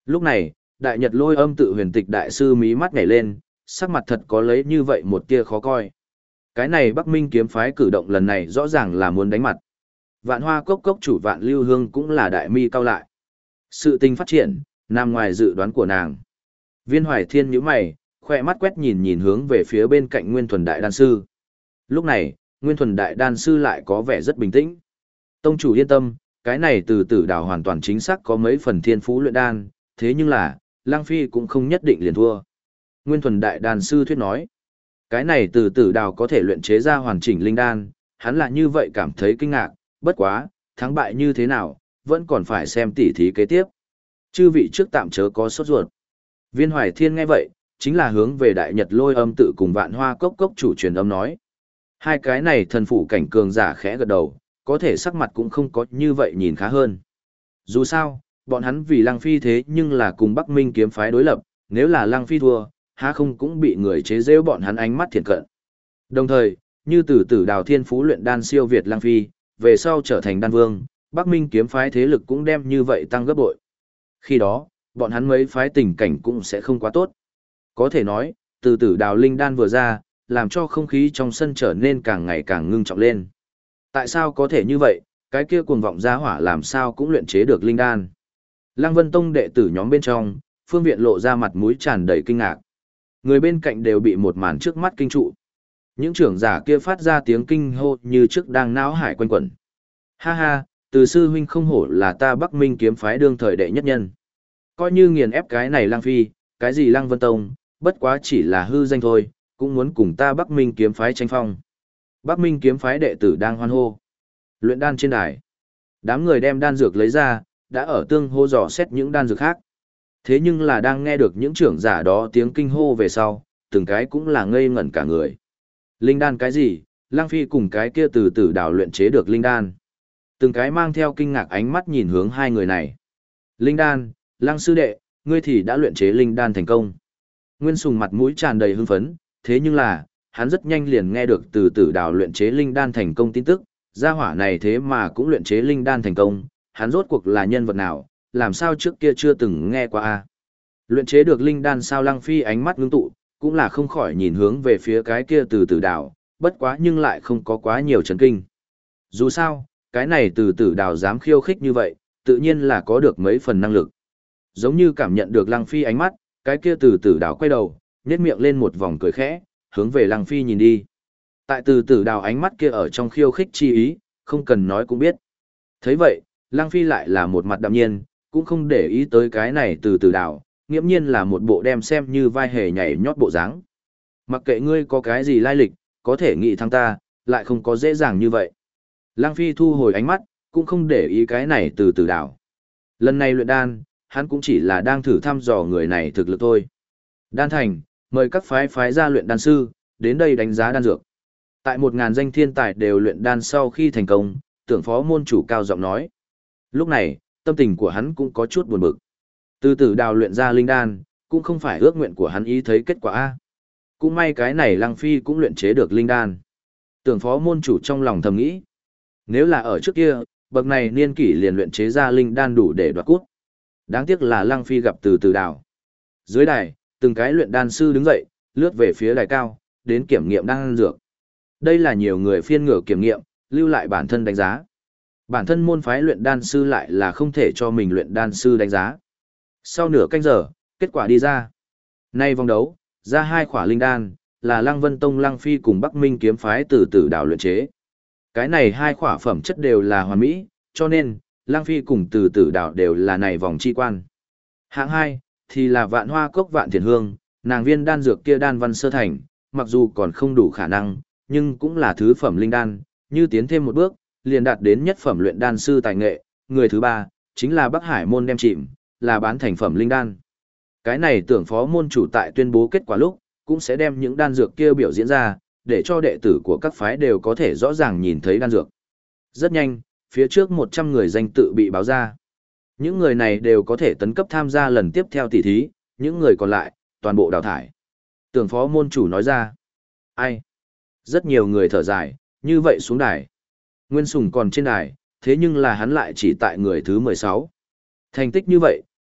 Lúc này, Đại Nhật Lôi Âm tự huyền tịch đại sư mí mắt nhảy lên, sắc mặt thật có lấy như vậy một tia khó coi. Cái này Bắc Minh kiếm phái cử động lần này rõ ràng là muốn đánh mặt. Vạn Hoa Cốc cốc chủ Vạn Lưu Hương cũng là đại mi cao lại. Sự tình phát triển, nằm ngoài dự đoán của nàng. Viên Hoài Thiên nhíu mày, khoe mắt quét nhìn nhìn hướng về phía bên cạnh Nguyên Thuần Đại Đan Sư. Lúc này, Nguyên Thuần Đại Đan Sư lại có vẻ rất bình tĩnh. Tông chủ yên tâm, cái này từ tử đảo hoàn toàn chính xác có mấy phần thiên phú luyện đan, thế nhưng là, Lang Phi cũng không nhất định liền thua. Nguyên Thuần Đại Đan Sư thuyết nói, cái này từ tử đảo có thể luyện chế ra hoàn chỉnh linh đan, hắn là như vậy cảm thấy kinh ngạc, bất quá, thắng bại như thế nào, vẫn còn phải xem tỉ thí kế tiếp. Chư vị trước tạm chớ có sốt ruột. Viên Hoài Thiên nghe vậy, chính là hướng về Đại Nhật Lôi Âm tự cùng Vạn Hoa Cốc cốc chủ truyền âm nói. Hai cái này thần phủ cảnh cường giả khẽ gật đầu, có thể sắc mặt cũng không có như vậy nhìn khá hơn. Dù sao, bọn hắn vì Lăng Phi thế nhưng là cùng Bắc Minh kiếm phái đối lập, nếu là Lăng Phi thua, há không cũng bị người chế giễu bọn hắn ánh mắt thiện cận. Đồng thời, như từ tử đào thiên phú luyện đan siêu việt Lăng Phi, về sau trở thành đan vương, Bắc Minh kiếm phái thế lực cũng đem như vậy tăng gấp bội. Khi đó, bọn hắn mấy phái tình cảnh cũng sẽ không quá tốt. Có thể nói, từ tử đào linh đan vừa ra, làm cho không khí trong sân trở nên càng ngày càng ngưng trọng lên. Tại sao có thể như vậy, cái kia cuồng vọng gia hỏa làm sao cũng luyện chế được linh đan. Lăng Vân Tông đệ tử nhóm bên trong, Phương Viện lộ ra mặt mũi tràn đầy kinh ngạc. Người bên cạnh đều bị một màn trước mắt kinh trụ. Những trưởng giả kia phát ra tiếng kinh hô như trước đang náo hải quanh quẩn. Ha ha, từ sư huynh không hổ là ta Bắc Minh kiếm phái đương thời đệ nhất nhân. Coi như nghiền ép cái này Lăng Phi, cái gì Lăng Vân Tông, bất quá chỉ là hư danh thôi, cũng muốn cùng ta Bắc Minh kiếm phái tranh phong. Bắc Minh kiếm phái đệ tử đang hoan hô. Luyện đan trên đài. Đám người đem đan dược lấy ra, đã ở tương hô dò xét những đan dược khác. Thế nhưng là đang nghe được những trưởng giả đó tiếng kinh hô về sau, từng cái cũng là ngây ngẩn cả người. Linh đan cái gì? Lăng Phi cùng cái kia từ tử đảo luyện chế được linh đan. Từng cái mang theo kinh ngạc ánh mắt nhìn hướng hai người này. Linh đan, Lăng sư đệ, ngươi thì đã luyện chế linh đan thành công. Nguyên Sùng mặt mũi tràn đầy hưng phấn, thế nhưng là, hắn rất nhanh liền nghe được từ tử đảo luyện chế linh đan thành công tin tức, gia hỏa này thế mà cũng luyện chế linh đan thành công, hắn rốt cuộc là nhân vật nào, làm sao trước kia chưa từng nghe qua a? Luyện chế được linh đan sao? Lăng Phi ánh mắt ngưng tụ, cũng là không khỏi nhìn hướng về phía cái kia từ tử đảo, bất quá nhưng lại không có quá nhiều chấn kinh. Dù sao, cái này từ tử đảo dám khiêu khích như vậy, tự nhiên là có được mấy phần năng lực. Giống như cảm nhận được Lăng Phi ánh mắt, cái kia từ tử đảo quay đầu, nhếch miệng lên một vòng cười khẽ, hướng về Lăng Phi nhìn đi. Tại từ tử đảo ánh mắt kia ở trong khiêu khích chi ý, không cần nói cũng biết. Thấy vậy, Lăng Phi lại là một mặt đạm nhiên, cũng không để ý tới cái này từ tử đảo, nghiễm nhiên là một bộ đem xem như vai hề nhảy nhót bộ dáng. Mặc kệ ngươi có cái gì lai lịch, có thể nghĩ thắng ta, lại không có dễ dàng như vậy. Lăng Phi thu hồi ánh mắt, cũng không để ý cái này từ tử đảo. Lần này luyện đan, hắn cũng chỉ là đang thử thăm dò người này thực lực thôi. Đan thành, mời các phái ra luyện đan sư, đến đây đánh giá đan dược. Tại 1000 danh thiên tài đều luyện đan sau khi thành công, Tưởng phó môn chủ cao giọng nói. Lúc này, tâm tình của hắn cũng có chút buồn bực. Từ tử đào luyện ra linh đan, cũng không phải ước nguyện của hắn ý thấy kết quả A. Cũng may cái này Lăng Phi cũng luyện chế được linh đan. Tưởng phó môn chủ trong lòng thầm nghĩ. Nếu là ở trước kia, bậc này niên kỷ liền luyện chế ra linh đan đủ để đoạt cút. Đáng tiếc là Lăng Phi gặp từ tử đào. Dưới đài, từng cái luyện đan sư đứng dậy, lướt về phía đài cao, đến kiểm nghiệm đan dược. Đây là nhiều người phiên ngửa kiểm nghiệm, lưu lại bản thân đánh giá. Bản thân môn phái luyện đan sư lại là không thể cho mình luyện đan sư đánh giá. Sau nửa canh giờ, kết quả đi ra. Nay vòng đấu, ra 2 khỏa linh đan, là Lăng Vân Tông Lăng Phi cùng Bắc Minh kiếm phái từ tử đảo luyện chế. Cái này 2 khỏa phẩm chất đều là hoàn mỹ, cho nên, Lăng Phi cùng từ tử đảo đều là này vòng chi quan. Hạng 2, thì là Vạn Hoa Cốc Vạn Thiền Hương, nàng viên đan dược kia đan văn sơ thành, mặc dù còn không đủ khả năng, nhưng cũng là thứ phẩm linh đan, như tiến thêm một bước, liền đạt đến nhất phẩm luyện đan sư tài nghệ. Người thứ 3, chính là Bắc Hải môn đem chìm, là bán thành phẩm linh đan. Cái này Tưởng phó môn chủ tại tuyên bố kết quả lúc, cũng sẽ đem những đan dược kia biểu diễn ra, để cho đệ tử của các phái đều có thể rõ ràng nhìn thấy đan dược. Rất nhanh, phía trước 100 người danh tự bị báo ra. Những người này đều có thể tấn cấp tham gia lần tiếp theo tỷ thí, những người còn lại, toàn bộ đào thải. Tưởng phó môn chủ nói ra. Ai? Rất nhiều người thở dài, như vậy xuống đài. Nguyên Sùng còn trên đài, thế nhưng là hắn lại chỉ tại người thứ 16. Thành tích như vậy,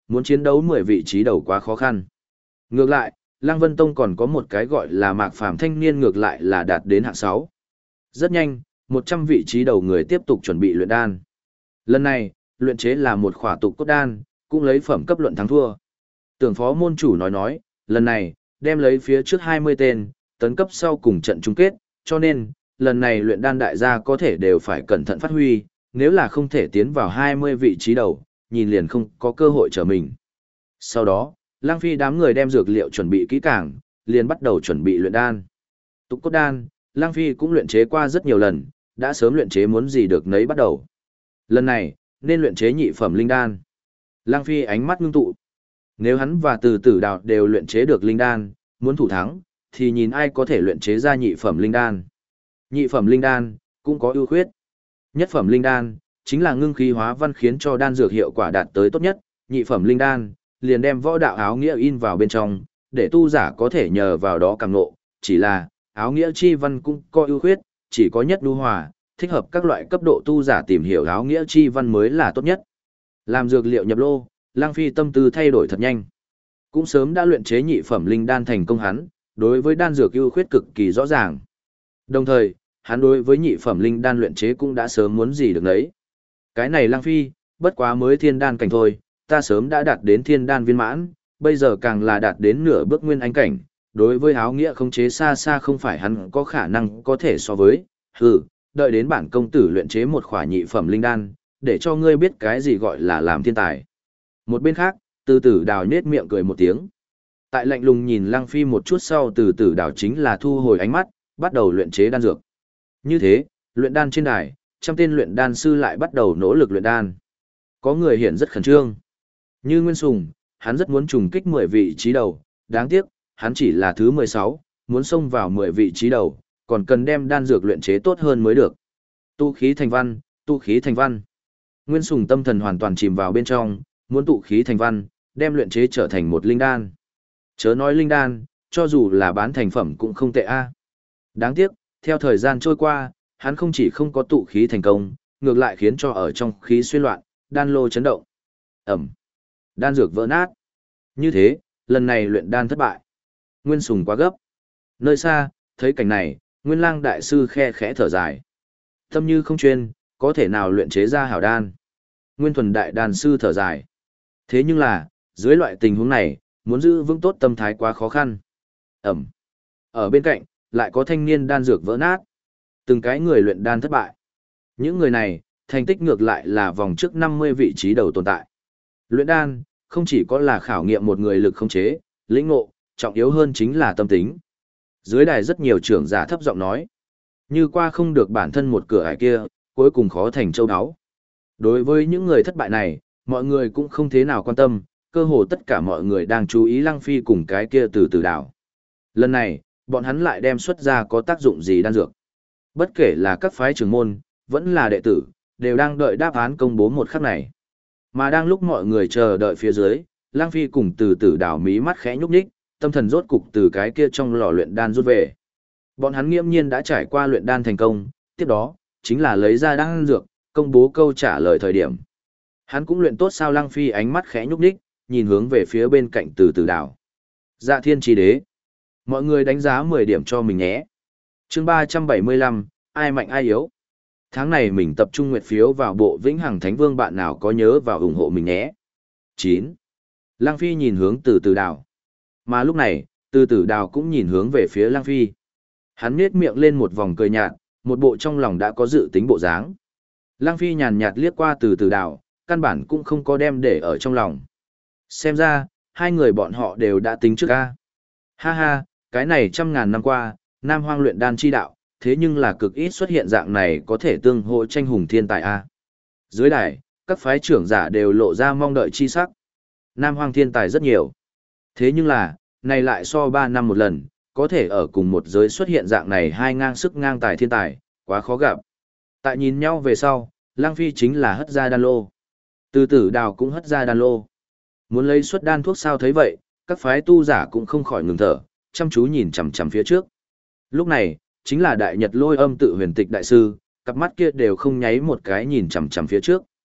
Muốn chiến đấu 10 vị trí đầu quá khó khăn. Ngược lại, Lăng Vân Tông còn có một cái gọi là Mạc Phàm thanh niên ngược lại là đạt đến hạng 6. Rất nhanh, 100 vị trí đầu người tiếp tục chuẩn bị luyện đan. Lần này, luyện chế là một khỏa tục cốt đan, cũng lấy phẩm cấp luận thắng thua. Tưởng phó môn chủ nói, lần này, đem lấy phía trước 20 tên, tấn cấp sau cùng trận chung kết, cho nên, lần này luyện đan đại gia có thể đều phải cẩn thận phát huy, nếu là không thể tiến vào 20 vị trí đầu, nhìn liền không có cơ hội trở mình. Sau đó, Lăng Phi đám người đem dược liệu chuẩn bị kỹ càng, liền bắt đầu chuẩn bị luyện đan. Tục cốt đan, Lăng Phi cũng luyện chế qua rất nhiều lần, đã sớm luyện chế muốn gì được nấy bắt đầu. Lần này, nên luyện chế nhị phẩm linh đan. Lăng Phi ánh mắt ngưng tụ. Nếu hắn và Từ Tử Đào đều luyện chế được linh đan, muốn thủ thắng, thì nhìn ai có thể luyện chế ra nhị phẩm linh đan. Nhị phẩm linh đan cũng có ưu khuyết. Nhất phẩm linh đan chính là ngưng khí hóa văn khiến cho đan dược hiệu quả đạt tới tốt nhất, nhị phẩm linh đan liền đem võ đạo áo nghĩa in vào bên trong, để tu giả có thể nhờ vào đó càng ngộ, chỉ là áo nghĩa chi văn cũng có ưu khuyết, chỉ có nhất nhu hòa, thích hợp các loại cấp độ tu giả tìm hiểu áo nghĩa chi văn mới là tốt nhất. Làm dược liệu nhập lô, Lăng Phi tâm tư thay đổi thật nhanh. Cũng sớm đã luyện chế nhị phẩm linh đan thành công hắn, đối với đan dược ưu khuyết cực kỳ rõ ràng. Đồng thời, hắn đối với nhị phẩm linh đan luyện chế cũng đã sớm muốn gì được đấy. Cái này Lăng Phi, bất quá mới thiên đan cảnh thôi, ta sớm đã đạt đến thiên đan viên mãn, bây giờ càng là đạt đến nửa bước nguyên anh cảnh, đối với áo nghĩa khống chế xa xa không phải hắn có khả năng có thể so với. Đợi đến bản công tử luyện chế một khỏa nhị phẩm linh đan, để cho ngươi biết cái gì gọi là làm thiên tài. Một bên khác, Từ Tử Đào nhếch miệng cười một tiếng. Tại lạnh lùng nhìn Lăng Phi một chút sau, Từ Tử Đào chính là thu hồi ánh mắt, bắt đầu luyện chế đan dược. Như thế, luyện đan trên đài, trăm tên luyện đan sư lại bắt đầu nỗ lực luyện đan. Có người hiện rất khẩn trương. Như Nguyên Sùng, hắn rất muốn trùng kích 10 vị trí đầu, đáng tiếc, hắn chỉ là thứ 16, muốn xông vào 10 vị trí đầu, còn cần đem đan dược luyện chế tốt hơn mới được. Tu khí thành văn, tu khí thành văn. Nguyên Sùng tâm thần hoàn toàn chìm vào bên trong, muốn tụ khí thành văn, đem luyện chế trở thành một linh đan. Chớ nói linh đan, cho dù là bán thành phẩm cũng không tệ a. Đáng tiếc, theo thời gian trôi qua, hắn không chỉ không có tụ khí thành công, ngược lại khiến cho ở trong khí xuyên loạn, đan lô chấn động. Ẩm. Đan dược vỡ nát. Như thế, lần này luyện đan thất bại. Nguyên Sùng quá gấp. Nơi xa, thấy cảnh này, Nguyên Lang đại sư khe khẽ thở dài. Tâm như không chuyên, có thể nào luyện chế ra hảo đan. Nguyên Thuần đại đan sư thở dài. Thế nhưng là, dưới loại tình huống này, muốn giữ vững tốt tâm thái quá khó khăn. Ẩm. Ở bên cạnh, lại có thanh niên đan dược vỡ nát. Từng cái người luyện đan thất bại. Những người này, thành tích ngược lại là vòng trước 50 vị trí đầu tồn tại. Luyện đan, không chỉ có là khảo nghiệm một người lực khống chế, lĩnh ngộ, trọng yếu hơn chính là tâm tính. Dưới đài rất nhiều trưởng giả thấp giọng nói. Như qua không được bản thân một cửa ải kia, cuối cùng khó thành châu áo. Đối với những người thất bại này, mọi người cũng không thế nào quan tâm, cơ hồ tất cả mọi người đang chú ý Lăng Phi cùng cái kia Từ Tử Đào. Lần này, bọn hắn lại đem xuất ra có tác dụng gì đan dược. Bất kể là các phái trưởng môn, vẫn là đệ tử, đều đang đợi đáp án công bố một khắc này. Mà đang lúc mọi người chờ đợi phía dưới, Lăng Phi cùng Từ Tử Đào mí mắt khẽ nhúc nhích, tâm thần rốt cục từ cái kia trong lò luyện đan rút về. Bọn hắn nghiễm nhiên đã trải qua luyện đan thành công, tiếp đó, chính là lấy ra đan dược, công bố câu trả lời thời điểm. Hắn cũng luyện tốt sao? Lăng Phi ánh mắt khẽ nhúc nhích, nhìn hướng về phía bên cạnh Từ Tử Đào. Dạ Thiên Chi Đế. Mọi người đánh giá 10 điểm cho mình nhé. Chương 375, ai mạnh ai yếu. Tháng này mình tập trung nguyệt phiếu vào bộ Vĩnh Hằng Thánh Vương, bạn nào có nhớ vào ủng hộ mình nhé. 9. Lăng Phi nhìn hướng Từ Tử Đào. Mà lúc này, Từ Tử Đào cũng nhìn hướng về phía Lăng Phi. Hắn nhếch miệng lên một vòng cười nhạt, một bộ trong lòng đã có dự tính bộ dáng. Lăng Phi nhàn nhạt liếc qua Từ Tử Đào, căn bản cũng không có đem để ở trong lòng. Xem ra, hai người bọn họ đều đã tính trước ca. Ha ha, cái này trăm ngàn năm qua, Nam Hoang luyện đan chi đạo, thế nhưng là cực ít xuất hiện dạng này có thể tương hỗ tranh hùng thiên tài a. Dưới đài, các phái trưởng giả đều lộ ra mong đợi chi sắc. Nam Hoang thiên tài rất nhiều. Thế nhưng là, này lại so 3 năm một lần, có thể ở cùng một giới xuất hiện dạng này hai ngang sức ngang tài thiên tài, quá khó gặp. Tại nhìn nhau về sau, Lăng Phi chính là hất ra đan lô. Từ Tử Đào cũng hất ra đan lô. Muốn lấy xuất đan thuốc sao thấy vậy, các phái tu giả cũng không khỏi ngừng thở, chăm chú nhìn chằm chằm phía trước. Lúc này, chính là Đại Nhật Lôi Âm tự huyền tịch đại sư, cặp mắt kia đều không nháy một cái nhìn chằm chằm phía trước.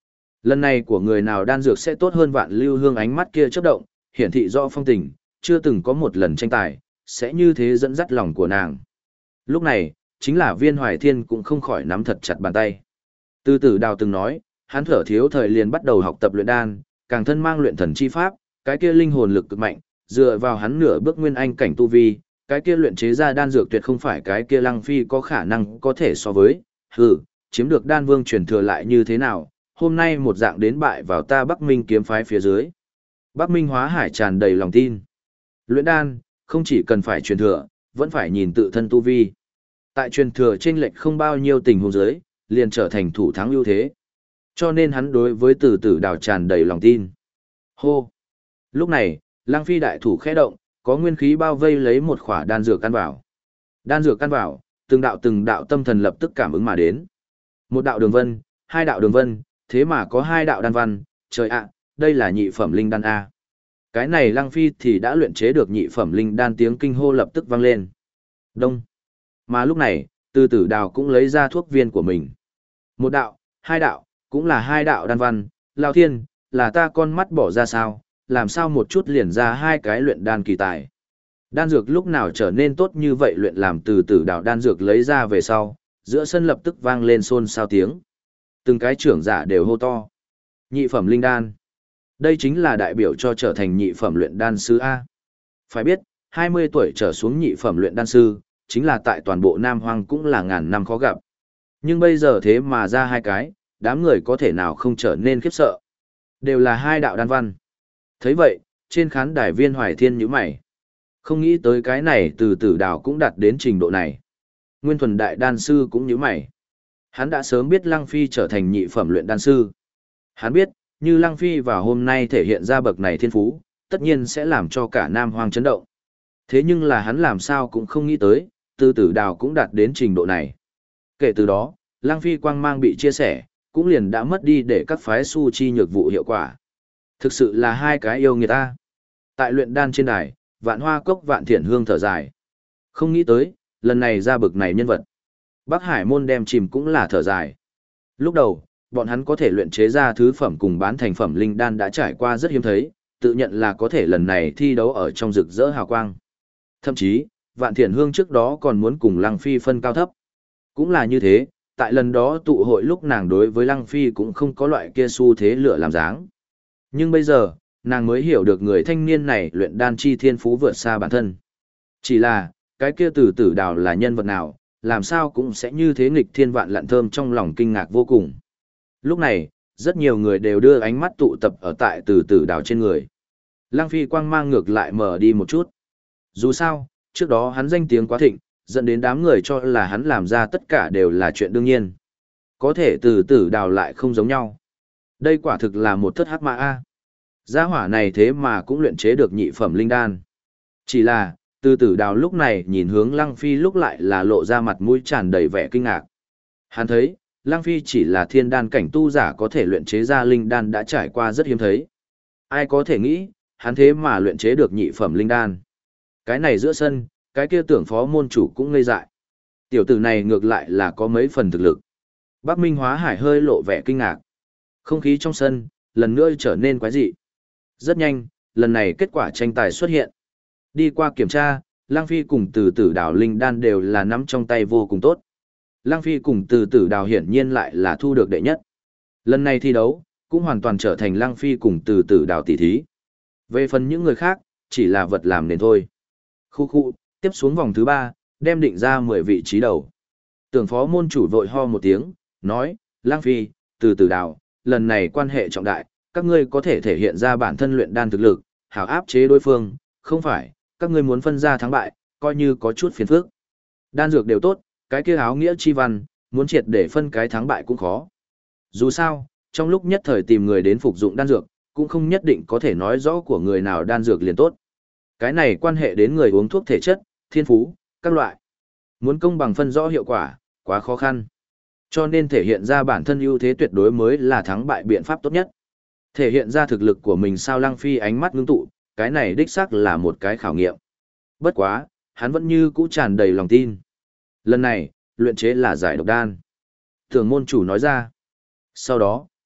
Lần này của người nào đan dược sẽ tốt hơn Vạn Lưu Hương, ánh mắt kia chớp động, hiển thị rõ phong tình, chưa từng có một lần tranh tài, sẽ như thế dẫn dắt lòng của nàng. Lúc này, chính là Viên Hoài Thiên cũng không khỏi nắm thật chặt bàn tay. Từ Tử Đào từng nói, hắn thở thiếu thời liền bắt đầu học tập luyện đan, càng thân mang luyện thần chi pháp, cái kia linh hồn lực cực mạnh, dựa vào hắn nửa bước nguyên anh cảnh tu vi, cái kia luyện chế ra đan dược tuyệt không phải cái kia Lăng Phi có khả năng có thể so với. Hừ, chiếm được đan vương truyền thừa lại như thế nào, hôm nay một dạng đến bại vào ta Bắc Minh kiếm phái phía dưới. Bắc Minh Hóa Hải tràn đầy lòng tin. Luyện đan, không chỉ cần phải truyền thừa, vẫn phải nhìn tự thân tu vi. Tại truyền thừa chênh lệch không bao nhiêu tình huống dưới, liền trở thành thủ thắng ưu thế. Cho nên hắn đối với Từ Tử Đào tràn đầy lòng tin. Hô! Lúc này, Lăng Phi đại thủ khẽ động, có nguyên khí bao vây lấy một khỏa đan dược căn vào. Đan dược căn vào, từng đạo tâm thần lập tức cảm ứng mà đến. Một đạo đường vân, hai đạo đường vân, thế mà có hai đạo đan văn, trời ạ, đây là nhị phẩm linh đan A. Cái này Lăng Phi thì đã luyện chế được nhị phẩm linh đan, tiếng kinh hô lập tức vang lên. Đông. Mà lúc này, Từ Tử Đào cũng lấy ra thuốc viên của mình. Một đạo, hai đạo, cũng là hai đạo đan văn, Lao Thiên, là ta con mắt bỏ ra sao, làm sao một chút liền ra hai cái luyện đan kỳ tài. Đan dược lúc nào trở nên tốt như vậy, luyện làm Từ Tử Đào đan dược lấy ra về sau, giữa sân lập tức vang lên xôn xao tiếng. Từng cái trưởng giả đều hô to. Nhị phẩm linh đan. Đây chính là đại biểu cho trở thành nhị phẩm luyện đan sư A. Phải biết, 20 tuổi trở xuống nhị phẩm luyện đan sư, chính là tại toàn bộ Nam Hoang cũng là ngàn năm khó gặp. Nhưng bây giờ thế mà ra hai cái, đám người có thể nào không trở nên khiếp sợ. Đều là hai đạo đan văn. Thấy vậy, trên khán đài Viên Hoài Thiên nhíu mày. Không nghĩ tới cái này Từ Tử Đào cũng đạt đến trình độ này. Nguyên Thuần đại đan sư cũng nhíu mày. Hắn đã sớm biết Lăng Phi trở thành nhị phẩm luyện đan sư. Hắn biết, như Lăng Phi vào hôm nay thể hiện ra bậc này thiên phú, tất nhiên sẽ làm cho cả Nam Hoang chấn động. Thế nhưng là hắn làm sao cũng không nghĩ tới, Từ Tử Đào cũng đạt đến trình độ này. Kể từ đó, Lăng Phi quang mang bị chia sẻ, cũng liền đã mất đi để các phái su chi nhược vụ hiệu quả. Thực sự là hai cái yêu người ta. Tại luyện đan trên đài, Vạn Hoa Cốc Vạn Thiện Hương thở dài. Không nghĩ tới, lần này ra bậc này nhân vật. Bắc Hải môn đem chìm cũng là thở dài. Lúc đầu, bọn hắn có thể luyện chế ra thứ phẩm cùng bán thành phẩm linh đan đã trải qua rất hiếm thấy, tự nhận là có thể lần này thi đấu ở trong rực rỡ hào quang. Thậm chí, Vạn Thiện Hương trước đó còn muốn cùng Lăng Phi phân cao thấp. Cũng là như thế, tại lần đó tụ hội lúc nàng đối với Lăng Phi cũng không có loại kia xu thế lửa làm dáng. Nhưng bây giờ, nàng mới hiểu được người thanh niên này luyện đan chi thiên phú vượt xa bản thân. Chỉ là, cái kia Từ Tử Đào là nhân vật nào, làm sao cũng sẽ như thế nghịch thiên vạn lặn thơm, trong lòng kinh ngạc vô cùng. Lúc này, rất nhiều người đều đưa ánh mắt tụ tập ở tại Từ Tử Đào trên người. Lăng Phi quang mang ngược lại mở đi một chút. Dù sao, trước đó hắn danh tiếng quá thịnh, dẫn đến đám người cho là hắn làm ra tất cả đều là chuyện đương nhiên. Có thể Từ Tử Đào lại không giống nhau. Đây quả thực là một thất hắc mã A. Gia hỏa này thế mà cũng luyện chế được nhị phẩm linh đan. Chỉ là, Từ Tử Đào lúc này nhìn hướng Lăng Phi lúc lại là lộ ra mặt mũi tràn đầy vẻ kinh ngạc. Hắn thấy, Lăng Phi chỉ là thiên đan cảnh tu giả có thể luyện chế ra linh đan đã trải qua rất hiếm thấy. Ai có thể nghĩ, hắn thế mà luyện chế được nhị phẩm linh đan. Cái này giữa sân, cái kia tưởng phó môn chủ cũng ngây dại. Tiểu tử này ngược lại là có mấy phần thực lực. Bắc Minh Hóa Hải hơi lộ vẻ kinh ngạc. Không khí trong sân, lần nữa trở nên quái dị. Rất nhanh, lần này kết quả tranh tài xuất hiện. Đi qua kiểm tra, Lăng Phi cùng Từ Tử Đào linh đan đều là nắm trong tay vô cùng tốt. Lăng Phi cùng Từ Tử Đào hiển nhiên lại là thu được đệ nhất. Lần này thi đấu, cũng hoàn toàn trở thành Lăng Phi cùng Từ Tử Đào tỷ thí. Về phần những người khác, chỉ là vật làm nền thôi. Khu, tiếp xuống vòng thứ 3, đem định ra 10 vị trí đầu. Tưởng phó môn chủ vội ho một tiếng, nói, Lăng Phi, Từ Tử Đào, lần này quan hệ trọng đại, các ngươi có thể thể hiện ra bản thân luyện đan thực lực, hảo áp chế đối phương, không phải, các ngươi muốn phân ra thắng bại, coi như có chút phiền phức. Đan dược đều tốt, cái kia áo nghĩa chi văn, muốn triệt để phân cái thắng bại cũng khó. Dù sao, trong lúc nhất thời tìm người đến phục dụng đan dược, cũng không nhất định có thể nói rõ của người nào đan dược liền tốt. Cái này quan hệ đến người uống thuốc thể chất, thiên phú, các loại. Muốn công bằng phân rõ hiệu quả, quá khó khăn. Cho nên thể hiện ra bản thân ưu thế tuyệt đối mới là thắng bại biện pháp tốt nhất. Thể hiện ra thực lực của mình sao Lăng Phi ánh mắt ngưng tụ, cái này đích xác là một cái khảo nghiệm. Bất quá, hắn vẫn như cũ tràn đầy lòng tin. Lần này, luyện chế là giải độc đan. Tưởng môn chủ nói ra. Sau đó,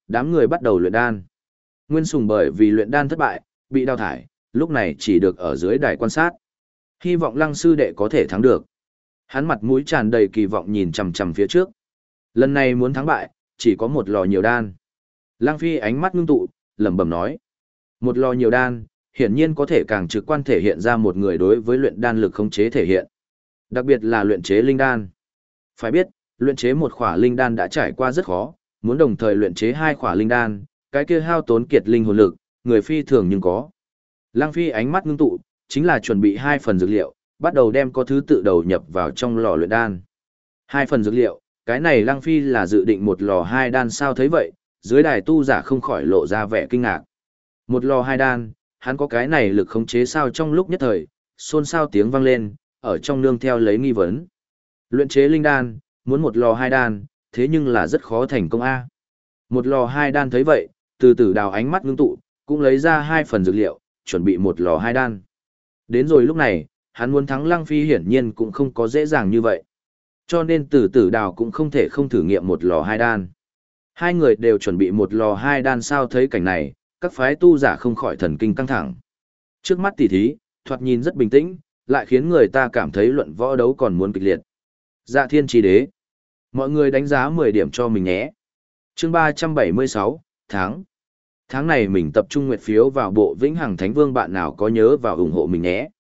đám người bắt đầu luyện đan. Nguyên Sùng bởi vì luyện đan thất bại, bị đào thải, lúc này chỉ được ở dưới đài quan sát. Hy vọng Lăng sư đệ có thể thắng được. Hắn mặt mũi tràn đầy kỳ vọng nhìn chằm chằm phía trước. Lần này muốn thắng bại, chỉ có một lò nhiều đan. Lăng Phi ánh mắt ngưng tụ, lẩm bẩm nói. Một lò nhiều đan, hiển nhiên có thể càng trực quan thể hiện ra một người đối với luyện đan lực khống chế thể hiện. Đặc biệt là luyện chế linh đan. Phải biết, luyện chế một khỏa linh đan đã trải qua rất khó, muốn đồng thời luyện chế hai khỏa linh đan, cái kia hao tốn kiệt linh hồn lực, người phi thường nhưng có. Lăng Phi ánh mắt ngưng tụ, chính là chuẩn bị 2 phần dược liệu, bắt đầu đem có thứ tự đầu nhập vào trong lò luyện đan. 2 phần dược liệu, cái này Lăng Phi là dự định một lò 2 đan sao thấy vậy, dưới đài tu giả không khỏi lộ ra vẻ kinh ngạc. Một lò 2 đan, hắn có cái này lực khống chế sao trong lúc nhất thời, xôn xao tiếng vang lên, ở trong nương theo lấy nghi vấn. Luyện chế linh đan, muốn một lò 2 đan, thế nhưng là rất khó thành công a. Một lò 2 đan thấy vậy, từ từ đào ánh mắt ngưng tụ, cũng lấy ra 2 phần dược liệu, chuẩn bị một lò 2 đan. Đến rồi lúc này, hắn muốn thắng Lăng Phi hiển nhiên cũng không có dễ dàng như vậy. Cho nên từ từ đào cũng không thể không thử nghiệm một lò 2 đan. Hai người đều chuẩn bị một lò 2 đan sao thấy cảnh này, các phái tu giả không khỏi thần kinh căng thẳng. Trước mắt tỉ thí, thoạt nhìn rất bình tĩnh, lại khiến người ta cảm thấy luận võ đấu còn muốn kịch liệt. Dạ Thiên Chi Đế. Mọi người đánh giá 10 điểm cho mình nhé. Chương 376, tháng. Tháng này mình tập trung nguyệt phiếu vào bộ Vĩnh Hằng Thánh Vương, bạn nào có nhớ vào ủng hộ mình nhé.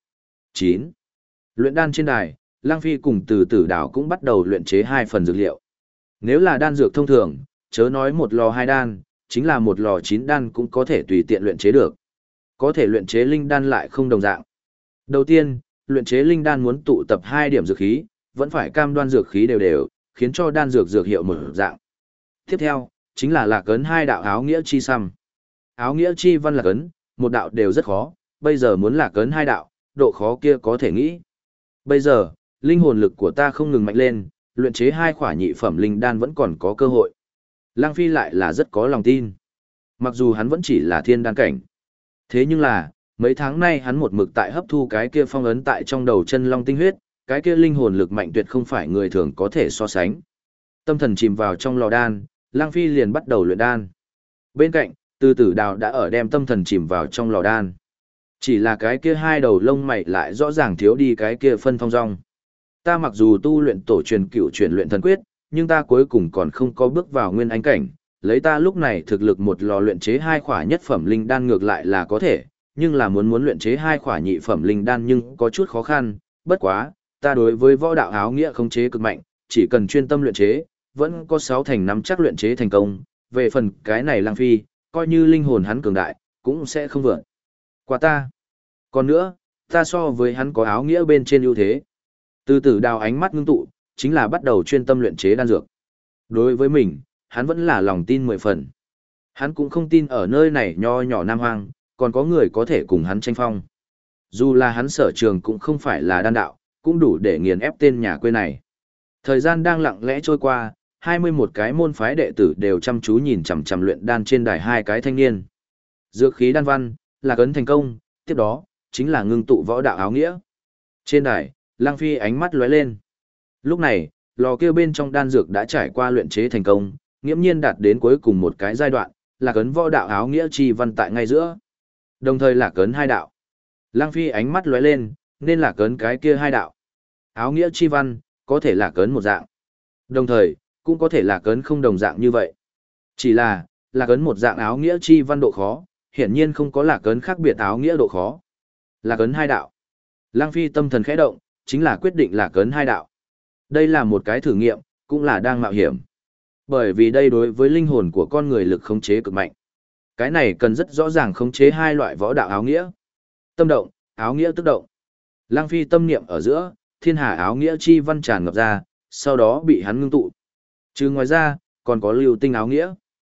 9. Luyện đan trên đài, Lăng Phi cùng từ tử đảo cũng bắt đầu luyện chế 2 phần dược liệu. Nếu là đan dược thông thường, chớ nói một lò 2 đan, chính là một lò 9 đan cũng có thể tùy tiện luyện chế được. Có thể luyện chế linh đan lại không đồng dạng. Đầu tiên, luyện chế linh đan muốn tụ tập 2 điểm dược khí, vẫn phải cam đoan dược khí đều đều, khiến cho đan dược hiệu mở dạng. Tiếp theo, chính là lạc ấn 2 đạo áo nghĩa chi xăm. Áo nghĩa chi văn lạc ấn, một đạo đều rất khó, bây giờ muốn lạc ấn 2 đạo, độ khó kia có thể nghĩ. Bây giờ, linh hồn lực của ta không ngừng mạnh lên, luyện chế 2 khỏa nhị phẩm linh đan vẫn còn có cơ hội. Lăng Phi lại là rất có lòng tin. Mặc dù hắn vẫn chỉ là thiên đan cảnh. Thế nhưng là, mấy tháng nay hắn một mực tại hấp thu cái kia phong ấn tại trong đầu chân long tinh huyết, cái kia linh hồn lực mạnh tuyệt không phải người thường có thể so sánh. Tâm thần chìm vào trong lò đan, Lăng Phi liền bắt đầu luyện đan. Bên cạnh, từ tử đào đã ở đem tâm thần chìm vào trong lò đan. Chỉ là cái kia 2 đầu lông mày lại rõ ràng thiếu đi cái kia phân thong dong. Ta mặc dù tu luyện tổ truyền cựu truyền luyện thần quyết, nhưng ta cuối cùng còn không có bước vào nguyên anh cảnh. Lấy ta lúc này thực lực một lò luyện chế 2 khỏa nhất phẩm linh đan ngược lại là có thể, nhưng là muốn luyện chế 2 khỏa nhị phẩm linh đan nhưng có chút khó khăn, bất quá, ta đối với võ đạo áo nghĩa khống chế cực mạnh, chỉ cần chuyên tâm luyện chế, vẫn có 6 thành nắm chắc luyện chế thành công. Về phần cái này Lăng Phi, coi như linh hồn hắn cường đại, cũng sẽ không vượt qua ta. Còn nữa, ta so với hắn có áo nghĩa bên trên ưu thế. Từ tử đào ánh mắt ngưng tụ, chính là bắt đầu chuyên tâm luyện chế đan dược. Đối với mình, hắn vẫn là lòng tin 10 phần. Hắn cũng không tin ở nơi này nho nhỏ Nam Hoang, còn có người có thể cùng hắn tranh phong. Dù là hắn sở trường cũng không phải là đan đạo, cũng đủ để nghiền ép tên nhà quê này. Thời gian đang lặng lẽ trôi qua, 21 cái môn phái đệ tử đều chăm chú nhìn chằm chằm luyện đan trên đài 2 cái thanh niên. Dược khí đan văn, là cấn thành công, tiếp đó, chính là ngưng tụ võ đạo áo nghĩa. Trên đài, Lăng Phi ánh mắt lóe lên. Lúc này, lò kia bên trong đan dược đã trải qua luyện chế thành công, nghiễm nhiên đạt đến cuối cùng một cái giai đoạn, là cấn võ đạo áo nghĩa chi văn tại ngay giữa. Đồng thời là cấn 2 đạo. Lăng Phi ánh mắt lóe lên, nên là cấn cái kia 2 đạo. Áo nghĩa chi văn, có thể là cấn một dạng. Đồng thời, cũng có thể là cấn không đồng dạng như vậy. Chỉ là cấn một dạng áo nghĩa chi văn độ khó, hiển nhiên không có là cấn khác biệt áo nghĩa độ khó. Là cấn 2 đạo. Lăng Phi tâm thần khẽ động, chính là quyết định là cấn 2 đạo. Đây là một cái thử nghiệm, cũng là đang mạo hiểm. Bởi vì đây đối với linh hồn của con người lực khống chế cực mạnh. Cái này cần rất rõ ràng khống chế 2 loại võ đạo áo nghĩa. Tâm động, áo nghĩa tức động. Lăng Phi tâm niệm ở giữa, thiên hà áo nghĩa chi văn tràn ngập ra, sau đó bị hắn ngưng tụ. Trừ ngoài ra, còn có lưu tinh áo nghĩa.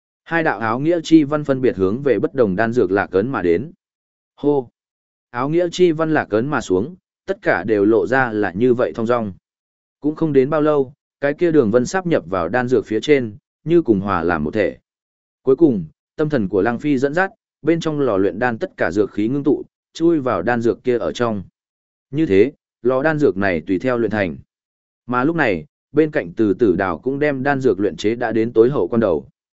2 đạo áo nghĩa chi văn phân biệt hướng về bất đồng đan dược lạc ấn mà đến. Hô! Áo nghĩa chi văn lạc ấn mà xuống, tất cả đều lộ ra là như vậy thong dong. Cũng không đến bao lâu, cái kia đường vân sáp nhập vào đan dược phía trên, như cùng hòa làm một thể. Cuối cùng, tâm thần của Lăng Phi dẫn dắt, bên trong lò luyện đan tất cả dược khí ngưng tụ, chui vào đan dược kia ở trong. Như thế, lò đan dược này tùy theo luyện thành. Mà lúc này, bên cạnh từ tử đào cũng đem đan dược luyện chế đã đến tối hậu quan đầu.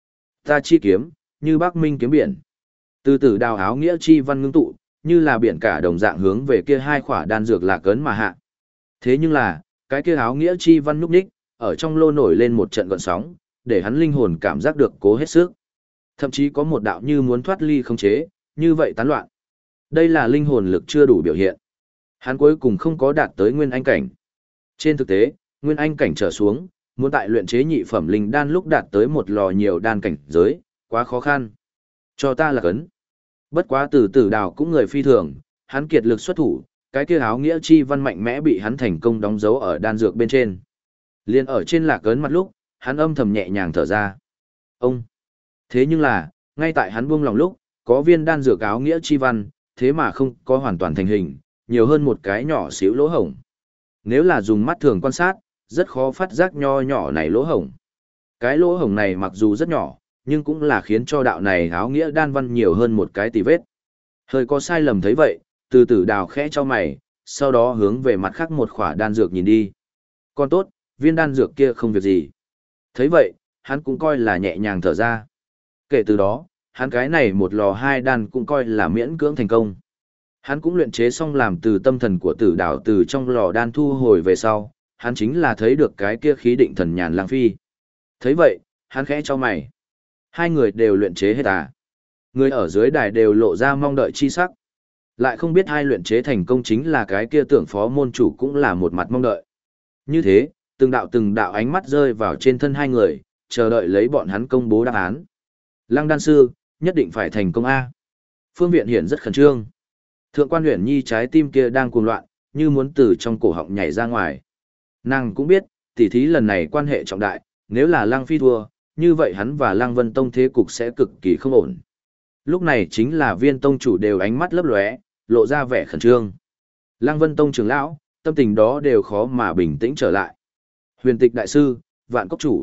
ta chi kiếm, như Bắc Minh kiếm biển. Từ tử đào áo nghĩa chi văn ngưng tụ, như là biển cả đồng dạng hướng về kia hai khỏa đan dược lạc ấn mà hạ. Thế nhưng là, cái kia áo nghĩa chi văn núp ních, ở trong lô nổi lên một trận gợn sóng, để hắn linh hồn cảm giác được cố hết sức. Thậm chí có một đạo như muốn thoát ly khống chế, như vậy tán loạn. Đây là linh hồn lực chưa đủ biểu hiện. Hắn cuối cùng không có đạt tới nguyên anh cảnh. Trên thực tế, nguyên anh cảnh trở xuống, muốn tại luyện chế nhị phẩm linh đan lúc đạt tới một lò nhiều đan cảnh giới, quá khó khăn. Cho ta là cấn. Bất quá từ tử đào cũng người phi thường, hắn kiệt lực xuất thủ, cái kia áo nghĩa chi văn mạnh mẽ bị hắn thành công đóng dấu ở đan dược bên trên. Liên ở trên lạc cấn mặt lúc, hắn âm thầm nhẹ nhàng thở ra. Ông! Thế nhưng là, ngay tại hắn buông lòng lúc, có viên đan dược áo nghĩa chi văn, thế mà không có hoàn toàn thành hình, nhiều hơn một cái nhỏ xíu lỗ hổng. Nếu là dùng mắt thường quan sát, rất khó phát giác nho nhỏ này lỗ hổng. Cái lỗ hổng này mặc dù rất nhỏ, nhưng cũng là khiến cho đạo này áo nghĩa đan văn nhiều hơn một cái tì vết. Hơi có sai lầm thấy vậy, từ tử đào khẽ cho mày, sau đó hướng về mặt khác một khỏa đan dược nhìn đi. Còn tốt, viên đan dược kia không việc gì. Thấy vậy, hắn cũng coi là nhẹ nhàng thở ra. Kể từ đó, hắn cái này một lò hai đan cũng coi là miễn cưỡng thành công. Hắn cũng luyện chế xong làm từ tâm thần của tử đảo từ trong lò đan thu hồi về sau, hắn chính là thấy được cái kia khí định thần nhàn lang phi. Thấy vậy, hắn khẽ cho mày. Hai người đều luyện chế hết à. Người ở dưới đài đều lộ ra mong đợi chi sắc. Lại không biết hai luyện chế thành công chính là cái kia tưởng phó môn chủ cũng là một mặt mong đợi. Như thế, từng đạo ánh mắt rơi vào trên thân hai người, chờ đợi lấy bọn hắn công bố đáp án. Lăng đan sư, nhất định phải thành công A. Phương Viện Hiển rất khẩn trương. Thượng quan Huyền Nhi trái tim kia đang cuồng loạn, như muốn từ trong cổ họng nhảy ra ngoài. Nàng cũng biết, tỉ thí lần này quan hệ trọng đại, nếu là Lăng Phi thua, như vậy hắn và Lăng Vân Tông thế cục sẽ cực kỳ không ổn. Lúc này chính là viên tông chủ đều ánh mắt lấp lóe, lộ ra vẻ khẩn trương. Lăng Vân Tông trưởng lão, tâm tình đó đều khó mà bình tĩnh trở lại. Huyền Tịch đại sư, Vạn Cốc chủ.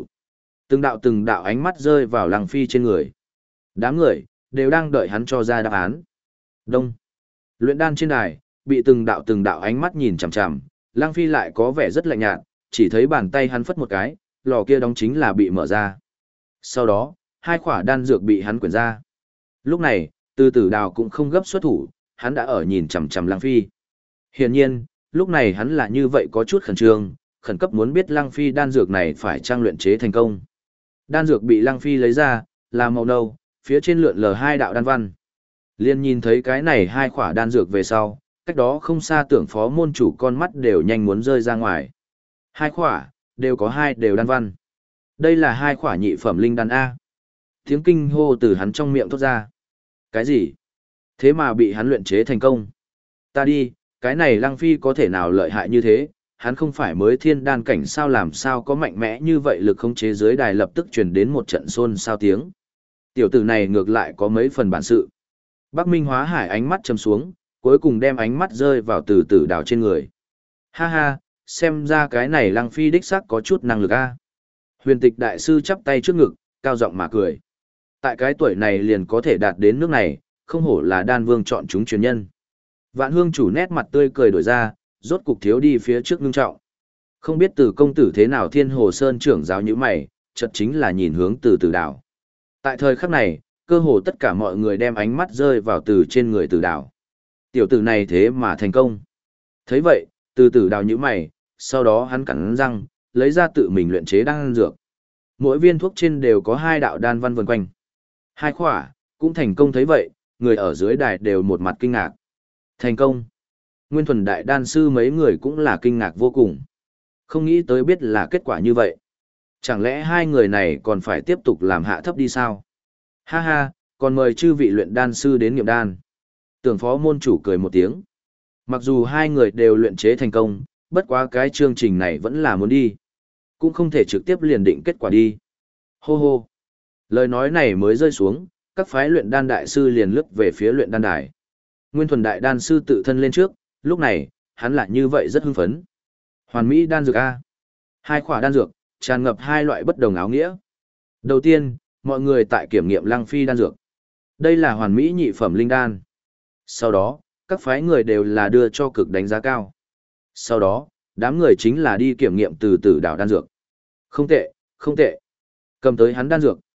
Từng đạo ánh mắt rơi vào Lăng Phi trên người. Đám người đều đang đợi hắn cho ra đáp án. Đông. Luyện đan trên đài, bị từng đạo ánh mắt nhìn chằm chằm, Lăng Phi lại có vẻ rất lạnh nhạt, chỉ thấy bàn tay hắn phất một cái, lò kia đóng chính là bị mở ra. Sau đó, hai quả đan dược bị hắn quyển ra. Lúc này, Từ Tử Đào cũng không gấp xuất thủ, hắn đã ở nhìn chằm chằm Lăng Phi. Hiển nhiên, lúc này hắn là như vậy có chút khẩn trương, khẩn cấp muốn biết Lăng Phi đan dược này phải trang luyện chế thành công. Đan dược bị Lăng Phi lấy ra, là màu nâu, phía trên lượn lờ hai đạo đan văn. Liên nhìn thấy cái này hai khỏa đan dược về sau, cách đó không xa tưởng phó môn chủ con mắt đều nhanh muốn rơi ra ngoài. Hai khỏa, đều có hai đều đan văn. Đây là hai khỏa nhị phẩm linh đan A. Tiếng kinh hô từ hắn trong miệng thốt ra. Cái gì? Thế mà bị hắn luyện chế thành công. Ta đi, cái này Lăng Phi có thể nào lợi hại như thế, hắn không phải mới thiên đan cảnh sao làm sao có mạnh mẽ như vậy lực khống chế dưới đài lập tức truyền đến một trận xôn xao tiếng. Tiểu tử này ngược lại có mấy phần bản sự. Bắc Minh Hóa Hải ánh mắt chầm xuống, cuối cùng đem ánh mắt rơi vào Từ Tử Đào trên người. Ha ha, xem ra cái này Lăng Phi đích xác có chút năng lực a. Huyền Tịch đại sư chắp tay trước ngực, cao giọng mà cười. Tại cái tuổi này liền có thể đạt đến nước này, không hổ là đan vương chọn chúng truyền nhân. Vạn Hương chủ nét mặt tươi cười đổi ra, rốt cục thiếu đi phía trước ngưng trọng. Không biết Từ công tử thế nào Thiên Hồ Sơn trưởng giáo như mày, chợt chính là nhìn hướng Từ Tử Đào. Tại thời khắc này, cơ hồ tất cả mọi người đem ánh mắt rơi vào từ trên người Tử Đào. Tiểu tử này thế mà thành công. Thấy vậy, Từ Tử Đào nhíu mày, sau đó hắn cắn răng, lấy ra tự mình luyện chế đan dược. Mỗi viên thuốc trên đều có hai đạo đan văn vần quanh. Hai khỏa, cũng thành công thấy vậy, người ở dưới đài đều một mặt kinh ngạc. Thành công. Nguyên Thuần đại đan sư mấy người cũng là kinh ngạc vô cùng. Không nghĩ tới biết là kết quả như vậy. Chẳng lẽ hai người này còn phải tiếp tục làm hạ thấp đi sao? Ha ha, còn mời chư vị luyện đan sư đến nghiệm đan. Tưởng phó môn chủ cười một tiếng. Mặc dù hai người đều luyện chế thành công, bất quá cái chương trình này vẫn là muốn đi. Cũng không thể trực tiếp liền định kết quả đi. Hô hô. Lời nói này mới rơi xuống, các phái luyện đan đại sư liền lướt về phía luyện đan đài. Nguyên Thuần đại đan sư tự thân lên trước, lúc này, hắn lại như vậy rất hưng phấn. Hoàn mỹ đan dược A. Hai khỏa đan dược, tràn ngập hai loại bất đồng áo nghĩa. Đầu tiên, mọi người tại kiểm nghiệm Lăng Phi đan dược. Đây là hoàn mỹ nhị phẩm linh đan. Sau đó, các phái người đều là đưa cho cực đánh giá cao. Sau đó, đám người chính là đi kiểm nghiệm Từ Tử Đào đan dược. Không tệ, không tệ. Cầm tới hắn đan dược,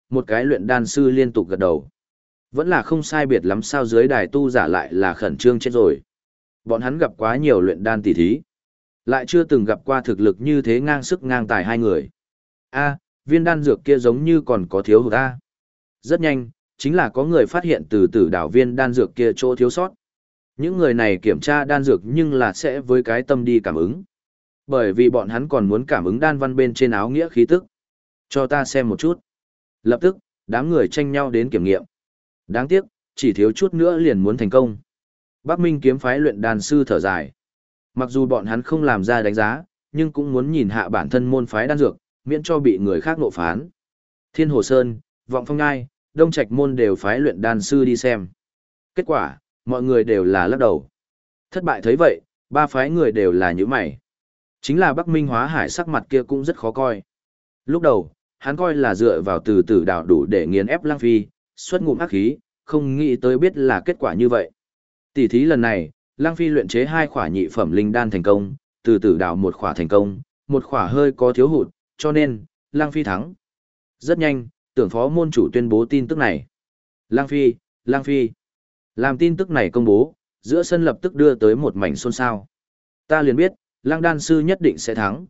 một cái luyện đan sư liên tục gật đầu. Vẫn là không sai biệt lắm sao dưới đài tu giả lại là khẩn trương chết rồi. Bọn hắn gặp quá nhiều luyện đan tỷ thí. Lại chưa từng gặp qua thực lực như thế ngang sức ngang tài hai người. A, viên đan dược kia giống như còn có thiếu hụt ta. Rất nhanh, chính là có người phát hiện từ tử đảo viên đan dược kia chỗ thiếu sót. Những người này kiểm tra đan dược nhưng là sẽ với cái tâm đi cảm ứng. Bởi vì bọn hắn còn muốn cảm ứng đan văn bên trên áo nghĩa khí tức. Cho ta xem một chút. Lập tức, đám người tranh nhau đến kiểm nghiệm. Đáng tiếc, chỉ thiếu chút nữa liền muốn thành công. Bắc Minh kiếm phái luyện đan sư thở dài. Mặc dù bọn hắn không làm ra đánh giá, nhưng cũng muốn nhìn hạ bản thân môn phái đan dược, miễn cho bị người khác nộ phán. Thiên Hồ Sơn, Vọng Phong Ngai, Đông Trạch môn đều phái luyện đan sư đi xem. Kết quả, mọi người đều là lắc đầu. Thất bại thấy vậy, ba phái người đều là như mày. Chính là Bắc Minh Hóa Hải sắc mặt kia cũng rất khó coi. Lúc đầu, hắn coi là dựa vào từ tử đảo đủ để nghiền ép Lăng Phi, xuất ngụm ác khí, không nghĩ tới biết là kết quả như vậy. Tỷ thí lần này, Lăng Phi luyện chế 2 khỏa nhị phẩm linh đan thành công, từ tử đảo 1 khỏa thành công, 1 khỏa hơi có thiếu hụt, cho nên, Lăng Phi thắng. Rất nhanh, tưởng phó môn chủ tuyên bố tin tức này. Lăng Phi. Làm tin tức này công bố, giữa sân lập tức đưa tới một mảnh xôn xao. Ta liền biết, Lăng đan sư nhất định sẽ thắng,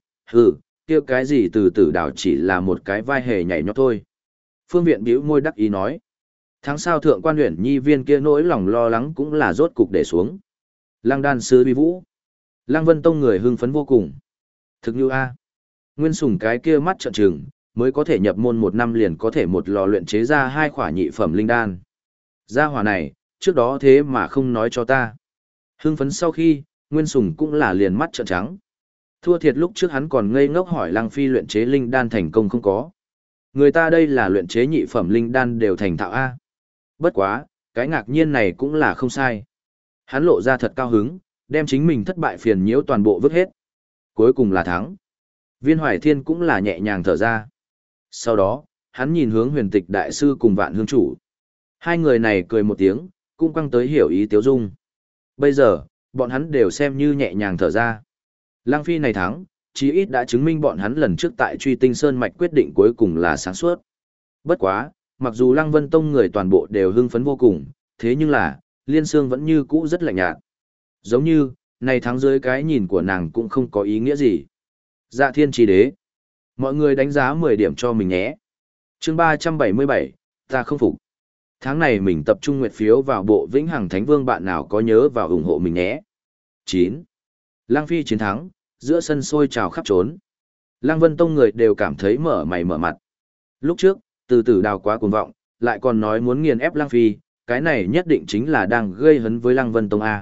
kia cái gì từ tử đảo chỉ là một cái vai hề nhảy nhót thôi. Phương Viện bĩu môi đắc ý nói. Tháng sau thượng quan huyện nhi viên kia nỗi lòng lo lắng cũng là rốt cục để xuống. Lăng đan sư uy vũ. Lăng Vân Tông người hưng phấn vô cùng. Thực như A. Nguyên Sùng cái kia mắt trợn trừng, mới có thể nhập môn 1 năm liền có thể một lò luyện chế ra 2 khỏa nhị phẩm linh đan. Gia hỏa này, trước đó thế mà không nói cho ta. Hưng phấn sau khi, Nguyên Sùng cũng là liền mắt trợn trắng. Thua thiệt lúc trước hắn còn ngây ngốc hỏi Lăng Phi luyện chế linh đan thành công không có. Người ta đây là luyện chế nhị phẩm linh đan đều thành thạo A. Bất quá, cái ngạc nhiên này cũng là không sai. Hắn lộ ra thật cao hứng, đem chính mình thất bại phiền nhiễu toàn bộ vứt hết. Cuối cùng là thắng. Viên Hoài Thiên cũng là nhẹ nhàng thở ra. Sau đó, hắn nhìn hướng Huyền Tịch đại sư cùng Vạn Hương chủ. Hai người này cười một tiếng, cũng quăng tới hiểu ý Tiếu Dung. Bây giờ, bọn hắn đều xem như nhẹ nhàng thở ra. Lăng Phi này thắng, chí ít đã chứng minh bọn hắn lần trước tại Truy Tinh Sơn mạch quyết định cuối cùng là sáng suốt. Bất quá, mặc dù Lăng Vân Tông người toàn bộ đều hưng phấn vô cùng, thế nhưng là, Liên Sương vẫn như cũ rất lạnh nhạt. Giống như, này thắng dưới cái nhìn của nàng cũng không có ý nghĩa gì. Dạ Thiên Chi Đế. Mọi người đánh giá 10 điểm cho mình nhé. Chương 377, ta không phục. Tháng này mình tập trung nguyệt phiếu vào bộ Vĩnh Hằng Thánh Vương, bạn nào có nhớ vào ủng hộ mình nhé. 9. Lăng Phi chiến thắng, giữa sân sôi trào khắp trốn. Lăng Vân Tông người đều cảm thấy mở mày mở mặt. Lúc trước, từ tử đào quá cuồng vọng, lại còn nói muốn nghiền ép Lăng Phi, cái này nhất định chính là đang gây hấn với Lăng Vân Tông A.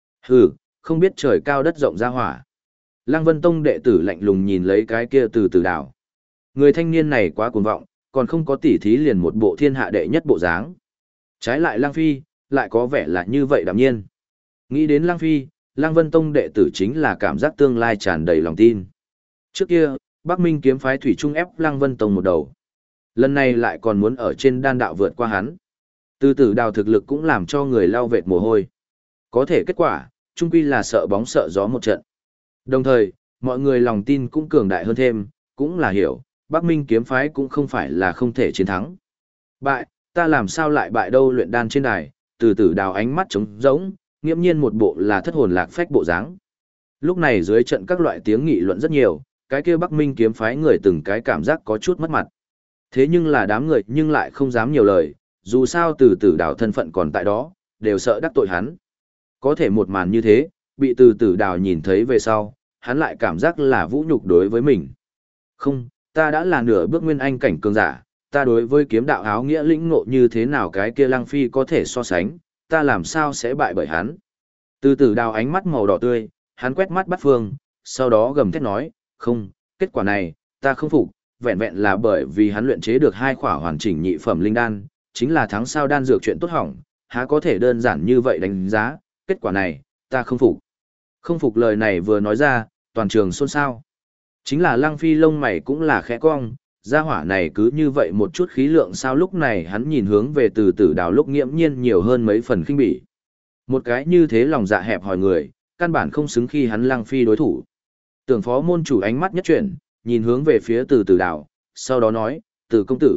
Không biết trời cao đất rộng ra hỏa. Lăng Vân Tông đệ tử lạnh lùng nhìn lấy cái kia từ tử đào. Người thanh niên này quá cuồng vọng, còn không có tỉ thí liền một bộ thiên hạ đệ nhất bộ dáng. Trái lại Lăng Phi, lại có vẻ là như vậy đạm nhiên. Nghĩ đến Lăng Phi, Lăng Vân Tông đệ tử chính là cảm giác tương lai tràn đầy lòng tin. Trước kia, Bắc Minh kiếm phái thủy trung ép Lăng Vân Tông một đầu. Lần này lại còn muốn ở trên đan đạo vượt qua hắn. Từ tử đào thực lực cũng làm cho người lau vệt mồ hôi. Có thể kết quả, chung quy là sợ bóng sợ gió một trận. Đồng thời, mọi người lòng tin cũng cường đại hơn thêm, cũng là hiểu, Bắc Minh kiếm phái cũng không phải là không thể chiến thắng. Bại, ta làm sao lại bại đâu, luyện đan trên đài, từ tử đào ánh mắt trống rỗng, nghiễm nhiên một bộ là thất hồn lạc phách bộ dáng. Lúc này dưới trận các loại tiếng nghị luận rất nhiều, cái kia Bắc Minh kiếm phái người từng cái cảm giác có chút mất mặt. Thế nhưng là đám người nhưng lại không dám nhiều lời, dù sao từ tử đào thân phận còn tại đó, đều sợ đắc tội hắn. Có thể một màn như thế, bị từ tử đào nhìn thấy về sau, hắn lại cảm giác là vũ nhục đối với mình. Không, ta đã là nửa bước nguyên anh cảnh cường giả, ta đối với kiếm đạo áo nghĩa lĩnh ngộ như thế nào cái kia Lăng Phi có thể so sánh, ta làm sao sẽ bại bởi hắn. Từ tử đào ánh mắt màu đỏ tươi, hắn quét mắt bắt phương, sau đó gầm thét nói, không, kết quả này, ta không phục, vẹn vẹn là bởi vì hắn luyện chế được 2 khỏa hoàn chỉnh nhị phẩm linh đan, chính là thắng sao đan dược chuyện tốt hỏng, há có thể đơn giản như vậy đánh giá, kết quả này, ta không phục. Không phục lời này vừa nói ra, toàn trường xôn xao. Chính là Lăng Phi lông mày cũng là khẽ cong, gia hỏa này cứ như vậy một chút khí lượng sao, lúc này hắn nhìn hướng về từ tử đào lúc nghiễm nhiên nhiều hơn mấy phần khinh bỉ. Một cái như thế lòng dạ hẹp hòi người, căn bản không xứng khi hắn Lăng Phi đối thủ. Tưởng phó môn chủ ánh mắt nhất chuyển, nhìn hướng về phía từ tử đào, sau đó nói, từ công tử,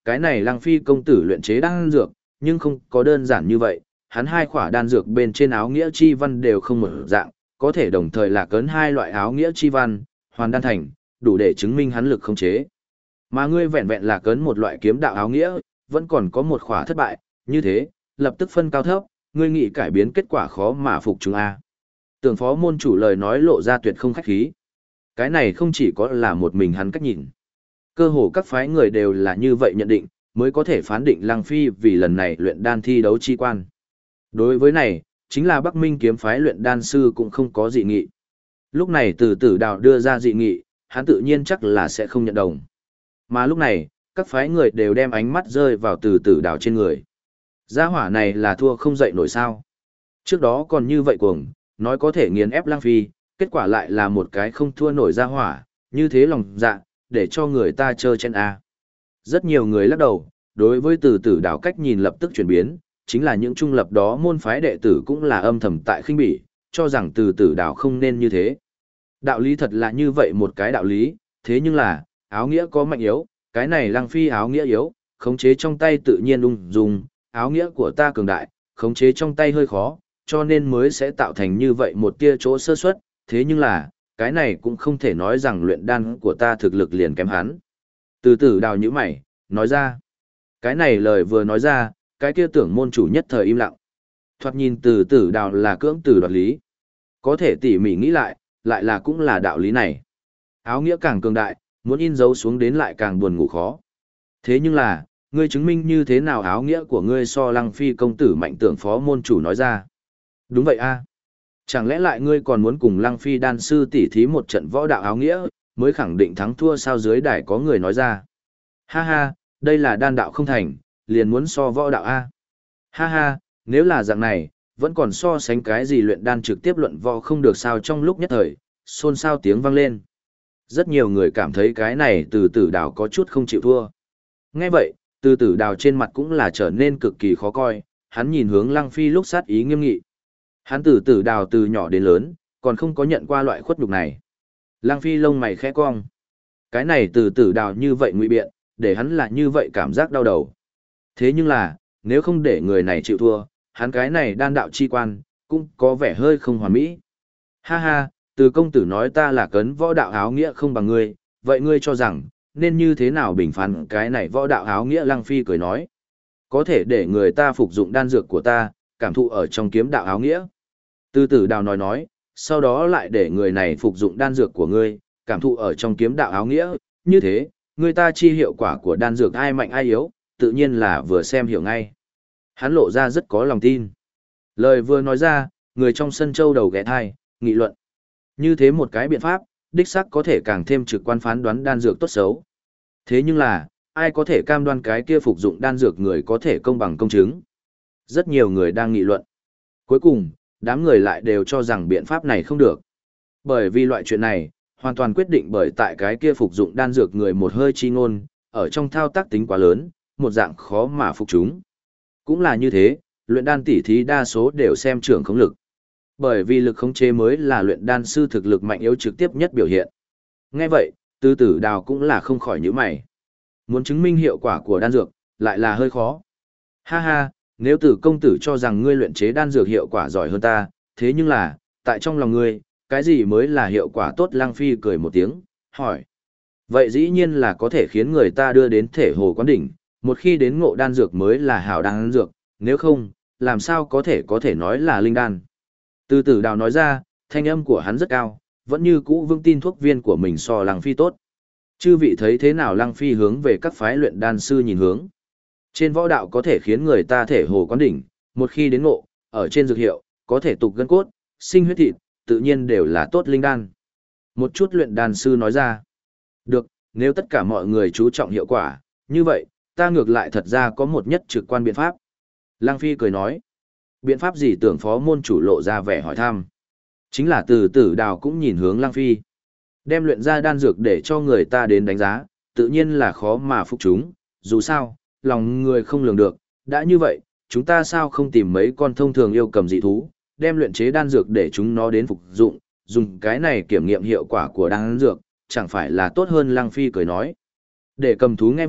cái này Lăng Phi công tử luyện chế đan dược, nhưng không có đơn giản như vậy, hắn hai khỏa đan dược bên trên áo nghĩa chi văn đều không một dạng, có thể đồng thời là cấn hai loại áo nghĩa chi văn, hoàn đan thành, đủ để chứng minh hắn lực không chế. Mà ngươi vẹn vẹn là cấn một loại kiếm đạo áo nghĩa, vẫn còn có một khỏa thất bại, như thế, lập tức phân cao thấp, ngươi nghĩ cải biến kết quả khó mà phục chúng a. Tưởng phó môn chủ lời nói lộ ra tuyệt không khách khí. Cái này không chỉ có là một mình hắn cách nhìn. Cơ hồ các phái người đều là như vậy nhận định, mới có thể phán định Lăng Phi vì lần này luyện đan thi đấu chi quan. Đối với này, chính là Bắc Minh kiếm phái luyện đan sư cũng không có dị nghị. Lúc này Từ Tử Đào đưa ra dị nghị, hắn tự nhiên chắc là sẽ không nhận đồng. Mà lúc này, các phái người đều đem ánh mắt rơi vào Từ Tử Đào trên người. Gia hỏa này là thua không dậy nổi sao. Trước đó còn như vậy cuồng, nói có thể nghiền ép Lăng Phi, kết quả lại là một cái không thua nổi gia hỏa, như thế lòng dạ, để cho người ta chơ chen a. Rất nhiều người lắc đầu, đối với Từ Tử Đào cách nhìn lập tức chuyển biến, chính là những trung lập đó môn phái đệ tử cũng là âm thầm tại khinh bỉ, cho rằng Từ Tử Đào không nên như thế. Đạo lý thật là như vậy một cái đạo lý, thế nhưng là, áo nghĩa có mạnh yếu, cái này Lăng Phi áo nghĩa yếu, khống chế trong tay tự nhiên ung dung, áo nghĩa của ta cường đại, khống chế trong tay hơi khó, cho nên mới sẽ tạo thành như vậy một tia chỗ sơ suất, thế nhưng là, cái này cũng không thể nói rằng luyện đan của ta thực lực liền kém hắn. Từ Tử Đào nhíu mày, nói ra. Cái này lời vừa nói ra, cái kia tưởng môn chủ nhất thời im lặng. Thoạt nhìn Từ Tử Đào là cưỡng từ đoạt lý. Có thể tỉ mỉ nghĩ lại là cũng là đạo lý này. Áo nghĩa càng cường đại, muốn in dấu xuống đến lại càng buồn ngủ khó. Thế nhưng là, ngươi chứng minh như thế nào áo nghĩa của ngươi so Lăng Phi công tử mạnh tưởng phó môn chủ nói ra. Đúng vậy a. Chẳng lẽ lại ngươi còn muốn cùng Lăng Phi đan sư tỉ thí một trận võ đạo áo nghĩa, mới khẳng định thắng thua sao dưới đài có người nói ra. Ha ha, đây là đan đạo không thành, liền muốn so võ đạo a. Ha ha, nếu là dạng này, vẫn còn so sánh cái gì luyện đan trực tiếp luận võ không được sao trong lúc nhất thời, xôn xao tiếng vang lên. Rất nhiều người cảm thấy cái này Từ Tử Đào có chút không chịu thua. Nghe vậy, Từ Tử Đào trên mặt cũng là trở nên cực kỳ khó coi, hắn nhìn hướng Lăng Phi lúc sát ý nghiêm nghị. Hắn Từ Tử Đào từ nhỏ đến lớn, còn không có nhận qua loại khuất nhục này. Lăng Phi lông mày khẽ cong. Cái này Từ Tử Đào như vậy ngụy biện, để hắn là như vậy cảm giác đau đầu. Thế nhưng là, nếu không để người này chịu thua, hắn cái này đan đạo chi quan, cũng có vẻ hơi không hoàn mỹ. Ha ha, Từ công tử nói ta là cấn võ đạo áo nghĩa không bằng ngươi, vậy ngươi cho rằng, nên như thế nào bình phán cái này võ đạo áo nghĩa? Lăng Phi cười nói. Có thể để người ta phục dụng đan dược của ta, cảm thụ ở trong kiếm đạo áo nghĩa. Từ Tử Đào nói, sau đó lại để người này phục dụng đan dược của ngươi, cảm thụ ở trong kiếm đạo áo nghĩa, như thế, người ta chi hiệu quả của đan dược ai mạnh ai yếu, tự nhiên là vừa xem hiểu ngay. Hắn lộ ra rất có lòng tin. Lời vừa nói ra, người trong sân châu đầu ghé thai, nghị luận. Như thế một cái biện pháp, đích xác có thể càng thêm trực quan phán đoán đan dược tốt xấu. Thế nhưng là, ai có thể cam đoan cái kia phục dụng đan dược người có thể công bằng công chứng? Rất nhiều người đang nghị luận. Cuối cùng, đám người lại đều cho rằng biện pháp này không được. Bởi vì loại chuyện này, hoàn toàn quyết định bởi tại cái kia phục dụng đan dược người một hơi chi ngôn, ở trong thao tác tính quá lớn, một dạng khó mà phục chúng. Cũng là như thế, luyện đan tỉ thí đa số đều xem trưởng khống lực. Bởi vì lực khống chế mới là luyện đan sư thực lực mạnh yếu trực tiếp nhất biểu hiện. Nghe vậy, Từ Tử Đào cũng là không khỏi nhíu mày. Muốn chứng minh hiệu quả của đan dược, lại là hơi khó. Ha ha, nếu Tử công tử cho rằng ngươi luyện chế đan dược hiệu quả giỏi hơn ta, thế nhưng là, tại trong lòng ngươi, cái gì mới là hiệu quả tốt? Lăng Phi cười một tiếng, hỏi. Vậy dĩ nhiên là có thể khiến người ta đưa đến thể hồ quán đỉnh, một khi đến ngộ đan dược mới là hảo đan dược, nếu không, làm sao có thể nói là linh đan. Từ Tử Đào nói ra, thanh âm của hắn rất cao, vẫn như cũ vững tin thuốc viên của mình so Lăng Phi tốt. Chư vị thấy thế nào? Lăng Phi hướng về các phái luyện đan sư nhìn hướng. Trên võ đạo có thể khiến người ta thể hồ quán đỉnh, một khi đến ngộ, ở trên dược hiệu, có thể tục gân cốt, sinh huyết thịt, tự nhiên đều là tốt linh đan. Một chút luyện đan sư nói ra. Được, nếu tất cả mọi người chú trọng hiệu quả, như vậy, ta ngược lại thật ra có một nhất trực quan biện pháp. Lăng Phi cười nói. Biện pháp gì? Tưởng phó môn chủ lộ ra vẻ hỏi thăm. Chính là Từ Tử Đào cũng nhìn hướng Lăng Phi. Đem luyện ra đan dược để cho người ta đến đánh giá, tự nhiên là khó mà phục chúng, dù sao, lòng người không lường được, đã như vậy, chúng ta sao không tìm mấy con thông thường yêu cầm dị thú, đem luyện chế đan dược để chúng nó đến phục dụng, dùng cái này kiểm nghiệm hiệu quả của đan dược, chẳng phải là tốt hơn? Lăng Phi cười nói. Để cầm thú nghe vậy,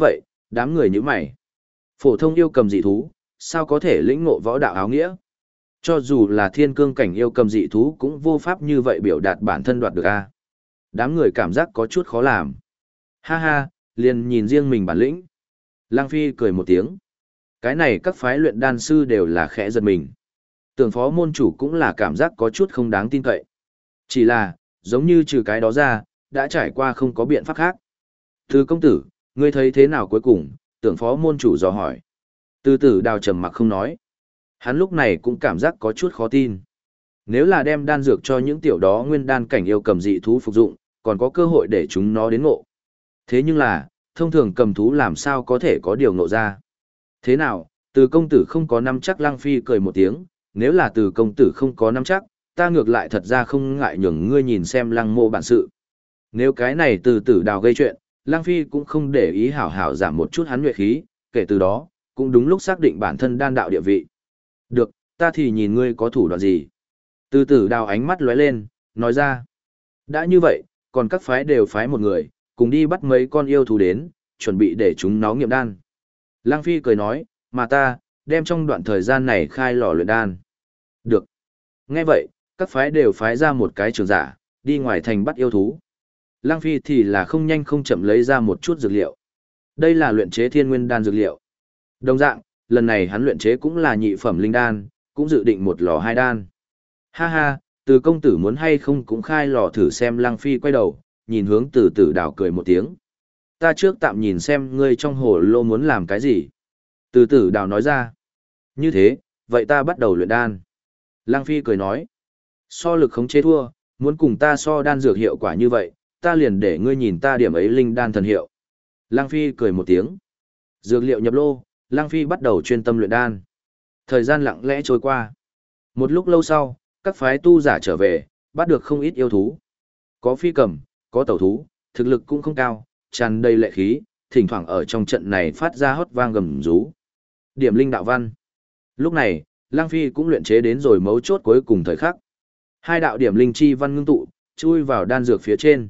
Đám người nhíu mày. Phổ thông yêu cầm dị thú, sao có thể lĩnh ngộ võ đạo áo nghĩa? Cho dù là thiên cương cảnh yêu cầm dị thú cũng vô pháp như vậy biểu đạt bản thân đoạt được a. Đám người cảm giác có chút khó làm. Ha ha, liền nhìn riêng mình bản lĩnh. Lăng Phi cười một tiếng. Cái này các phái luyện đan sư đều là khẽ giật mình. Tưởng phó môn chủ cũng là cảm giác có chút không đáng tin cậy. Chỉ là, giống như trừ cái đó ra, đã trải qua không có biện pháp khác. Từ công tử, ngươi thấy thế nào cuối cùng? Tưởng phó môn chủ dò hỏi. Từ tử đào trầm mặc không nói. Hắn lúc này cũng cảm giác có chút khó tin. Nếu là đem đan dược cho những tiểu đó nguyên đan cảnh yêu cầm dị thú phục dụng, còn có cơ hội để chúng nó đến ngộ. Thế nhưng là, thông thường cầm thú làm sao có thể có điều ngộ ra. Thế nào, từ công tử không có nắm chắc? Lăng Phi cười một tiếng, nếu là từ công tử không có nắm chắc, ta ngược lại thật ra không ngại nhường ngươi nhìn xem Lăng mô bản sự. Nếu cái này từ tử đào gây chuyện, Lăng Phi cũng không để ý hảo hảo giảm một chút hắn nhuệ khí, kể từ đó, cũng đúng lúc xác định bản thân đan đạo địa vị. Được, ta thì nhìn ngươi có thủ đoạn gì. Từ tử đào ánh mắt lóe lên, nói ra. Đã như vậy, còn các phái đều phái một người, cùng đi bắt mấy con yêu thú đến, chuẩn bị để chúng nó nghiệm đan. Lăng Phi cười nói, mà ta, đem trong đoạn thời gian này khai lò luyện đan. Được. Nghe vậy, các phái đều phái ra một cái trưởng giả, đi ngoài thành bắt yêu thú. Lăng Phi thì là không nhanh không chậm lấy ra một chút dược liệu. Đây là luyện chế thiên nguyên đan dược liệu. Đồng dạng, lần này hắn luyện chế cũng là nhị phẩm linh đan, cũng dự định một lò hai đan. Ha ha, từ công tử muốn hay không cũng khai lò thử xem. Lăng Phi quay đầu, nhìn hướng từ tử đào cười một tiếng. Ta trước tạm nhìn xem ngươi trong hồ lô muốn làm cái gì. Từ tử đào nói ra. Như thế, vậy ta bắt đầu luyện đan. Lăng Phi cười nói. So lực khống chế thua, muốn cùng ta so đan dược hiệu quả như vậy, ta liền để ngươi nhìn ta điểm ấy linh đan thần hiệu. Lăng Phi cười một tiếng. Dược liệu nhập lô, Lăng Phi bắt đầu chuyên tâm luyện đan. Thời gian lặng lẽ trôi qua. Một lúc lâu sau, các phái tu giả trở về, bắt được không ít yêu thú. Có phi cầm, có tẩu thú, thực lực cũng không cao, tràn đầy lệ khí, thỉnh thoảng ở trong trận này phát ra hót vang gầm rú. Điểm linh đạo văn. Lúc này, Lăng Phi cũng luyện chế đến rồi mấu chốt cuối cùng thời khắc. Hai đạo điểm linh chi văn ngưng tụ, chui vào đan dược phía trên.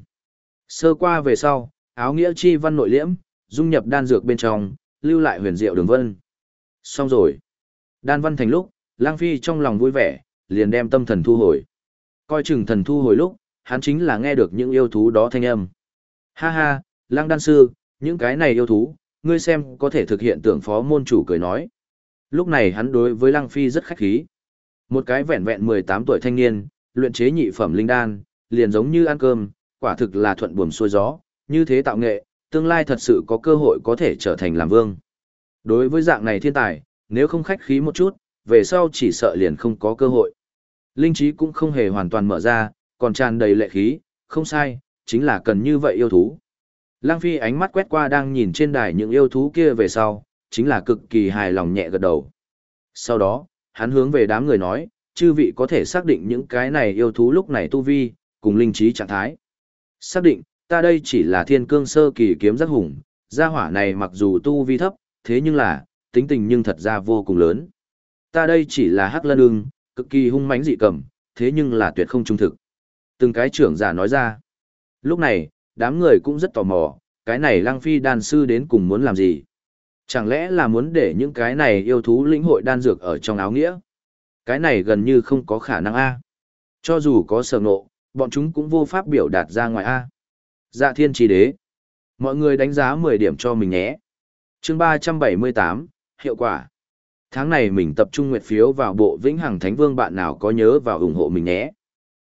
Sơ qua về sau, áo nghĩa chi văn nội liễm, dung nhập đan dược bên trong, lưu lại huyền diệu đường vân. Xong rồi. Đan văn thành lúc, Lăng Phi trong lòng vui vẻ, liền đem tâm thần thu hồi. Coi chừng thần thu hồi lúc, hắn chính là nghe được những yêu thú đó thanh âm. Ha ha, Lăng đan sư, những cái này yêu thú, ngươi xem có thể thực hiện tưởng phó môn chủ cười nói. Lúc này hắn đối với Lăng Phi rất khách khí. Một cái vẹn vẹn 18 tuổi thanh niên, luyện chế nhị phẩm linh đan, liền giống như ăn cơm, quả thực là thuận buồm xuôi gió, như thế tạo nghệ, tương lai thật sự có cơ hội có thể trở thành làm vương. Đối với dạng này thiên tài, nếu không khách khí một chút, về sau chỉ sợ liền không có cơ hội. Linh trí cũng không hề hoàn toàn mở ra, còn tràn đầy lệ khí, không sai, chính là cần như vậy yêu thú. Lăng Phi ánh mắt quét qua đang nhìn trên đài những yêu thú kia về sau, chính là cực kỳ hài lòng nhẹ gật đầu. Sau đó, hắn hướng về đám người nói, chư vị có thể xác định những cái này yêu thú lúc này tu vi, cùng linh trí trạng thái. Xác định, ta đây chỉ là thiên cương sơ kỳ kiếm giác hùng, gia hỏa này mặc dù tu vi thấp, thế nhưng là, tính tình nhưng thật ra vô cùng lớn. Ta đây chỉ là hắc lân ưng, cực kỳ hung mãnh dị cầm, thế nhưng là tuyệt không trung thực. Từng cái trưởng giả nói ra. Lúc này, đám người cũng rất tò mò, cái này Lăng Phi đan sư đến cùng muốn làm gì? Chẳng lẽ là muốn để những cái này yêu thú lĩnh hội đan dược ở trong áo nghĩa? Cái này gần như không có khả năng a. Cho dù có sở ngộ, bọn chúng cũng vô pháp biểu đạt ra ngoài a. Dạ thiên trì đế. Mọi người đánh giá 10 điểm cho mình nhé. Chương 378, hiệu quả. Tháng này mình tập trung nguyệt phiếu vào bộ Vĩnh Hằng Thánh Vương, bạn nào có nhớ vào ủng hộ mình nhé.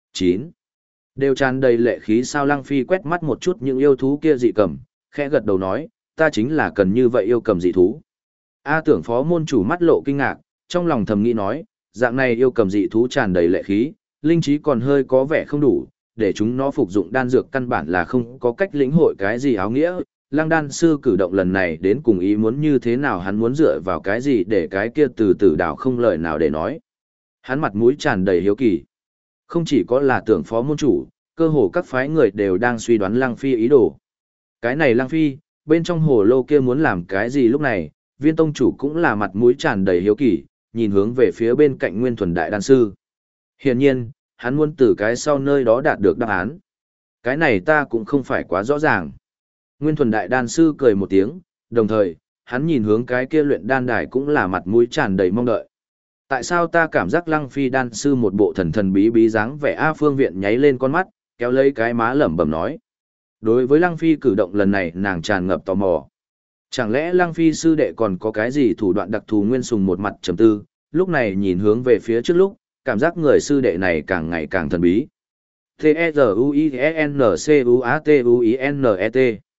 9. Đều tràn đầy lệ khí sao? Lăng Phi quét mắt một chút những yêu thú kia dị cầm, khẽ gật đầu nói, ta chính là cần như vậy yêu cầm dị thú. A tưởng phó môn chủ mắt lộ kinh ngạc, trong lòng thầm nghĩ nói, dạng này yêu cầm dị thú tràn đầy lệ khí, linh trí còn hơi có vẻ không đủ, để chúng nó phục dụng đan dược căn bản là không có cách lĩnh hội cái gì áo nghĩa. Lăng đan sư cử động lần này đến cùng ý muốn như thế nào, hắn muốn dựa vào cái gì để cái kia từ tử đảo không lời nào để nói. Hắn mặt mũi tràn đầy hiếu kỳ. Không chỉ có là tưởng phó môn chủ, cơ hồ các phái người đều đang suy đoán Lăng Phi ý đồ. Cái này Lăng Phi, bên trong hồ lô kia muốn làm cái gì lúc này, Viên tông chủ cũng là mặt mũi tràn đầy hiếu kỳ, nhìn hướng về phía bên cạnh Nguyên Thuần đại đan sư. Hiển nhiên, hắn muốn từ cái sau nơi đó đạt được đáp án. Cái này ta cũng không phải quá rõ ràng. Nguyên Thuần đại đan sư cười một tiếng, đồng thời, hắn nhìn hướng cái kia luyện đan đài cũng là mặt mũi tràn đầy mong đợi. Tại sao ta cảm giác Lăng Phi đan sư một bộ thần thần bí bí dáng vẻ A Phương Viện nháy lên con mắt, kéo lấy cái má lẩm bẩm nói. Đối với Lăng Phi cử động lần này nàng tràn ngập tò mò. Chẳng lẽ Lăng Phi sư đệ còn có cái gì thủ đoạn đặc thù? Nguyên Sùng một mặt trầm tư, lúc này nhìn hướng về phía trước lúc, cảm giác người sư đệ này càng ngày càng thần bí. T-E-Z-U-I-N-C-U-A-T-U-I-N-E-T.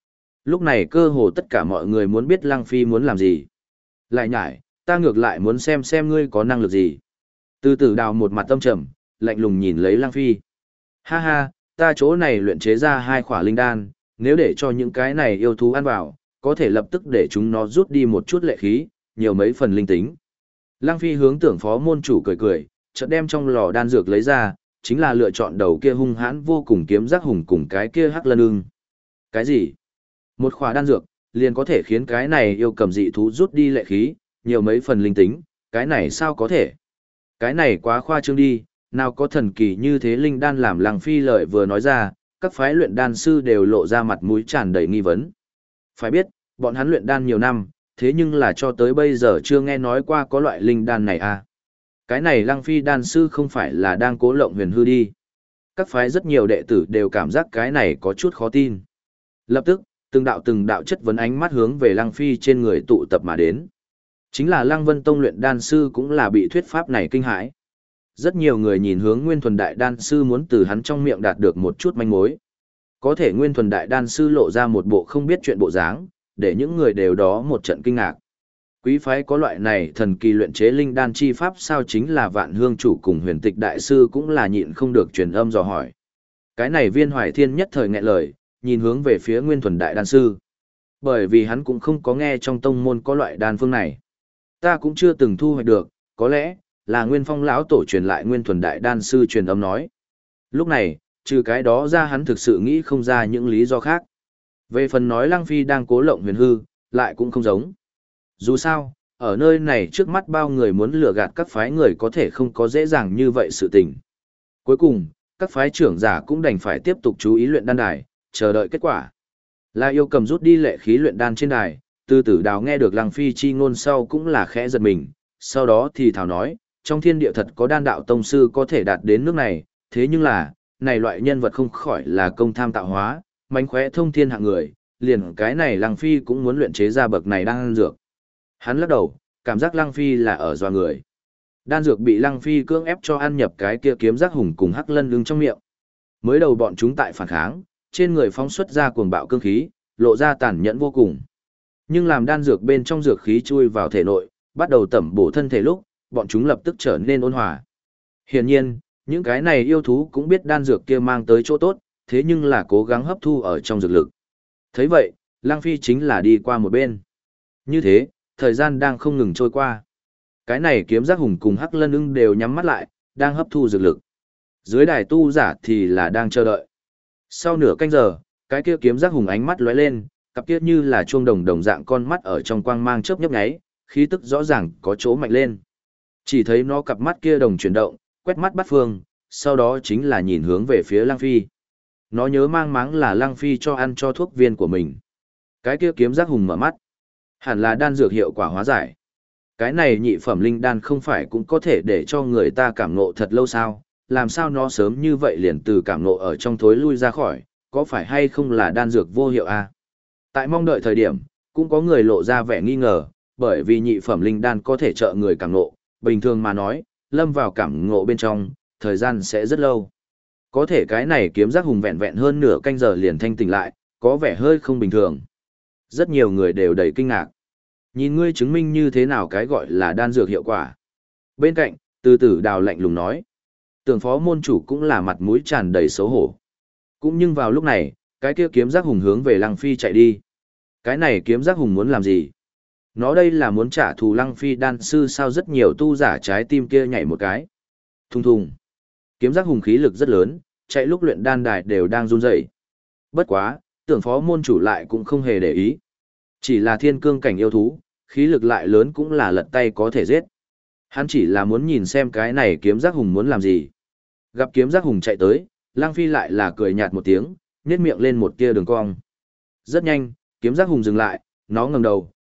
Lúc này cơ hồ tất cả mọi người muốn biết Lăng Phi muốn làm gì. Lại nhải, ta ngược lại muốn xem ngươi có năng lực gì. Từ Tử Đào một mặt tâm trầm, lạnh lùng nhìn lấy Lăng Phi. Ha ha, ta chỗ này luyện chế ra 2 khỏa linh đan, nếu để cho những cái này yêu thú ăn vào, có thể lập tức để chúng nó rút đi một chút lệ khí, nhiều mấy phần linh tính. Lăng Phi hướng Tưởng Phó môn chủ cười cười, chợt đem trong lò đan dược lấy ra, chính là lựa chọn đầu kia hung hãn vô cùng kiếm giác hùng cùng cái kia hắc lân ưng. Cái gì? Một khỏa đan dược, liền có thể khiến cái này yêu cầm dị thú rút đi lệ khí, nhiều mấy phần linh tính, cái này sao có thể? Cái này quá khoa trương đi, nào có thần kỳ như thế linh đan. Làm Lăng Phi lợi vừa nói ra, các phái luyện đan sư đều lộ ra mặt mũi tràn đầy nghi vấn. Phải biết, bọn hắn luyện đan nhiều năm, thế nhưng là cho tới bây giờ chưa nghe nói qua có loại linh đan này à. Cái này Lăng Phi đan sư không phải là đang cố lộng huyền hư đi. Các phái rất nhiều đệ tử đều cảm giác cái này có chút khó tin. Lập tức, từng đạo chất vấn ánh mắt hướng về Lăng Phi trên người tụ tập mà đến. Chính là Lăng Vân Tông luyện đan sư cũng là bị thuyết pháp này kinh hãi. Rất nhiều người nhìn hướng Nguyên Thuần Đại Đan sư muốn từ hắn trong miệng đạt được một chút manh mối. Có thể Nguyên Thuần Đại Đan sư lộ ra một bộ không biết chuyện bộ dáng, để những người đều đó một trận kinh ngạc. Quý phái có loại này thần kỳ luyện chế linh đan chi pháp sao? Chính là Vạn Hương chủ cùng Huyền Tịch đại sư cũng là nhịn không được truyền âm dò hỏi. Cái này Viên Hoài Thiên nhất thời nghẹn lời, nhìn hướng về phía Nguyên Thuần Đại Đan sư. Bởi vì hắn cũng không có nghe trong tông môn có loại đan phương này. Ta cũng chưa từng thu hoạch được, có lẽ là Nguyên Phong lão tổ truyền lại. Nguyên Thuần Đại Đan sư truyền âm nói. Lúc này, trừ cái đó ra hắn thực sự nghĩ không ra những lý do khác. Về phần nói Lăng Phi đang cố lộng huyền hư, lại cũng không giống. Dù sao, ở nơi này trước mắt bao người muốn lừa gạt các phái người có thể không có dễ dàng như vậy sự tình. Cuối cùng, các phái trưởng giả cũng đành phải tiếp tục chú ý luyện đan đài, chờ đợi kết quả. La Yêu cầm rút đi lệ khí luyện đan trên đài, Từ Tử Đào nghe được Lăng Phi chi ngôn sau cũng là khẽ giật mình, sau đó thì thảo nói, trong thiên địa thật có đan đạo tông sư có thể đạt đến nước này, thế nhưng là, này loại nhân vật không khỏi là công tham tạo hóa, mánh khóe thông thiên hạng người, liền cái này Lăng Phi cũng muốn luyện chế ra bậc này đan dược. Hắn lắc đầu, cảm giác Lăng Phi là ở doa người. Đan dược bị Lăng Phi cưỡng ép cho ăn nhập cái kia kiếm giác hùng cùng hắc lân lưng trong miệng. Mới đầu bọn chúng tại phản kháng, trên người phóng xuất ra cuồng bạo cương khí, lộ ra tàn nhẫn vô cùng. Nhưng làm đan dược bên trong dược khí chui vào thể nội, bắt đầu tẩm bổ thân thể lúc, bọn chúng lập tức trở nên ôn hòa. Hiển nhiên, những cái này yêu thú cũng biết đan dược kia mang tới chỗ tốt, thế nhưng là cố gắng hấp thu ở trong dược lực. Thấy vậy, Lăng Phi chính là đi qua một bên. Như thế, thời gian đang không ngừng trôi qua. Cái này kiếm giác hùng cùng hắc lân ưng đều nhắm mắt lại, đang hấp thu dược lực. Dưới đài tu giả thì là đang chờ đợi. Sau nửa canh giờ, cái kia kiếm giác hùng ánh mắt lóe lên, cặp kia như là chuông đồng đồng dạng con mắt ở trong quang mang chớp nhấp nháy, khí tức rõ ràng có chỗ mạnh lên. Chỉ thấy nó cặp mắt kia đồng chuyển động, quét mắt bắt phương, sau đó chính là nhìn hướng về phía Lăng Phi. Nó nhớ mang máng là Lăng Phi cho ăn cho thuốc viên của mình. Cái kia kiếm giác hùng mở mắt. Hẳn là đan dược hiệu quả hóa giải. Cái này nhị phẩm linh đan không phải cũng có thể để cho người ta cảm ngộ thật lâu sao? Làm sao nó sớm như vậy liền từ cảm ngộ ở trong thối lui ra khỏi, có phải hay không là đan dược vô hiệu à? Tại mong đợi thời điểm, cũng có người lộ ra vẻ nghi ngờ, bởi vì nhị phẩm linh đan có thể trợ người cảm ngộ, bình thường mà nói, lâm vào cảm ngộ bên trong, thời gian sẽ rất lâu. Có thể cái này kiếm giác hùng vẹn vẹn hơn nửa canh giờ liền thanh tỉnh lại, có vẻ hơi không bình thường. Rất nhiều người đều đầy kinh ngạc. Nhìn ngươi chứng minh như thế nào cái gọi là đan dược hiệu quả. Bên cạnh, Từ Tử Đào lạnh lùng nói. Tưởng Phó môn chủ cũng là mặt mũi tràn đầy xấu hổ. Cũng nhưng vào lúc này, cái kia kiếm giác hùng hướng về Lăng Phi chạy đi. Cái này kiếm giác hùng muốn làm gì? Nó đây là muốn trả thù Lăng Phi đan sư sao? Rất nhiều tu giả trái tim kia nhảy một cái. Thùng thùng. Kiếm giác hùng khí lực rất lớn, chạy lúc luyện đan đài đều đang run rẩy. Bất quá, Tưởng Phó môn chủ lại cũng không hề để ý. Chỉ là thiên cương cảnh yêu thú, khí lực lại lớn cũng là lật tay có thể giết. Hắn chỉ là muốn nhìn xem cái này kiếm giác hùng muốn làm gì. Gặp kiếm giác hùng chạy tới, Lăng Phi lại là cười nhạt một tiếng, nhếch miệng lên một tia đường cong. Rất nhanh, kiếm giác hùng dừng lại, nó ngẩng đầu,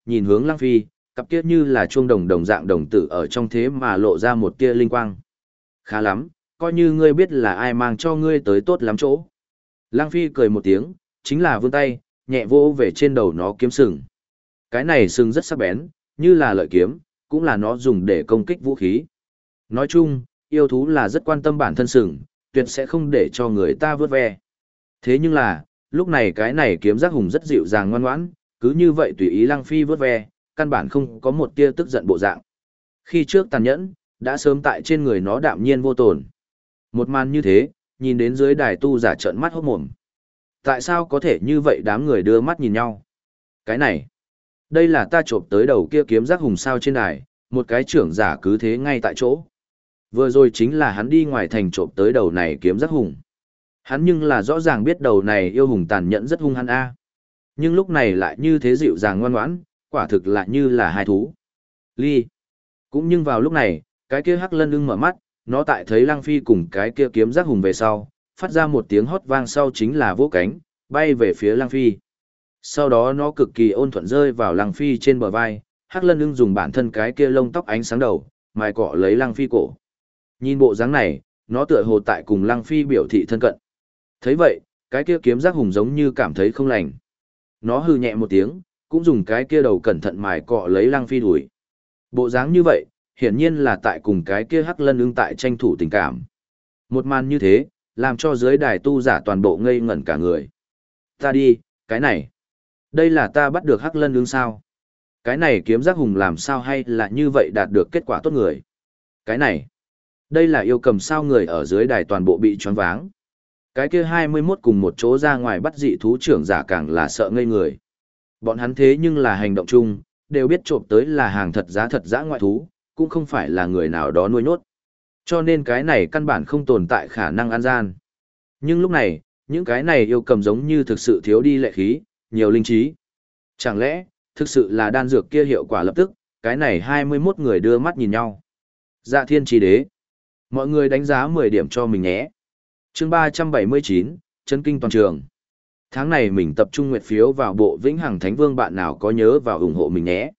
nhìn hướng Lăng Phi, cặp kiết như là chuông đồng đồng dạng đồng tử ở trong thế mà lộ ra một tia linh quang. Khá lắm, coi như ngươi biết là ai mang cho ngươi tới tốt lắm chỗ. Lăng Phi cười một tiếng, chính là vươn tay, nhẹ vỗ về trên đầu nó kiếm sừng. Cái này sừng rất sắc bén, như là lợi kiếm, cũng là nó dùng để công kích vũ khí. Nói chung, yêu thú là rất quan tâm bản thân sừng, tuyệt sẽ không để cho người ta vớt ve. Thế nhưng là, lúc này cái này kiếm giác hùng rất dịu dàng ngoan ngoãn, cứ như vậy tùy ý Lăng Phi vớt ve, căn bản không có một tia tức giận bộ dạng. Khi trước tàn nhẫn, đã sớm tại trên người nó đạm nhiên vô tổn. Một màn như thế, nhìn đến dưới đài tu giả trợn mắt hốt mồm. Tại sao có thể như vậy đám người đưa mắt nhìn nhau? Cái này, đây là ta trộm tới đầu kia kiếm giác hùng sao trên đài, một cái trưởng giả cứ thế ngay tại chỗ. Vừa rồi chính là hắn đi ngoài thành trộm tới đầu này kiếm giác hùng. Hắn nhưng là rõ ràng biết đầu này yêu hùng tàn nhẫn rất hung hăng a. Nhưng lúc này lại như thế dịu dàng ngoan ngoãn, quả thực lại như là hai thú. Ly. Cũng nhưng vào lúc này, cái kia hắc lân ưng mở mắt, nó tại thấy Lăng Phi cùng cái kia kiếm giác hùng về sau, phát ra một tiếng hót vang sau chính là vỗ cánh, bay về phía Lăng Phi. Sau đó nó cực kỳ ôn thuận rơi vào Lăng Phi trên bờ vai, hắc lân ưng dùng bản thân cái kia lông tóc ánh sáng đầu, mài cọ lấy Lăng Phi cổ. Nhìn bộ dáng này, nó tựa hồ tại cùng Lăng Phi biểu thị thân cận. Thấy vậy, cái kia kiếm giác hùng giống như cảm thấy không lành. Nó hừ nhẹ một tiếng, cũng dùng cái kia đầu cẩn thận mài cọ lấy Lăng Phi đuổi. Bộ dáng như vậy, hiển nhiên là tại cùng cái kia hắc lân ưng tại tranh thủ tình cảm. Một màn như thế, làm cho dưới đài tu giả toàn bộ ngây ngẩn cả người. Ta đi, cái này. Đây là ta bắt được hắc lân ưng sao? Cái này kiếm giác hùng làm sao hay là như vậy đạt được kết quả tốt người? Cái này. Đây là yêu cầm sao người ở dưới đài toàn bộ bị choáng váng. Cái kia 21 cùng một chỗ ra ngoài bắt dị thú trưởng giả càng là sợ ngây người. Bọn hắn thế nhưng là hành động chung, đều biết trộm tới là hàng thật giá thật dã ngoại thú, cũng không phải là người nào đó nuôi nhốt. Cho nên cái này căn bản không tồn tại khả năng ăn gian. Nhưng lúc này, những cái này yêu cầm giống như thực sự thiếu đi lệ khí, nhiều linh trí. Chẳng lẽ, thực sự là đan dược kia hiệu quả lập tức, cái này 21 người đưa mắt nhìn nhau. Dạ thiên chi đế. Mọi người đánh giá 10 điểm cho mình nhé. Chương 379, chấn kinh toàn trường. Tháng này mình tập trung nguyệt phiếu vào bộ Vĩnh Hằng Thánh Vương, bạn nào có nhớ vào ủng hộ mình nhé.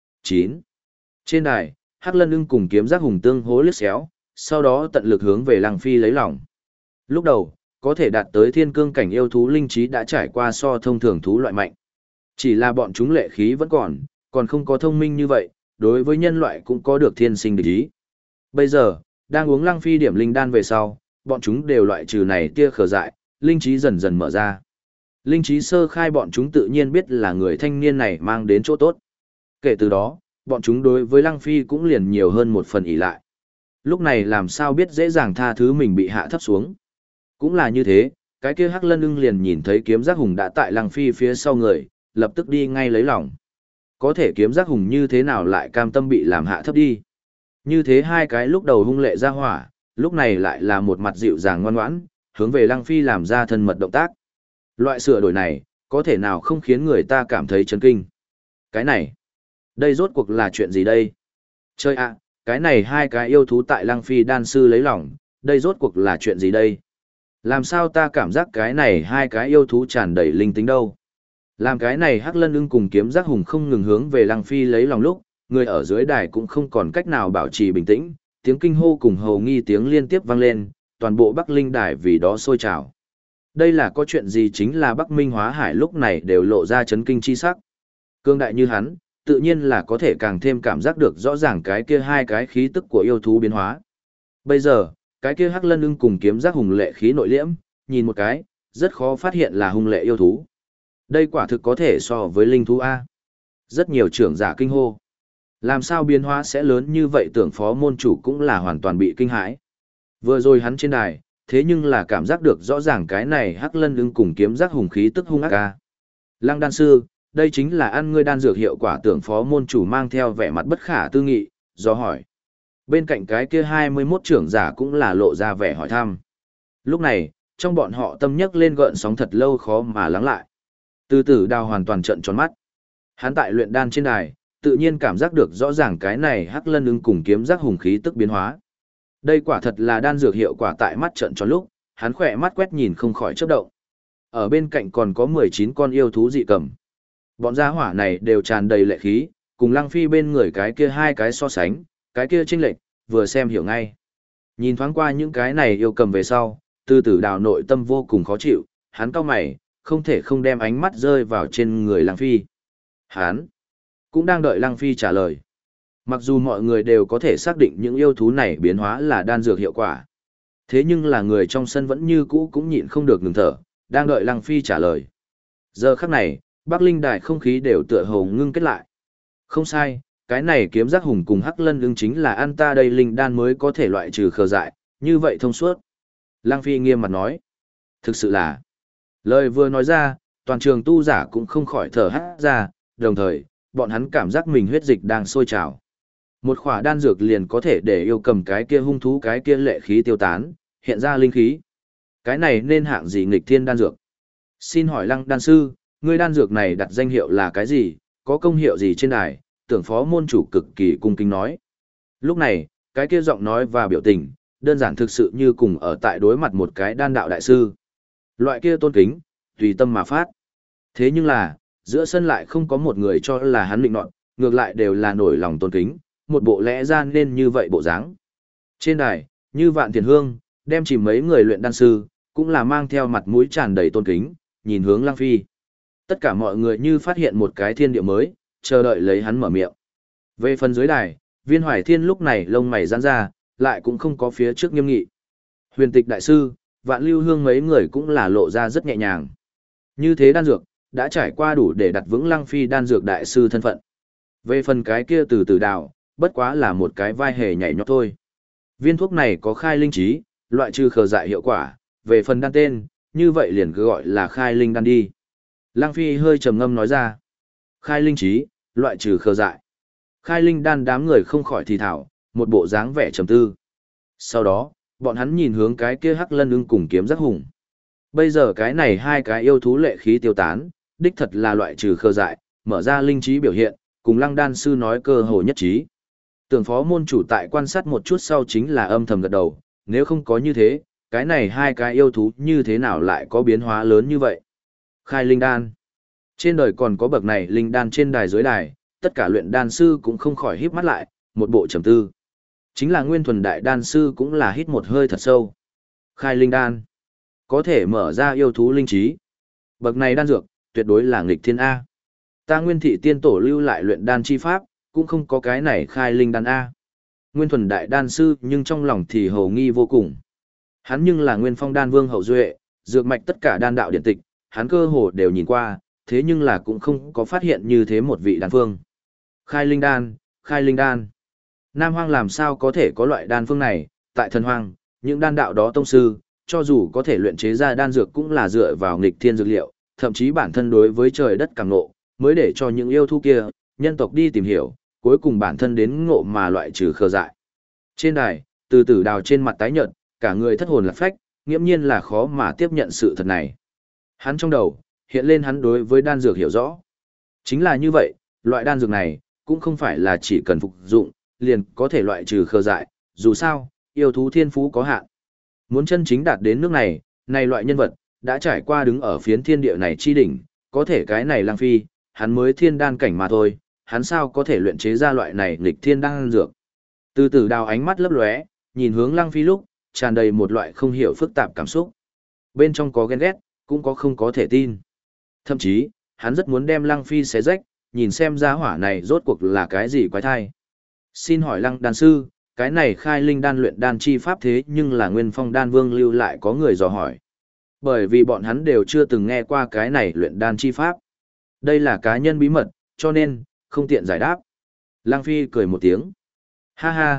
9. Trên đài, Hắc Lân ưng cùng kiếm giác hùng tương hố liếc xéo, sau đó tận lực hướng về Lăng Phi lấy lòng. Lúc đầu, có thể đạt tới thiên cương cảnh yêu thú linh trí đã trải qua so thông thường thú loại mạnh. Chỉ là bọn chúng lệ khí vẫn còn không có thông minh như vậy, đối với nhân loại cũng có được thiên sinh địch ý. Bây giờ, đang uống Lăng Phi điểm linh đan về sau, bọn chúng đều loại trừ này tia khờ dại, linh trí dần dần mở ra. Linh trí sơ khai bọn chúng tự nhiên biết là người thanh niên này mang đến chỗ tốt. Kể từ đó, bọn chúng đối với Lăng Phi cũng liền nhiều hơn một phần ỷ lại. Lúc này làm sao biết dễ dàng tha thứ mình bị hạ thấp xuống. Cũng là như thế, cái kia Hắc Lân ưng liền nhìn thấy kiếm giác hùng đã tại Lăng Phi phía sau người, lập tức đi ngay lấy lòng. Có thể kiếm giác hùng như thế nào lại cam tâm bị làm hạ thấp đi. Như thế hai cái lúc đầu hung lệ ra hỏa, lúc này lại là một mặt dịu dàng ngoan ngoãn, hướng về Lăng Phi làm ra thân mật động tác. Loại sửa đổi này, có thể nào không khiến người ta cảm thấy chấn kinh. Cái này, đây rốt cuộc là chuyện gì đây? Chơi ạ, cái này hai cái yêu thú tại Lăng Phi đan sư lấy lòng, đây rốt cuộc là chuyện gì đây? Làm sao ta cảm giác cái này hai cái yêu thú tràn đầy linh tính đâu? Làm cái này Hắc Lân ưng cùng kiếm giác hùng không ngừng hướng về Lăng Phi lấy lòng lúc, người ở dưới đài cũng không còn cách nào bảo trì bình tĩnh, tiếng kinh hô cùng hầu nghi tiếng liên tiếp vang lên, toàn bộ Bắc Linh đài vì đó sôi trào. Đây là có chuyện gì? Chính là Bắc Minh Hóa Hải lúc này đều lộ ra chấn kinh chi sắc. Cương đại như hắn, tự nhiên là có thể càng thêm cảm giác được rõ ràng cái kia hai cái khí tức của yêu thú biến hóa. Bây giờ, cái kia Hắc Lân ưng cùng kiếm giác hùng lệ khí nội liễm, nhìn một cái, rất khó phát hiện là hung lệ yêu thú. Đây quả thực có thể so với linh thú A. Rất nhiều trưởng giả kinh hô. Làm sao biến hóa sẽ lớn như vậy, tưởng phó môn chủ cũng là hoàn toàn bị kinh hãi. Vừa rồi hắn trên đài, thế nhưng là cảm giác được rõ ràng cái này Hắc Lân ưng cùng kiếm giác hùng khí tức hung ác A. Lăng đan sư, đây chính là ăn ngươi đan dược hiệu quả, tưởng phó môn chủ mang theo vẻ mặt bất khả tư nghị, do hỏi. Bên cạnh cái kia 21 trưởng giả cũng là lộ ra vẻ hỏi thăm. Lúc này, trong bọn họ tâm nhấc lên gợn sóng thật lâu khó mà lắng lại. Từ từ đào hoàn toàn trợn tròn mắt. Hắn tại luyện đan trên đài, tự nhiên cảm giác được rõ ràng cái này Hắc Lân ưng cùng kiếm giác hùng khí tức biến hóa. Đây quả thật là đan dược hiệu quả tại mắt trợn tròn lúc, hắn khỏe mắt quét nhìn không khỏi chớp động. Ở bên cạnh còn có 19 con yêu thú dị cầm. Bọn gia hỏa này đều tràn đầy lệ khí, cùng Lăng Phi bên người cái kia hai cái so sánh, cái kia chênh lệch, vừa xem hiểu ngay. Nhìn thoáng qua những cái này yêu cầm về sau, Từ Tử Đào nội tâm vô cùng khó chịu, hắn cau mày, không thể không đem ánh mắt rơi vào trên người Lăng Phi. Hắn cũng đang đợi Lăng Phi trả lời. Mặc dù mọi người đều có thể xác định những yêu thú này biến hóa là đan dược hiệu quả. Thế nhưng là người trong sân vẫn như cũ cũng nhịn không được ngừng thở, đang đợi Lăng Phi trả lời. Giờ khắc này, Bắc Linh Đài không khí đều tựa hồ ngưng kết lại. Không sai, cái này kiếm giác hùng cùng Hắc Lân ưng chính là ăn ta đây linh đan mới có thể loại trừ khờ dại, như vậy thông suốt. Lăng Phi nghiêm mặt nói. Thực sự là. Lời vừa nói ra, toàn trường tu giả cũng không khỏi thở hắt ra, đồng thời, bọn hắn cảm giác mình huyết dịch đang sôi trào. Một khỏa đan dược liền có thể để yêu cầm cái kia hung thú cái kia lệ khí tiêu tán, hiện ra linh khí. Cái này nên hạng gì nghịch thiên đan dược? Xin hỏi Lăng đan sư, ngươi đan dược này đặt danh hiệu là cái gì, có công hiệu gì trên đài? Tưởng phó môn chủ cực kỳ cung kính nói. Lúc này, cái kia giọng nói và biểu tình, đơn giản thực sự như cùng ở tại đối mặt một cái đan đạo đại sư. Loại kia tôn kính, tùy tâm mà phát. Thế nhưng là, giữa sân lại không có một người cho là hắn định nọt, ngược lại đều là nổi lòng tôn kính, một bộ lẽ ra nên như vậy bộ dáng. Trên đài, như Vạn Tiền Hương, đem chỉ mấy người luyện đan sư, cũng là mang theo mặt mũi tràn đầy tôn kính, nhìn hướng Lăng Phi. Tất cả mọi người như phát hiện một cái thiên địa mới, chờ đợi lấy hắn mở miệng. Về phần dưới đài, Viên Hoài Thiên lúc này lông mày giãn ra, lại cũng không có phía trước nghiêm nghị. Huyền Tịch đại sư, Vạn Lưu Hương mấy người cũng là lộ ra rất nhẹ nhàng. Như thế đan dược, đã trải qua đủ để đặt vững Lăng Phi đan dược đại sư thân phận. Về phần cái kia Từ Tử Đào, bất quá là một cái vai hề nhảy nhót thôi. Viên thuốc này có khai linh trí, loại trừ khờ dại hiệu quả, về phần đan tên, như vậy liền cứ gọi là khai linh đan đi. Lăng Phi hơi trầm ngâm nói ra. Khai linh trí, loại trừ khờ dại. Khai linh đan đám người không khỏi thì thảo, một bộ dáng vẻ trầm tư. Sau đó, bọn hắn nhìn hướng cái kia Hắc Lân ưng cùng kiếm giác hùng. Bây giờ cái này hai cái yêu thú lệ khí tiêu tán, đích thật là loại trừ khờ dại, mở ra linh trí biểu hiện, cùng Lăng đan sư nói cơ hồ nhất trí. Tưởng phó môn chủ tại quan sát một chút sau chính là âm thầm gật đầu, nếu không có như thế, cái này hai cái yêu thú như thế nào lại có biến hóa lớn như vậy. Khai linh đan. Trên đời còn có bậc này linh đan trên đài dưới đài, tất cả luyện đan sư cũng không khỏi híp mắt lại, một bộ trầm tư. Chính là Nguyên Thuần đại đan sư cũng là hít một hơi thật sâu. Khai linh đan. Có thể mở ra yêu thú linh trí. Bậc này đan dược, tuyệt đối là nghịch thiên A. Ta Nguyên Thị tiên tổ lưu lại luyện đan chi pháp, cũng không có cái này khai linh đan A. Nguyên Thuần đại đan sư nhưng trong lòng thì hầu nghi vô cùng. Hắn nhưng là Nguyên Phong đan vương hậu duệ, dược mạch tất cả đan đạo điện tịch, hắn cơ hồ đều nhìn qua, thế nhưng là cũng không có phát hiện như thế một vị đan phương. Khai linh đan, khai linh đan. Nam Hoang làm sao có thể có loại đan phương này, tại thần hoang, những đan đạo đó tông sư, cho dù có thể luyện chế ra đan dược cũng là dựa vào nghịch thiên dược liệu, thậm chí bản thân đối với trời đất càng ngộ, mới để cho những yêu thú kia, nhân tộc đi tìm hiểu, cuối cùng bản thân đến ngộ mà loại trừ khờ dại. Trên đài, Từ Tử Đào trên mặt tái nhợt, cả người thất hồn lạc phách, nghiễm nhiên là khó mà tiếp nhận sự thật này. Hắn trong đầu, hiện lên hắn đối với đan dược hiểu rõ. Chính là như vậy, loại đan dược này, cũng không phải là chỉ cần phục dụng, liền có thể loại trừ khờ dại, dù sao, yêu thú thiên phú có hạn. Muốn chân chính đạt đến nước này, này loại nhân vật, đã trải qua đứng ở phiến thiên địa này chi đỉnh, có thể cái này Lăng Phi, hắn mới thiên đan cảnh mà thôi, hắn sao có thể luyện chế ra loại này nghịch thiên đan dược. Từ Tử Đào ánh mắt lấp lóe, nhìn hướng Lăng Phi lúc, tràn đầy một loại không hiểu phức tạp cảm xúc. Bên trong có ghen ghét, cũng có không có thể tin. Thậm chí, hắn rất muốn đem Lăng Phi xé rách, nhìn xem giá hỏa này rốt cuộc là cái gì quái thai. Xin hỏi Lăng đan sư, cái này khai linh đan luyện đan chi pháp thế nhưng là Nguyên Phong đan vương lưu lại có người dò hỏi. Bởi vì bọn hắn đều chưa từng nghe qua cái này luyện đan chi pháp. Đây là cá nhân bí mật, cho nên, không tiện giải đáp. Lăng Phi cười một tiếng. Ha ha,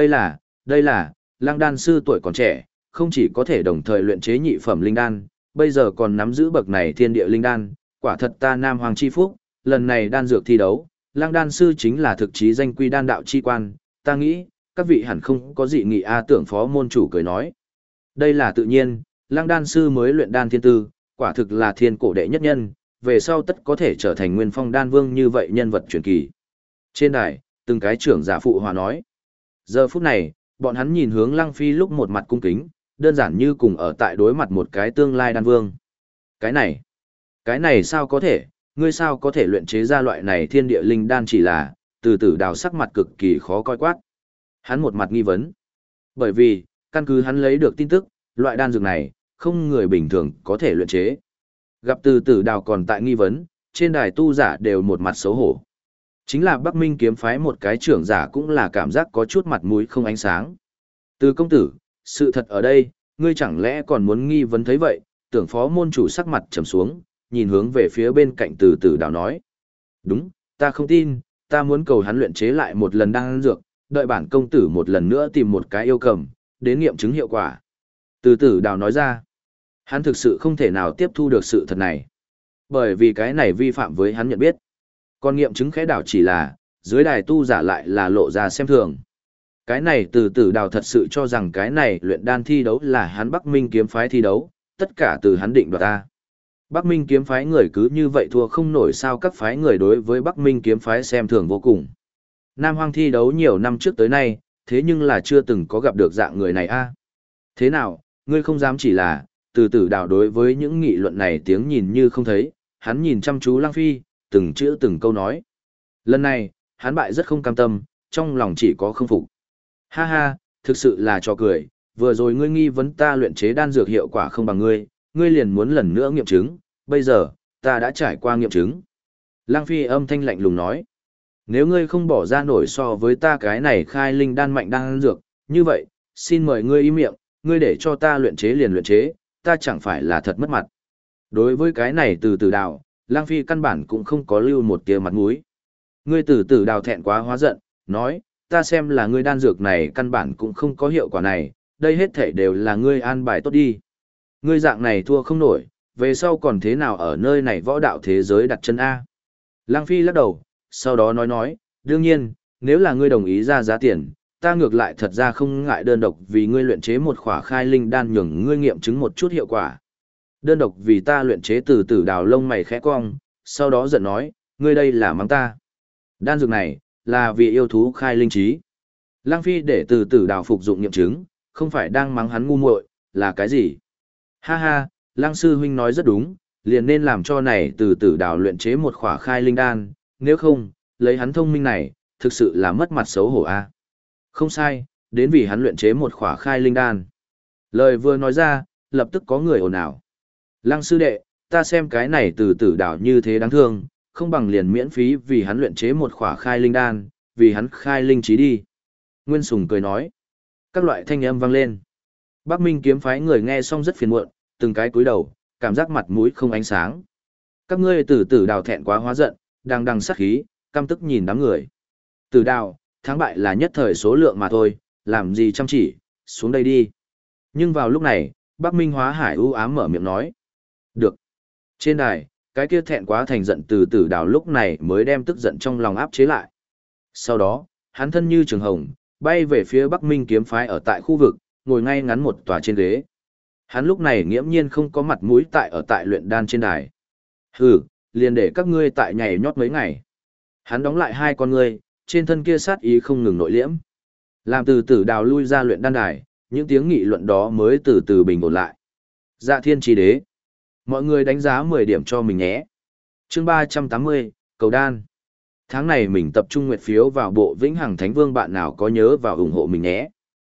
đây là, Lăng đan sư tuổi còn trẻ, không chỉ có thể đồng thời luyện chế nhị phẩm linh đan, bây giờ còn nắm giữ bậc này thiên địa linh đan, quả thật ta Nam Hoàng chi phúc, lần này đan dược thi đấu, Lăng đan sư chính là thực chí danh quy đan đạo chi quan, ta nghĩ, các vị hẳn không có gì nghị a. Tưởng phó môn chủ cười nói. Đây là tự nhiên, Lăng đan sư mới luyện đan thiên tư, quả thực là thiên cổ đệ nhất nhân, về sau tất có thể trở thành Nguyên Phong đan vương như vậy nhân vật truyền kỳ. Trên đài, từng cái trưởng giả phụ hòa nói. Giờ phút này, bọn hắn nhìn hướng Lăng Phi lúc một mặt cung kính, đơn giản như cùng ở tại đối mặt một cái tương lai đan vương. Cái này sao có thể, Ngươi sao có thể luyện chế ra loại này thiên địa linh đan chỉ là, từ tử đào sắc mặt cực kỳ khó coi quát. Hắn một mặt nghi vấn. Bởi vì, căn cứ hắn lấy được tin tức, loại đan dược này, không người bình thường có thể luyện chế. Gặp từ tử đào còn tại nghi vấn, trên đài tu giả đều một mặt xấu hổ. Chính là Bắc Minh kiếm phái một cái trưởng giả cũng là cảm giác có chút mặt mũi không ánh sáng. Từ công tử, sự thật ở đây, ngươi chẳng lẽ còn muốn nghi vấn thấy vậy, tưởng phó môn chủ sắc mặt trầm xuống, nhìn hướng về phía bên cạnh từ tử đào nói. Đúng, ta không tin, ta muốn cầu hắn luyện chế lại một lần đan dược, đợi bản công tử một lần nữa tìm một cái yêu cầm, đến nghiệm chứng hiệu quả. Từ tử đào nói ra, hắn thực sự không thể nào tiếp thu được sự thật này. Bởi vì cái này vi phạm với hắn nhận biết. Còn nghiệm chứng khẽ đảo chỉ là, dưới đài tu giả lại là lộ ra xem thường. Cái này từ tử đào thật sự cho rằng cái này luyện đan thi đấu là hắn Bắc Minh kiếm phái thi đấu, tất cả từ hắn định đoạt ta. Bắc Minh kiếm phái người cứ như vậy thua không nổi sao các phái người đối với Bắc Minh kiếm phái xem thường vô cùng. Nam Hoang thi đấu nhiều năm trước tới nay, thế nhưng là chưa từng có gặp được dạng người này a. Thế nào, ngươi không dám chỉ là, từ tử đào đối với những nghị luận này tiếng nhìn như không thấy, hắn nhìn chăm chú Lăng Phi, từng chữ từng câu nói. Lần này, hắn bại rất không cam tâm, trong lòng chỉ có không phục. Ha ha, thực sự là trò cười, vừa rồi ngươi nghi vấn ta luyện chế đan dược hiệu quả không bằng ngươi, ngươi liền muốn lần nữa nghiệm chứng, bây giờ, ta đã trải qua nghiệm chứng. Lăng Phi âm thanh lạnh lùng nói, nếu ngươi không bỏ ra nổi so với ta cái này khai linh đan mạnh đan dược, như vậy, xin mời ngươi im miệng, ngươi để cho ta luyện chế liền luyện chế, ta chẳng phải là thật mất mặt. Đối với cái này từ tử đào, Lăng Phi căn bản cũng không có lưu một tia mặt mũi. Ngươi từ tử đào thẹn quá hóa giận, nói, ta xem là ngươi đan dược này căn bản cũng không có hiệu quả này, đây hết thể đều là ngươi an bài tốt đi. Ngươi dạng này thua không nổi, về sau còn thế nào ở nơi này võ đạo thế giới đặt chân A. Lăng Phi lắc đầu, sau đó nói, đương nhiên, nếu là ngươi đồng ý ra giá tiền, ta ngược lại thật ra không ngại đơn độc vì ngươi luyện chế một khỏa khai linh đan nhường ngươi nghiệm chứng một chút hiệu quả. Đơn độc vì ta luyện chế từ tử đào lông mày khẽ cong, sau đó giận nói, ngươi đây là mắng ta. Đan dược này, là vì yêu thú khai linh trí. Lăng Phi để từ tử đào phục dụng nghiệm chứng, không phải đang mắng hắn ngu muội, là cái gì? Ha ha, Lăng sư huynh nói rất đúng, liền nên làm cho này từ tử đào luyện chế một khỏa khai linh đan, nếu không, lấy hắn thông minh này, thực sự là mất mặt xấu hổ a. Không sai, đến vì hắn luyện chế một khỏa khai linh đan. Lời vừa nói ra, lập tức có người ồn ào. Lăng sư đệ, ta xem cái này từ tử đào như thế đáng thương, không bằng liền miễn phí vì hắn luyện chế một khỏa khai linh đan, vì hắn khai linh trí đi. Nguyên Sùng cười nói. Các loại thanh âm vang lên. Bắc Minh kiếm phái người nghe xong rất phiền muộn, từng cái cúi đầu, cảm giác mặt mũi không ánh sáng. Các ngươi từ tử đào thẹn quá hóa giận, đang đằng sát khí, căm tức nhìn đám người. Tử đào, thắng bại là nhất thời số lượng mà thôi, làm gì chăm chỉ, xuống đây đi. Nhưng vào lúc này, Bắc Minh Hóa Hải u ám mở miệng nói. Được. Trên đài, cái kia thẹn quá thành giận từ tử đào lúc này mới đem tức giận trong lòng áp chế lại. Sau đó, hắn thân như trường hồng, bay về phía Bắc Minh kiếm phái ở tại khu vực, ngồi ngay ngắn một tòa trên ghế. Hắn lúc này nghiễm nhiên không có mặt mũi ở tại luyện đan trên đài. Hừ, liền để các ngươi tại nhảy nhót mấy ngày. Hắn đóng lại hai con ngươi, trên thân kia sát ý không ngừng nội liễm. Làm từ tử đào lui ra luyện đan đài, những tiếng nghị luận đó mới từ từ bình ổn lại. Dạ thiên chi đế. Mọi người đánh giá 10 điểm cho mình nhé. Chương 380, cầu đan. Tháng này mình tập trung nguyệt phiếu vào bộ Vĩnh Hằng Thánh Vương, bạn nào có nhớ vào ủng hộ mình nhé.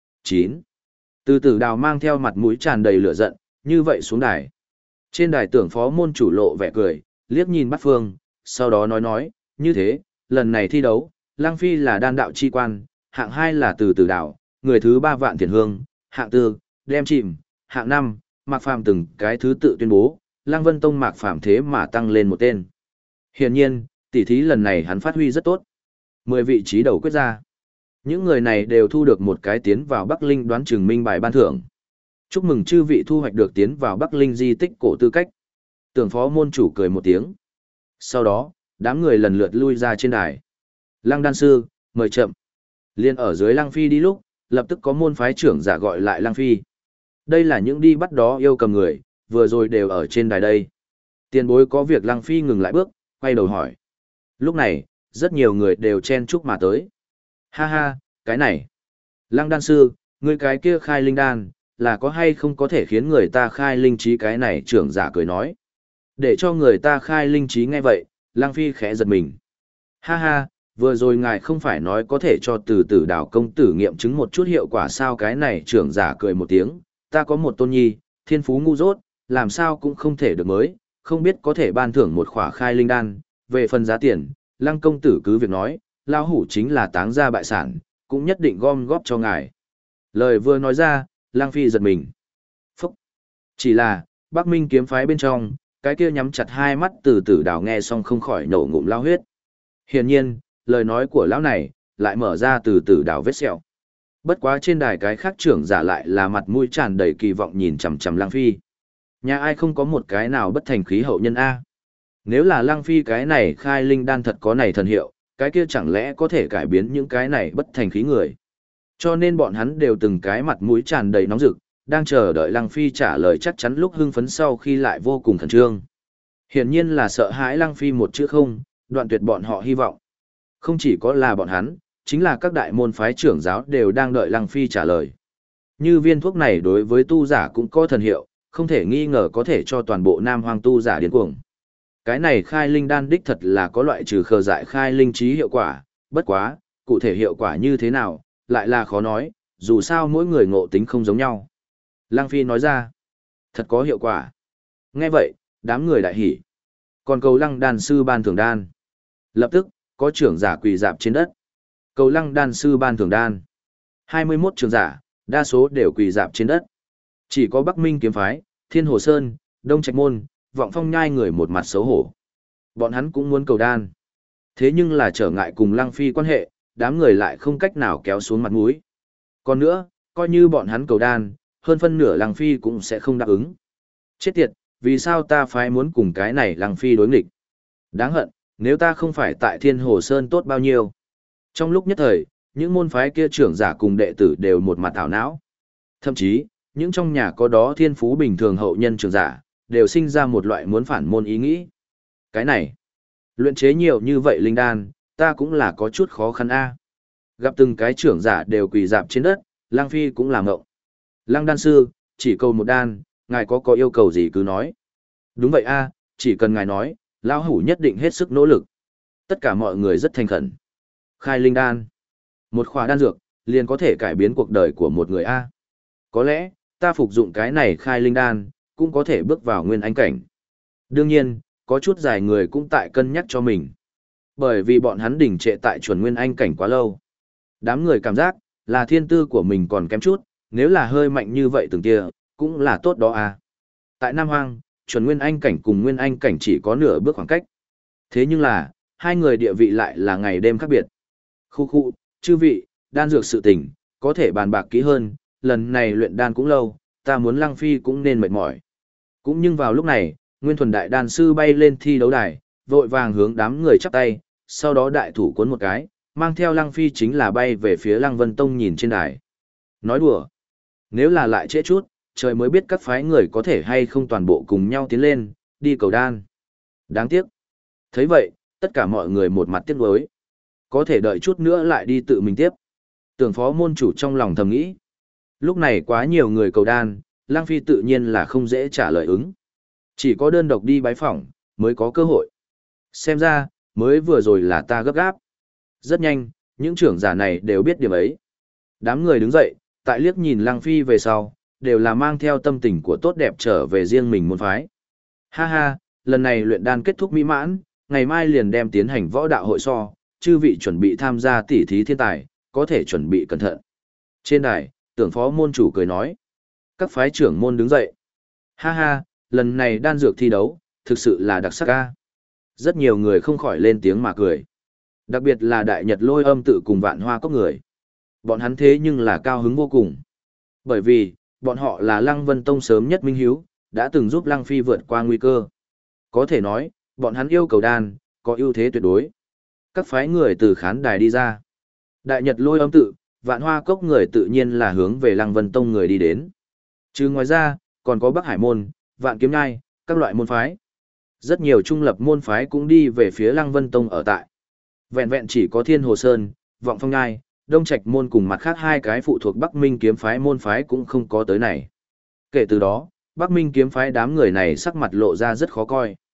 9. Từ tử đào mang theo mặt mũi tràn đầy lửa giận, như vậy xuống đài. Trên đài tưởng phó môn chủ lộ vẻ cười, liếc nhìn Bát Phương, sau đó nói, như thế, lần này thi đấu, Lăng Phi là đan đạo chi quan, hạng 2 là từ tử đào, người thứ 3 Vạn Thiền Hương, hạng 4, đem chìm, hạng 5, Mạc Phàm từng cái thứ tự tuyên bố, Lăng Vân Tông Mạc Phàm thế mà tăng lên một tên. Hiển nhiên, tỷ thí lần này hắn phát huy rất tốt. 10 vị trí đầu quyết ra. Những người này đều thu được một cái tiến vào Bắc Linh đoán chừng minh bài ban thưởng. Chúc mừng chư vị thu hoạch được tiến vào Bắc Linh di tích cổ tư cách. Tưởng phó môn chủ cười một tiếng. Sau đó, đám người lần lượt lui ra trên đài. Lăng đan sư, mời chậm. Liên ở dưới Lăng Phi đi lúc, lập tức có môn phái trưởng giả gọi lại Lăng Phi. Đây là những đi bắt đó yêu cầm người, vừa rồi đều ở trên đài đây. Tiền bối có việc Lăng Phi ngừng lại bước, quay đầu hỏi. Lúc này, rất nhiều người đều chen chúc mà tới. Ha ha, cái này. Lăng đan sư, ngươi cái kia khai linh đan, là có hay không có thể khiến người ta khai linh trí, cái này trưởng giả cười nói. Để cho người ta khai linh trí nghe vậy, Lăng Phi khẽ giật mình. Ha ha, vừa rồi ngài không phải nói có thể cho từ tử đảo công tử nghiệm chứng một chút hiệu quả sao? Cái này trưởng giả cười một tiếng, ta có một tôn nhi, thiên phú ngu dốt, làm sao cũng không thể được mới, không biết có thể ban thưởng một khỏa khai linh đan, về phần giá tiền, Lăng công tử cứ việc nói, lão hủ chính là táng gia bại sản, cũng nhất định gom góp cho ngài. Lời vừa nói ra, Lăng Phi giật mình. Phúc! Chỉ là, Bắc Minh kiếm phái bên trong, cái kia nhắm chặt hai mắt từ tử đảo nghe xong không khỏi nổ ngụm lao huyết. Hiển nhiên, lời nói của lão này, lại mở ra từ tử đảo vết sẹo. Bất quá trên đài cái khác trưởng giả lại là mặt mũi tràn đầy kỳ vọng nhìn chằm chằm Lăng Phi. Nhà ai không có một cái nào bất thành khí hậu nhân A. Nếu là Lăng Phi cái này khai linh đan thật có này thần hiệu, cái kia chẳng lẽ có thể cải biến những cái này bất thành khí người. Cho nên bọn hắn đều từng cái mặt mũi tràn đầy nóng rực, đang chờ đợi Lăng Phi trả lời chắc chắn lúc hưng phấn sau khi lại vô cùng khẩn trương. Hiển nhiên là sợ hãi Lăng Phi một chữ không, đoạn tuyệt bọn họ hy vọng. Không chỉ có là bọn hắn, chính là các đại môn phái trưởng giáo đều đang đợi Lăng Phi trả lời. Như viên thuốc này đối với tu giả cũng có thần hiệu, không thể nghi ngờ có thể cho toàn bộ Nam Hoang tu giả điên cuồng. Cái này khai linh đan đích thật là có loại trừ khờ dại khai linh trí hiệu quả, bất quá, cụ thể hiệu quả như thế nào, lại là khó nói, dù sao mỗi người ngộ tính không giống nhau. Lăng Phi nói ra, thật có hiệu quả. Nghe vậy, đám người đại hỉ. Còn cầu Lăng đan sư ban thưởng đan. Lập tức, có trưởng giả quỳ dạp trên đất. Cầu Lăng đan sư ban thưởng đan. 21 trưởng giả, đa số đều quỳ dạp trên đất. Chỉ có Bắc Minh kiếm phái, Thiên Hồ Sơn, Đông Trạch Môn, Vọng Phong Nhai người một mặt xấu hổ. Bọn hắn cũng muốn cầu đan. Thế nhưng là trở ngại cùng Lăng Phi quan hệ, đám người lại không cách nào kéo xuống mặt mũi. Còn nữa, coi như bọn hắn cầu đan, hơn phân nửa Lăng Phi cũng sẽ không đáp ứng. Chết tiệt, vì sao ta phải muốn cùng cái này Lăng Phi đối nghịch? Đáng hận, nếu ta không phải tại Thiên Hồ Sơn tốt bao nhiêu. Trong lúc nhất thời, những môn phái kia trưởng giả cùng đệ tử đều một mặt ảo não. Thậm chí, những trong nhà có đó thiên phú bình thường hậu nhân trưởng giả, đều sinh ra một loại muốn phản môn ý nghĩ. Cái này, luyện chế nhiều như vậy linh đan, ta cũng là có chút khó khăn a. Gặp từng cái trưởng giả đều quỳ dạp trên đất, Lăng Phi cũng làm ngộng. Lăng đan sư, chỉ cầu một đan, ngài có yêu cầu gì cứ nói. Đúng vậy a, chỉ cần ngài nói, lão hủ nhất định hết sức nỗ lực. Tất cả mọi người rất thành khẩn. Khai linh đan. Một khỏa đan dược, liền có thể cải biến cuộc đời của một người a. Có lẽ, ta phục dụng cái này khai linh đan, cũng có thể bước vào nguyên anh cảnh. Đương nhiên, có chút dài người cũng tại cân nhắc cho mình. Bởi vì bọn hắn đỉnh trệ tại chuẩn nguyên anh cảnh quá lâu. Đám người cảm giác, là thiên tư của mình còn kém chút, nếu là hơi mạnh như vậy từng kia, cũng là tốt đó à. Tại Nam Hoang, chuẩn nguyên anh cảnh cùng nguyên anh cảnh chỉ có nửa bước khoảng cách. Thế nhưng là, hai người địa vị lại là ngày đêm khác biệt. Khu, chư vị, đan dược sự tình, có thể bàn bạc kỹ hơn, lần này luyện đan cũng lâu, ta muốn Lăng Phi cũng nên mệt mỏi. Cũng nhưng vào lúc này, Nguyên Thuần Đại Đan Sư bay lên thi đấu đài, vội vàng hướng đám người chắp tay, sau đó đại thủ cuốn một cái, mang theo Lăng Phi chính là bay về phía Lăng Vân Tông nhìn trên đài. Nói đùa, nếu là lại trễ chút, trời mới biết các phái người có thể hay không toàn bộ cùng nhau tiến lên, đi cầu đan. Đáng tiếc. Thấy vậy, tất cả mọi người một mặt tiếc nuối. Có thể đợi chút nữa lại đi tự mình tiếp. Tưởng phó môn chủ trong lòng thầm nghĩ. Lúc này quá nhiều người cầu đan, Lăng Phi tự nhiên là không dễ trả lời ứng. Chỉ có đơn độc đi bái phỏng, mới có cơ hội. Xem ra, mới vừa rồi là ta gấp gáp. Rất nhanh, những trưởng giả này đều biết điểm ấy. Đám người đứng dậy, tại liếc nhìn Lăng Phi về sau, đều là mang theo tâm tình của tốt đẹp trở về riêng mình môn phái. Ha ha, lần này luyện đan kết thúc mỹ mãn, ngày mai liền đem tiến hành võ đạo hội so, chư vị chuẩn bị tham gia tỉ thí thiên tài, có thể chuẩn bị cẩn thận. Trên đài, Tưởng phó môn chủ cười nói. Các phái trưởng môn đứng dậy. Ha ha, lần này đan dược thi đấu, thực sự là đặc sắc ca. Rất nhiều người không khỏi lên tiếng mà cười. Đặc biệt là Đại Nhật Lôi Âm tự cùng Vạn Hoa Cốc người. Bọn hắn thế nhưng là cao hứng vô cùng. Bởi vì, bọn họ là Lăng Vân Tông sớm nhất minh hiếu, đã từng giúp Lăng Phi vượt qua nguy cơ. Có thể nói, bọn hắn yêu cầu đan, có ưu thế tuyệt đối. Các phái người từ khán đài đi ra. Đại Nhật Lôi Âm tự, Vạn Hoa Cốc người tự nhiên là hướng về Lăng Vân Tông người đi đến. Chứ ngoài ra, còn có Bắc Hải Môn, Vạn Kiếm Nhai, các loại môn phái. Rất nhiều trung lập môn phái cũng đi về phía Lăng Vân Tông ở tại. Vẹn vẹn chỉ có Thiên Hồ Sơn, Vọng Phong Nhai, Đông Trạch Môn cùng mặt khác hai cái phụ thuộc Bắc Minh kiếm phái môn phái cũng không có tới này. Kể từ đó, Bắc Minh kiếm phái đám người này sắc mặt lộ ra rất khó coi.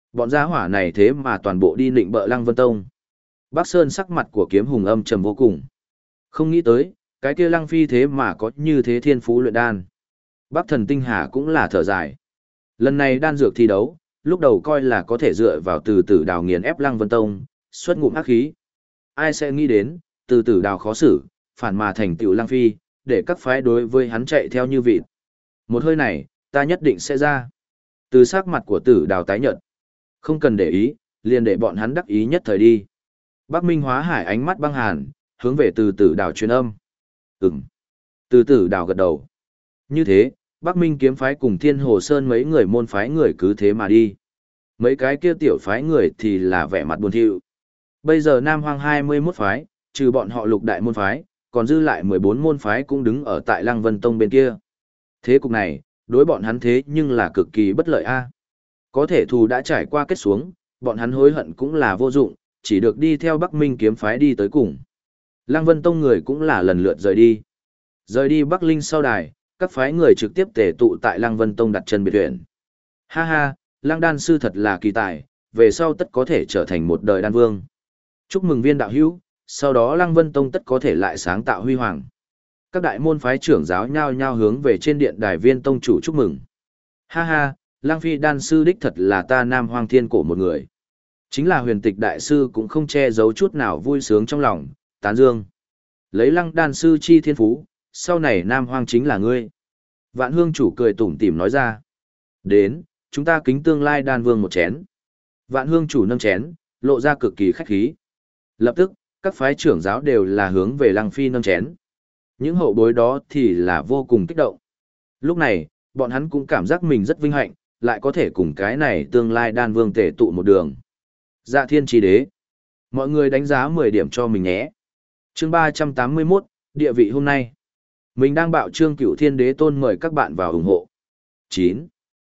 Bọn gia hỏa này thế mà toàn bộ đi nịnh bợ Lăng Vân Tông. Bắc Sơn sắc mặt của Kiếm Hùng âm trầm vô cùng. Không nghĩ tới, cái kia Lăng Phi thế mà có như thế thiên phú luyện đan. Bắc Thần Tinh Hà cũng là thở dài. Lần này đan dược thi đấu, lúc đầu coi là có thể dựa vào từ tử đào nghiền ép Lăng Vân Tông, xuất ngụm ác khí. Ai sẽ nghĩ đến, từ tử đào khó xử, phản mà thành tựu Lăng Phi, để các phái đối với hắn chạy theo như vịt. Một hơi này, ta nhất định sẽ ra. Từ sắc mặt của tử đào tái nhợt. Không cần để ý, liền để bọn hắn đắc ý nhất thời đi. Bắc Minh Hóa Hải ánh mắt băng hàn, hướng về từ tử đào truyền âm. Ừm. Từ tử đào gật đầu. Như thế, Bắc Minh kiếm phái cùng Thiên Hồ Sơn mấy người môn phái người cứ thế mà đi. Mấy cái kia tiểu phái người thì là vẻ mặt buồn thiu. Bây giờ Nam Hoang 21 phái, trừ bọn họ lục đại môn phái, còn dư lại 14 môn phái cũng đứng ở tại Lăng Vân Tông bên kia. Thế cục này, đối bọn hắn thế nhưng là cực kỳ bất lợi a. Có thể thù đã trải qua kết xuống, bọn hắn hối hận cũng là vô dụng, chỉ được đi theo Bắc Minh kiếm phái đi tới cùng. Lăng Vân Tông người cũng là lần lượt rời đi. Rời đi Bắc Linh sau đài, các phái người trực tiếp tề tụ tại Lăng Vân Tông đặt chân biệt viện. Ha ha, Lăng đan sư thật là kỳ tài, về sau tất có thể trở thành một đời đan vương. Chúc mừng viên đạo hữu, sau đó Lăng Vân Tông tất có thể lại sáng tạo huy hoàng. Các đại môn phái trưởng giáo nhao nhao hướng về trên điện đài viên tông chủ chúc mừng. Ha ha, Lăng Phi đan sư đích thật là ta Nam Hoang Thiên Cổ một người. Chính là huyền tịch đại sư cũng không che giấu chút nào vui sướng trong lòng, tán dương. Lấy Lăng đan sư chi thiên phú, sau này Nam Hoang chính là ngươi. Vạn Hương chủ cười tủm tỉm nói ra. Đến, chúng ta kính tương lai đan vương một chén. Vạn Hương chủ nâng chén, lộ ra cực kỳ khách khí. Lập tức, các phái trưởng giáo đều là hướng về Lăng Phi nâng chén. Những hậu bối đó thì là vô cùng kích động. Lúc này, bọn hắn cũng cảm giác mình rất vinh hạnh, lại có thể cùng cái này tương lai đan vương tề tụ một đường. Dạ thiên chi đế. Mọi người đánh giá 10 điểm cho mình nhé. Chương 381, địa vị hôm nay. Mình đang bạo trương Cửu Thiên Đế Tôn mời các bạn vào ủng hộ. 9.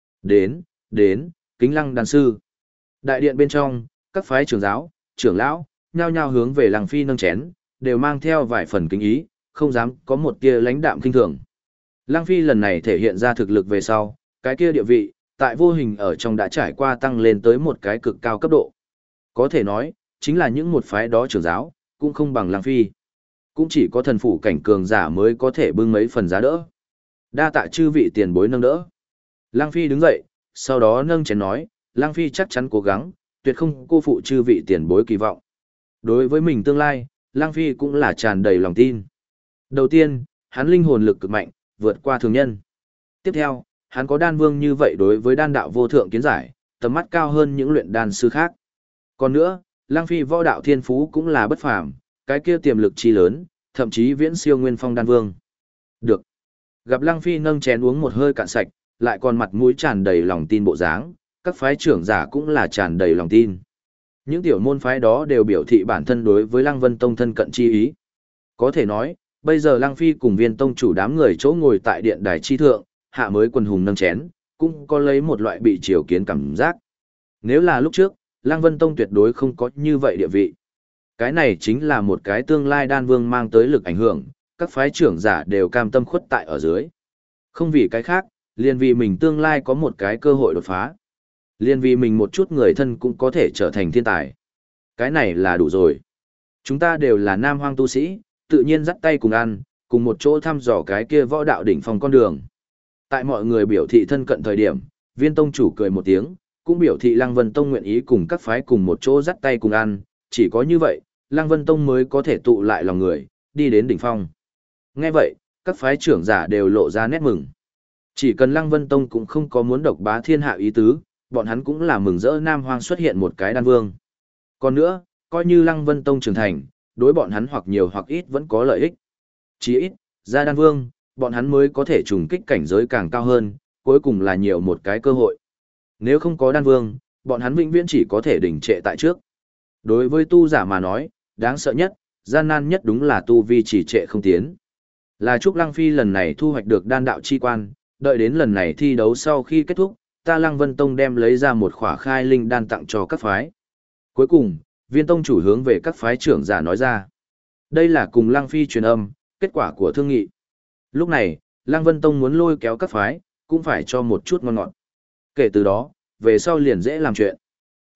Đến, kính Lăng đan sư. Đại điện bên trong, các phái trưởng giáo, trưởng lão, nhao nhao hướng về Lăng Phi nâng chén, đều mang theo vài phần kính ý, không dám có một tia lãnh đạm kinh thường. Lăng Phi lần này thể hiện ra thực lực về sau, cái kia địa vị, tại vô hình ở trong đã trải qua tăng lên tới một cái cực cao cấp độ. Có thể nói, chính là những một phái đó trưởng giáo, cũng không bằng Lăng Phi. Cũng chỉ có thần phủ cảnh cường giả mới có thể bưng mấy phần giá đỡ. Đa tạ chư vị tiền bối nâng đỡ. Lăng Phi đứng dậy, sau đó nâng chén nói, Lăng Phi chắc chắn cố gắng, tuyệt không cô phụ chư vị tiền bối kỳ vọng. Đối với mình tương lai, Lăng Phi cũng là tràn đầy lòng tin. Đầu tiên, hắn linh hồn lực cực mạnh, vượt qua thường nhân. Tiếp theo, hắn có đan vương như vậy đối với đan đạo vô thượng kiến giải, tầm mắt cao hơn những luyện đan sư khác. Còn nữa, Lăng Phi võ đạo thiên phú cũng là bất phàm, cái kia tiềm lực chi lớn, thậm chí viễn siêu Nguyên Phong đan vương. Được. Gặp Lăng Phi nâng chén uống một hơi cạn sạch, lại còn mặt mũi tràn đầy lòng tin bộ dáng, các phái trưởng giả cũng là tràn đầy lòng tin. Những tiểu môn phái đó đều biểu thị bản thân đối với Lăng Vân Tông thân cận chi ý. Có thể nói, bây giờ Lăng Phi cùng viên tông chủ đám người chỗ ngồi tại điện đài chi thượng, hạ mới quần hùng nâng chén, cũng có lấy một loại bị triều kiến cảm giác. Nếu là lúc trước, Lăng Vân Tông tuyệt đối không có như vậy địa vị. Cái này chính là một cái tương lai đan vương mang tới lực ảnh hưởng, các phái trưởng giả đều cam tâm khuất tại ở dưới. Không vì cái khác, liền vì mình tương lai có một cái cơ hội đột phá. Liền vì mình một chút người thân cũng có thể trở thành thiên tài. Cái này là đủ rồi. Chúng ta đều là nam hoang tu sĩ, tự nhiên dắt tay cùng ăn, cùng một chỗ thăm dò cái kia võ đạo đỉnh phong con đường. Tại mọi người biểu thị thân cận thời điểm, viên tông chủ cười một tiếng, cũng biểu thị Lăng Vân Tông nguyện ý cùng các phái cùng một chỗ dắt tay cùng ăn, chỉ có như vậy, Lăng Vân Tông mới có thể tụ lại lòng người, đi đến đỉnh phong. Nghe vậy, các phái trưởng giả đều lộ ra nét mừng. Chỉ cần Lăng Vân Tông cũng không có muốn độc bá thiên hạ ý tứ, bọn hắn cũng là mừng rỡ Nam Hoang xuất hiện một cái đan vương. Còn nữa, coi như Lăng Vân Tông trưởng thành, đối bọn hắn hoặc nhiều hoặc ít vẫn có lợi ích. Chỉ ít, ra đan vương, bọn hắn mới có thể trùng kích cảnh giới càng cao hơn, cuối cùng là nhiều một cái cơ hội. Nếu không có đan vương, bọn hắn vĩnh viễn chỉ có thể đỉnh trệ tại trước. Đối với tu giả mà nói, đáng sợ nhất, gian nan nhất đúng là tu vi chỉ trệ không tiến. Là chúc Lăng Phi lần này thu hoạch được đan đạo chi quan, đợi đến lần này thi đấu sau khi kết thúc, ta Lăng Vân Tông đem lấy ra một khỏa khai linh đan tặng cho các phái. Cuối cùng, viên tông chủ hướng về các phái trưởng giả nói ra. Đây là cùng Lăng Phi truyền âm, kết quả của thương nghị. Lúc này, Lăng Vân Tông muốn lôi kéo các phái, cũng phải cho một chút ngon ngọt. Kể từ đó, về sau liền dễ làm chuyện.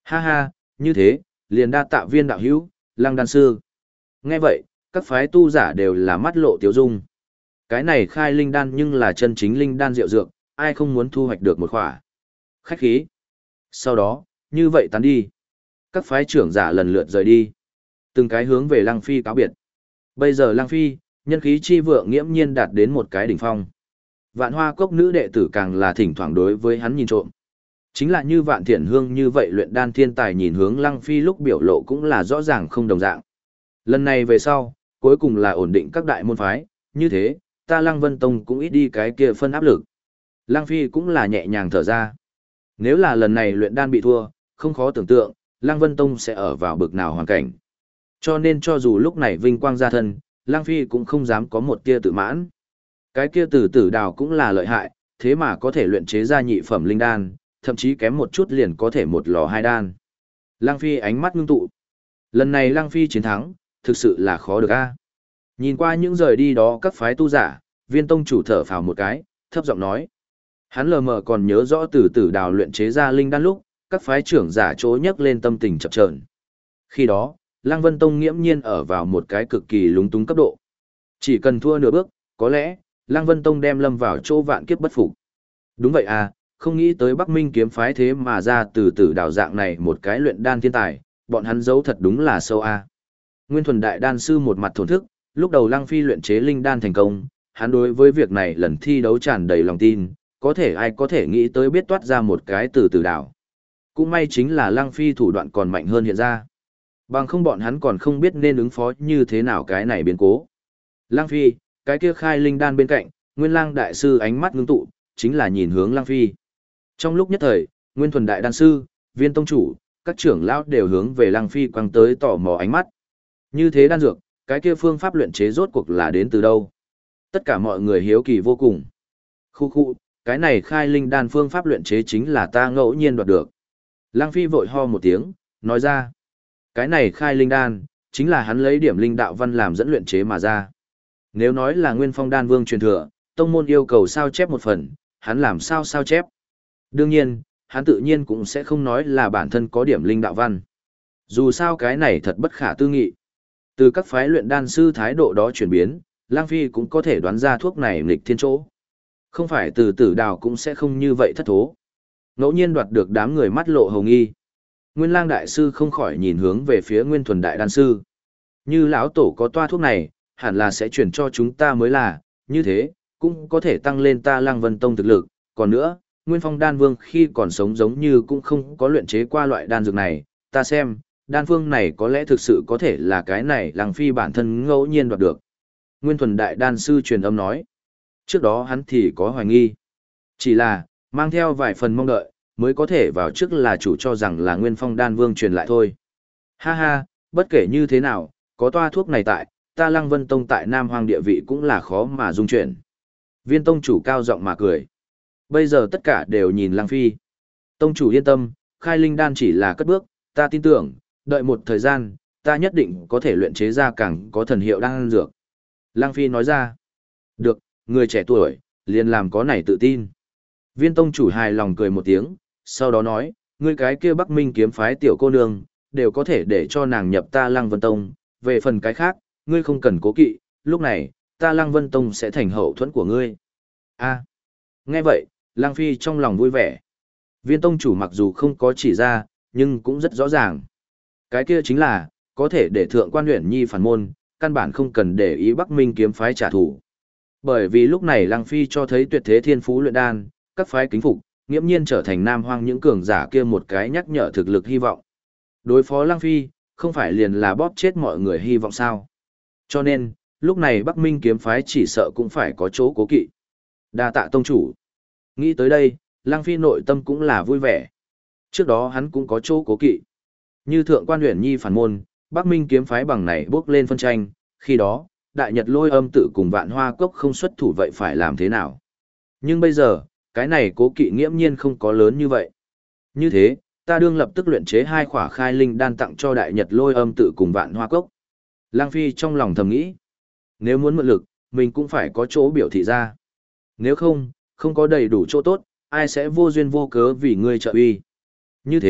Ha ha, như thế, liền đa tạ Viên đạo hữu, Lăng đan sư. Nghe vậy, các phái tu giả đều là mắt lộ tiếu dung. Cái này khai linh đan nhưng là chân chính linh đan diệu dược, ai không muốn thu hoạch được một khỏa. Khách khí. Sau đó, như vậy tán đi. Các phái trưởng giả lần lượt rời đi. Từng cái hướng về Lăng Phi cáo biệt. Bây giờ Lăng Phi, nhân khí chi vượng nghiễm nhiên đạt đến một cái đỉnh phong. Vạn Hoa Cốc nữ đệ tử càng là thỉnh thoảng đối với hắn nhìn trộm. Chính là như Vạn Thiện Hương như vậy luyện đan thiên tài nhìn hướng Lăng Phi lúc biểu lộ cũng là rõ ràng không đồng dạng. Lần này về sau, cuối cùng là ổn định các đại môn phái, như thế, ta Lăng Vân Tông cũng ít đi cái kia phân áp lực. Lăng Phi cũng là nhẹ nhàng thở ra. Nếu là lần này luyện đan bị thua, không khó tưởng tượng, Lăng Vân Tông sẽ ở vào bực nào hoàn cảnh. Cho nên cho dù lúc này vinh quang ra thân, Lăng Phi cũng không dám có một tia tự mãn. Cái kia tử tử đào cũng là lợi hại, thế mà có thể luyện chế ra nhị phẩm linh đan, thậm chí kém một chút liền có thể một lò hai đan. Lăng Phi ánh mắt ngưng tụ. Lần này Lăng Phi chiến thắng, thực sự là khó được a. Nhìn qua những rời đi đó các phái tu giả, Viên tông chủ thở phào một cái, thấp giọng nói. Hắn lờ mờ còn nhớ rõ từ tử đào luyện chế ra linh đan lúc, các phái trưởng giả chỗ nhấc lên tâm tình chập chờn. Khi đó, Lăng Vân Tông nghiễm nhiên ở vào một cái cực kỳ lúng túng cấp độ. Chỉ cần thua nửa bước, có lẽ, Lăng Vân Tông đem lâm vào chỗ vạn kiếp bất phục. Đúng vậy à, không nghĩ tới Bắc Minh kiếm phái thế mà ra từ tử đào dạng này một cái luyện đan thiên tài, bọn hắn giấu thật đúng là sâu a. Nguyên Thuần đại đan sư một mặt thổn thức, lúc đầu Lăng Phi luyện chế linh đan thành công, hắn đối với việc này lần thi đấu tràn đầy lòng tin, có thể ai có thể nghĩ tới biết toát ra một cái từ tử đào. Cũng may chính là Lăng Phi thủ đoạn còn mạnh hơn hiện ra. Bằng không bọn hắn còn không biết nên ứng phó như thế nào cái này biến cố. Lăng Phi, cái kia khai linh đan bên cạnh, Nguyên Lang đại sư ánh mắt ngưng tụ, chính là nhìn hướng Lăng Phi. Trong lúc nhất thời, Nguyên Thuần đại đan sư, Viên tông chủ, các trưởng lão đều hướng về Lăng Phi quăng tới tò mò ánh mắt. Như thế đan dược, cái kia phương pháp luyện chế rốt cuộc là đến từ đâu? Tất cả mọi người hiếu kỳ vô cùng. Khu khu, cái này khai linh đan phương pháp luyện chế chính là ta ngẫu nhiên đoạt được. Lăng Phi vội ho một tiếng, nói ra. Cái này khai linh đan, chính là hắn lấy điểm linh đạo văn làm dẫn luyện chế mà ra. Nếu nói là Nguyên Phong đan vương truyền thừa, tông môn yêu cầu sao chép một phần, hắn làm sao sao chép. Đương nhiên, hắn tự nhiên cũng sẽ không nói là bản thân có điểm linh đạo văn. Dù sao cái này thật bất khả tư nghị. Từ các phái luyện đan sư thái độ đó chuyển biến, Lang Phi cũng có thể đoán ra thuốc này nghịch thiên chỗ. Không phải từ tử đào cũng sẽ không như vậy thất thố. Ngẫu nhiên đoạt được đám người mắt lộ hồng nghi. Nguyên Lang đại sư không khỏi nhìn hướng về phía Nguyên Thuần đại đan sư. Như lão tổ có toa thuốc này, hẳn là sẽ chuyển cho chúng ta mới là, như thế, cũng có thể tăng lên ta Lăng Vân Tông thực lực. Còn nữa, Nguyên Phong đan vương khi còn sống giống như cũng không có luyện chế qua loại đan dược này, ta xem, đan phương này có lẽ thực sự có thể là cái này Lăng Phi bản thân ngẫu nhiên đoạt được. Nguyên Thuần đại đan sư truyền âm nói. Trước đó hắn thì có hoài nghi. Chỉ là, mang theo vài phần mong đợi, mới có thể vào trước là chủ cho rằng là Nguyên Phong đan vương truyền lại thôi. Ha ha, bất kể như thế nào, có toa thuốc này tại, ta Lăng Vân Tông tại Nam Hoang địa vị cũng là khó mà dung chuyển. Viên tông chủ cao giọng mà cười. Bây giờ tất cả đều nhìn Lăng Phi. Tông chủ yên tâm, khai linh đan chỉ là cất bước, ta tin tưởng, đợi một thời gian, ta nhất định có thể luyện chế ra càng có thần hiệu đan dược. Lăng Phi nói ra. Được, người trẻ tuổi, liền làm có này tự tin. Viên tông chủ hài lòng cười một tiếng, sau đó nói, ngươi cái kia Bắc Minh kiếm phái tiểu cô nương, đều có thể để cho nàng nhập ta Lăng Vân Tông, về phần cái khác, ngươi không cần cố kỵ, lúc này, ta Lăng Vân Tông sẽ thành hậu thuẫn của ngươi. A. Nghe vậy, Lăng Phi trong lòng vui vẻ. Viên tông chủ mặc dù không có chỉ ra, nhưng cũng rất rõ ràng. Cái kia chính là, có thể để thượng quan huyện nhi phản môn, căn bản không cần để ý Bắc Minh kiếm phái trả thù. Bởi vì lúc này Lăng Phi cho thấy tuyệt thế thiên phú luyện đan, các phái kính phục, nghiễm nhiên trở thành Nam Hoang những cường giả kia một cái nhắc nhở thực lực hy vọng. Đối phó Lăng Phi, không phải liền là bóp chết mọi người hy vọng sao. Cho nên, lúc này Bắc Minh kiếm phái chỉ sợ cũng phải có chỗ cố kỵ. Đa tạ tông chủ. Nghĩ tới đây, Lăng Phi nội tâm cũng là vui vẻ. Trước đó hắn cũng có chỗ cố kỵ. Như thượng quan huyện nhi phản môn, Bắc Minh kiếm phái bằng này bước lên phân tranh, khi đó, Đại Nhật Lôi Âm tự cùng Vạn Hoa Cốc không xuất thủ vậy phải làm thế nào? Nhưng bây giờ, cái này cố kỵ nghiễm nhiên không có lớn như vậy. Như thế, ta đương lập tức luyện chế 2 khỏa khai linh đan tặng cho Đại Nhật Lôi Âm tự cùng Vạn Hoa Cốc. Lang Phi trong lòng thầm nghĩ, nếu muốn mượn lực, mình cũng phải có chỗ biểu thị ra. Nếu không, không có đầy đủ chỗ tốt, ai sẽ vô duyên vô cớ vì ngươi trợ uy. Như thế,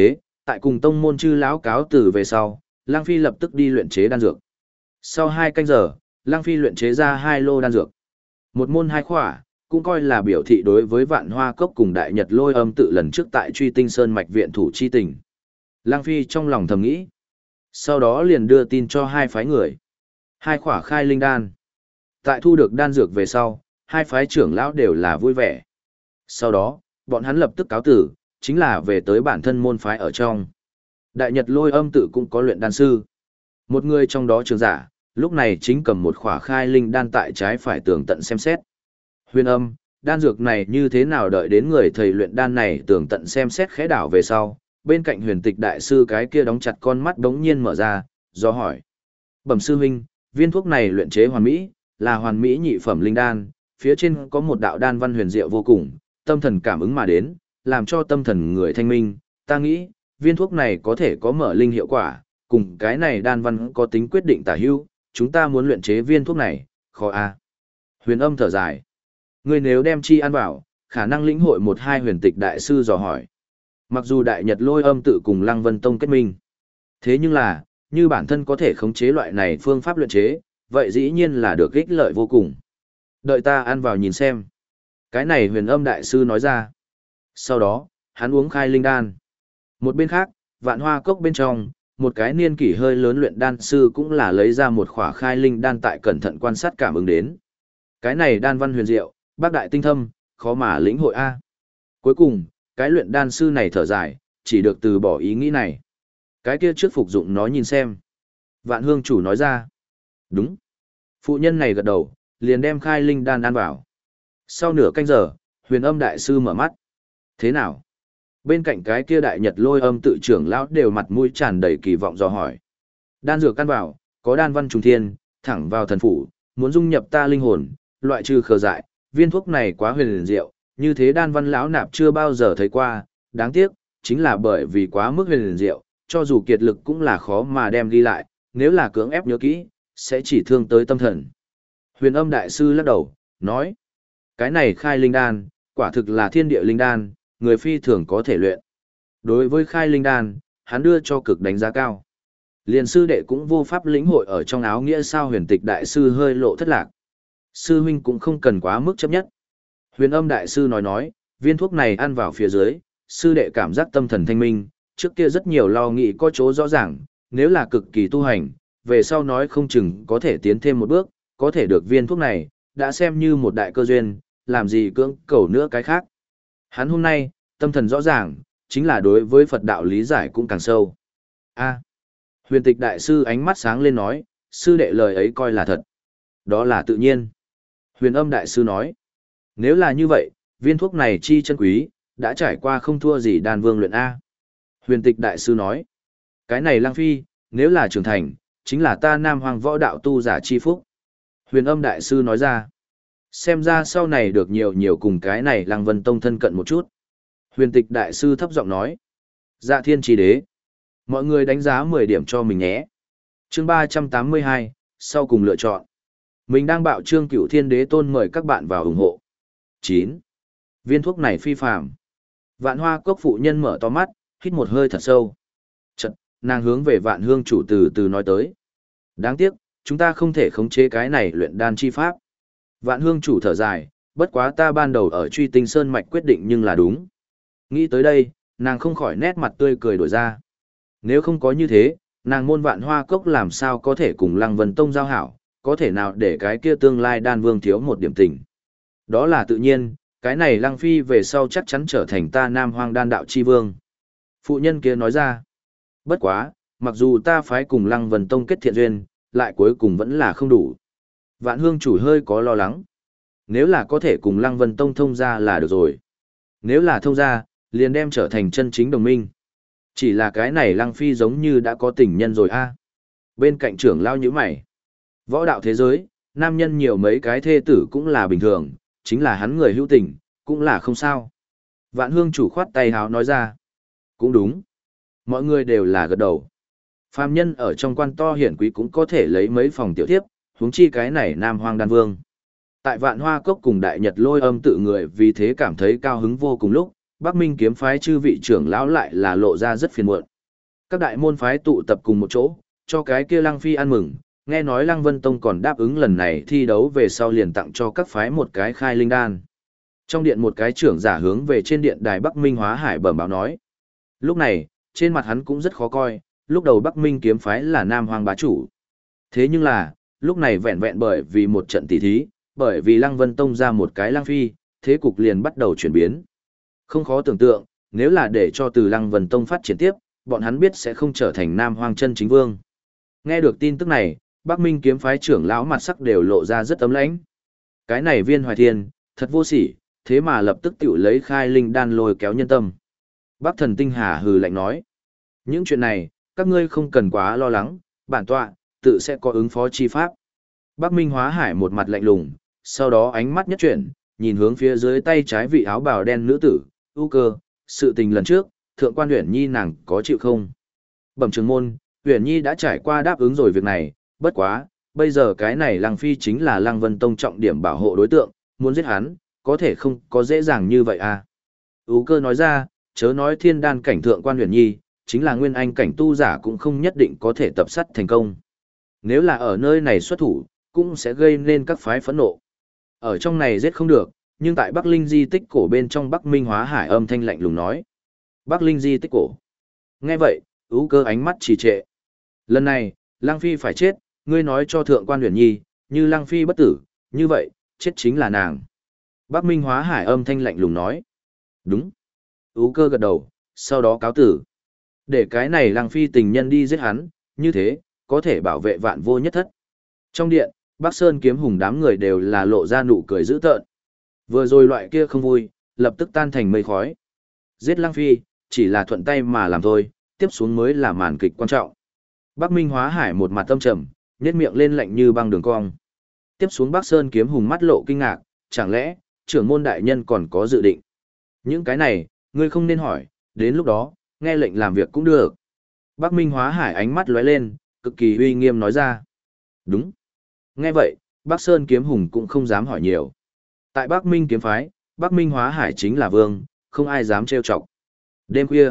tại cùng tông môn chư lão cáo từ về sau, Lăng Phi lập tức đi luyện chế đan dược. Sau 2 canh giờ, Lăng Phi luyện chế ra 2 lô đan dược. Một môn 2 khỏa, cũng coi là biểu thị đối với Vạn Hoa Cốc cùng Đại Nhật Lôi Âm tự lần trước tại Truy Tinh Sơn mạch viện thủ chi tình. Lăng Phi trong lòng thầm nghĩ. Sau đó liền đưa tin cho 2 phái người. 2 khỏa khai linh đan. Tại thu được đan dược về sau, 2 phái trưởng lão đều là vui vẻ. Sau đó, bọn hắn lập tức cáo tử, chính là về tới bản thân môn phái ở trong. Đại Nhật Lôi Âm tự cũng có luyện đan sư. Một người trong đó trường giả, lúc này chính cầm một khỏa khai linh đan tại trái phải tường tận xem xét. Huyền Âm, đan dược này như thế nào, đợi đến người thầy luyện đan này tường tận xem xét khẽ đảo về sau, bên cạnh Huyền Tịch đại sư cái kia đóng chặt con mắt đống nhiên mở ra, do hỏi. Bẩm sư huynh, viên thuốc này luyện chế hoàn mỹ, là hoàn mỹ nhị phẩm linh đan, phía trên có một đạo đan văn huyền diệu vô cùng, tâm thần cảm ứng mà đến, làm cho tâm thần người thanh minh, ta nghĩ, viên thuốc này có thể có mở linh hiệu quả, cùng cái này đan văn có tính quyết định tả hữu, chúng ta muốn luyện chế viên thuốc này, khó a. Huyền Âm thở dài. Ngươi nếu đem chi ăn vào, khả năng lĩnh hội 1-2 Huyền Tịch đại sư dò hỏi. Mặc dù Đại Nhật Lôi Âm tự cùng Lăng Vân Tông kết minh, thế nhưng là, như bản thân có thể khống chế loại này phương pháp luyện chế, vậy dĩ nhiên là được ích lợi vô cùng. Đợi ta ăn vào nhìn xem. Cái này Huyền Âm đại sư nói ra. Sau đó, hắn uống khai linh đan. Một bên khác, Vạn Hoa Cốc bên trong, một cái niên kỷ hơi lớn luyện đan sư cũng là lấy ra một khỏa khai linh đan tại cẩn thận quan sát cảm ứng đến. Cái này đan văn huyền diệu, bác đại tinh thâm, khó mà lĩnh hội a. Cuối cùng, cái luyện đan sư này thở dài, chỉ được từ bỏ ý nghĩ này. Cái kia trước phục dụng nó nhìn xem. Vạn Hương chủ nói ra. Đúng. Phụ nhân này gật đầu, liền đem khai linh đan ăn vào. Sau nửa canh giờ, Huyền Âm đại sư mở mắt. Thế nào? Bên cạnh cái kia Đại Nhật Lôi Âm tự trưởng lão đều mặt mũi tràn đầy kỳ vọng dò hỏi. Đan dược căn vào, có đan văn trùng thiên, thẳng vào thần phủ, muốn dung nhập ta linh hồn, loại trừ khờ dại, viên thuốc này quá huyền diệu, như thế đan văn lão nạp chưa bao giờ thấy qua, đáng tiếc, chính là bởi vì quá mức huyền diệu, cho dù kiệt lực cũng là khó mà đem ghi lại, nếu là cưỡng ép nhớ kỹ, sẽ chỉ thương tới tâm thần. Huyền Âm đại sư lắc đầu, nói, cái này khai linh đan, quả thực là thiên địa linh đan, người phi thường có thể luyện. Đối với khai linh đan, hắn đưa cho cực đánh giá cao. Liền sư đệ cũng vô pháp lĩnh hội ở trong áo nghĩa sao. Huyền Tịch đại sư hơi lộ thất lạc. Sư huynh cũng không cần quá mức chấp nhất. Huyền Âm đại sư nói, viên thuốc này ăn vào phía dưới, sư đệ cảm giác tâm thần thanh minh, trước kia rất nhiều lo nghĩ có chỗ rõ ràng, nếu là cực kỳ tu hành, về sau nói không chừng có thể tiến thêm một bước, có thể được viên thuốc này, đã xem như một đại cơ duyên, làm gì cưỡng cầu nữa cái khác. Hắn hôm nay, tâm thần rõ ràng, chính là đối với Phật đạo lý giải cũng càng sâu. A. Huyền Tịch đại sư ánh mắt sáng lên nói, sư đệ lời ấy coi là thật. Đó là tự nhiên. Huyền Âm đại sư nói, nếu là như vậy, viên thuốc này chi chân quý, đã trải qua không thua gì đan vương luyện A. Huyền Tịch đại sư nói, cái này Lăng Phi, nếu là trưởng thành, chính là ta Nam Hoàng võ đạo tu giả chi phúc. Huyền Âm đại sư nói ra, xem ra sau này được nhiều cùng cái này Lăng Vân Tông thân cận một chút. Huyền Tịch đại sư thấp giọng nói, dạ thiên trì đế. Mọi người đánh giá 10 điểm cho mình nhé. Chương 382, sau cùng lựa chọn. Mình đang bạo trương Cửu Thiên Đế Tôn mời các bạn vào ủng hộ. 9. Viên thuốc này phi phàm. Vạn Hoa Cốc phụ nhân mở to mắt, hít một hơi thật sâu. Chật, nàng hướng về Vạn Hương chủ từ từ nói tới. Đáng tiếc, chúng ta không thể khống chế cái này luyện đan chi pháp. Vạn Hương chủ thở dài, bất quá ta ban đầu ở Truy Tinh Sơn mạch quyết định nhưng là đúng. Nghĩ tới đây, nàng không khỏi nét mặt tươi cười đổi ra. Nếu không có như thế, nàng môn Vạn Hoa Cốc làm sao có thể cùng Lăng Vân Tông giao hảo, có thể nào để cái kia tương lai đan vương thiếu một điểm tình. Đó là tự nhiên, cái này Lăng Phi về sau chắc chắn trở thành ta Nam Hoang đan đạo chi vương. Phụ nhân kia nói ra, bất quá, mặc dù ta phái cùng Lăng Vân Tông kết thiện duyên, lại cuối cùng vẫn là không đủ. Vạn Hương chủ hơi có lo lắng. Nếu là có thể cùng Lăng Vân Tông thông ra là được rồi. Nếu là thông ra, liền đem trở thành chân chính đồng minh. Chỉ là cái này Lăng Phi giống như đã có tình nhân rồi a. Bên cạnh trưởng lao như mày. Võ đạo thế giới, nam nhân nhiều mấy cái thê tử cũng là bình thường, chính là hắn người hữu tình, cũng là không sao. Vạn Hương chủ khoát tay háo nói ra. Cũng đúng. Mọi người đều là gật đầu. Phàm nhân ở trong quan to hiển quý cũng có thể lấy mấy phòng tiểu thiếp, huống chi cái này Nam Hoang đan vương. Tại Vạn Hoa Cốc cùng Đại Nhật Lôi Âm tự người vì thế cảm thấy cao hứng vô cùng lúc, Bắc Minh kiếm phái chư vị trưởng lão lại là lộ ra rất phiền muộn. Các đại môn phái tụ tập cùng một chỗ, cho cái kia Lăng Phi ăn mừng, nghe nói Lăng Vân Tông còn đáp ứng lần này thi đấu về sau liền tặng cho các phái một cái khai linh đan. Trong điện một cái trưởng giả hướng về trên điện đài Bắc Minh Hóa Hải bẩm báo nói. Lúc này, trên mặt hắn cũng rất khó coi, lúc đầu Bắc Minh kiếm phái là Nam Hoang bá chủ. Thế nhưng là, lúc này vẹn vẹn bởi vì một trận tỷ thí, bởi vì Lăng Vân Tông ra một cái Lăng Phi, thế cục liền bắt đầu chuyển biến. Không khó tưởng tượng, nếu là để cho từ Lăng Vân Tông phát triển tiếp, bọn hắn biết sẽ không trở thành Nam Hoang chân chính vương. Nghe được tin tức này, Bắc Minh kiếm phái trưởng lão mặt sắc đều lộ ra rất ấm lãnh. Cái này Viên Hoài Thiên, thật vô sỉ, thế mà lập tức tiểu lấy khai linh đan lôi kéo nhân tâm. Bắc Thần Tinh Hà hừ lạnh nói, những chuyện này, các ngươi không cần quá lo lắng, bản tọa, tự sẽ có ứng phó chi pháp. Bắc Minh Hóa Hải một mặt lạnh lùng, sau đó ánh mắt nhất chuyển, nhìn hướng phía dưới tay trái vị áo bào đen nữ tử, ưu cơ, sự tình lần trước, thượng quan Uyển Nhi nàng có chịu không? Bẩm trưởng môn, Uyển Nhi đã trải qua đáp ứng rồi việc này, bất quá, bây giờ cái này Lăng Phi chính là Lăng Vân Tông trọng điểm bảo hộ đối tượng, muốn giết hắn, có thể không có dễ dàng như vậy à? Ưu cơ nói ra, chớ nói thiên đan cảnh thượng quan Uyển Nhi, chính là nguyên anh cảnh tu giả cũng không nhất định có thể tập sát thành công. Nếu là ở nơi này xuất thủ, cũng sẽ gây nên các phái phẫn nộ. Ở trong này giết không được, nhưng tại Bắc Linh di tích cổ bên trong Bắc Minh Hóa Hải âm thanh lạnh lùng nói. Bắc Linh di tích cổ. Nghe vậy, ưu cơ ánh mắt trì trệ. Lần này, Lăng Phi phải chết, ngươi nói cho thượng quan Uyển Nhi, như Lăng Phi bất tử, như vậy, chết chính là nàng. Bắc Minh Hóa Hải âm thanh lạnh lùng nói. Đúng. Ú cơ gật đầu, sau đó cáo tử. Để cái này Lăng Phi tình nhân đi giết hắn, như thế, có thể bảo vệ vạn vô nhất thất. Trong điện, Bắc Sơn kiếm hùng đám người đều là lộ ra nụ cười dữ tợn. Vừa rồi loại kia không vui, lập tức tan thành mây khói. Giết Lăng Phi, chỉ là thuận tay mà làm thôi, tiếp xuống mới là màn kịch quan trọng. Bắc Minh Hóa Hải một mặt tâm trầm, nhếch miệng lên lạnh như băng đường cong. Tiếp xuống Bắc Sơn kiếm hùng mắt lộ kinh ngạc, chẳng lẽ, trưởng môn đại nhân còn có dự định. Những cái này, ngươi không nên hỏi, đến lúc đó, nghe lệnh làm việc cũng được. Bắc Minh Hóa Hải ánh mắt lóe lên, cực kỳ uy nghiêm nói ra. Đúng. Nghe vậy, Bắc Sơn kiếm hùng cũng không dám hỏi nhiều. Tại Bắc Minh kiếm phái, Bắc Minh Hóa Hải chính là vương, không ai dám trêu chọc. Đêm khuya,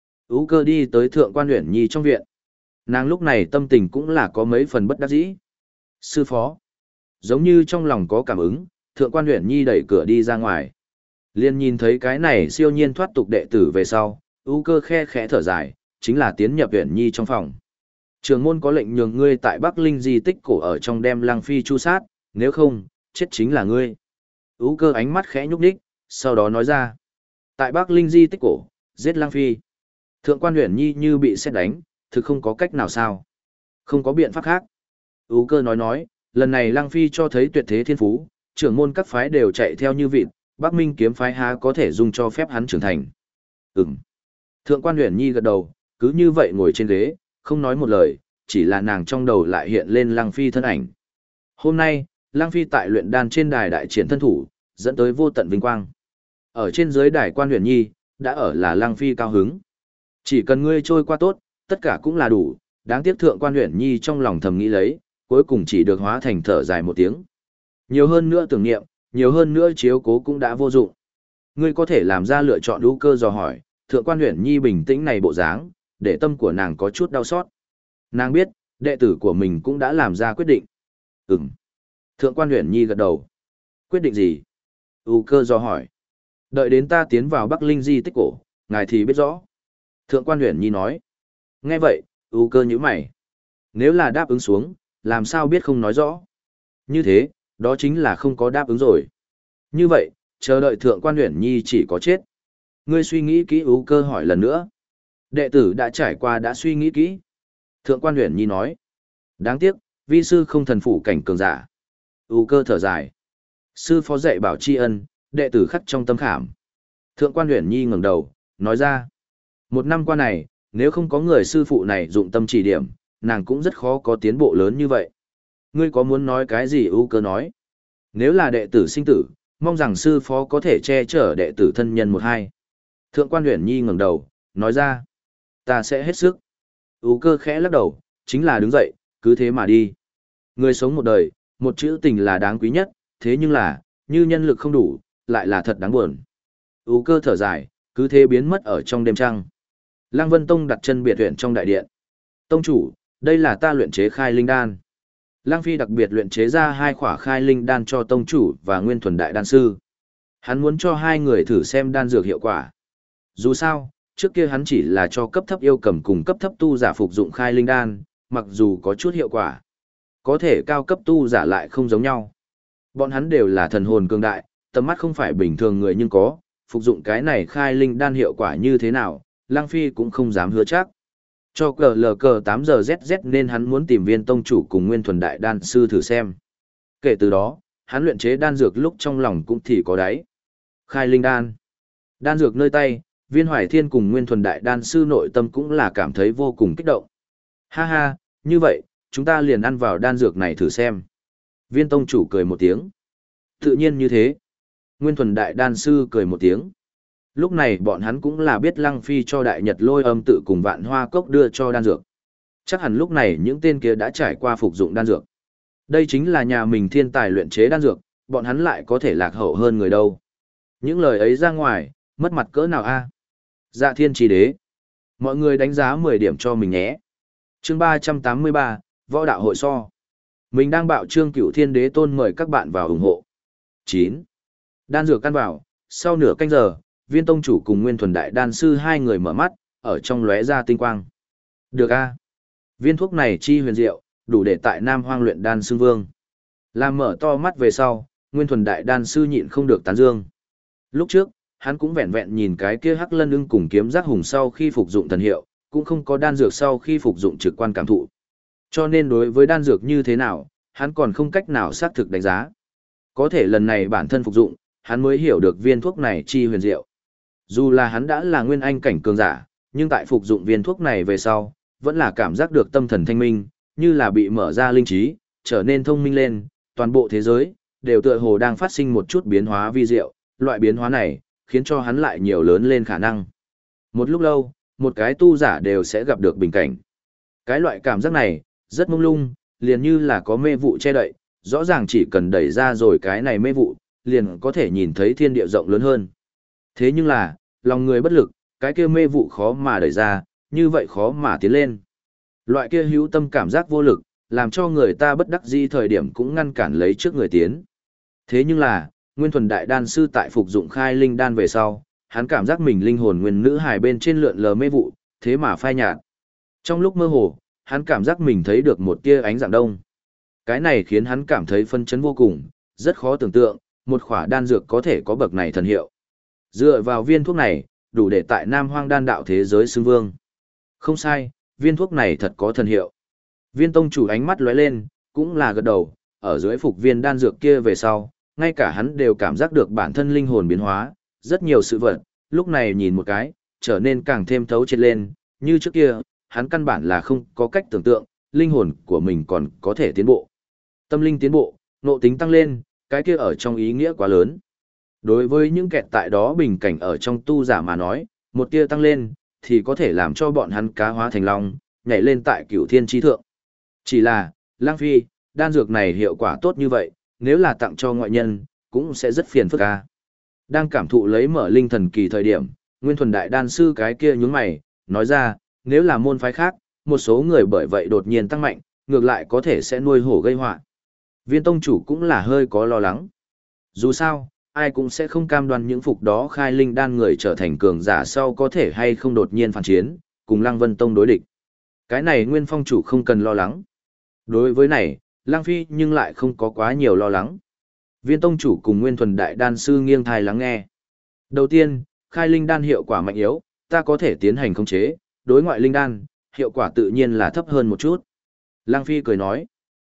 Ú cơ đi tới thượng quan Uyển Nhi trong viện. Nàng lúc này tâm tình cũng là có mấy phần bất đắc dĩ. Sư phó. Giống như trong lòng có cảm ứng, thượng quan Uyển Nhi đẩy cửa đi ra ngoài. Liên nhìn thấy cái này siêu nhiên thoát tục đệ tử về sau, Ú cơ khe khẽ thở dài, chính là tiến nhập Uyển Nhi trong phòng. Trường môn có lệnh nhường ngươi tại Bắc Linh di tích cổ ở trong đem Lăng Phi chu sát, nếu không, chết chính là ngươi. Ú cơ ánh mắt khẽ nhúc nhích, sau đó nói ra. Tại Bắc Linh di tích cổ, giết Lăng Phi. Thượng quan Uyển Nhi như bị sét đánh, thực không có cách nào sao. Không có biện pháp khác. Ú cơ nói, lần này Lăng Phi cho thấy tuyệt thế thiên phú, trưởng môn các phái đều chạy theo như vịt, Bắc Minh kiếm phái há có thể dùng cho phép hắn trưởng thành. Thượng quan Uyển Nhi gật đầu, cứ như vậy ngồi trên ghế, không nói một lời, chỉ là nàng trong đầu lại hiện lên Lăng Phi thân ảnh. Hôm nay, Lăng Phi tại luyện đan trên đài đại triển thân thủ, dẫn tới vô tận vinh quang. Ở trên dưới đài quan Uyển Nhi, đã ở là Lăng Phi cao hứng. Chỉ cần ngươi trôi qua tốt, tất cả cũng là đủ, đáng tiếc thượng quan Uyển Nhi trong lòng thầm nghĩ lấy, cuối cùng chỉ được hóa thành thở dài một tiếng. Nhiều hơn nữa tưởng niệm, nhiều hơn nữa chiếu cố cũng đã vô dụng. Ngươi có thể làm ra lựa chọn Ú cơ dò hỏi, thượng quan Uyển Nhi bình tĩnh này bộ dáng, để tâm của nàng có chút đau xót. Nàng biết, đệ tử của mình cũng đã làm ra quyết định. Thượng quan Uyển Nhi gật đầu. Quyết định gì? Ú cơ dò hỏi. Đợi đến ta tiến vào Bắc Linh di tích cổ, ngài thì biết rõ. Thượng quan Uyển Nhi nói. Nghe vậy, Ú cơ nhíu mày. Nếu là đáp ứng xuống, làm sao biết không nói rõ? Như thế, đó chính là không có đáp ứng rồi. Như vậy, chờ đợi thượng quan Uyển Nhi chỉ có chết. Ngươi suy nghĩ kỹ. Ú cơ hỏi lần nữa. Đệ tử đã trải qua đã suy nghĩ kỹ. Thượng quan Uyển Nhi nói. Đáng tiếc, vi sư không thần phủ cảnh cường giả. Ú cơ thở dài. Sư phó dạy bảo tri ân, đệ tử khắc trong tâm khảm. Thượng quan Uyển Nhi ngẩng đầu, nói ra. Một năm qua này, nếu không có người sư phụ này dụng tâm chỉ điểm, nàng cũng rất khó có tiến bộ lớn như vậy. Ngươi có muốn nói cái gì? Ú cơ nói. Nếu là đệ tử sinh tử, mong rằng sư phó có thể che chở đệ tử thân nhân một hai. Thượng quan Uyển Nhi ngẩng đầu, nói ra. Ta sẽ hết sức. Ú cơ khẽ lắc đầu, chính là đứng dậy, cứ thế mà đi. Người sống một đời, một chữ tình là đáng quý nhất, thế nhưng là, như nhân lực không đủ, lại là thật đáng buồn. Ú cơ thở dài, cứ thế biến mất ở trong đêm trăng. Lăng Vân Tông đặt chân biệt viện trong đại điện. Tông chủ, đây là ta luyện chế khai linh đan. Lăng Phi đặc biệt luyện chế ra 2 khỏa khai linh đan cho tông chủ và Nguyên Thuần đại đan sư. Hắn muốn cho 2 người thử xem đan dược hiệu quả. Dù sao, trước kia hắn chỉ là cho cấp thấp yêu cầm cùng cấp thấp tu giả phục dụng khai linh đan, mặc dù có chút hiệu quả. Có thể cao cấp tu giả lại không giống nhau. Bọn hắn đều là thần hồn cường đại, tầm mắt không phải bình thường người nhưng có, phục dụng cái này khai linh đan hiệu quả như thế nào, Lăng Phi cũng không dám hứa chắc. Cho cờ 8 giờ ZZ nên hắn muốn tìm Viên tông chủ cùng Nguyên Thuần đại đan sư thử xem. Kể từ đó, hắn luyện chế đan dược lúc trong lòng cũng thì có đáy. Khai linh đan. Đan dược nơi tay, Viên Hoài Thiên cùng Nguyên Thuần đại đan sư nội tâm cũng là cảm thấy vô cùng kích động. Ha ha, như vậy, chúng ta liền ăn vào đan dược này thử xem. Viên tông chủ cười một tiếng. Tự nhiên như thế. Nguyên Thuần đại đan sư cười một tiếng. Lúc này bọn hắn cũng là biết Lăng Phi cho Đại Nhật Lôi Âm tự cùng Vạn Hoa Cốc đưa cho đan dược. Chắc hẳn lúc này những tên kia đã trải qua phục dụng đan dược. Đây chính là nhà mình thiên tài luyện chế đan dược, bọn hắn lại có thể lạc hậu hơn người đâu. Những lời ấy ra ngoài, mất mặt cỡ nào a? Dạ thiên trì đế. Mọi người đánh giá 10 điểm cho mình nhé. Chương 383, Võ đạo hội so. Mình đang bạo chương Cửu Thiên Đế Tôn mời các bạn vào ủng hộ. 9. Đan dược căn vào, sau nửa canh giờ, Viên tông chủ cùng Nguyên Thuần đại đan sư 2 người mở mắt, ở trong lóe ra tinh quang. Được a. Viên thuốc này chi huyền diệu, đủ để tại Nam Hoang luyện đan xưng vương. Làm mở to mắt về sau, Nguyên Thuần đại đan sư nhịn không được tán dương. Lúc trước, hắn cũng vẹn vẹn nhìn cái kia Hắc Lân Ưng cùng kiếm giác hùng sau khi phục dụng thần hiệu, cũng không có đan dược sau khi phục dụng trực quan cảm thụ. Cho nên đối với đan dược như thế nào, hắn còn không cách nào xác thực đánh giá. Có thể lần này bản thân phục dụng, hắn mới hiểu được viên thuốc này chi huyền diệu. Dù là hắn đã là nguyên anh cảnh cường giả, nhưng tại phục dụng viên thuốc này về sau, vẫn là cảm giác được tâm thần thanh minh, như là bị mở ra linh trí, trở nên thông minh lên, toàn bộ thế giới đều tựa hồ đang phát sinh một chút biến hóa vi diệu, loại biến hóa này khiến cho hắn lại nhiều lớn lên khả năng. Một lúc lâu, một cái tu giả đều sẽ gặp được bình cảnh. Cái loại cảm giác này rất mông lung, liền như là có mê vụ che đậy, rõ ràng chỉ cần đẩy ra rồi cái này mê vụ, liền có thể nhìn thấy thiên địa rộng lớn hơn. Thế nhưng là, lòng người bất lực, cái kia mê vụ khó mà đẩy ra, như vậy khó mà tiến lên. Loại kia hữu tâm cảm giác vô lực, làm cho người ta bất đắc dĩ thời điểm cũng ngăn cản lấy trước người tiến. Thế nhưng là, Nguyên Thuần đại đan sư tại phục dụng khai linh đan về sau, hắn cảm giác mình linh hồn nguyên nữ hài bên trên lượn lờ mê vụ, thế mà phai nhạt. Trong lúc mơ hồ, hắn cảm giác mình thấy được một tia ánh dạng đông. Cái này khiến hắn cảm thấy phân chấn vô cùng, rất khó tưởng tượng, một khỏa đan dược có thể có bậc này thần hiệu. Dựa vào viên thuốc này, đủ để tại Nam Hoang đan đạo thế giới xưng vương. Không sai, viên thuốc này thật có thần hiệu. Viên tông chủ ánh mắt lóe lên, cũng là gật đầu, ở dưới phục viên đan dược kia về sau, ngay cả hắn đều cảm giác được bản thân linh hồn biến hóa, rất nhiều sự vật, lúc này nhìn một cái, trở nên càng thêm thấu triệt lên, như trước kia, hắn căn bản là không có cách tưởng tượng, linh hồn của mình còn có thể tiến bộ. Tâm linh tiến bộ, nộ tính tăng lên, cái kia ở trong ý nghĩa quá lớn. Đối với những kẹt tại đó bình cảnh ở trong tu giả mà nói, một tia tăng lên, thì có thể làm cho bọn hắn cá hóa thành long, nhảy lên tại cửu thiên chi thượng. Chỉ là, Lang Phi, đan dược này hiệu quả tốt như vậy, nếu là tặng cho ngoại nhân, cũng sẽ rất phiền phức ca. Đang cảm thụ lấy mở linh thần kỳ thời điểm, Nguyên Thuần đại đan sư cái kia nhướng mày, nói ra, nếu là môn phái khác, một số người bởi vậy đột nhiên tăng mạnh, ngược lại có thể sẽ nuôi hổ gây họa. Viên tông chủ cũng là hơi có lo lắng. Dù sao, ai cũng sẽ không cam đoan những phục đó khai linh đan người trở thành cường giả sau có thể hay không đột nhiên phản chiến, cùng Lăng Vân Tông đối địch. Cái này Nguyên Phong chủ không cần lo lắng. Đối với này, Lăng Phi nhưng lại không có quá nhiều lo lắng. Viên tông chủ cùng Nguyên Thuần đại đan sư nghiêng thai lắng nghe. Đầu tiên, khai linh đan hiệu quả mạnh yếu, ta có thể tiến hành khống chế, đối ngoại linh đan, hiệu quả tự nhiên là thấp hơn một chút. Lăng Phi cười nói.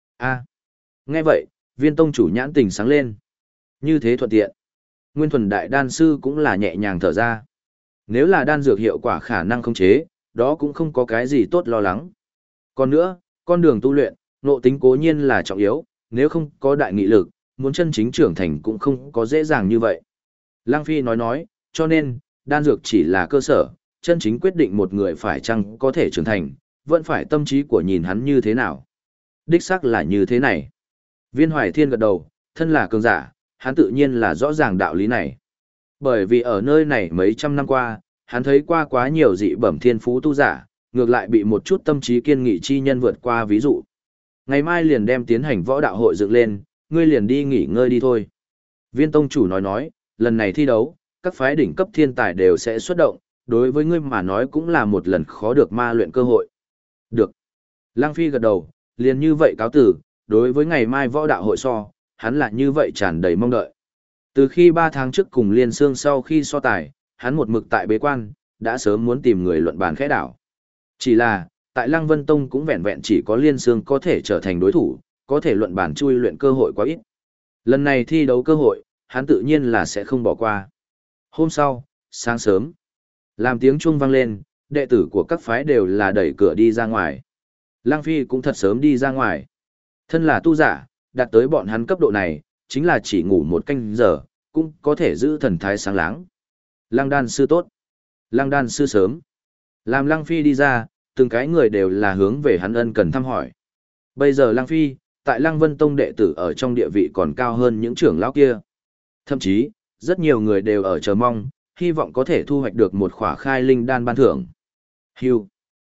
Nghe vậy, viên tông chủ nhãn tình sáng lên. Như thế thuận tiện. Nguyên Thuần đại đan sư cũng là nhẹ nhàng thở ra. Nếu là đan dược hiệu quả khả năng khống chế, đó cũng không có cái gì tốt lo lắng. Còn nữa, con đường tu luyện, ngộ tính cố nhiên là trọng yếu, nếu không có đại nghị lực, muốn chân chính trưởng thành cũng không có dễ dàng như vậy. Lăng Phi nói, cho nên, đan dược chỉ là cơ sở, chân chính quyết định một người phải chăng có thể trưởng thành, vẫn phải tâm trí của nhìn hắn như thế nào. Đích xác là như thế này. Viên Hoài Thiên gật đầu, thân là cường giả, hắn tự nhiên là rõ ràng đạo lý này. Bởi vì ở nơi này mấy trăm năm qua, hắn thấy qua quá nhiều dị bẩm thiên phú tu giả, ngược lại bị một chút tâm trí kiên nghị chi nhân vượt qua ví dụ. Ngày mai liền đem tiến hành võ đạo hội dựng lên, ngươi liền đi nghỉ ngơi đi thôi. Viên tông chủ nói, lần này thi đấu, các phái đỉnh cấp thiên tài đều sẽ xuất động, đối với ngươi mà nói cũng là một lần khó được ma luyện cơ hội. Được. Lăng Phi gật đầu, liền như vậy cáo tử, đối với ngày mai võ đạo hội so, hắn là như vậy tràn đầy mong đợi. Từ khi 3 tháng trước cùng Liên Sương sau khi so tài, hắn một mực tại bế quan, đã sớm muốn tìm người luận bàn khẽ đảo. Chỉ là, tại Lăng Vân Tông cũng vẹn vẹn chỉ có Liên Sương có thể trở thành đối thủ, có thể luận bàn chui luyện cơ hội quá ít. Lần này thi đấu cơ hội, hắn tự nhiên là sẽ không bỏ qua. Hôm sau, sáng sớm, làm tiếng chuông vang lên, đệ tử của các phái đều là đẩy cửa đi ra ngoài. Lăng Phi cũng thật sớm đi ra ngoài. Thân là tu giả, đạt tới bọn hắn cấp độ này, chính là chỉ ngủ 1 canh giờ, cũng có thể giữ thần thái sáng láng. Lăng đan sư tốt. Lăng đan sư sớm. Làm Lăng Phi đi ra, từng cái người đều là hướng về hắn ân cần thăm hỏi. Bây giờ Lăng Phi, tại Lăng Vân Tông đệ tử ở trong địa vị còn cao hơn những trưởng lão kia. Thậm chí, rất nhiều người đều ở chờ mong, hy vọng có thể thu hoạch được một khỏa khai linh đan ban thưởng. Hưu.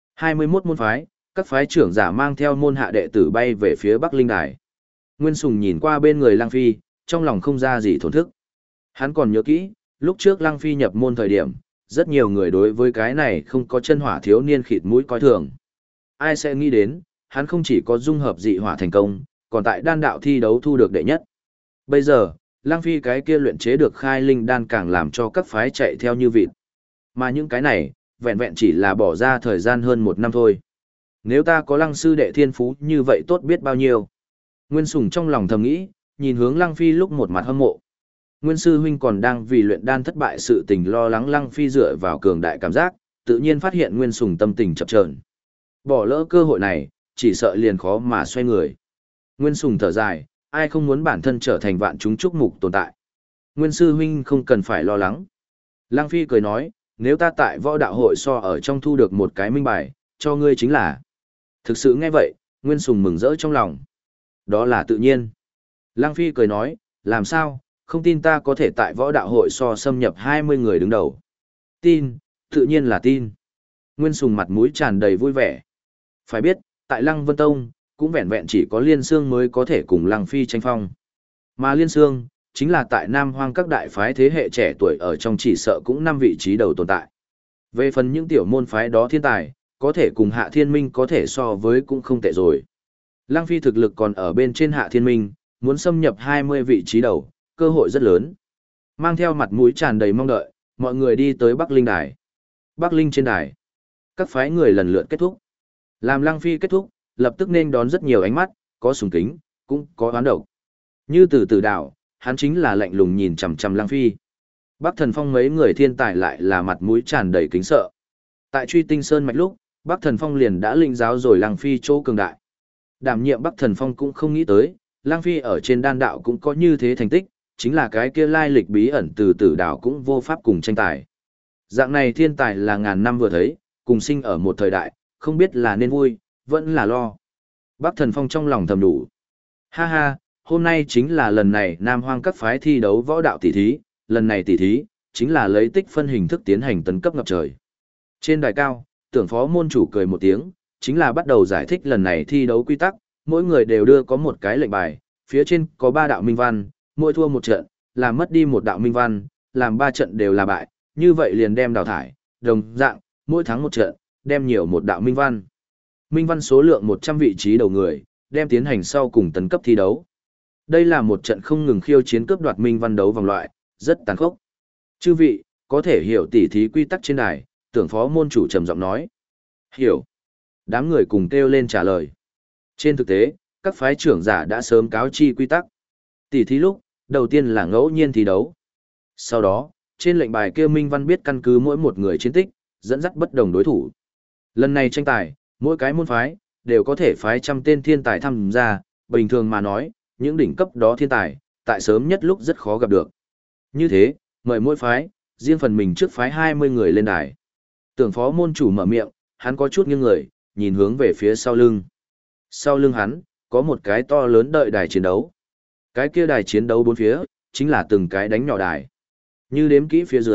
21 môn phái, các phái trưởng giả mang theo môn hạ đệ tử bay về phía Bắc Linh Đài. Nguyên Sùng nhìn qua bên người Lăng Phi, trong lòng không ra gì thổn thức. Hắn còn nhớ kỹ, lúc trước Lăng Phi nhập môn thời điểm, rất nhiều người đối với cái này không có chân hỏa thiếu niên khịt mũi coi thường. Ai sẽ nghĩ đến, hắn không chỉ có dung hợp dị hỏa thành công, còn tại đan đạo thi đấu thu được đệ nhất. Bây giờ, Lăng Phi cái kia luyện chế được khai linh đan càng làm cho các phái chạy theo như vịt. Mà những cái này, vẹn vẹn chỉ là bỏ ra thời gian hơn 1 năm thôi. Nếu ta có Lăng sư đệ thiên phú như vậy tốt biết bao nhiêu. Nguyên Sùng trong lòng thầm nghĩ, nhìn hướng Lăng Phi lúc một mặt hâm mộ. Nguyên sư huynh còn đang vì luyện đan thất bại sự tình lo lắng Lăng Phi dựa vào cường đại cảm giác, tự nhiên phát hiện Nguyên Sùng tâm tình chập chờn. Bỏ lỡ cơ hội này, chỉ sợ liền khó mà xoay người. Nguyên Sùng thở dài, ai không muốn bản thân trở thành vạn chúng chúc mục tồn tại. Nguyên sư huynh không cần phải lo lắng. Lăng Phi cười nói, nếu ta tại võ đạo hội so ở trong thu được một cái minh bài, cho ngươi chính là. Thực sự nghe vậy, Nguyên Sùng mừng rỡ trong lòng. Đó là tự nhiên. Lăng Phi cười nói, làm sao, không tin ta có thể tại võ đạo hội so xâm nhập 20 người đứng đầu. Tin, tự nhiên là tin. Nguyên Sùng mặt mũi tràn đầy vui vẻ. Phải biết, tại Lăng Vân Tông, cũng vẹn vẹn chỉ có Liên Sương mới có thể cùng Lăng Phi tranh phong. Mà Liên Sương, chính là tại Nam Hoang các đại phái thế hệ trẻ tuổi ở trong chỉ sợ cũng 5 vị trí đầu tồn tại. Về phần những tiểu môn phái đó thiên tài, có thể cùng Hạ Thiên Minh có thể so với cũng không tệ rồi. Lăng Phi thực lực còn ở bên trên Hạ Thiên Minh, muốn xâm nhập 20 vị trí đầu, cơ hội rất lớn. Mang theo mặt mũi tràn đầy mong đợi, mọi người đi tới Bắc Linh Đài. Bắc Linh trên đài, các phái người lần lượt kết thúc. Làm Lăng Phi kết thúc, lập tức nên đón rất nhiều ánh mắt, có sùng kính, cũng có oán độc. Như từ từ đạo, hắn chính là lạnh lùng nhìn chằm chằm Lăng Phi. Bắc Thần Phong mấy người thiên tài lại là mặt mũi tràn đầy kính sợ. Tại Truy Tinh Sơn mạch lúc, Bắc Thần Phong liền đã linh giáo rồi Lăng Phi chỗ cường đại. Đảm nhiệm Bắc Thần Phong cũng không nghĩ tới, Lăng Phi ở trên đan đạo cũng có như thế thành tích, chính là cái kia lai lịch bí ẩn từ tử đạo cũng vô pháp cùng tranh tài. Dạng này thiên tài là ngàn năm vừa thấy, cùng sinh ở một thời đại, không biết là nên vui, vẫn là lo. Bắc Thần Phong trong lòng thầm đủ. Ha ha, hôm nay chính là lần này Nam Hoang các phái thi đấu võ đạo tỷ thí, lần này tỷ thí, chính là lấy tích phân hình thức tiến hành tấn cấp ngập trời. Trên đài cao, Tưởng phó môn chủ cười một tiếng, chính là bắt đầu giải thích lần này thi đấu quy tắc, mỗi người đều đưa có một cái lệnh bài, phía trên có 3 đạo minh văn, mỗi thua 1 trận, làm mất đi 1 đạo minh văn, làm 3 trận đều là bại, như vậy liền đem đào thải, đồng dạng, mỗi thắng 1 trận, đem nhiều 1 đạo minh văn. Minh văn số lượng 100 vị trí đầu người, đem tiến hành sau cùng tấn cấp thi đấu. Đây là một trận không ngừng khiêu chiến cướp đoạt minh văn đấu vòng loại, rất tàn khốc. Chư vị, có thể hiểu tỉ thí quy tắc trên đài, Tưởng phó môn chủ trầm giọng nói. Hiểu. Đám người cùng kêu lên trả lời. Trên thực tế, các phái trưởng giả đã sớm cáo chi quy tắc. Tỉ thí lúc, đầu tiên là ngẫu nhiên thi đấu. Sau đó, trên lệnh bài kêu minh văn biết căn cứ mỗi một người chiến tích, dẫn dắt bất đồng đối thủ. Lần này tranh tài, mỗi cái môn phái, đều có thể phái 100 tên thiên tài tham gia, bình thường mà nói, những đỉnh cấp đó thiên tài, tại sớm nhất lúc rất khó gặp được. Như thế, mời mỗi phái, riêng phần mình trước phái 20 người lên đài. Tưởng phó môn chủ mở miệng, hắn có chút nghiêng người, nhìn hướng về phía sau lưng. Sau lưng hắn, có một cái to lớn đợi đài chiến đấu. Cái kia đài chiến đấu bốn phía, chính là từng cái đánh nhỏ đài. Như đếm kỹ phía dưới,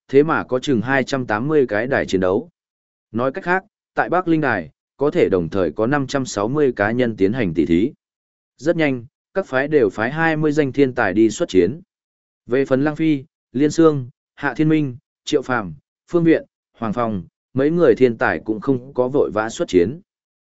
thế mà có chừng 280 cái đài chiến đấu. Nói cách khác, tại Bắc Linh Đài, có thể đồng thời có 560 cá nhân tiến hành tỷ thí. Rất nhanh, các phái đều phái 20 danh thiên tài đi xuất chiến. Về phần Lăng Phi, Liên Sương, Hạ Thiên Minh, Triệu Phàm, Phương Viện, Hoàng Phong, mấy người thiên tài cũng không có vội vã xuất chiến.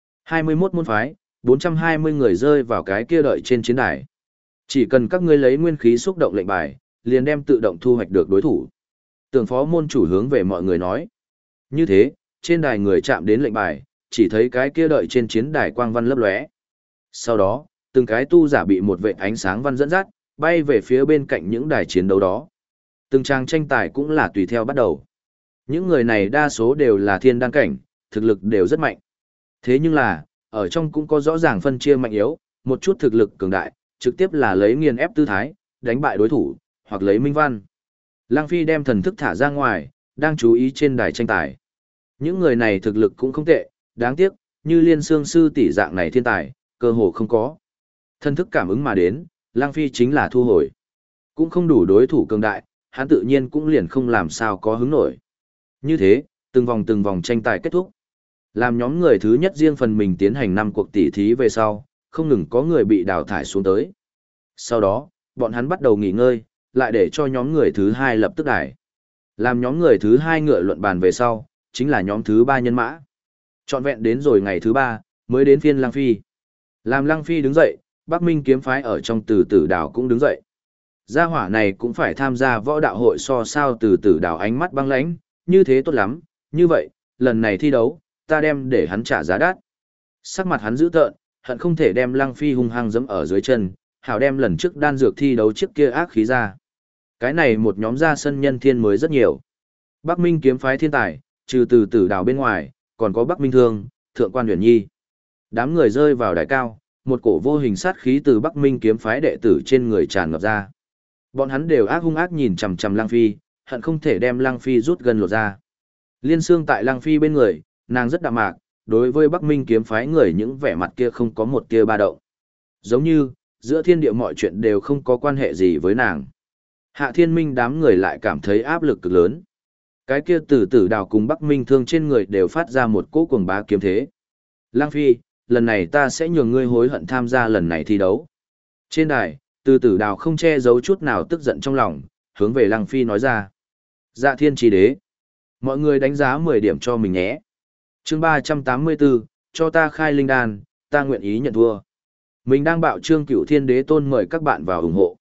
21 môn phái, 420 người rơi vào cái kia đợi trên chiến đài. Chỉ cần các ngươi lấy nguyên khí xúc động lệnh bài, liền đem tự động thu hoạch được đối thủ. Tưởng phó môn chủ hướng về mọi người nói. Như thế, trên đài người chạm đến lệnh bài, chỉ thấy cái kia đợi trên chiến đài quang văn lấp lóe. Sau đó, từng cái tu giả bị một vệt ánh sáng văn dẫn dắt, bay về phía bên cạnh những đài chiến đấu đó. Từng trang tranh tài cũng là tùy theo bắt đầu. Những người này đa số đều là thiên đan cảnh, thực lực đều rất mạnh. Thế nhưng là, ở trong cũng có rõ ràng phân chia mạnh yếu, một chút thực lực cường đại, trực tiếp là lấy nghiền ép tư thái, đánh bại đối thủ, hoặc lấy minh văn. Lăng Phi đem thần thức thả ra ngoài, đang chú ý trên đài tranh tài. Những người này thực lực cũng không tệ, đáng tiếc, như Liên Sương sư tỷ dạng này thiên tài, cơ hồ không có. Thần thức cảm ứng mà đến, Lăng Phi chính là thu hồi. Cũng không đủ đối thủ cường đại, hắn tự nhiên cũng liền không làm sao có hứng nổi. Như thế, từng vòng tranh tài kết thúc. Làm nhóm người thứ nhất riêng phần mình tiến hành 5 cuộc tỉ thí về sau, không ngừng có người bị đào thải xuống tới. Sau đó, bọn hắn bắt đầu nghỉ ngơi, lại để cho nhóm người thứ hai lập tức đài. Làm nhóm người thứ hai ngựa luận bàn về sau, chính là nhóm thứ ba nhân mã. Trọn vẹn đến rồi ngày thứ ba, mới đến phiên Lăng Phi. Làm Lăng Phi đứng dậy, Bắc Minh kiếm phái ở trong Từ Tử Đảo cũng đứng dậy. Gia hỏa này cũng phải tham gia võ đạo hội so sao. Từ Tử Đảo ánh mắt băng lãnh, như thế tốt lắm, như vậy, lần này thi đấu, ta đem để hắn trả giá đắt. Sắc mặt hắn dữ tợn, hận không thể đem Lăng Phi hung hăng giẫm ở dưới chân, hảo đem lần trước đan dược thi đấu trước kia ác khí ra. Cái này một nhóm ra sân nhân thiên mới rất nhiều. Bắc Minh kiếm phái thiên tài, trừ Từ Tử Đảo bên ngoài, còn có Bắc Minh Thương, Thượng Quan Huyền Nhi. Đám người rơi vào đài cao, một cổ vô hình sát khí từ Bắc Minh kiếm phái đệ tử trên người tràn ngập ra. Bọn hắn đều ác hung ác nhìn chằm chằm Lăng Phi, hận không thể đem Lăng Phi rút gần lột ra. Liên Sương tại Lăng Phi bên người, nàng rất đạm mạc, đối với Bắc Minh kiếm phái người những vẻ mặt kia không có một tia ba động. Giống như, giữa thiên địa mọi chuyện đều không có quan hệ gì với nàng. Hạ Thiên Minh đám người lại cảm thấy áp lực cực lớn. Cái kia Từ Tử Đảo cùng Bắc Minh Thương trên người đều phát ra một cỗ cuồng bá kiếm thế. Lăng Phi, lần này ta sẽ nhường ngươi hối hận tham gia lần này thi đấu. Trên đài, Từ Tử Đảo không che giấu chút nào tức giận trong lòng, hướng về Lăng Phi nói ra. Dạ thiên chi đế. Mọi người đánh giá 10 điểm cho mình nhé. Chương 384, cho ta khai linh đan, ta nguyện ý nhận thua. Mình đang bạo trương Cửu Thiên Đế Tôn mời các bạn vào ủng hộ.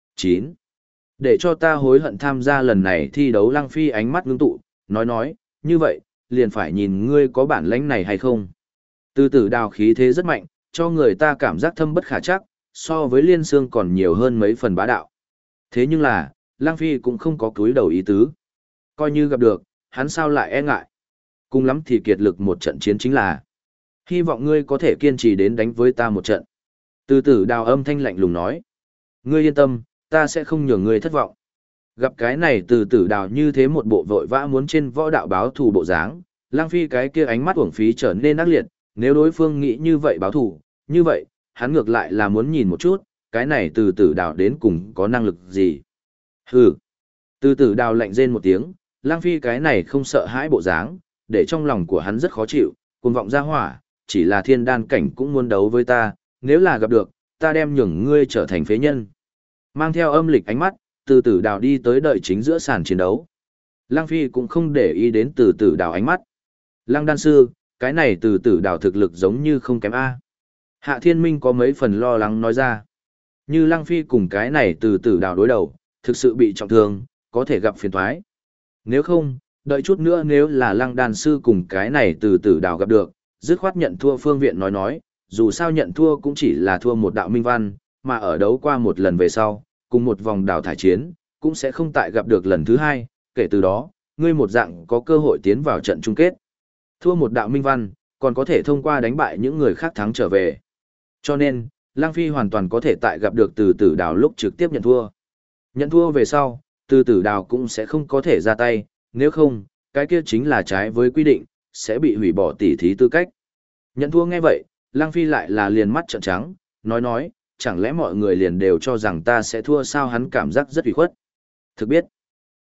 9. Để cho ta hối hận tham gia lần này thi đấu. Lăng Phi ánh mắt ngưng tụ, nói, như vậy, liền phải nhìn ngươi có bản lĩnh này hay không. Từ Tử Đảo khí thế rất mạnh, cho người ta cảm giác thâm bất khả trắc, so với Liên Sương còn nhiều hơn mấy phần bá đạo. Thế nhưng là, Lăng Phi cũng không có cúi đầu ý tứ. Coi như gặp được, hắn sao lại e ngại. Cùng lắm thì kiệt lực một trận chiến chính là. Hy vọng ngươi có thể kiên trì đến đánh với ta một trận. Từ Tử Đảo âm thanh lạnh lùng nói. Ngươi yên tâm, ta sẽ không nhường ngươi thất vọng. Gặp cái này Từ Tử Đảo như thế một bộ vội vã muốn trên võ đạo báo thù bộ dáng, Lăng Phi cái kia ánh mắt uổng phí trở nên ác liệt, nếu đối phương nghĩ như vậy báo thù, như vậy, hắn ngược lại là muốn nhìn một chút, cái này Từ Tử Đảo đến cùng có năng lực gì. Hừ. Từ Tử Đảo lạnh rên một tiếng, Lăng Phi cái này không sợ hãi bộ dáng, để trong lòng của hắn rất khó chịu, cuồng vọng ra hỏa, chỉ là thiên đan cảnh cũng muốn đấu với ta, nếu là gặp được, ta đem nhường ngươi trở thành phế nhân. Mang theo âm lịch ánh mắt, Từ Tử Đảo đi tới đợi chính giữa sàn chiến đấu. Lăng Phi cũng không để ý đến Từ Tử Đảo ánh mắt. Lăng đan sư, cái này Từ Tử Đảo thực lực giống như không kém A. Hạ Thiên Minh có mấy phần lo lắng nói ra. Như Lăng Phi cùng cái này Từ Tử Đảo đối đầu, thực sự bị trọng thương, có thể gặp phiền toái. Nếu không, đợi chút nữa nếu là Lăng đan sư cùng cái này Từ Tử Đảo gặp được, dứt khoát nhận thua. Phương Viện nói, dù sao nhận thua cũng chỉ là thua một đạo minh văn, mà ở đấu qua một lần về sau, cùng một vòng đào thải chiến, cũng sẽ không tại gặp được lần thứ hai, kể từ đó, ngươi một dạng có cơ hội tiến vào trận chung kết. Thua một đạo minh văn, còn có thể thông qua đánh bại những người khác thắng trở về. Cho nên, Lăng Phi hoàn toàn có thể tại gặp được Từ Tử Đảo lúc trực tiếp nhận thua. Nhận thua về sau, Từ Tử Đảo cũng sẽ không có thể ra tay, nếu không, cái kia chính là trái với quy định, sẽ bị hủy bỏ tỉ thí tư cách. Nhận thua nghe vậy, Lăng Phi lại là liền mắt trợn trắng, nói, chẳng lẽ mọi người liền đều cho rằng ta sẽ thua sao? Hắn cảm giác rất ủy khuất. Thực biết,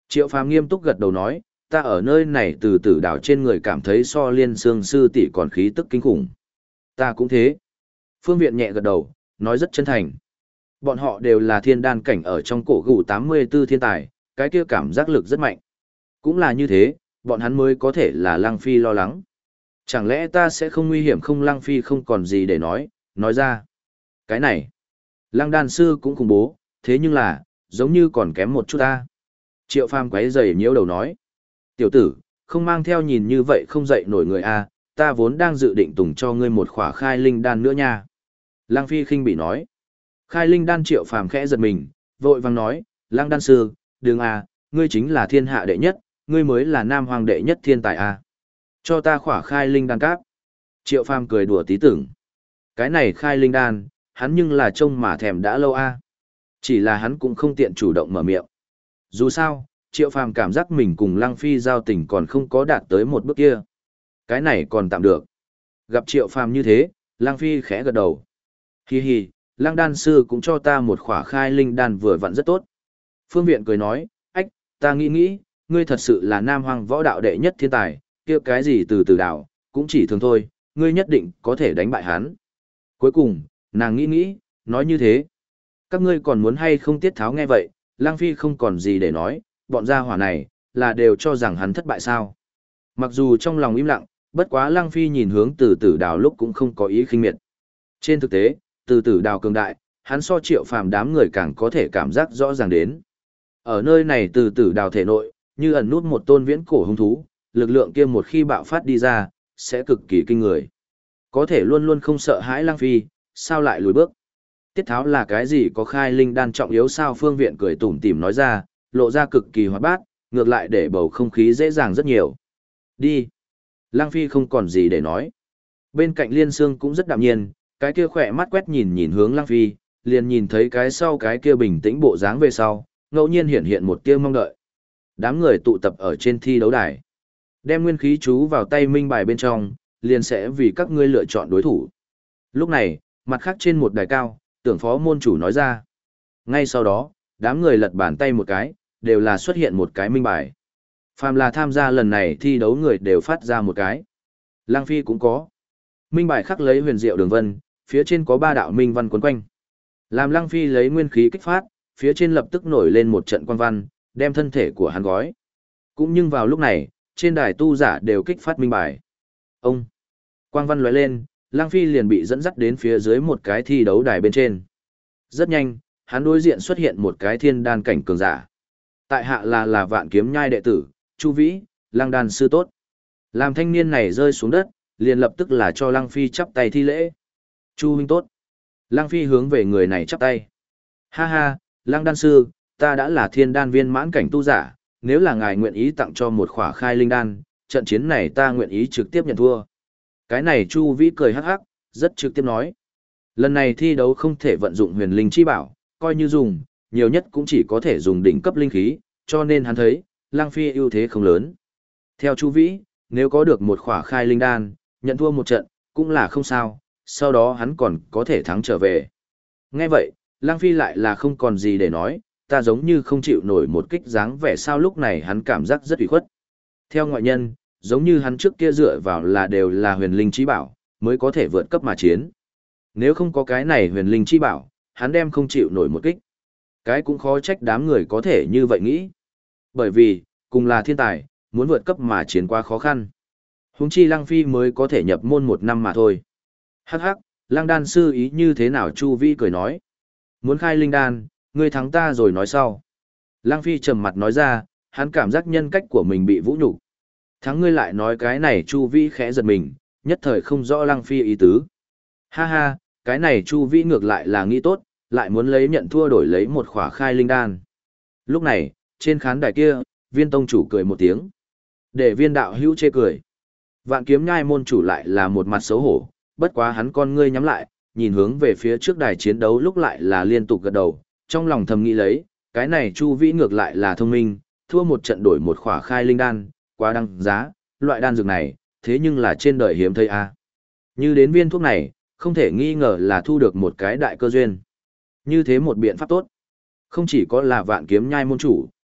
Triệu Phàm nghiêm túc gật đầu nói, ta ở nơi này từ tử đảo trên người cảm thấy so Liên Sương sư tỷ còn khí tức kinh khủng. Ta cũng thế. Phương Viện nhẹ gật đầu, nói rất chân thành. Bọn họ đều là thiên đan cảnh ở trong cổ gù 84 thiên tài, cái kia cảm giác lực rất mạnh. Cũng là như thế, bọn hắn mới có thể là Lăng Phi lo lắng. Chẳng lẽ ta sẽ không nguy hiểm không? Lăng Phi không còn gì để nói ra. Cái này, Lăng đan sư cũng khủng bố, thế nhưng là, giống như còn kém một chút ta. Triệu Phàm quấy rầy nhiễu đầu nói. Tiểu tử, không mang theo nhìn như vậy không dậy nổi người a, ta vốn đang dự định tùng cho ngươi một khỏa khai linh đan nữa nha. Lăng Phi khinh bị nói. Khai linh đan. Triệu Phàm khẽ giật mình, vội vàng nói, Lăng đan sư, đừng à, ngươi chính là thiên hạ đệ nhất, ngươi mới là nam hoàng đệ nhất thiên tài à. Cho ta khỏa khai linh đan cáp. Triệu Phàm cười đùa tí tưởng. Cái này khai linh đan, hắn nhưng là trông mà thèm đã lâu à. Chỉ là hắn cũng không tiện chủ động mở miệng. Dù sao, Triệu Phàm cảm giác mình cùng Lăng Phi giao tình còn không có đạt tới một bước kia. Cái này còn tạm được. Gặp Triệu Phàm như thế, Lăng Phi khẽ gật đầu. Hi hi, Lăng đan sư cũng cho ta một khỏa khai linh đan vừa vặn rất tốt. Phương Viện cười nói, ách, ta nghĩ, ngươi thật sự là nam hoàng võ đạo đệ nhất thiên tài, kia cái gì từ từ đạo, cũng chỉ thường thôi, ngươi nhất định có thể đánh bại hắn. Cuối cùng, nàng nghĩ, nói như thế. Các ngươi còn muốn hay không tiết tháo nghe vậy, Lăng Phi không còn gì để nói, bọn gia hỏa này, là đều cho rằng hắn thất bại sao. Mặc dù trong lòng im lặng, bất quá Lăng Phi nhìn hướng từ tử đào lúc cũng không có ý khinh miệt. Trên thực tế, từ tử đào cường đại, hắn so Triệu Phàm đám người càng có thể cảm giác rõ ràng đến. Ở nơi này từ tử đào thể nội, như ẩn nút một tôn viễn cổ hung thú, lực lượng kia một khi bạo phát đi ra, sẽ cực kỳ kinh người. Có thể luôn luôn không sợ hãi Lăng Phi, sao lại lùi bước? Tiết tháo là cái gì có khai linh đan trọng yếu sao? Phương Viện cười tủm tỉm nói ra, lộ ra cực kỳ hoạt bát, ngược lại để bầu không khí dễ dàng rất nhiều. Đi. Lăng Phi không còn gì để nói. Bên cạnh Liên Sương cũng rất đạm nhiên, cái kia khỏe mắt quét nhìn hướng Lăng Phi, liền nhìn thấy cái sau cái kia bình tĩnh bộ dáng về sau, ngẫu nhiên hiện một tia mong đợi. Đám người tụ tập ở trên thi đấu đài. Đem nguyên khí chú vào tay minh bài bên trong, liền sẽ vì các ngươi lựa chọn đối thủ. Lúc này, mặt khác trên một đài cao, Tưởng phó môn chủ nói ra. Ngay sau đó, đám người lật bàn tay một cái, đều là xuất hiện một cái minh bài. Phàm là tham gia lần này thi đấu người đều phát ra một cái. Lăng Phi cũng có. Minh bài khắc lấy huyền diệu đường vân, phía trên có 3 đạo minh văn quấn quanh. Làm Lăng Phi lấy nguyên khí kích phát, phía trên lập tức nổi lên một trận quang văn, đem thân thể của hắn gói. Cũng nhưng vào lúc này, trên đài tu giả đều kích phát minh bài. Ông! Quang văn lóe lên, Lăng Phi liền bị dẫn dắt đến phía dưới một cái thi đấu đài bên trên. Rất nhanh, hắn đối diện xuất hiện một cái thiên đan cảnh cường giả. Tại hạ là Vạn Kiếm Nhai đệ tử, Chu Vĩ, Lăng đan sư tốt. Làm thanh niên này rơi xuống đất, liền lập tức là cho Lăng Phi chắp tay thi lễ. Chu huynh tốt. Lăng Phi hướng về người này chắp tay. Ha ha, Lăng đan sư, ta đã là thiên đan viên mãn cảnh tu giả, nếu là ngài nguyện ý tặng cho một khỏa khai linh đan, trận chiến này ta nguyện ý trực tiếp nhận thua. Cái này Chu Vĩ cười hắc hắc, rất trực tiếp nói. Lần này thi đấu không thể vận dụng huyền linh chi bảo, coi như dùng, nhiều nhất cũng chỉ có thể dùng đỉnh cấp linh khí, cho nên hắn thấy, Lăng Phi ưu thế không lớn. Theo Chu Vĩ, nếu có được một khỏa khai linh đan, nhận thua một trận, cũng là không sao, sau đó hắn còn có thể thắng trở về. Nghe vậy, Lăng Phi lại là không còn gì để nói, ta giống như không chịu nổi một kích dáng vẻ sao. Lúc này hắn cảm giác rất ủy khuất. Theo ngoại nhân, giống như hắn trước kia dựa vào là đều là huyền linh chi bảo, mới có thể vượt cấp mà chiến. Nếu không có cái này huyền linh chi bảo, hắn đem không chịu nổi một kích. Cái cũng khó trách đám người có thể như vậy nghĩ. Bởi vì, cùng là thiên tài, muốn vượt cấp mà chiến quá khó khăn. Huống chi Lăng Phi mới có thể nhập môn 1 năm mà thôi. Hắc hắc, Lăng đan sư ý như thế nào? Chu Vĩ cười nói. Muốn khai linh đan, ngươi thắng ta rồi nói sau. Lăng Phi trầm mặt nói ra, hắn cảm giác nhân cách của mình bị vũ nhục. Thắng ngươi lại nói cái này? Chu Vĩ khẽ giật mình, nhất thời không rõ Lăng Phi ý tứ. Ha ha, cái này Chu Vĩ ngược lại là nghĩ tốt, lại muốn lấy nhận thua đổi lấy một khỏa khai linh đan. Lúc này, trên khán đài kia, Viên tông chủ cười một tiếng. Để Viên đạo hữu chê cười. Vạn Kiếm Nhai môn chủ lại là một mặt xấu hổ, bất quá hắn con ngươi nhắm lại, nhìn hướng về phía trước đài chiến đấu lúc lại là liên tục gật đầu, trong lòng thầm nghĩ lấy, cái này Chu Vĩ ngược lại là thông minh, thua một trận đổi một khỏa khai linh đan, quá đăng giá, loại đan dược này, thế nhưng là trên đời hiếm thấy a. Như đến viên thuốc này, không thể nghi ngờ là thu được một cái đại cơ duyên. Như thế một biện pháp tốt. Không chỉ có là Vạn Kiếm Nhai môn chủ,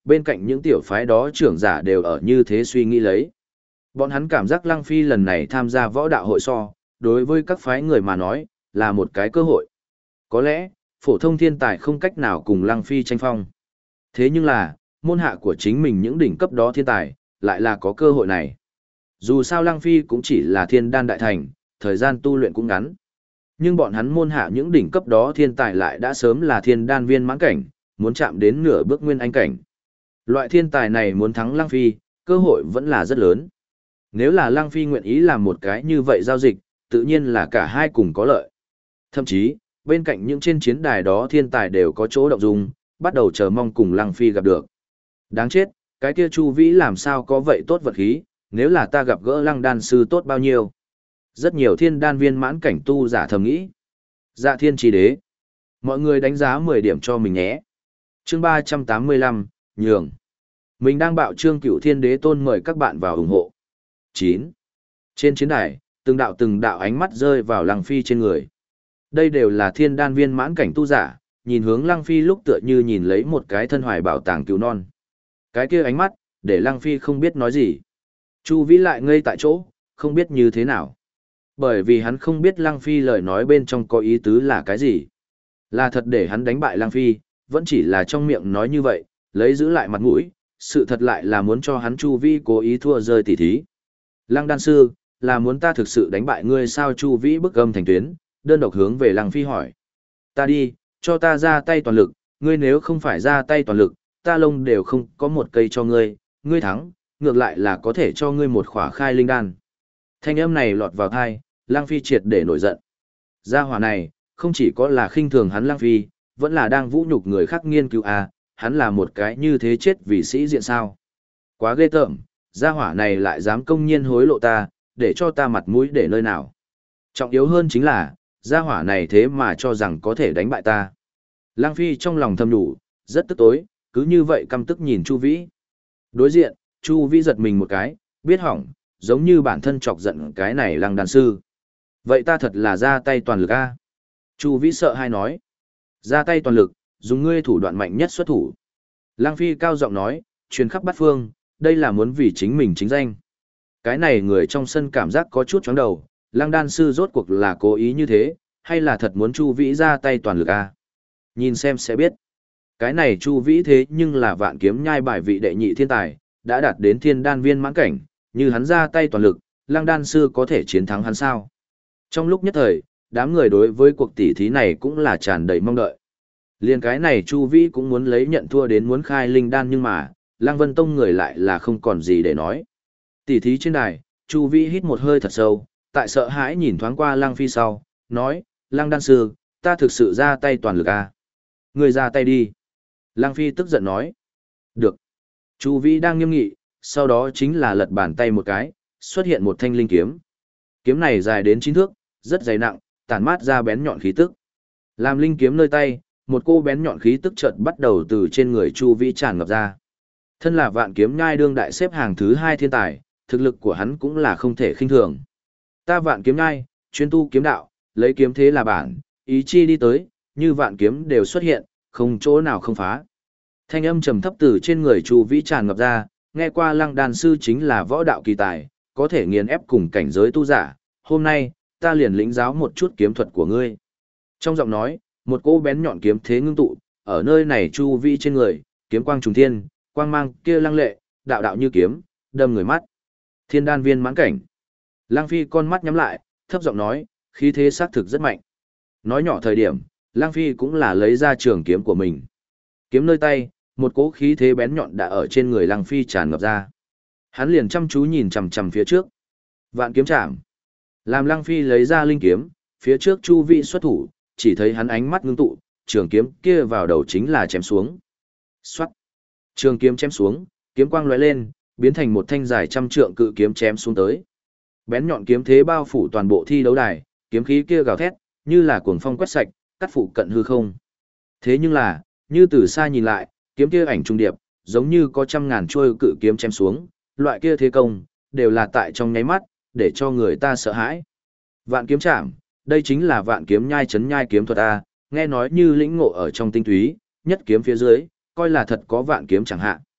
bên cạnh những tiểu phái đó trưởng giả đều ở như thế suy nghĩ lấy. Bọn hắn cảm giác Lăng Phi lần này tham gia võ đạo hội so, đối với các phái người mà nói, là một cái cơ hội. Có lẽ, phổ thông thiên tài không cách nào cùng Lăng Phi tranh phong. Thế nhưng là, môn hạ của chính mình những đỉnh cấp đó thiên tài, lại là có cơ hội này. Dù sao Lăng Phi cũng chỉ là thiên đan đại thành, thời gian tu luyện cũng ngắn. Nhưng bọn hắn môn hạ những đỉnh cấp đó thiên tài lại đã sớm là thiên đan viên mãn cảnh, muốn chạm đến nửa bước nguyên anh cảnh. Loại thiên tài này muốn thắng Lăng Phi, cơ hội vẫn là rất lớn. Nếu là Lăng Phi nguyện ý làm một cái như vậy giao dịch, tự nhiên là cả hai cùng có lợi. Thậm chí, bên cạnh những trên chiến đài đó thiên tài đều có chỗ động dung, bắt đầu chờ mong cùng Lăng Phi gặp được. Đáng chết, cái kia Chu Vĩ làm sao có vậy tốt vật khí, nếu là ta gặp gỡ Lăng đan sư tốt bao nhiêu. Rất nhiều thiên đan viên mãn cảnh tu giả thầm nghĩ. Dạ thiên trì đế. Mọi người đánh giá 10 điểm cho mình nhé. Chương 385, nhường. Mình đang bạo trương Cửu Thiên Đế Tôn mời các bạn vào ủng hộ. 9. Trên chiến đài, từng đạo ánh mắt rơi vào Lăng Phi trên người. Đây đều là thiên đan viên mãn cảnh tu giả, nhìn hướng Lăng Phi lúc tựa như nhìn lấy một cái thân hoài bảo tàng cứu non. Cái kia ánh mắt, để Lăng Phi không biết nói gì. Chu Vĩ lại ngây tại chỗ, không biết như thế nào. Bởi vì hắn không biết Lăng Phi lời nói bên trong có ý tứ là cái gì. Là thật để hắn đánh bại Lăng Phi, vẫn chỉ là trong miệng nói như vậy, lấy giữ lại mặt mũi, sự thật lại là muốn cho hắn Chu Vĩ cố ý thua rơi tỉ thí. Lăng đan sư, là muốn ta thực sự đánh bại ngươi sao? Chu Vĩ bức âm thành tuyến, đơn độc hướng về Lăng Phi hỏi. Ta đi, cho ta ra tay toàn lực, ngươi nếu không phải ra tay toàn lực, ta lông đều không có một cây cho ngươi, ngươi thắng, ngược lại là có thể cho ngươi một khỏa khai linh đan. Thanh âm này lọt vào tai, Lăng Phi triệt để nổi giận. Gia hỏa này, không chỉ có là khinh thường hắn Lăng Phi, vẫn là đang vũ nhục người khác nghiên cứu à, hắn là một cái như thế chết vì sĩ diện sao. Quá ghê tởm, gia hỏa này lại dám công nhiên hối lộ ta, để cho ta mặt mũi để nơi nào. Trọng yếu hơn chính là, gia hỏa này thế mà cho rằng có thể đánh bại ta. Lăng Phi trong lòng thầm đủ, rất tức tối, cứ như vậy căm tức nhìn Chu Vĩ. Đối diện, Chu Vĩ giật mình một cái, biết hỏng, giống như bản thân chọc giận cái này Lăng đan sư. Vậy ta thật là ra tay toàn lực a. Chu Vĩ sợ hai nói. Ra tay toàn lực, dùng ngươi thủ đoạn mạnh nhất xuất thủ. Lăng Phi cao giọng nói, truyền khắp bát phương, đây là muốn vì chính mình chính danh. Cái này người trong sân cảm giác có chút chóng đầu, Lăng đan sư rốt cuộc là cố ý như thế, hay là thật muốn Chu Vĩ ra tay toàn lực a? Nhìn xem sẽ biết. Cái này Chu Vĩ thế nhưng là vạn kiếm nhai bài vị đệ nhị thiên tài, đã đạt đến thiên đan viên mãn cảnh, như hắn ra tay toàn lực, Lăng đan sư có thể chiến thắng hắn sao? Trong lúc nhất thời, đám người đối với cuộc tỷ thí này cũng là tràn đầy mong đợi. Liên cái này Chu Vĩ cũng muốn lấy nhận thua đến muốn khai linh đan, nhưng mà, Lăng Vân Tông người lại là không còn gì để nói. Tỷ thí trên đài, Chu Vĩ hít một hơi thật sâu, tại sợ hãi nhìn thoáng qua Lăng Phi sau, nói, Lăng đan sư, ta thực sự ra tay toàn lực à? Người ra tay đi. Lăng Phi tức giận nói. Được. Chu Vĩ đang nghiêm nghị, sau đó chính là lật bàn tay một cái, xuất hiện một thanh linh kiếm. Kiếm này dài đến 9 thước, rất dày nặng, tản mát ra bén nhọn khí tức. Làm linh kiếm nơi tay, một cô bén nhọn khí tức chợt bắt đầu từ trên người Chu Vĩ tràn ngập ra. Thân là vạn kiếm nhai đương đại xếp hàng thứ 2 thiên tài, thực lực của hắn cũng là không thể khinh thường. Ta vạn kiếm nhai, chuyên tu kiếm đạo, lấy kiếm thế là bản, ý chi đi tới, như vạn kiếm đều xuất hiện, không chỗ nào không phá. Thanh âm trầm thấp từ trên người Chu Vĩ tràn ngập ra, nghe qua Lăng đan sư chính là võ đạo kỳ tài, có thể nghiền ép cùng cảnh giới tu giả, hôm nay, ta liền lĩnh giáo một chút kiếm thuật của ngươi. Trong giọng nói, một cỗ bén nhọn kiếm thế ngưng tụ, ở nơi này Chu Vĩ trên người, kiếm quang trùng thiên, quang mang kia lăng lệ, đạo đạo như kiếm, đâm người mắt. Thiên đan viên mãn cảnh. Lăng Phi con mắt nhắm lại, thấp giọng nói, khí thế xác thực rất mạnh. Nói nhỏ thời điểm, Lăng Phi cũng là lấy ra trường kiếm của mình. Kiếm nơi tay, một cỗ khí thế bén nhọn đã ở trên người Lăng Phi tràn ngập ra. Hắn liền chăm chú nhìn chằm chằm phía trước. Vạn kiếm chạm. Làm Lăng Phi lấy ra linh kiếm, phía trước Chu Vĩ xuất thủ, chỉ thấy hắn ánh mắt ngưng tụ, trường kiếm kia vào đầu chính là chém xuống. Xoát. Trường kiếm chém xuống, kiếm quang lóe lên, biến thành một thanh dài trăm trượng cự kiếm chém xuống tới. Bén nhọn kiếm thế bao phủ toàn bộ thi đấu đài, kiếm khí kia gào thét, như là cuồng phong quét sạch, cắt phủ cận hư không. Thế nhưng là, như từ xa nhìn lại, kiếm kia ảnh trung điệp, giống như có trăm ngàn trôi cự kiếm chém xuống, loại kia thế công, đều là tại trong nháy mắt, để cho người ta sợ hãi. Vạn kiếm chạm, đây chính là vạn kiếm nhai chấn nhai kiếm thuật A, nghe nói như lĩnh ngộ ở trong tinh túy, nhất kiếm phía dưới, coi là thật có vạn kiếm chẳng hạn.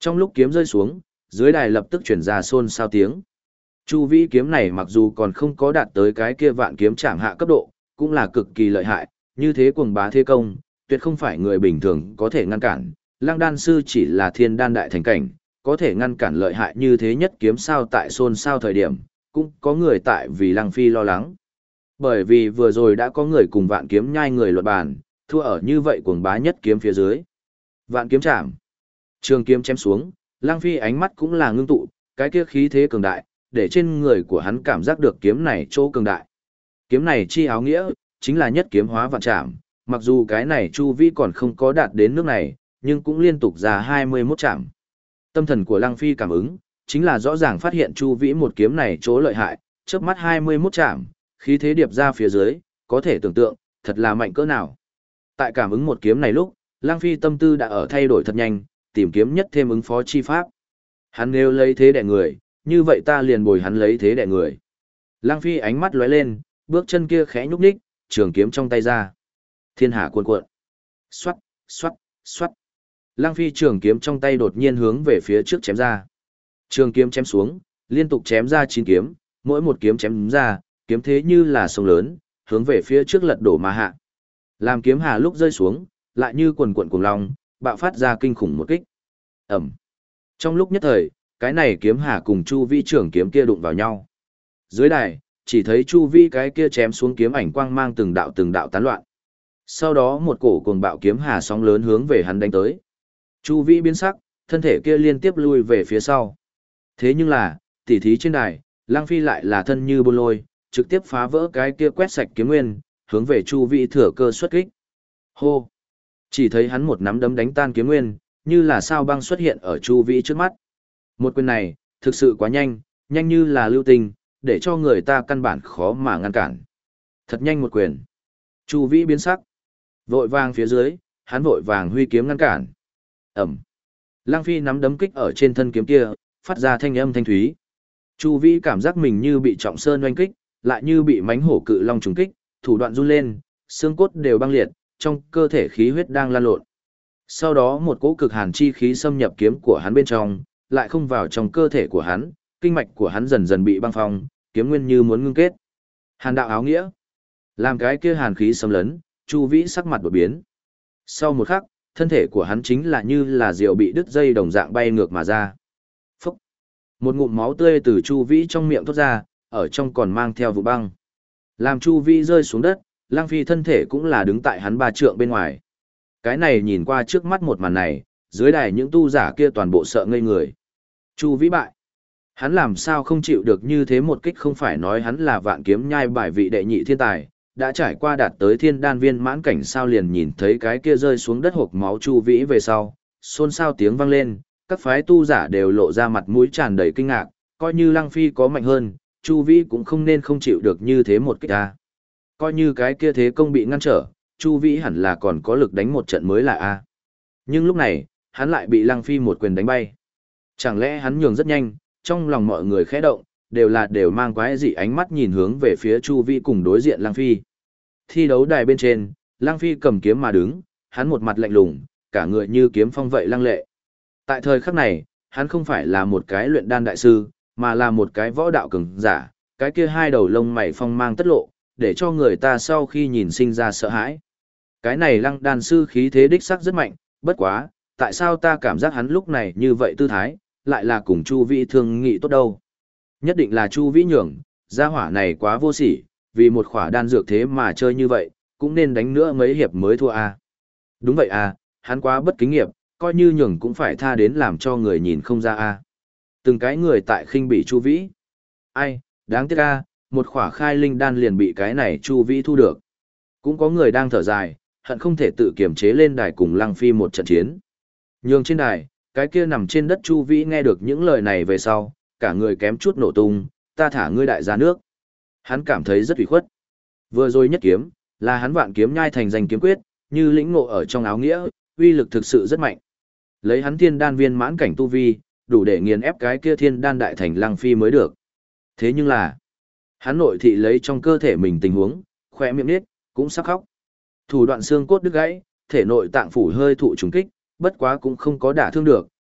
Trong lúc kiếm rơi xuống, dưới đài lập tức chuyển ra xôn xao tiếng. Chu Vĩ kiếm này mặc dù còn không có đạt tới cái kia vạn kiếm trảm hạ cấp độ, cũng là cực kỳ lợi hại, như thế cuồng bá thế công, tuyệt không phải người bình thường có thể ngăn cản. Lăng đan sư chỉ là thiên đan đại thành cảnh, có thể ngăn cản lợi hại như thế nhất kiếm sao tại xôn xao thời điểm, cũng có người tại vì Lăng Phi lo lắng. Bởi vì vừa rồi đã có người cùng vạn kiếm nhai người luận bàn, thua ở như vậy cuồng bá nhất kiếm phía dưới. Vạn kiếm chạm. Trường kiếm chém xuống, Lăng Phi ánh mắt cũng là ngưng tụ, cái kia khí thế cường đại, để trên người của hắn cảm giác được kiếm này chỗ cường đại. Kiếm này chi áo nghĩa, chính là nhất kiếm hóa vạn trảm, mặc dù cái này Chu Vĩ còn không có đạt đến nước này, nhưng cũng liên tục ra 21 trảm. Tâm thần của Lăng Phi cảm ứng, chính là rõ ràng phát hiện Chu Vĩ một kiếm này chỗ lợi hại, chớp mắt 21 trảm, khí thế điệp ra phía dưới, có thể tưởng tượng, thật là mạnh cỡ nào. Tại cảm ứng một kiếm này lúc, Lăng Phi tâm tư đã ở thay đổi thật nhanh, tìm kiếm nhất thêm ứng phó chi pháp. Hắn nếu lấy thế đè người, như vậy ta liền bồi hắn lấy thế đè người. Lăng Phi ánh mắt lóe lên, bước chân kia khẽ nhúc nhích, trường kiếm trong tay ra. Thiên hà cuồn cuộn. Xoát, xoát, xoát. Lăng Phi trường kiếm trong tay đột nhiên hướng về phía trước chém ra. Trường kiếm chém xuống, liên tục chém ra 9 kiếm, mỗi một kiếm chém ra, kiếm thế như là sông lớn, hướng về phía trước lật đổ mà hạ. Làm kiếm hà lúc rơi xuống, lại như quần cuộn cuồng long, bạo phát ra kinh khủng một kích. Ầm. Trong lúc nhất thời, cái này kiếm hà cùng Chu Vĩ trường kiếm kia đụng vào nhau. Dưới đài, chỉ thấy Chu Vĩ cái kia chém xuống kiếm ảnh quang mang từng đạo tán loạn. Sau đó một cổ cuồng bạo kiếm hà sóng lớn hướng về hắn đánh tới. Chu Vĩ biến sắc, thân thể kia liên tiếp lui về phía sau. Thế nhưng là, tỉ thí trên đài, Lăng Phi lại là thân như bôn lôi, trực tiếp phá vỡ cái kia quét sạch kiếm nguyên, hướng về Chu Vĩ thừa cơ xuất kích. Hô! Chỉ thấy hắn một nắm đấm đánh tan kiếm nguyên, như là sao băng xuất hiện ở Chu Vĩ trước mắt. Một quyền này, thực sự quá nhanh, nhanh như là lưu tình, để cho người ta căn bản khó mà ngăn cản. Thật nhanh một quyền. Chu Vĩ biến sắc. Vội vàng phía dưới, hắn vội vàng huy kiếm ngăn cản. Ẩm. Lăng Phi nắm đấm kích ở trên thân kiếm kia, phát ra thanh âm thanh thúy. Chu Vĩ cảm giác mình như bị trọng sơn oanh kích, lại như bị mãnh hổ cự long trùng kích, thủ đoạn run lên, xương cốt đều băng liệt, trong cơ thể khí huyết đang lan lộn. Sau đó một cỗ cực hàn chi khí xâm nhập kiếm của hắn bên trong, lại không vào trong cơ thể của hắn, kinh mạch của hắn dần dần bị băng phong, kiếm nguyên như muốn ngưng kết. Hàn đạo áo nghĩa. Làm cái kia hàn khí xâm lấn, Chu Vĩ sắc mặt đổi biến. Sau một khắc, thân thể của hắn chính là như là diều bị đứt dây đồng dạng bay ngược mà ra. Phúc! Một ngụm máu tươi từ Chu Vĩ trong miệng thoát ra, ở trong còn mang theo vụ băng. Làm Chu Vĩ rơi xuống đất, Lăng Phi thân thể cũng là đứng tại hắn 3 trượng bên ngoài. Cái này nhìn qua trước mắt một màn này, dưới đài những tu giả kia toàn bộ sợ ngây người. Chu Vĩ bại. Hắn làm sao không chịu được như thế một kích, không phải nói hắn là vạn kiếm nhai bài vị đệ nhị thiên tài, đã trải qua đạt tới thiên đan viên mãn cảnh, sao liền nhìn thấy cái kia rơi xuống đất hộc máu Chu Vĩ về sau, xôn xao tiếng vang lên, các phái tu giả đều lộ ra mặt mũi tràn đầy kinh ngạc, coi như Lăng Phi có mạnh hơn, Chu Vĩ cũng không nên không chịu được như thế một kích ta. Coi như cái kia thế công bị ngăn trở, Chu Vĩ hẳn là còn có lực đánh một trận mới là a. Nhưng lúc này, hắn lại bị Lăng Phi một quyền đánh bay. Chẳng lẽ hắn nhường rất nhanh, trong lòng mọi người khẽ động, đều mang quái dị ánh mắt nhìn hướng về phía Chu Vĩ cùng đối diện Lăng Phi. Thi đấu đài bên trên, Lăng Phi cầm kiếm mà đứng, hắn một mặt lạnh lùng, cả người như kiếm phong vậy lăng lệ. Tại thời khắc này, hắn không phải là một cái luyện đan đại sư, mà là một cái võ đạo cường giả, cái kia hai đầu lông mày phong mang tất lộ, để cho người ta sau khi nhìn sinh ra sợ hãi. Cái này Lăng đan sư khí thế đích sắc rất mạnh, bất quá, tại sao ta cảm giác hắn lúc này như vậy tư thái, lại là cùng Chu Vĩ thương nghị tốt đâu. Nhất định là Chu Vĩ nhường, gia hỏa này quá vô sỉ, vì một khỏa đan dược thế mà chơi như vậy, cũng nên đánh nữa mấy hiệp mới thua a. Đúng vậy a, hắn quá bất kính nghiệp, coi như nhường cũng phải tha đến làm cho người nhìn không ra a. Từng cái người tại khinh bỉ Chu Vĩ. Ai, đáng tiếc a, một khỏa khai linh đan liền bị cái này Chu Vĩ thu được. Cũng có người đang thở dài, hận không thể tự kiềm chế lên đài cùng Lăng Phi một trận chiến. Nhường trên đài, cái kia nằm trên đất Chu Vĩ nghe được những lời này về sau, cả người kém chút nổ tung, ta thả ngươi đại gia nước. Hắn cảm thấy rất ủy khuất. Vừa rồi nhất kiếm, là hắn vạn kiếm nhai thành danh kiếm quyết, như lĩnh ngộ ở trong áo nghĩa, uy lực thực sự rất mạnh. Lấy hắn thiên đan viên mãn cảnh tu vi, đủ để nghiền ép cái kia thiên đan đại thành Lăng Phi mới được. Thế nhưng là, hắn nội thị lấy trong cơ thể mình tình huống, khỏe miệng nít, cũng sắp khóc. Thủ đoạn xương cốt đứt gãy, thể nội tạng phủ hơi thụ trùng kích, bất quá cũng không có đả thương được,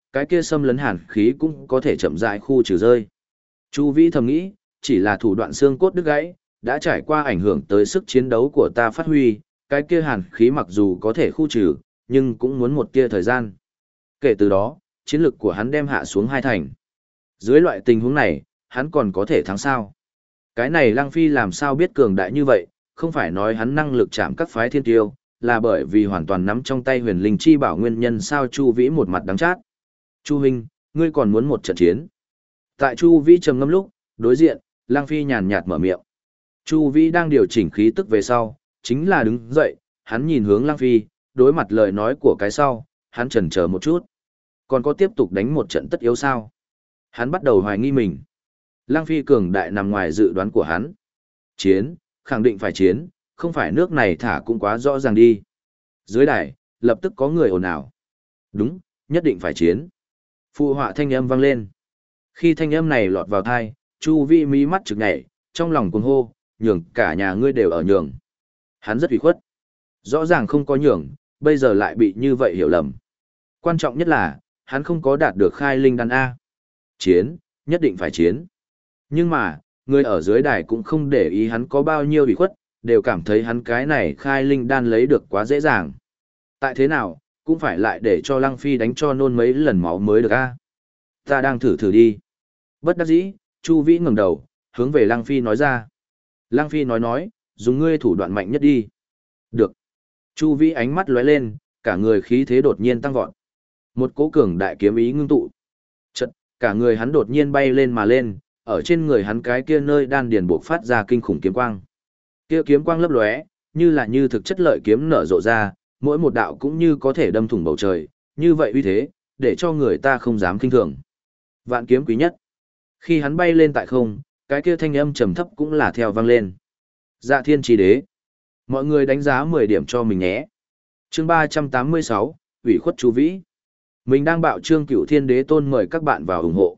cái kia xâm lấn hàn khí cũng có thể chậm rãi khu trừ rơi. Chu Vĩ thầm nghĩ, chỉ là thủ đoạn xương cốt đứt gãy, đã trải qua ảnh hưởng tới sức chiến đấu của ta phát huy, cái kia hàn khí mặc dù có thể khu trừ, nhưng cũng muốn một tia thời gian. Kể từ đó, chiến lực của hắn đem hạ xuống 2 thành. Dưới loại tình huống này, hắn còn có thể thắng sao? Cái này Lăng Phi làm sao biết cường đại như vậy, không phải nói hắn năng lực chạm các phái thiên tiêu, là bởi vì hoàn toàn nắm trong tay huyền linh chi bảo nguyên nhân sao. Chu Vĩ một mặt đắng chát. Chu huynh, ngươi còn muốn một trận chiến. Tại Chu Vĩ trầm ngâm lúc, đối diện, Lăng Phi nhàn nhạt mở miệng. Chu Vĩ đang điều chỉnh khí tức về sau, chính là đứng dậy, hắn nhìn hướng Lăng Phi, đối mặt lời nói của cái sau, hắn chần chờ một chút. Còn có tiếp tục đánh một trận tất yếu sao? Hắn bắt đầu hoài nghi mình. Lăng Phi cường đại nằm ngoài dự đoán của hắn. Chiến, khẳng định phải chiến, không phải nước này thả cũng quá rõ ràng đi. Dưới đài, lập tức có người ồn ào. Đúng, nhất định phải chiến. Phụ họa thanh âm vang lên. Khi thanh âm này lọt vào tai, Chu Vĩ mí mắt trực nhảy, trong lòng cuồng hô, nhường cả nhà ngươi đều ở nhường. Hắn rất ủy khuất. Rõ ràng không có nhường, bây giờ lại bị như vậy hiểu lầm. Quan trọng nhất là, hắn không có đạt được khai linh đan A. Chiến, nhất định phải chiến. Nhưng mà, người ở dưới đài cũng không để ý hắn có bao nhiêu ủy khuất, đều cảm thấy hắn cái này khai linh đan lấy được quá dễ dàng. Tại thế nào, cũng phải lại để cho Lăng Phi đánh cho nôn mấy lần máu mới được A. Ta đang thử đi. Bất đắc dĩ, Chu Vĩ ngẩng đầu, hướng về Lăng Phi nói ra. Lăng Phi nói, dùng ngươi thủ đoạn mạnh nhất đi. Được. Chu Vĩ ánh mắt lóe lên, cả người khí thế đột nhiên tăng vọt. Một cỗ cường đại kiếm ý ngưng tụ. Chợt, cả người hắn đột nhiên bay lên mà lên, ở trên người hắn cái kia nơi đan điền bộc phát ra kinh khủng kiếm quang. Kia kiếm quang lấp lóe, như thực chất lợi kiếm nở rộ ra, mỗi một đạo cũng như có thể đâm thủng bầu trời, như vậy uy thế, để cho người ta không dám khinh thường. Vạn kiếm quý nhất. Khi hắn bay lên tại không, cái kia thanh âm trầm thấp cũng là theo vang lên. Dạ Thiên Chí Đế. Mọi người đánh giá 10 điểm cho mình nhé. Chương 386, ủy khuất Chu Vĩ. Mình đang bạo trương Cửu Thiên Đế Tôn mời các bạn vào ủng hộ.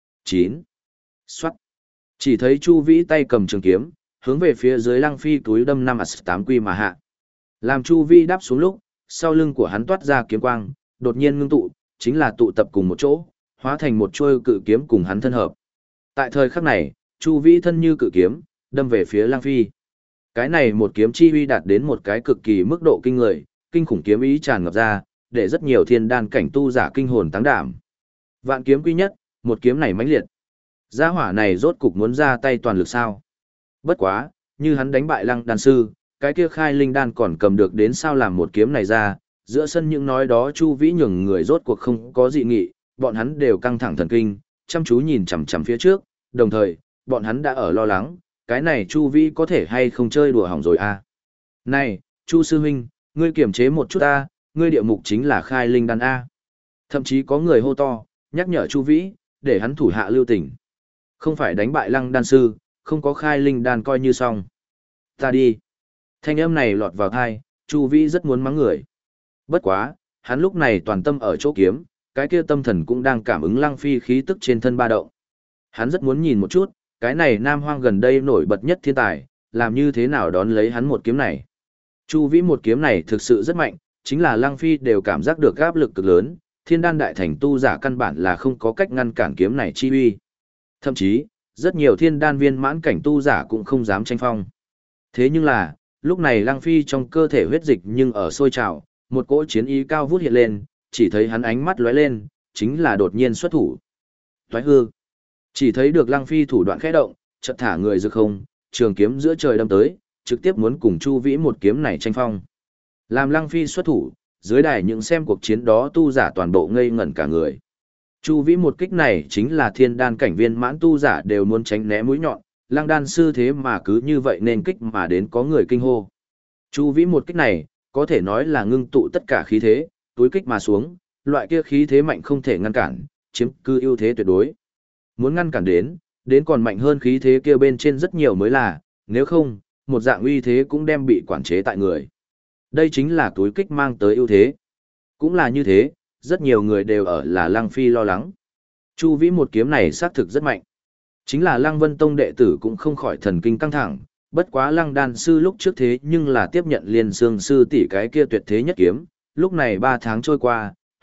9. Soát. Chỉ thấy Chu Vĩ tay cầm trường kiếm, hướng về phía dưới Lăng Phi túi đâm 5-8 quy mà hạ. Làm Chu Vĩ đáp xuống lúc, sau lưng của hắn toát ra kiếm quang, đột nhiên ngưng tụ, chính là tụ tập cùng một chỗ, hóa thành một chuôi cự kiếm cùng hắn thân hợp. Tại thời khắc này, Chu Vĩ thân như cự kiếm, đâm về phía Lăng Phi. Cái này một kiếm chi uy đạt đến một cái cực kỳ mức độ kinh người, kinh khủng kiếm ý tràn ngập ra, để rất nhiều thiên đan cảnh tu giả kinh hồn táng đảm. Vạn kiếm quý nhất, một kiếm này mãnh liệt. Gia hỏa này rốt cục muốn ra tay toàn lực sao? Bất quá, như hắn đánh bại Lăng đan sư, cái kia khai linh đan còn cầm được đến sao làm một kiếm này ra, giữa sân những nói đó Chu Vĩ nhường người rốt cuộc không có dị nghị, bọn hắn đều căng thẳng thần kinh, chăm chú nhìn chằm chằm phía trước, đồng thời, bọn hắn đã ở lo lắng, cái này Chu Vĩ có thể hay không chơi đùa hỏng rồi à? Này, Chu sư huynh, ngươi kiềm chế một chút a, ngươi địa mục chính là khai linh đan a. Thậm chí có người hô to, nhắc nhở Chu Vĩ, để hắn thủ hạ lưu tình. Không phải đánh bại Lăng đan sư, không có khai linh đan coi như xong. Ta đi. Thanh âm này lọt vào tai, Chu Vĩ rất muốn mắng người. Bất quá, hắn lúc này toàn tâm ở chỗ kiếm, cái kia tâm thần cũng đang cảm ứng Lăng Phi khí tức trên thân ba động. Hắn rất muốn nhìn một chút, cái này Nam Hoang gần đây nổi bật nhất thiên tài, làm như thế nào đón lấy hắn một kiếm này. Chu Vĩ một kiếm này thực sự rất mạnh, chính là Lăng Phi đều cảm giác được áp lực cực lớn, thiên đan đại thành tu giả căn bản là không có cách ngăn cản kiếm này chi uy. Thậm chí, rất nhiều thiên đan viên mãn cảnh tu giả cũng không dám tranh phong. Thế nhưng là, lúc này Lăng Phi trong cơ thể huyết dịch nhưng ở sôi trào, một cỗ chiến ý cao vút hiện lên, chỉ thấy hắn ánh mắt lóe lên, chính là đột nhiên xuất thủ. Toái hư. Chỉ thấy được Lăng Phi thủ đoạn khẽ động, chợt thả người rực không, trường kiếm giữa trời đâm tới, trực tiếp muốn cùng Chu Vĩ một kiếm này tranh phong. Làm Lăng Phi xuất thủ, dưới đài những xem cuộc chiến đó tu giả toàn bộ ngây ngẩn cả người. Chu Vĩ một kích này chính là thiên đan cảnh viên mãn tu giả đều muốn tránh né mũi nhọn, Lăng đan sư thế mà cứ như vậy nên kích mà đến có người kinh hô. Chu Vĩ một kích này, có thể nói là ngưng tụ tất cả khí thế, túi kích mà xuống, loại kia khí thế mạnh không thể ngăn cản, chiếm cứ ưu thế tuyệt đối. Muốn ngăn cản đến còn mạnh hơn khí thế kia bên trên rất nhiều mới là, nếu không, một dạng uy thế cũng đem bị quản chế tại người. Đây chính là túi kích mang tới ưu thế. Cũng là như thế, rất nhiều người đều ở là Lăng Phi lo lắng. Chu Vĩ một kiếm này xác thực rất mạnh. Chính là Lăng Vân Tông đệ tử cũng không khỏi thần kinh căng thẳng, bất quá Lăng đan sư lúc trước thế nhưng là tiếp nhận Liên Xương sư tỷ cái kia tuyệt thế nhất kiếm, lúc này 3 tháng trôi qua,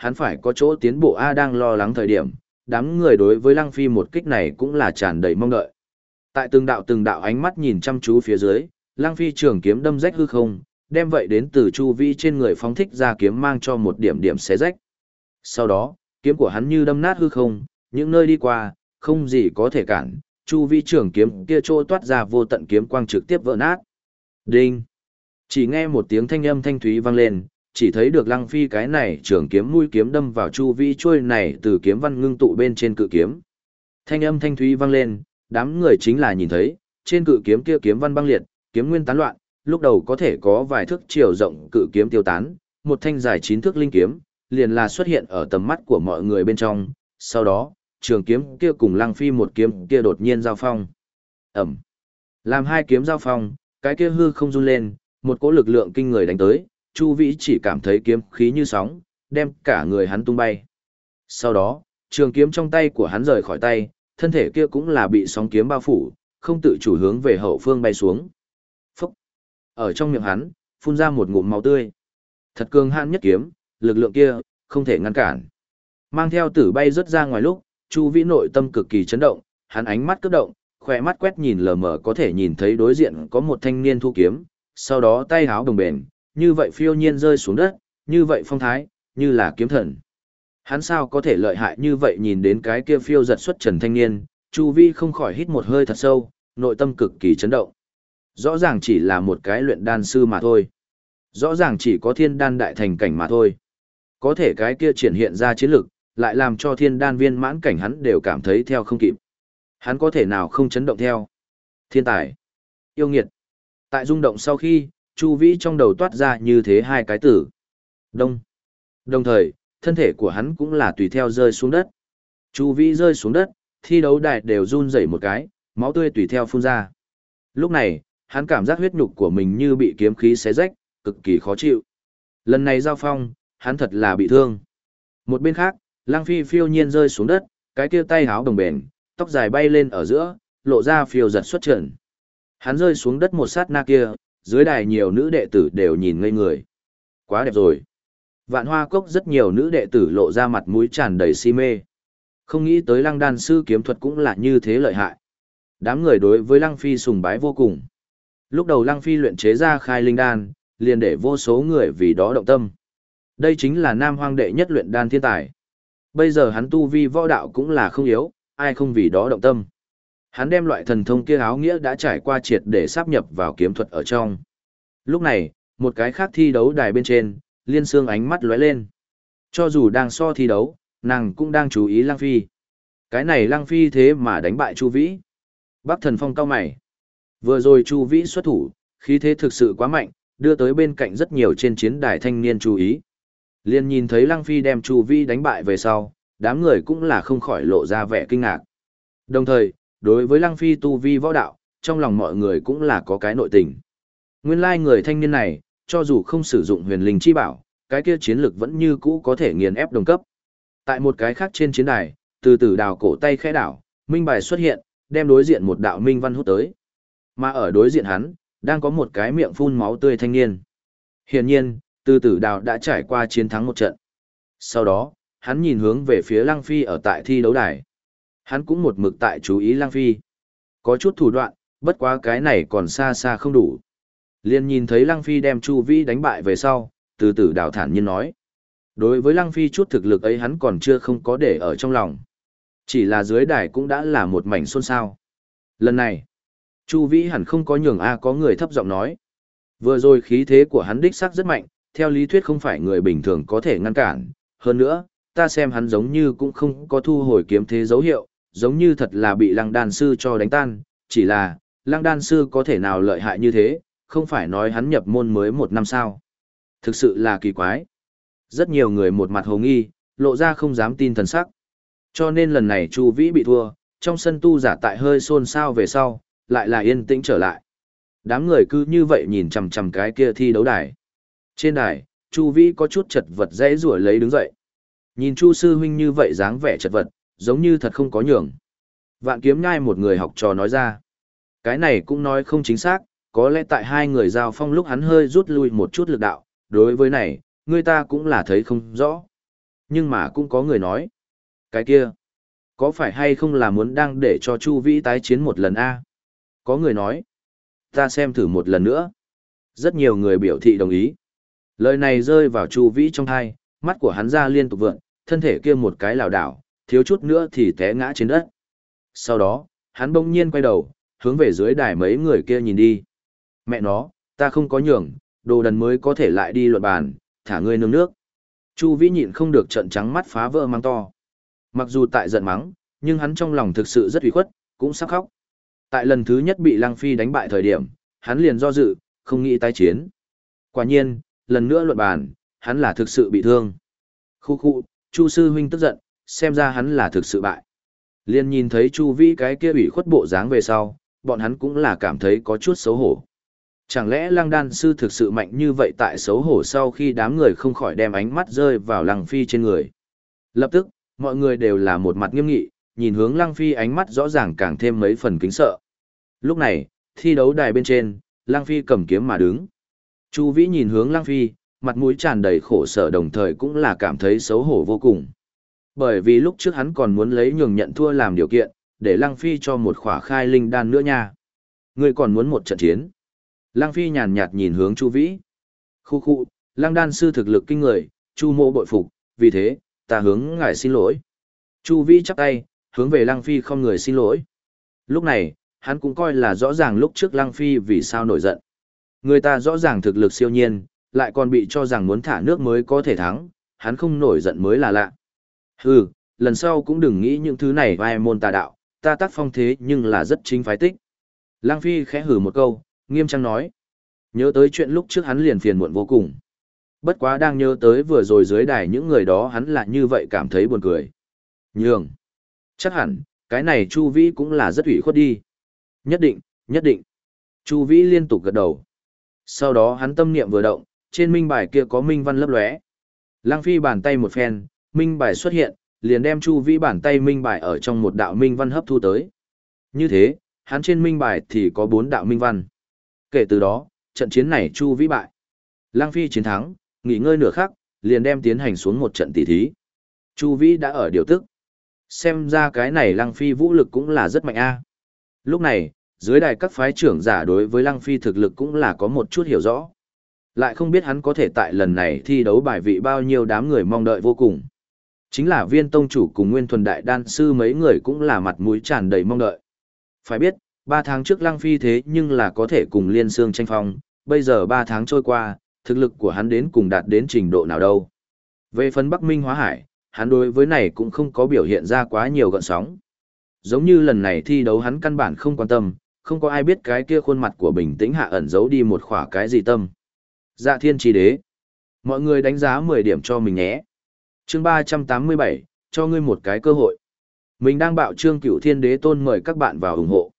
hắn phải có chỗ tiến bộ A đang lo lắng thời điểm, đám người đối với Lăng Phi một kích này cũng là tràn đầy mong đợi. Tại từng đạo ánh mắt nhìn chăm chú phía dưới, Lăng Phi trường kiếm đâm rách hư không, đem vậy đến từ chu vi trên người phóng thích ra kiếm mang cho một điểm điểm xé rách. Sau đó, kiếm của hắn như đâm nát hư không, những nơi đi qua, không gì có thể cản, chu vi trường kiếm kia trô toát ra vô tận kiếm quang trực tiếp vỡ nát. Đinh! Chỉ nghe một tiếng thanh âm thanh thúy vang lên, chỉ thấy được Lăng Phi cái này trường kiếm mũi kiếm đâm vào chu vi trôi này từ kiếm văn ngưng tụ bên trên cự kiếm. Thanh âm thanh thúy vang lên, đám người chính là nhìn thấy, trên cự kiếm kia kiếm văn băng liệt, kiếm nguyên tán loạn, lúc đầu có thể có vài thước chiều rộng cự kiếm tiêu tán, một thanh dài 9 thước linh kiếm, liền là xuất hiện ở tầm mắt của mọi người bên trong, sau đó, trường kiếm kia cùng Lăng Phi một kiếm kia đột nhiên giao phong. Ẩm. Làm hai kiếm giao phong, cái kia hư không run lên, một cỗ lực lượng kinh người đánh tới, Chu Vĩ chỉ cảm thấy kiếm khí như sóng, đem cả người hắn tung bay. Sau đó, trường kiếm trong tay của hắn rời khỏi tay, thân thể kia cũng là bị sóng kiếm bao phủ, không tự chủ hướng về hậu phương bay xuống. Phúc! Ở trong miệng hắn, phun ra một ngụm máu tươi. Thật cường hãn nhất kiếm, lực lượng kia, không thể ngăn cản. Mang theo tử bay rớt ra ngoài lúc, Chu Vĩ nội tâm cực kỳ chấn động, hắn ánh mắt cấp động, khỏe mắt quét nhìn lờ mờ có thể nhìn thấy đối diện có một thanh niên thu kiếm, sau đó tay háo đồng bền, như vậy phiêu nhiên rơi xuống đất, như vậy phong thái, như là kiếm thần. Hắn sao có thể lợi hại như vậy nhìn đến cái kia phiêu giật xuất trần thanh niên, Chu Vi không khỏi hít một hơi thật sâu, nội tâm cực kỳ chấn động. Rõ ràng chỉ là một cái luyện đan sư mà thôi. Rõ ràng chỉ có thiên đan đại thành cảnh mà thôi. Có thể cái kia triển hiện ra chiến lực, lại làm cho thiên đan viên mãn cảnh hắn đều cảm thấy theo không kịp. Hắn có thể nào không chấn động theo? Thiên tài, yêu nghiệt. Tại rung động sau khi, Chu Vĩ trong đầu toát ra như thế hai cái từ. Đông. Đồng thời, thân thể của hắn cũng là tùy theo rơi xuống đất. Chu Vĩ rơi xuống đất, thi đấu đài đều run rẩy một cái, máu tươi tùy theo phun ra. Lúc này, hắn cảm giác huyết nhục của mình như bị kiếm khí xé rách, cực kỳ khó chịu. Lần này giao phong, hắn thật là bị thương. Một bên khác, Lăng Phi phiêu nhiên rơi xuống đất, cái kia tay háo đồng bền, tóc dài bay lên ở giữa, lộ ra phiêu giật xuất trần. Hắn rơi xuống đất một sát na kia, dưới đài nhiều nữ đệ tử đều nhìn ngây người. Quá đẹp rồi. Vạn Hoa Cốc rất nhiều nữ đệ tử lộ ra mặt mũi tràn đầy si mê. Không nghĩ tới Lăng đan sư kiếm thuật cũng là như thế lợi hại. Đám người đối với Lăng Phi sùng bái vô cùng. Lúc đầu Lăng Phi luyện chế ra khai linh đan, liền để vô số người vì đó động tâm. Đây chính là Nam Hoang đệ nhất luyện đan thiên tài. Bây giờ hắn tu vi võ đạo cũng là không yếu, ai không vì đó động tâm. Hắn đem loại thần thông kia áo nghĩa đã trải qua triệt để sáp nhập vào kiếm thuật ở trong. Lúc này, một cái khác thi đấu đài bên trên, Liên Sương ánh mắt lóe lên. Cho dù đang so thi đấu, nàng cũng đang chú ý Lăng Phi. Cái này Lăng Phi thế mà đánh bại Chu Vĩ. Bắc Thần Phong cau mày. Vừa rồi Chu Vĩ xuất thủ, khí thế thực sự quá mạnh, đưa tới bên cạnh rất nhiều trên chiến đài thanh niên chú ý. Liên nhìn thấy Lăng Phi đem Chu Vĩ đánh bại về sau, đám người cũng là không khỏi lộ ra vẻ kinh ngạc. Đồng thời, đối với Lăng Phi tu vi võ đạo, trong lòng mọi người cũng là có cái nội tình. Nguyên lai người thanh niên này, cho dù không sử dụng huyền linh chi bảo, cái kia chiến lực vẫn như cũ có thể nghiền ép đồng cấp. Tại một cái khác trên chiến đài, từ từ đào cổ tay khẽ đảo, minh bài xuất hiện, đem đối diện một đạo minh văn hút tới. Mà ở đối diện hắn, đang có một cái miệng phun máu tươi thanh niên. Hiển nhiên, từ từ đào đã trải qua chiến thắng một trận. Sau đó, hắn nhìn hướng về phía Lăng Phi ở tại thi đấu đài. Hắn cũng một mực tại chú ý Lăng Phi. Có chút thủ đoạn, bất quá cái này còn xa xa không đủ. Liên nhìn thấy Lăng Phi đem Chu Vĩ đánh bại về sau, từ từ đào thản nhiên nói. Đối với Lăng Phi chút thực lực ấy hắn còn chưa không có để ở trong lòng. Chỉ là dưới đài cũng đã là một mảnh xôn xao. Lần này, Chu Vĩ hẳn không có nhường có người thấp giọng nói. Vừa rồi khí thế của hắn đích xác rất mạnh, theo lý thuyết không phải người bình thường có thể ngăn cản. Hơn nữa, ta xem hắn giống như cũng không có thu hồi kiếm thế dấu hiệu, giống như thật là bị Lăng đan sư cho đánh tan. Chỉ là, Lăng đan sư có thể nào lợi hại như thế, không phải nói hắn nhập môn mới 1 năm sao. Thực sự là kỳ quái. Rất nhiều người một mặt hồ nghi, lộ ra không dám tin thần sắc. Cho nên lần này Chu Vĩ bị thua, trong sân tu giả tại hơi xôn xao về sau, lại là yên tĩnh trở lại. Đám người cứ như vậy nhìn chằm chằm cái kia thi đấu đài. Trên đài, Chu Vĩ có chút chật vật dãy rủa lấy đứng dậy. Nhìn Chu sư huynh như vậy dáng vẻ chật vật, giống như thật không có nhường. Vạn Kiếm Nhai một người học trò nói ra. Cái này cũng nói không chính xác, có lẽ tại hai người giao phong lúc hắn hơi rút lui một chút lực đạo, đối với này, người ta cũng là thấy không rõ. Nhưng mà cũng có người nói, cái kia, có phải hay không là muốn đang để cho Chu Vĩ tái chiến một lần a? Có người nói, ta xem thử một lần nữa. Rất nhiều người biểu thị đồng ý. Lời này rơi vào Chu Vĩ trong tai, mắt của hắn ra liên tục vượn, thân thể kia một cái lảo đảo, thiếu chút nữa thì té ngã trên đất. Sau đó, hắn bỗng nhiên quay đầu, hướng về dưới đài mấy người kia nhìn đi. Mẹ nó, ta không có nhường, đồ đần mới có thể lại đi luận bàn, thả ngươi nương nước. Chu Vĩ nhịn không được trợn trắng mắt phá vỡ mắng to. Mặc dù tại giận mắng, nhưng hắn trong lòng thực sự rất ủy khuất, cũng sắp khóc. Tại lần thứ nhất bị Lăng Phi đánh bại thời điểm, hắn liền do dự, không nghĩ tái chiến. Quả nhiên, lần nữa luận bàn, hắn là thực sự bị thương. Khu khu, Chu sư huynh tức giận, xem ra hắn là thực sự bại. Liên nhìn thấy Chu Vĩ cái kia ủy khuất bộ dáng về sau, bọn hắn cũng là cảm thấy có chút xấu hổ. Chẳng lẽ Lăng đan sư thực sự mạnh như vậy tại xấu hổ sau khi đám người không khỏi đem ánh mắt rơi vào Lăng Phi trên người. Lập tức, mọi người đều là một mặt nghiêm nghị, nhìn hướng Lăng Phi ánh mắt rõ ràng càng thêm mấy phần kính sợ. Lúc này, thi đấu đài bên trên, Lăng Phi cầm kiếm mà đứng. Chu Vĩ nhìn hướng Lăng Phi, mặt mũi tràn đầy khổ sở đồng thời cũng là cảm thấy xấu hổ vô cùng. Bởi vì lúc trước hắn còn muốn lấy nhường nhận thua làm điều kiện, để Lăng Phi cho một khỏa khai linh đan nữa nha. Ngươi còn muốn một trận chiến. Lăng Phi nhàn nhạt nhìn hướng Chu Vĩ. Khu khu, Lăng đan sư thực lực kinh người, Chu mộ bội phục, vì thế, ta hướng ngài xin lỗi. Chu Vĩ chắp tay, hướng về Lăng Phi không người xin lỗi. Lúc này, hắn cũng coi là rõ ràng lúc trước Lăng Phi vì sao nổi giận. Người ta rõ ràng thực lực siêu nhiên, lại còn bị cho rằng muốn thả nước mới có thể thắng, hắn không nổi giận mới là lạ. Hừ, lần sau cũng đừng nghĩ những thứ này vai môn tà đạo, ta tác phong thế nhưng là rất chính phái tích. Lăng Phi khẽ hừ một câu, nghiêm trang nói. Nhớ tới chuyện lúc trước hắn liền phiền muộn vô cùng. Bất quá đang nhớ tới vừa rồi dưới đài những người đó hắn là như vậy cảm thấy buồn cười. Nhường. Chắc hẳn, cái này Chu Vĩ cũng là rất ủy khuất đi. Nhất định, nhất định. Chu Vĩ liên tục gật đầu. Sau đó hắn tâm niệm vừa động, trên minh bài kia có minh văn lấp lóe. Lăng Phi bàn tay một phen, minh bài xuất hiện, liền đem Chu Vĩ bàn tay minh bài ở trong một đạo minh văn hấp thu tới. Như thế, hắn trên minh bài thì có 4 đạo minh văn. Kể từ đó, trận chiến này Chu Vĩ bại. Lăng Phi chiến thắng, nghỉ ngơi nửa khắc, liền đem tiến hành xuống một trận tỷ thí. Chu Vĩ đã ở điều tức. Xem ra cái này Lăng Phi vũ lực cũng là rất mạnh a. Lúc này, dưới đài các phái trưởng giả đối với Lăng Phi thực lực cũng là có một chút hiểu rõ. Lại không biết hắn có thể tại lần này thi đấu bài vị bao nhiêu đám người mong đợi vô cùng. Chính là Viên tông chủ cùng Nguyên Thuần đại đan sư mấy người cũng là mặt mũi tràn đầy mong đợi. Phải biết, 3 tháng trước Lăng Phi thế nhưng là có thể cùng Liên Xương tranh phong, bây giờ 3 tháng trôi qua, thực lực của hắn đến cùng đạt đến trình độ nào đâu. Về phần Bắc Minh Hóa Hải, hắn đối với này cũng không có biểu hiện ra quá nhiều gợn sóng. Giống như lần này thi đấu hắn căn bản không quan tâm, không có ai biết cái kia khuôn mặt của bình tĩnh hạ ẩn giấu đi một khỏa cái gì tâm. Dạ thiên chi đế. Mọi người đánh giá 10 điểm cho mình nhé. Chương 387, cho ngươi một cái cơ hội. Mình đang bạo trương Cửu Thiên Đế Tôn mời các bạn vào ủng hộ.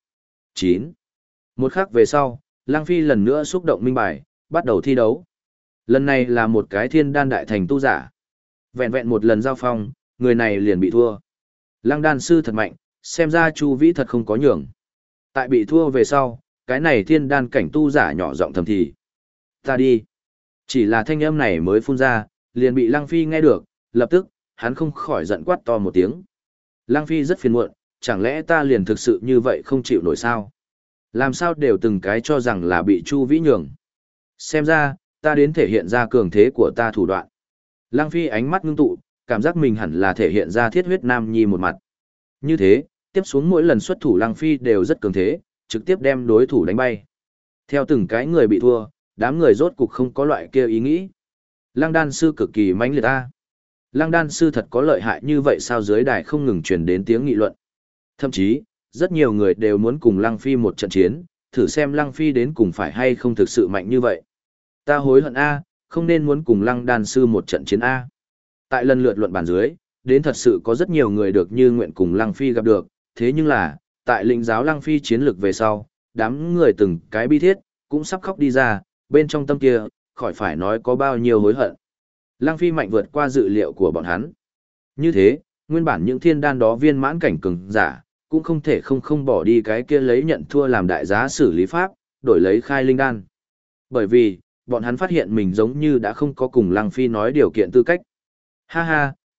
9. Một khắc về sau, Lăng Phi lần nữa xúc động minh bài, bắt đầu thi đấu. Lần này là một cái thiên đan đại thành tu giả. Vẹn vẹn một lần giao phong, người này liền bị thua. Lăng đan sư thật mạnh, xem ra Chu Vĩ thật không có nhường. Tại bị thua về sau, cái này thiên đan cảnh tu giả nhỏ giọng thầm thì. Ta đi. Chỉ là thanh âm này mới phun ra, liền bị Lăng Phi nghe được, lập tức, hắn không khỏi giận quát to một tiếng. Lăng Phi rất phiền muộn, chẳng lẽ ta liền thực sự như vậy không chịu nổi sao? Làm sao đều từng cái cho rằng là bị Chu Vĩ nhường. Xem ra, ta đến thể hiện ra cường thế của ta thủ đoạn. Lăng Phi ánh mắt ngưng tụ, cảm giác mình hẳn là thể hiện ra thiết huyết nam nhi một mặt. Như thế, tiếp xuống mỗi lần xuất thủ Lăng Phi đều rất cường thế, trực tiếp đem đối thủ đánh bay. Theo từng cái người bị thua, đám người rốt cục không có loại kia ý nghĩ. Lăng đan sư cực kỳ mãnh liệt ta. Lăng đan sư thật có lợi hại như vậy sao dưới đài không ngừng truyền đến tiếng nghị luận. Thậm chí, rất nhiều người đều muốn cùng Lăng Phi một trận chiến, thử xem Lăng Phi đến cùng phải hay không thực sự mạnh như vậy. Ta hối hận A, không nên muốn cùng Lăng đan sư một trận chiến A. Tại lần lượt luận bàn dưới, đến thật sự có rất nhiều người được như nguyện cùng Lăng Phi gặp được, thế nhưng là, tại lĩnh giáo Lăng Phi chiến lược về sau, đám người từng cái bi thiết, cũng sắp khóc đi ra, bên trong tâm kia, khỏi phải nói có bao nhiêu hối hận. Lăng Phi mạnh vượt qua dự liệu của bọn hắn. Như thế, nguyên bản những thiên đan đó viên mãn cảnh cường giả, cũng không thể không bỏ đi cái kia lấy nhận thua làm đại giá xử lý pháp, đổi lấy khai linh đan. Bởi vì, bọn hắn phát hiện mình giống như đã không có cùng Lăng Phi nói điều kiện tư cách. Ha ha,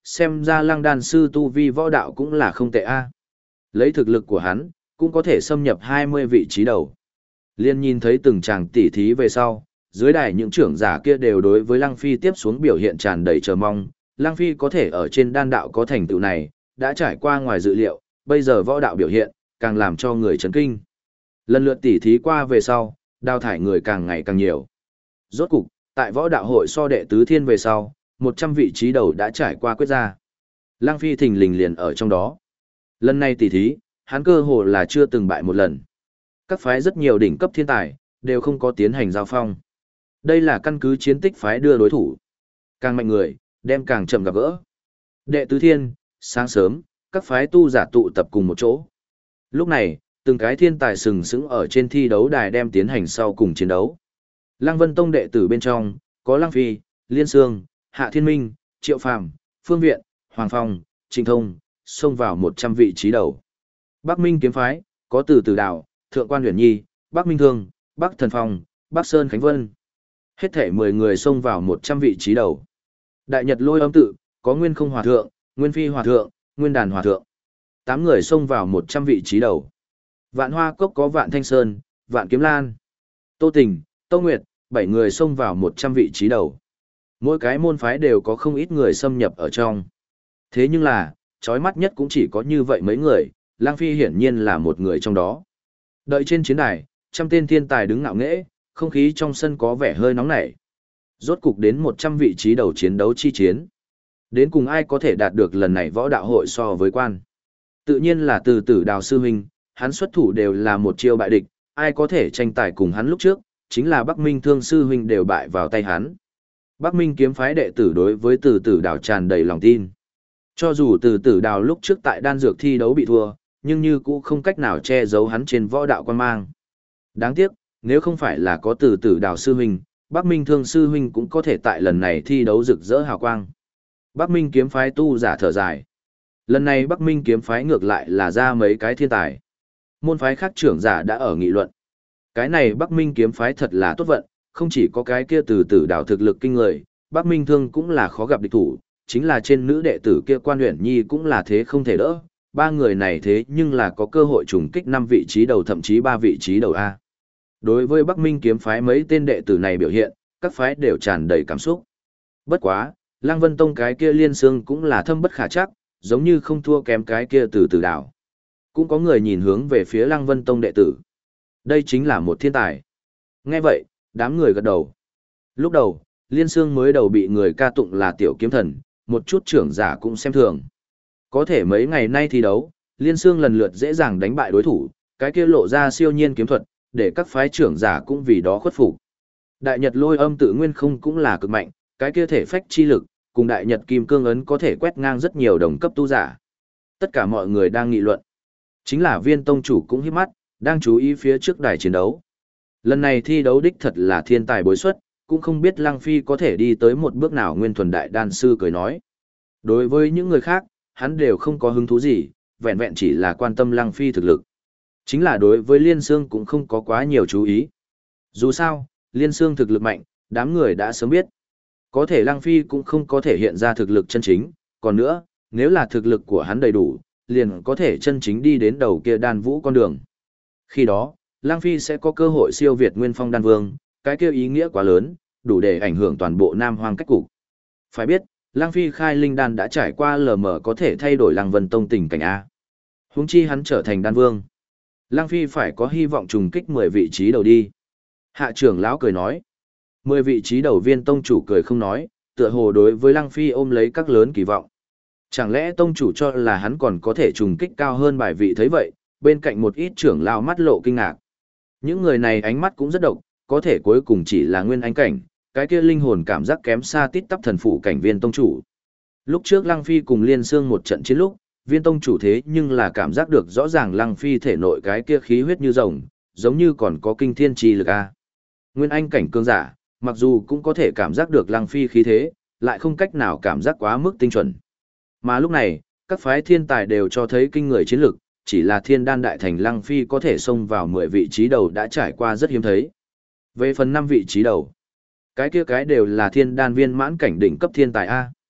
xem ra Lăng đan sư tu vi võ đạo cũng là không tệ a. Lấy thực lực của hắn, cũng có thể xâm nhập 20 vị trí đầu. Liên nhìn thấy từng chàng tỉ thí về sau, dưới đài những trưởng giả kia đều đối với Lăng Phi tiếp xuống biểu hiện tràn đầy chờ mong. Lăng Phi có thể ở trên đan đạo có thành tựu này, đã trải qua ngoài dự liệu, bây giờ võ đạo biểu hiện, càng làm cho người chấn kinh. Lần lượt tỉ thí qua về sau, đào thải người càng ngày càng nhiều. Rốt cục, tại võ đạo hội so đệ tứ thiên về sau, 100 vị trí đầu đã trải qua quyết ra. Lăng Phi thình lình liền ở trong đó. Lần này tỉ thí, hắn cơ hồ là chưa từng bại một lần. Các phái rất nhiều đỉnh cấp thiên tài, đều không có tiến hành giao phong. Đây là căn cứ chiến tích phái đưa đối thủ. Càng mạnh người, đem càng chậm gặp gỡ. Đệ tứ thiên, sáng sớm, các phái tu giả tụ tập cùng một chỗ. Lúc này, từng cái thiên tài sừng sững ở trên thi đấu đài đem tiến hành sau cùng chiến đấu. Lăng Vân Tông đệ tử bên trong, có Lăng Phi, Liên Sương, Hạ Thiên Minh, Triệu Phàm, Phương Viện, Hoàng Phong, Trình Thông, xông vào 100 vị trí đầu. Bắc Minh kiếm phái, có Từ Từ Đạo, Thượng Quan Huyền Nhi, Bắc Minh Thương, Bắc Thần Phong, Bắc Sơn Khánh Vân. Hết thể 10 người xông vào 100 vị trí đầu. Đại Nhật Lôi Âm tự, có Nguyên Không Hòa Thượng, Nguyên Phi Hòa Thượng, Nguyên Đàn Hòa Thượng. 8 người xông vào 100 vị trí đầu. Vạn Hoa Cốc có Vạn Thanh Sơn, Vạn Kiếm Lan, Tô Tình, Tô Nguyệt, 7 người xông vào 100 vị trí đầu. Mỗi cái môn phái đều có không ít người xâm nhập ở trong. Thế nhưng là, chói mắt nhất cũng chỉ có như vậy mấy người, Lang Phi hiển nhiên là một người trong đó. Đợi trên chiến đài, trăm tên thiên tài đứng ngạo nghễ, không khí trong sân có vẻ hơi nóng nảy. Rốt cục đến 100 vị trí đầu chiến đấu chi chiến. Đến cùng ai có thể đạt được lần này võ đạo hội so với quan. Tự nhiên là Từ Tử Đào sư huynh, hắn xuất thủ đều là một chiêu bại địch, ai có thể tranh tài cùng hắn lúc trước, chính là Bắc Minh Thương sư huynh đều bại vào tay hắn. Bắc Minh kiếm phái đệ tử đối với Từ Tử Đào tràn đầy lòng tin. Cho dù Từ Tử Đào lúc trước tại đan dược thi đấu bị thua, nhưng như cũng không cách nào che giấu hắn trên võ đạo quan mang. Đáng tiếc, nếu không phải là có Từ Tử Đào sư huynh, Bắc Minh Thương sư huynh cũng có thể tại lần này thi đấu rực rỡ hào quang. Bắc Minh kiếm phái tu giả thở dài. Lần này Bắc Minh kiếm phái ngược lại là ra mấy cái thiên tài. Môn phái khác trưởng giả đã ở nghị luận. Cái này Bắc Minh kiếm phái thật là tốt vận, không chỉ có cái kia Từ Tử Đào thực lực kinh người, Bắc Minh Thương cũng là khó gặp địch thủ, chính là trên nữ đệ tử kia Quan Uyển Nhi cũng là thế không thể đỡ. Ba người này thế nhưng là có cơ hội trùng kích 5 vị trí đầu thậm chí 3 vị trí đầu A. Đối với Bắc Minh kiếm phái mấy tên đệ tử này biểu hiện, các phái đều tràn đầy cảm xúc. Bất quá, Lăng Vân Tông cái kia Liên Sương cũng là thâm bất khả trắc, giống như không thua kém cái kia Từ Tử Đào. Cũng có người nhìn hướng về phía Lăng Vân Tông đệ tử. Đây chính là một thiên tài. Nghe vậy, đám người gật đầu. Lúc đầu, Liên Sương mới đầu bị người ca tụng là tiểu kiếm thần, một chút trưởng giả cũng xem thường. Có thể mấy ngày nay thi đấu, Liên Sương lần lượt dễ dàng đánh bại đối thủ, cái kia lộ ra siêu nhiên kiếm thuật, để các phái trưởng giả cũng vì đó khuất phục. Đại Nhật Lôi Âm tự nguyên không cũng là cực mạnh, cái kia thể phách chi lực, cùng Đại Nhật Kim Cương ấn có thể quét ngang rất nhiều đồng cấp tu giả. Tất cả mọi người đang nghị luận. Chính là Viên tông chủ cũng híp mắt, đang chú ý phía trước đài chiến đấu. Lần này thi đấu đích thật là thiên tài bối xuất, cũng không biết Lăng Phi có thể đi tới một bước nào. Nguyên Thuần Đại Đan sư cười nói. Đối với những người khác, hắn đều không có hứng thú gì, vẹn vẹn chỉ là quan tâm Lăng Phi thực lực. Chính là đối với Liên Sương cũng không có quá nhiều chú ý. Dù sao, Liên Sương thực lực mạnh, đám người đã sớm biết. Có thể Lăng Phi cũng không có thể hiện ra thực lực chân chính, còn nữa, nếu là thực lực của hắn đầy đủ, liền có thể chân chính đi đến đầu kia đan vũ con đường. Khi đó, Lăng Phi sẽ có cơ hội siêu việt Nguyên Phong Đan Vương, cái kia ý nghĩa quá lớn, đủ để ảnh hưởng toàn bộ Nam Hoang cách cục. Phải biết, Lăng Phi khai linh đan đã trải qua lờ mờ có thể thay đổi Lăng Vân Tông tình cảnh A. Huống chi hắn trở thành đan vương. Lăng Phi phải có hy vọng trùng kích 10 vị trí đầu đi. Hạ trưởng lão cười nói. 10 vị trí đầu Viên tông chủ cười không nói, tựa hồ đối với Lăng Phi ôm lấy các lớn kỳ vọng. Chẳng lẽ tông chủ cho là hắn còn có thể trùng kích cao hơn bài vị thấy vậy, bên cạnh một ít trưởng lão mắt lộ kinh ngạc. Những người này ánh mắt cũng rất độc, có thể cuối cùng chỉ là nguyên ánh cảnh, cái kia linh hồn cảm giác kém xa tít tắp thần phụ cảnh Viên tông chủ. Lúc trước Lăng Phi cùng Liên Sương một trận chiến lúc, Viên tông chủ thế nhưng là cảm giác được rõ ràng Lăng Phi thể nội cái kia khí huyết như rồng, giống như còn có kinh thiên chi lực a. Nguyên anh cảnh cường giả, mặc dù cũng có thể cảm giác được Lăng Phi khí thế, lại không cách nào cảm giác quá mức tinh chuẩn. Mà lúc này, các phái thiên tài đều cho thấy kinh người chiến lực, chỉ là thiên đan đại thành Lăng Phi có thể xông vào 10 vị trí đầu đã trải qua rất hiếm thấy. Về phần 5 vị trí đầu, cái kia cái đều là thiên đan viên mãn cảnh đỉnh cấp thiên tài A.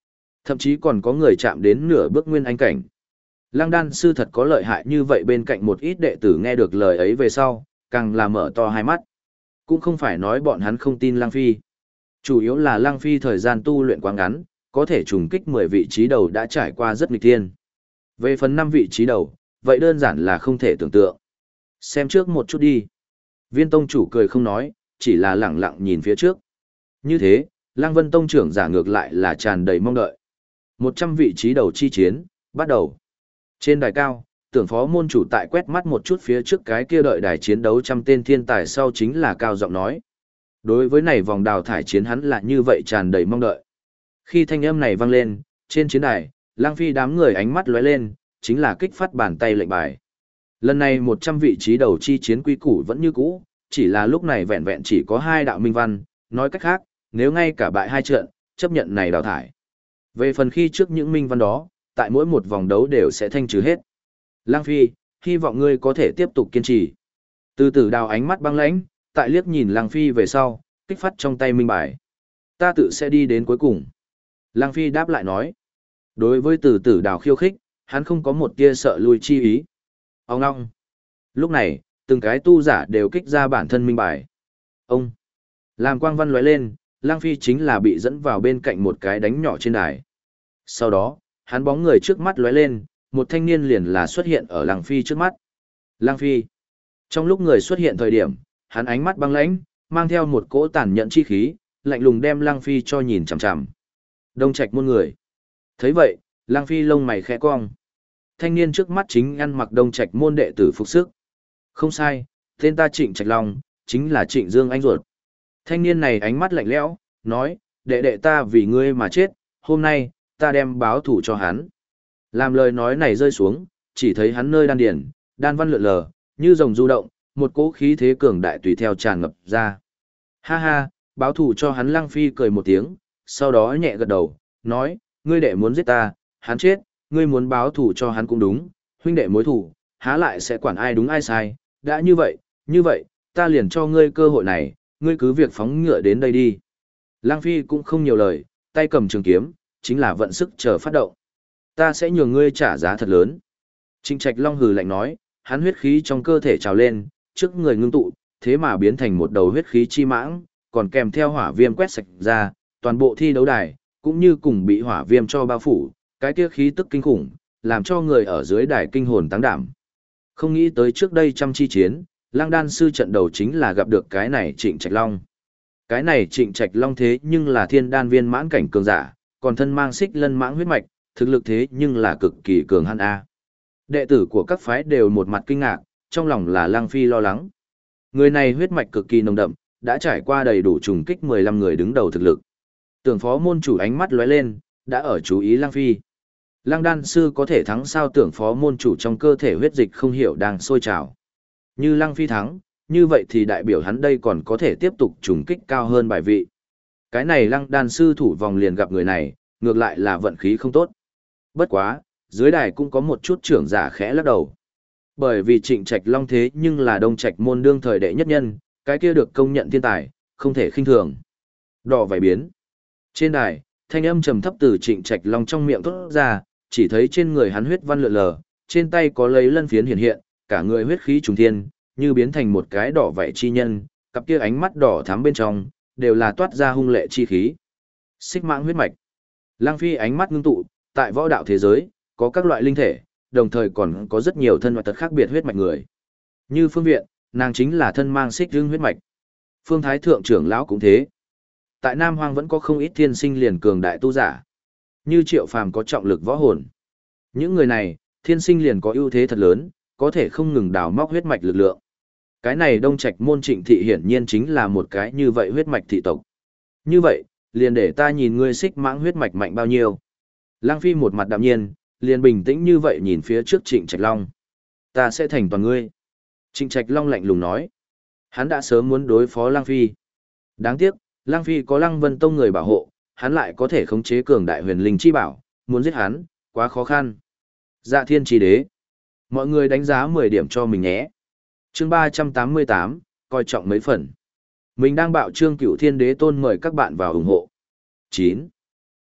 Thậm chí còn có người chạm đến nửa bước nguyên anh cảnh. Lăng đan sư thật có lợi hại như vậy, bên cạnh một ít đệ tử nghe được lời ấy về sau, càng là mở to hai mắt. Cũng không phải nói bọn hắn không tin Lăng Phi. Chủ yếu là Lăng Phi thời gian tu luyện quá ngắn, có thể trùng kích 10 vị trí đầu đã trải qua rất nghịch thiên. Về phần 5 vị trí đầu, vậy đơn giản là không thể tưởng tượng. Xem trước một chút đi. Viên tông chủ cười không nói, chỉ là lẳng lặng nhìn phía trước. Như thế, Lăng Vân tông trưởng giả ngược lại là tràn đầy mong đợi. 100 vị trí đầu chi chiến, bắt đầu. Trên đài cao, tưởng phó môn chủ tại quét mắt một chút phía trước cái kia đợi đài chiến đấu trăm tên thiên tài sau chính là cao giọng nói. Đối với này vòng đào thải chiến hắn là như vậy tràn đầy mong đợi. Khi thanh âm này vang lên, trên chiến đài, Lăng Phi đám người ánh mắt lóe lên, chính là kích phát bàn tay lệnh bài. Lần này 100 vị trí đầu chi chiến quy củ vẫn như cũ, chỉ là lúc này vẹn vẹn chỉ có 2 đạo minh văn, nói cách khác, nếu ngay cả bại 2 trận, chấp nhận này đào thải. Về phần khi trước những minh văn đó, tại mỗi một vòng đấu đều sẽ thanh trừ hết. Lăng Phi, hy vọng ngươi có thể tiếp tục kiên trì. Từ từ đào ánh mắt băng lãnh, tại liếc nhìn Lăng Phi về sau, kích phát trong tay minh bài. Ta tự sẽ đi đến cuối cùng. Lăng Phi đáp lại nói. Đối với từ từ đào khiêu khích, hắn không có một tia sợ lui chi ý. Ông ngong. Lúc này, từng cái tu giả đều kích ra bản thân minh bài. Ông. Làm quang văn lóe lên, Lăng Phi chính là bị dẫn vào bên cạnh một cái đánh nhỏ trên đài. Sau đó, hắn bóng người trước mắt lóe lên, một thanh niên liền là xuất hiện ở Lăng Phi trước mắt. Lăng Phi. Trong lúc người xuất hiện thời điểm, hắn ánh mắt băng lãnh, mang theo một cỗ tàn nhẫn chi khí, lạnh lùng đem Lăng Phi cho nhìn chằm chằm. Đông Trạch môn người. Thấy vậy, Lăng Phi lông mày khẽ cong. Thanh niên trước mắt chính ăn mặc Đông Trạch môn đệ tử phục sức. Không sai, tên ta Trịnh Trạch Long, chính là Trịnh Dương anh ruột. Thanh niên này ánh mắt lạnh lẽo, nói, đệ đệ ta vì ngươi mà chết, hôm nay, ta đem báo thủ cho hắn. Làm lời nói này rơi xuống, chỉ thấy hắn nơi đan điển, đan văn lượn lờ, như rồng du động, một cỗ khí thế cường đại tùy theo tràn ngập ra. Ha ha, báo thủ cho hắn. Lăng Phi cười một tiếng, sau đó nhẹ gật đầu, nói, ngươi đệ muốn giết ta, hắn chết, ngươi muốn báo thủ cho hắn cũng đúng, huynh đệ mối thủ, há lại sẽ quản ai đúng ai sai, đã như vậy, ta liền cho ngươi cơ hội này, ngươi cứ việc phóng ngựa đến đây đi. Lăng Phi cũng không nhiều lời, tay cầm trường kiếm, chính là vận sức chờ phát động. Ta sẽ nhường ngươi trả giá thật lớn. Trịnh Trạch Long hừ lạnh nói, hắn huyết khí trong cơ thể trào lên, trước người ngưng tụ, thế mà biến thành một đầu huyết khí chi mãng, còn kèm theo hỏa viêm quét sạch ra, toàn bộ thi đấu đài, cũng như cùng bị hỏa viêm cho bao phủ, cái kia khí tức kinh khủng, làm cho người ở dưới đài kinh hồn táng đảm. Không nghĩ tới trước đây trăm chi chiến, Lăng đan sư trận đầu chính là gặp được cái này Trịnh Trạch Long. Cái này Trịnh Trạch Long thế nhưng là thiên đan viên mãn cảnh cường giả, còn thân mang xích lân mãng huyết mạch, thực lực thế nhưng là cực kỳ cường hãn a. Đệ tử của các phái đều một mặt kinh ngạc, trong lòng là Lăng Phi lo lắng. Người này huyết mạch cực kỳ nồng đậm, đã trải qua đầy đủ trùng kích 15 người đứng đầu thực lực. Tưởng phó môn chủ ánh mắt lóe lên, đã ở chú ý Lăng Phi. Lăng đan sư có thể thắng sao? Tưởng phó môn chủ trong cơ thể huyết dịch không hiểu đang sôi trào. Như Lăng Phi thắng, như vậy thì đại biểu hắn đây còn có thể tiếp tục trùng kích cao hơn bài vị. Cái này Lăng đan sư thủ vòng liền gặp người này, ngược lại là vận khí không tốt. Bất quá, dưới đài cũng có một chút trưởng giả khẽ lắc đầu. Bởi vì Trịnh Trạch Long thế nhưng là Đông Trạch môn đương thời đệ nhất nhân, cái kia được công nhận thiên tài, không thể khinh thường. Đỏ vảy biến. Trên đài, thanh âm trầm thấp từ Trịnh Trạch Long trong miệng thốt ra, chỉ thấy trên người hắn huyết văn lượn lờ, trên tay có lấy lân phiến hiện hiện, cả người huyết khí trùng thiên, như biến thành một cái đỏ vảy chi nhân, cặp kia ánh mắt đỏ thắm bên trong, đều là toát ra hung lệ chi khí. Xích mãng huyết mạch. Lăng Phi ánh mắt ngưng tụ, tại võ đạo thế giới, có các loại linh thể, đồng thời còn có rất nhiều thân ngoại tật khác biệt huyết mạch người. Như Phương Viện, nàng chính là thân mang xích hương huyết mạch. Phương Thái Thượng trưởng lão cũng thế. Tại Nam Hoang vẫn có không ít thiên sinh liền cường đại tu giả. Như Triệu Phàm có trọng lực võ hồn. Những người này, thiên sinh liền có ưu thế thật lớn, có thể không ngừng đào móc huyết mạch lực lượng. Cái này Đông Trạch môn Trịnh thị hiển nhiên chính là một cái như vậy huyết mạch thị tộc. Như vậy, liền để ta nhìn ngươi xích mãng huyết mạch mạnh bao nhiêu. Lăng Phi một mặt đạm nhiên, liền bình tĩnh như vậy nhìn phía trước Trịnh Trạch Long. Ta sẽ thành toàn ngươi. Trịnh Trạch Long lạnh lùng nói. Hắn đã sớm muốn đối phó Lăng Phi. Đáng tiếc, Lăng Phi có Lăng Vân Tông người bảo hộ, hắn lại có thể khống chế cường đại huyền linh chi bảo, muốn giết hắn, quá khó khăn. Dạ Thiên Chi Đế. Mọi người đánh giá 10 điểm cho mình nhé. Chương 388, coi trọng mấy phần. Mình đang bạo Trương Cửu Thiên Đế Tôn mời các bạn vào ủng hộ. 9.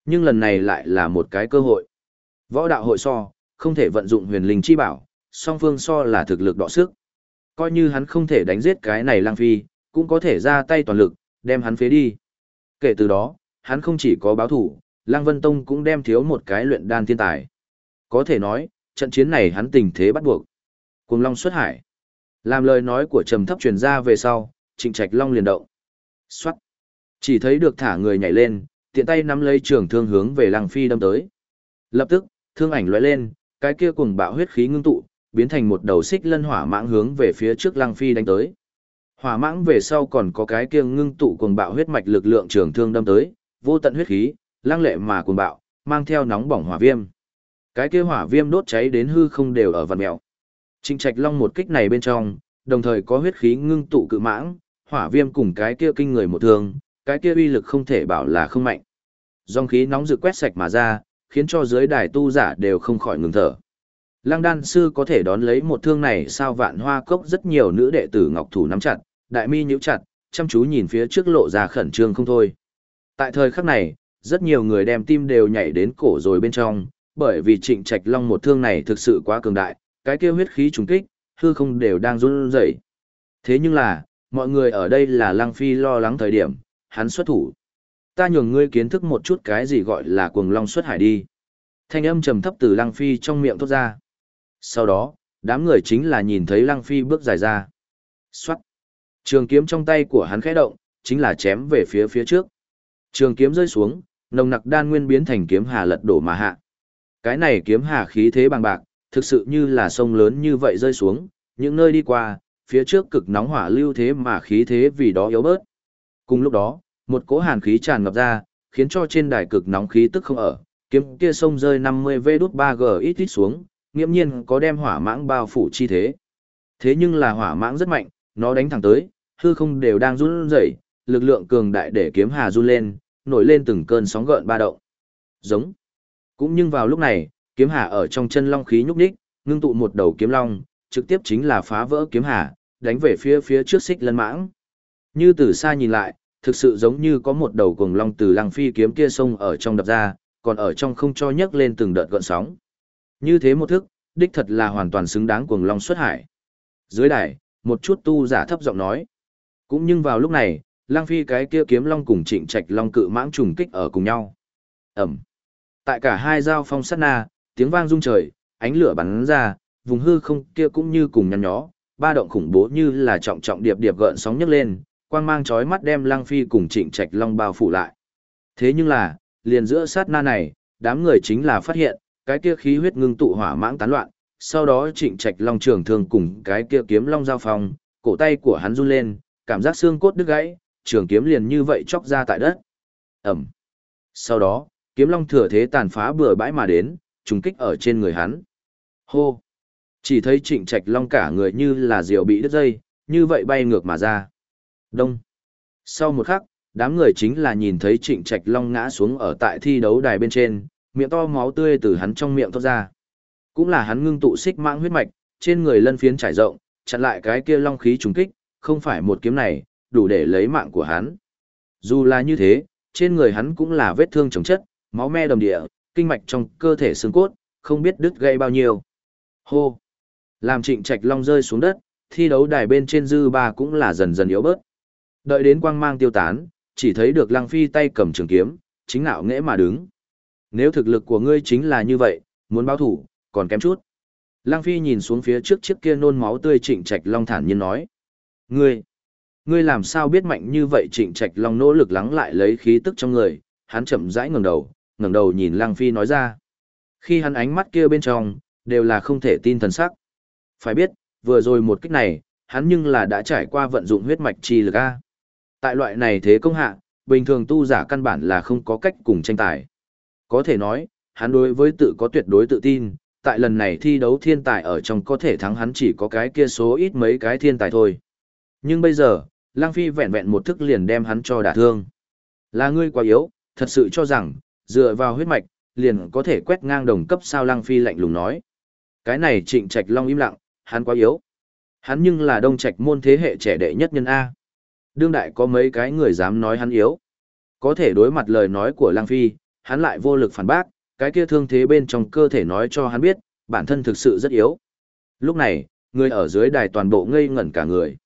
Nhưng lần này lại là một cái cơ hội. Võ đạo hội so, không thể vận dụng huyền linh chi bảo, song phương so là thực lực đọ sức. Coi như hắn không thể đánh giết cái này Lăng Phi, cũng có thể ra tay toàn lực, đem hắn phế đi. Kể từ đó, hắn không chỉ có báo thủ, Lăng Vân Tông cũng đem thiếu một cái luyện đan thiên tài. Có thể nói, trận chiến này hắn tình thế bắt buộc. Cuồng Long xuất hải. Làm lời nói của Trầm Thấp truyền ra về sau, Trịnh Trạch Long liền động. Xoát. Chỉ thấy được thả người nhảy lên, tiện tay nắm lấy trường thương hướng về Lăng Phi đâm tới. Lập tức, thương ảnh lóe lên, cái kia cuồng bạo huyết khí ngưng tụ, biến thành một đầu xích lân hỏa mãng hướng về phía trước Lăng Phi đánh tới. Hỏa mãng về sau còn có cái kia ngưng tụ cuồng bạo huyết mạch lực lượng trường thương đâm tới, vô tận huyết khí, lăng lệ mà cuồng bạo, mang theo nóng bỏng hỏa viêm. Cái kia hỏa viêm đốt cháy đến hư không đều ở vằn mèo. Trịnh Trạch Long một kích này bên trong, đồng thời có huyết khí ngưng tụ cự mãng, hỏa viêm cùng cái kia kinh người một thương, cái kia uy lực không thể bảo là không mạnh. Dòng khí nóng rực quét sạch mà ra, khiến cho dưới đài tu giả đều không khỏi ngừng thở. Lăng đan sư có thể đón lấy một thương này sao Vạn Hoa Cốc rất nhiều nữ đệ tử ngọc thủ nắm chặt, đại mi nhíu chặt, chăm chú nhìn phía trước lộ ra khẩn trương không thôi. Tại thời khắc này, rất nhiều người đem tim đều nhảy đến cổ rồi bên trong, bởi vì Trịnh Trạch Long một thương này thực sự quá cường đại, cái kia huyết khí trùng kích, hư không đều đang run rẩy. Thế nhưng là, mọi người ở đây là Lăng Phi lo lắng thời điểm, hắn xuất thủ. Ta nhường ngươi kiến thức một chút cái gì gọi là cuồng long xuất hải đi. Thanh âm trầm thấp từ Lăng Phi trong miệng thốt ra. Sau đó, đám người chính là nhìn thấy Lăng Phi bước dài ra. Xoát. Trường kiếm trong tay của hắn khẽ động, chính là chém về phía phía trước. Trường kiếm rơi xuống, nồng nặc đan nguyên biến thành kiếm hà lật đổ mà hạ. Cái này kiếm hà khí thế bằng bạc, thực sự như là sông lớn như vậy rơi xuống, những nơi đi qua, phía trước cực nóng hỏa lưu thế mà khí thế vì đó yếu bớt. Cùng lúc đó, một cỗ hàn khí tràn ngập ra, khiến cho trên đài cực nóng khí tức không ở, kiếm kia sông rơi 50V3G ít xuống, nghiễm nhiên có đem hỏa mãng bao phủ chi thế. Thế nhưng là hỏa mãng rất mạnh, nó đánh thẳng tới, hư không đều đang run rẩy, lực lượng cường đại để kiếm hà run lên, nổi lên từng cơn sóng gợn ba động. Giống. Cũng nhưng vào lúc này, kiếm hà ở trong chân long khí nhúc nhích, ngưng tụ một đầu kiếm long, trực tiếp chính là phá vỡ kiếm hà, đánh về phía trước xích lân mãng. Như từ xa nhìn lại, thực sự giống như có một đầu cuồng long từ Lăng Phi kiếm kia sông ở trong đập ra, còn ở trong không cho nhấc lên từng đợt gợn sóng. Như thế một thức, đích thật là hoàn toàn xứng đáng cuồng long xuất hải. Dưới đài, một chút tu giả thấp giọng nói. Cũng nhưng vào lúc này, Lăng Phi cái kia kiếm long cùng Trịnh Trạch Long cự mãng trùng kích ở cùng nhau. Ẩm. Tại cả hai giao phong sát na, tiếng vang rung trời, ánh lửa bắn ra, vùng hư không kia cũng như cùng nhăn nhó, ba động khủng bố như là trọng trọng điệp điệp gợn sóng nhấc lên, quang mang chói mắt đem Lăng Phi cùng Trịnh Trạch Long bao phủ lại. Thế nhưng là, liền giữa sát na này, đám người chính là phát hiện, cái kia khí huyết ngưng tụ hỏa mãng tán loạn, sau đó Trịnh Trạch Long trường thương cùng cái kia kiếm long giao phong, cổ tay của hắn run lên, cảm giác xương cốt đứt gãy, trường kiếm liền như vậy chóc ra tại đất. Ẩm. Sau đó, kiếm long thừa thế tàn phá bừa bãi mà đến, trùng kích ở trên người hắn. Hô. Chỉ thấy Trịnh Trạch Long cả người như là diều bị đứt dây, như vậy bay ngược mà ra. Đông. Sau một khắc, đám người chính là nhìn thấy Trịnh Trạch Long ngã xuống ở tại thi đấu đài bên trên, miệng to máu tươi từ hắn trong miệng thoát ra. Cũng là hắn ngưng tụ xích mãng huyết mạch, trên người lân phiến trải rộng, chặn lại cái kia long khí trùng kích, không phải một kiếm này, đủ để lấy mạng của hắn. Dù là như thế, trên người hắn cũng là vết thương chồng chất, máu me đầm địa, kinh mạch trong cơ thể xương cốt, không biết đứt gãy bao nhiêu. Hô! Làm Trịnh Trạch Long rơi xuống đất, thi đấu đài bên trên dư ba cũng là dần dần yếu bớt. Đợi đến quang mang tiêu tán, chỉ thấy được Lăng Phi tay cầm trường kiếm, chính ngạo nghễ mà đứng. Nếu thực lực của ngươi chính là như vậy, muốn báo thủ, còn kém chút. Lăng Phi nhìn xuống phía trước chiếc kia nôn máu tươi Trịnh Trạch Long thản nhiên nói. Ngươi làm sao biết mạnh như vậy? Trịnh Trạch Long nỗ lực lắng lại lấy khí tức trong người, hắn chậm rãi ngẩng đầu nhìn Lăng Phi nói ra. Khi hắn ánh mắt kia bên trong, đều là không thể tin thần sắc. Phải biết, vừa rồi một kích này, hắn nhưng là đã trải qua vận dụng huyết mạch chi lực A. Tại loại này thế công hạ, bình thường tu giả căn bản là không có cách cùng tranh tài. Có thể nói, hắn đối với tự có tuyệt đối tự tin, tại lần này thi đấu thiên tài ở trong có thể thắng hắn chỉ có cái kia số ít mấy cái thiên tài thôi. Nhưng bây giờ, Lăng Phi vẹn vẹn một thức liền đem hắn cho đả thương. Là ngươi quá yếu, thật sự cho rằng, dựa vào huyết mạch, liền có thể quét ngang đồng cấp sao? Lăng Phi lạnh lùng nói. Cái này Trịnh Trạch Long im lặng, hắn quá yếu. Hắn nhưng là Đông Trạch môn thế hệ trẻ đệ nhất nhân A. Đương đại có mấy cái người dám nói hắn yếu. Có thể đối mặt lời nói của Lăng Phi, hắn lại vô lực phản bác, cái kia thương thế bên trong cơ thể nói cho hắn biết, bản thân thực sự rất yếu. Lúc này, người ở dưới đài toàn bộ ngây ngẩn cả người.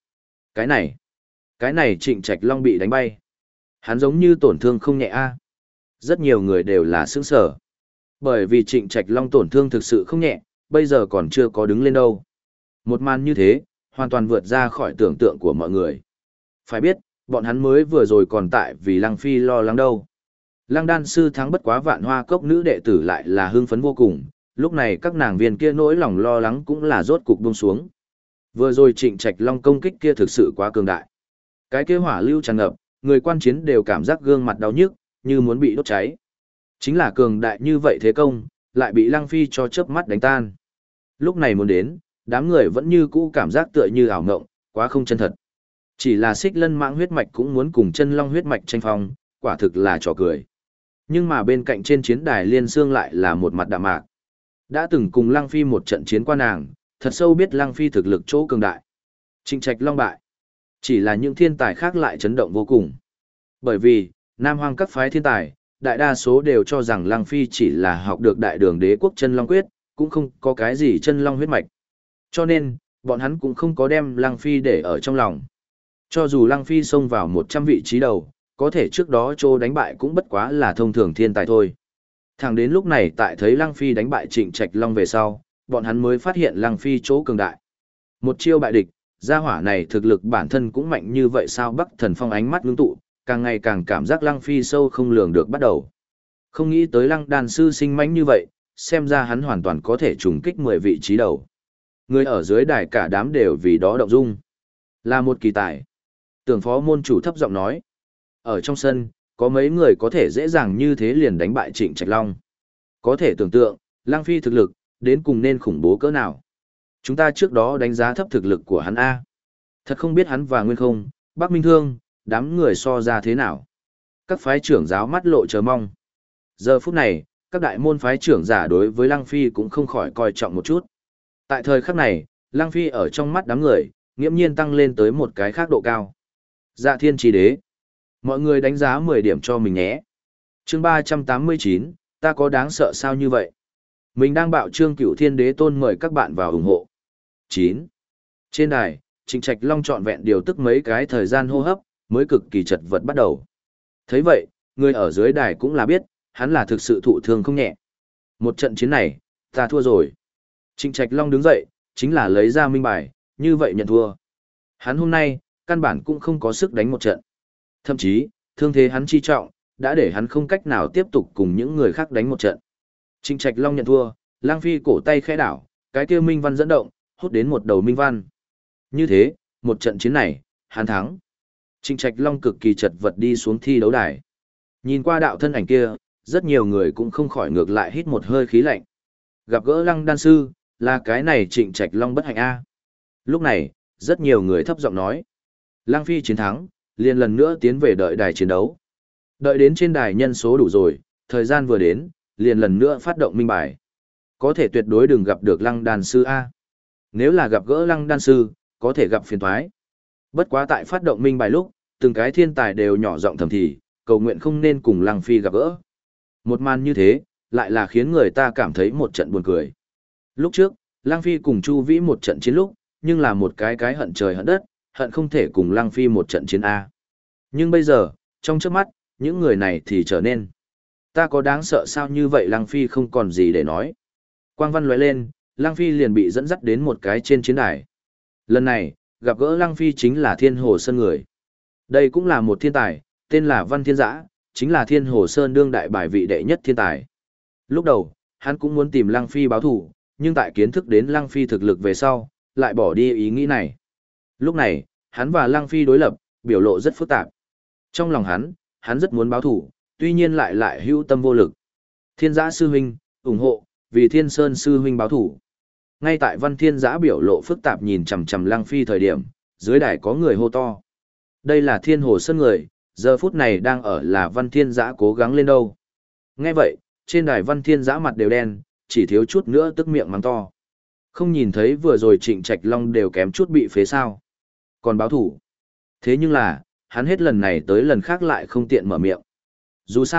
Cái này Trịnh Trạch Long bị đánh bay. Hắn giống như tổn thương không nhẹ a. Rất nhiều người đều là sững sờ. Bởi vì Trịnh Trạch Long tổn thương thực sự không nhẹ, bây giờ còn chưa có đứng lên đâu. Một màn như thế, hoàn toàn vượt ra khỏi tưởng tượng của mọi người. Phải biết, bọn hắn mới vừa rồi còn tại vì Lăng Phi lo lắng đâu. Lăng đan sư thắng bất quá Vạn Hoa Cốc nữ đệ tử lại là hưng phấn vô cùng, lúc này các nàng viên kia nỗi lòng lo lắng cũng là rốt cục buông xuống. Vừa rồi Trịnh Trạch Long công kích kia thực sự quá cường đại. Cái kia hỏa lưu tràn ngập, người quan chiến đều cảm giác gương mặt đau nhức, như muốn bị đốt cháy. Chính là cường đại như vậy thế công, lại bị Lăng Phi cho chớp mắt đánh tan. Lúc này muốn đến, đám người vẫn như cũ cảm giác tựa như ảo ngộng, quá không chân thật. Chỉ là Xích Lân Mãng huyết mạch cũng muốn cùng Chân Long huyết mạch tranh phong, quả thực là trò cười. Nhưng mà bên cạnh trên chiến đài Liên Xương lại là một mặt đạm mạc. Đã từng cùng Lăng Phi một trận chiến qua nàng, thật sâu biết Lăng Phi thực lực chỗ cường đại. Trịnh Trạch Long bại. Chỉ là những thiên tài khác lại chấn động vô cùng. Bởi vì, Nam Hoang các phái thiên tài, đại đa số đều cho rằng Lăng Phi chỉ là học được Đại Đường Đế quốc Chân Long quyết, cũng không có cái gì Chân Long huyết mạch. Cho nên, bọn hắn cũng không có đem Lăng Phi để ở trong lòng. Cho dù Lăng Phi xông vào 100 vị trí đầu, có thể trước đó Trô đánh bại cũng bất quá là thông thường thiên tài thôi. Thẳng đến lúc này tại thấy Lăng Phi đánh bại Trịnh Trạch Long về sau, bọn hắn mới phát hiện Lăng Phi chỗ cường đại. Một chiêu bại địch, gia hỏa này thực lực bản thân cũng mạnh như vậy sao? Bắc Thần Phong ánh mắt ngưng tụ, càng ngày càng cảm giác Lăng Phi sâu không lường được bắt đầu. Không nghĩ tới Lăng đan sư sinh mãnh như vậy, xem ra hắn hoàn toàn có thể trùng kích 10 vị trí đầu. Người ở dưới đài cả đám đều vì đó động dung. Là một kỳ tài. Tưởng phó môn chủ thấp giọng nói. Ở trong sân, có mấy người có thể dễ dàng như thế liền đánh bại Trịnh Trạch Long. Có thể tưởng tượng, Lăng Phi thực lực, đến cùng nên khủng bố cỡ nào. Chúng ta trước đó đánh giá thấp thực lực của hắn A. Thật không biết hắn và Nguyên Không, Bắc Minh Thương, đám người so ra thế nào. Các phái trưởng giáo mắt lộ chờ mong. Giờ phút này, các đại môn phái trưởng giả đối với Lăng Phi cũng không khỏi coi trọng một chút. Tại thời khắc này, Lăng Phi ở trong mắt đám người, nghiễm nhiên tăng lên tới một cái khác độ cao. Dạ thiên trì đế. Mọi người đánh giá 10 điểm cho mình nhé. Chương 389, ta có đáng sợ sao như vậy? Mình đang bạo Trương Cửu Thiên Đế Tôn mời các bạn vào ủng hộ. 9. Trên đài, Trịnh Trạch Long trọn vẹn điều tức mấy cái thời gian hô hấp, mới cực kỳ chật vật bắt đầu. Thấy vậy, người ở dưới đài cũng là biết, hắn là thực sự thụ thương không nhẹ. Một trận chiến này, ta thua rồi. Trịnh Trạch Long đứng dậy, chính là lấy ra minh bài, như vậy nhận thua. Hắn hôm nay, căn bản cũng không có sức đánh một trận. Thậm chí, thương thế hắn chi trọng, đã để hắn không cách nào tiếp tục cùng những người khác đánh một trận. Trịnh Trạch Long nhận thua, Lang Phi cổ tay khẽ đảo, cái kia minh văn dẫn động, hút đến một đầu minh văn. Như thế, một trận chiến này, hắn thắng. Trịnh Trạch Long cực kỳ chật vật đi xuống thi đấu đài. Nhìn qua đạo thân ảnh kia, rất nhiều người cũng không khỏi ngược lại hít một hơi khí lạnh. Gặp gỡ Lăng đan sư, là cái này Trịnh Trạch Long bất hạnh a. Lúc này, rất nhiều người thấp giọng nói. Lang Phi chiến thắng, liền lần nữa tiến về đợi đài chiến đấu. Đợi đến trên đài nhân số đủ rồi, thời gian vừa đến, liền lần nữa phát động minh bài. Có thể tuyệt đối đừng gặp được Lăng đan sư a. Nếu là gặp gỡ Lăng đan sư, có thể gặp phiền toái. Bất quá tại phát động minh bài lúc, từng cái thiên tài đều nhỏ giọng thầm thì, cầu nguyện không nên cùng Lăng Phi gặp gỡ. Một màn như thế, lại là khiến người ta cảm thấy một trận buồn cười. Lúc trước, Lăng Phi cùng Chu Vĩ một trận chiến lúc, nhưng là một cái hận trời hận đất, hận không thể cùng Lăng Phi một trận chiến A. Nhưng bây giờ, trong trước mắt, những người này thì trở nên. Ta có đáng sợ sao như vậy? Lăng Phi không còn gì để nói. Quang văn lóe lên, Lăng Phi liền bị dẫn dắt đến một cái trên chiến đài. Lần này, gặp gỡ Lăng Phi chính là Thiên Hồ Sơn người. Đây cũng là một thiên tài, tên là Văn Thiên Giã, chính là Thiên Hồ Sơn đương đại bài vị đệ nhất thiên tài. Lúc đầu, hắn cũng muốn tìm Lăng Phi báo thù, nhưng tại kiến thức đến Lăng Phi thực lực về sau, lại bỏ đi ý nghĩ này. Lúc này, hắn và Lăng Phi đối lập, biểu lộ rất phức tạp. Trong lòng hắn rất muốn báo thù, tuy nhiên lại hữu tâm vô lực. Thiên Giã sư huynh, ủng hộ, vì Thiên Sơn sư huynh báo thù. Ngay tại Văn Thiên Giã biểu lộ phức tạp nhìn chằm chằm Lăng Phi thời điểm, dưới đài có người hô to. Đây là Thiên Hồ Sơn người, giờ phút này đang ở là Văn Thiên Giã cố gắng lên đâu. Nghe vậy, trên đài Văn Thiên Giã mặt đều đen, chỉ thiếu chút nữa tức miệng mắng to. Không nhìn thấy vừa rồi Trịnh Trạch Long đều kém chút bị phế sao. Còn báo thủ. Thế nhưng là, hắn hết lần này tới lần khác lại không tiện mở miệng. Dù sao,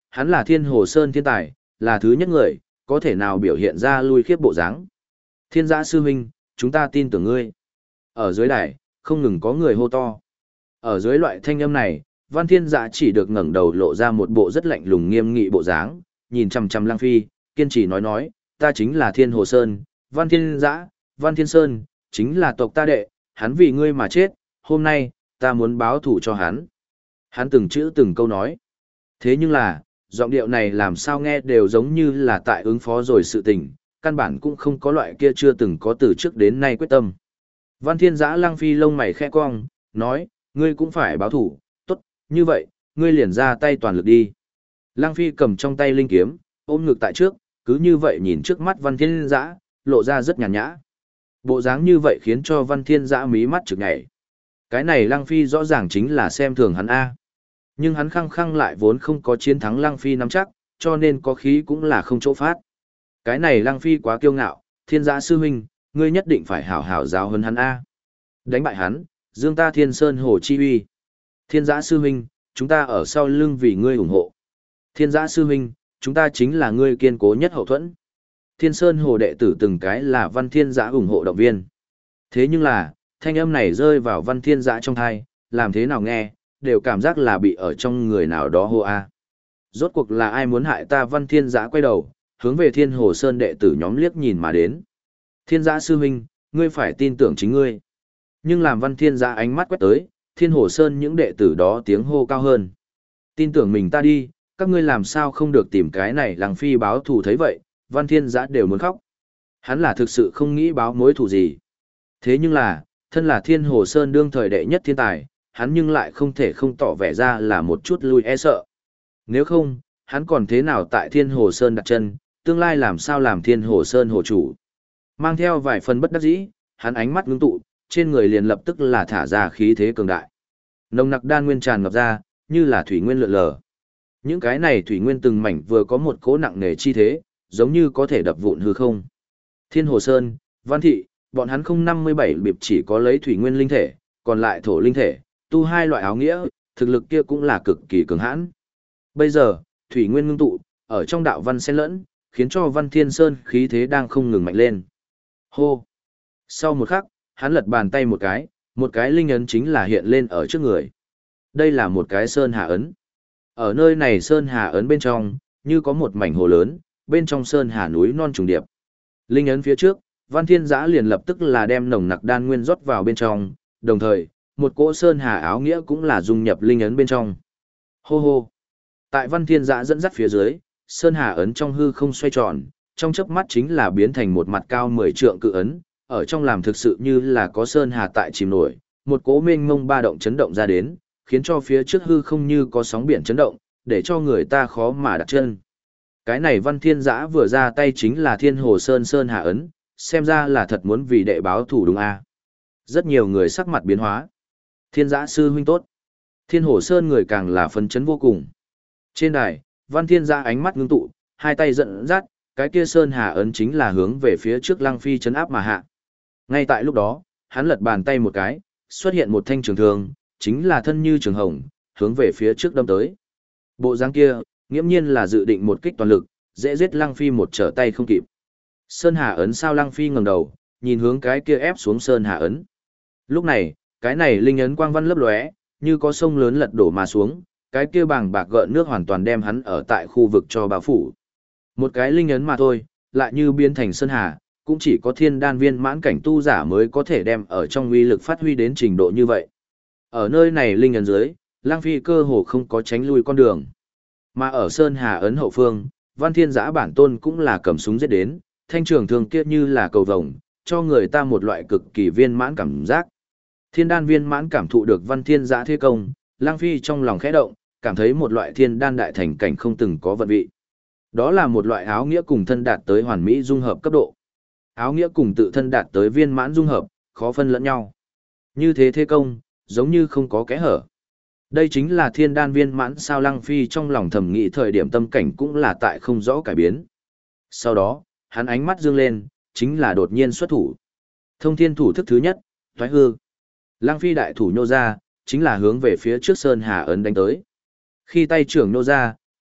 hắn là Thiên Hồ Sơn thiên tài, là thứ nhất người, có thể nào biểu hiện ra lui khiếp bộ dáng. Thiên Giã sư huynh, chúng ta tin tưởng ngươi. Ở dưới đài, không ngừng có người hô to. Ở dưới loại thanh âm này, Văn Thiên Giã chỉ được ngẩng đầu lộ ra một bộ rất lạnh lùng nghiêm nghị bộ dáng, nhìn chằm chằm Lăng Phi, kiên trì nói, ta chính là Thiên Hồ Sơn, Văn Thiên Giã, Văn Thiên Sơn, chính là tộc ta đệ, hắn vì ngươi mà chết, hôm nay, ta muốn báo thù cho hắn. Hắn từng chữ từng câu nói. Thế nhưng là, giọng điệu này làm sao nghe đều giống như là tại ứng phó rồi sự tình, căn bản cũng không có loại kia chưa từng có từ trước đến nay quyết tâm. Văn Thiên Giã Lăng Phi lông mày khẽ cong, nói, ngươi cũng phải báo thù, tốt, như vậy, ngươi liền ra tay toàn lực đi. Lăng Phi cầm trong tay linh kiếm, ôm ngực tại trước, cứ như vậy nhìn trước mắt Văn Thiên Giã, lộ ra rất nhàn nhã. Bộ dáng như vậy khiến cho Văn Thiên Giã mí mắt trực nhảy. Cái này Lăng Phi rõ ràng chính là xem thường hắn A. Nhưng hắn khăng khăng lại vốn không có chiến thắng Lăng Phi nắm chắc, cho nên có khí cũng là không chỗ phát. Cái này Lăng Phi quá kiêu ngạo, Thiên Giã sư huynh, ngươi nhất định phải hảo hảo giáo huấn hắn A. Đánh bại hắn, dương ta Thiên Sơn Hồ chi uy. Thiên Giã sư huynh, chúng ta ở sau lưng vì ngươi ủng hộ. Thiên Giã sư huynh, chúng ta chính là ngươi kiên cố nhất hậu thuẫn. Thiên Sơn Hồ đệ tử từng cái là Văn Thiên Giã ủng hộ động viên. Thế nhưng là, thanh âm này rơi vào Văn Thiên Giã trong thai, làm thế nào nghe, đều cảm giác là bị ở trong người nào đó hô a. Rốt cuộc là ai muốn hại ta? Văn Thiên Giã quay đầu, hướng về Thiên Hồ Sơn đệ tử nhóm liếc nhìn mà đến. Thiên Giã sư huynh, ngươi phải tin tưởng chính ngươi. Nhưng làm Văn Thiên Giã ánh mắt quét tới, Thiên Hồ Sơn những đệ tử đó tiếng hô cao hơn. Tin tưởng mình ta đi, các ngươi làm sao không được tìm cái này Lăng Phi báo thù. Thấy vậy, Văn Thiên Giã đều muốn khóc. Hắn là thực sự không nghĩ báo mối thù gì. Thế nhưng là, thân là Thiên Hồ Sơn đương thời đệ nhất thiên tài, hắn nhưng lại không thể không tỏ vẻ ra là một chút lui e sợ. Nếu không, hắn còn thế nào tại Thiên Hồ Sơn đặt chân, tương lai làm sao làm Thiên Hồ Sơn hồ chủ. Mang theo vài phần bất đắc dĩ, hắn ánh mắt ngưng tụ, trên người liền lập tức là thả ra khí thế cường đại. Nồng nặc đan nguyên tràn ngập ra, như là thủy nguyên lượn lờ. Những cái này thủy nguyên từng mảnh vừa có một cỗ nặng nề chi thế, giống như có thể đập vụn hư không. Thiên Hồ Sơn, Văn Thị, bọn hắn không 57 bịp chỉ có lấy thủy nguyên linh thể, còn lại thổ linh thể, tu hai loại áo nghĩa, thực lực kia cũng là cực kỳ cường hãn. Bây giờ, thủy nguyên ngưng tụ, ở trong đạo văn xen lẫn, khiến cho Văn Thiên Sơn khí thế đang không ngừng mạnh lên. Hô! Sau một khắc, hắn lật bàn tay một cái linh ấn chính là hiện lên ở trước người. Đây là một cái sơn hà ấn. Ở nơi này sơn hà ấn bên trong, như có một mảnh hồ lớn, bên trong sơn hà núi non trùng điệp. Linh ấn phía trước, Văn Thiên Giã liền lập tức là đem nồng nặc đan nguyên rót vào bên trong, đồng thời, một cỗ sơn hà áo nghĩa cũng là dung nhập linh ấn bên trong. Hô hô! Tại Văn Thiên Giã dẫn dắt phía dưới, sơn hà ấn trong hư không xoay tròn, trong chớp mắt chính là biến thành một mặt cao 10 trượng cự ấn, ở trong làm thực sự như là có sơn hà tại chìm nổi, một cỗ mênh mông ba động chấn động ra đến, khiến cho phía trước hư không như có sóng biển chấn động, để cho người ta khó mà đặt chân. Cái này Văn Thiên Giã vừa ra tay chính là Thiên Hồ Sơn sơn hà ấn, xem ra là thật muốn vì đệ báo thủ đúng a. Rất nhiều người sắc mặt biến hóa. Thiên Giã sư huynh tốt. Thiên Hồ Sơn người càng là phấn chấn vô cùng. Trên đài, Văn Thiên Giã ánh mắt ngưng tụ, hai tay giận dắt, cái kia sơn hà ấn chính là hướng về phía trước Lăng Phi chấn áp mà hạ. Ngay tại lúc đó, hắn lật bàn tay một cái, xuất hiện một thanh trường thương, chính là thân như trường hồng, hướng về phía trước đâm tới. Bộ dáng kia, nghiễm nhiên là dự định một kích toàn lực, dễ giết Lăng Phi một trở tay không kịp. Sơn hà ấn sao? Lăng Phi ngẩng đầu, nhìn hướng cái kia ép xuống sơn hà ấn. Lúc này, cái này linh ấn quang văn lấp lóe, như có sông lớn lật đổ mà xuống, cái kia bàng bạc gợn nước hoàn toàn đem hắn ở tại khu vực cho bao phủ. Một cái linh ấn mà thôi, lại như biến thành sơn hà, cũng chỉ có thiên đan viên mãn cảnh tu giả mới có thể đem ở trong uy lực phát huy đến trình độ như vậy. Ở nơi này linh ấn dưới, Lăng Phi cơ hồ không có tránh lui con đường. Mà ở sơn hà ấn hậu phương, Văn Thiên Giã bản tôn cũng là cầm súng giết đến, thanh trường thường kia như là cầu vồng, cho người ta một loại cực kỳ viên mãn cảm giác. Thiên đan viên mãn cảm thụ được Văn Thiên Giã thế công, Lăng Phi trong lòng khẽ động, cảm thấy một loại thiên đan đại thành cảnh không từng có vận vị. Đó là một loại áo nghĩa cùng thân đạt tới hoàn mỹ dung hợp cấp độ. Áo nghĩa cùng tự thân đạt tới viên mãn dung hợp, khó phân lẫn nhau. Như thế thế công, giống như không có kẽ hở. Đây chính là thiên đan viên mãn sao? Lăng Phi trong lòng thầm nghĩ thời điểm tâm cảnh cũng là tại không rõ cải biến. Sau đó, hắn ánh mắt dương lên, chính là đột nhiên xuất thủ. Thông thiên thủ thức thứ nhất, thoái hư. Lăng Phi đại thủ nhô ra, chính là hướng về phía trước sơn hà ấn đánh tới. Khi tay trưởng nhô ra,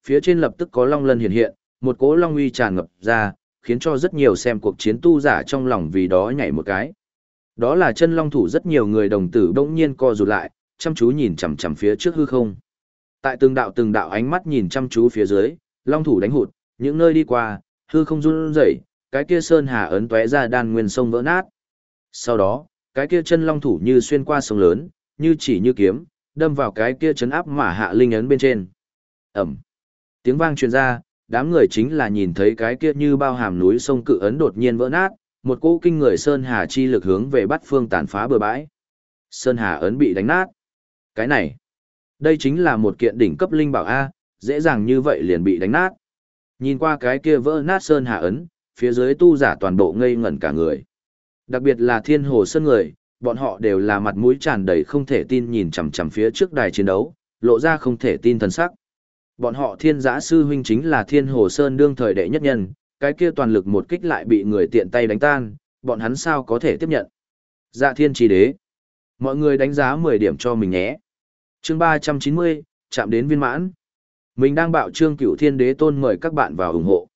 phía trên lập tức có long lân hiện hiện, một cỗ long uy tràn ngập ra, khiến cho rất nhiều xem cuộc chiến tu giả trong lòng vì đó nhảy một cái. Đó là chân long thủ, rất nhiều người đồng tử bỗng nhiên co rụt lại, chăm chú nhìn chằm chằm phía trước hư không. Tại từng đạo ánh mắt nhìn chăm chú phía dưới, long thủ đánh hụt, những nơi đi qua, hư không run rẩy, cái kia sơn hà ấn tóe ra đan nguyên sông vỡ nát. Sau đó, cái kia chân long thủ như xuyên qua sông lớn, như chỉ như kiếm, đâm vào cái kia chấn áp mà hạ linh ấn bên trên. Ầm. Tiếng vang truyền ra, đám người chính là nhìn thấy cái kia như bao hàm núi sông cự ấn đột nhiên vỡ nát, một cỗ kinh người sơn hà chi lực hướng về bát phương tàn phá bừa bãi. Sơn hà ấn bị đánh nát. Cái này, đây chính là một kiện đỉnh cấp linh bảo a, dễ dàng như vậy liền bị đánh nát. Nhìn qua cái kia vỡ nát sơn hà ấn, phía dưới tu giả toàn bộ ngây ngẩn cả người. Đặc biệt là Thiên Hồ Sơn người, bọn họ đều là mặt mũi tràn đầy không thể tin nhìn chằm chằm phía trước đài chiến đấu, lộ ra không thể tin thần sắc. Bọn họ Thiên Giã sư huynh chính là Thiên Hồ Sơn đương thời đệ nhất nhân, cái kia toàn lực một kích lại bị người tiện tay đánh tan, bọn hắn sao có thể tiếp nhận. Dạ Thiên Chí Đế. Mọi người đánh giá 10 điểm cho mình nhé. Chương 390, chạm đến viên mãn. Mình đang bạo chương Cửu Thiên Đế Tôn mời các bạn vào ủng hộ.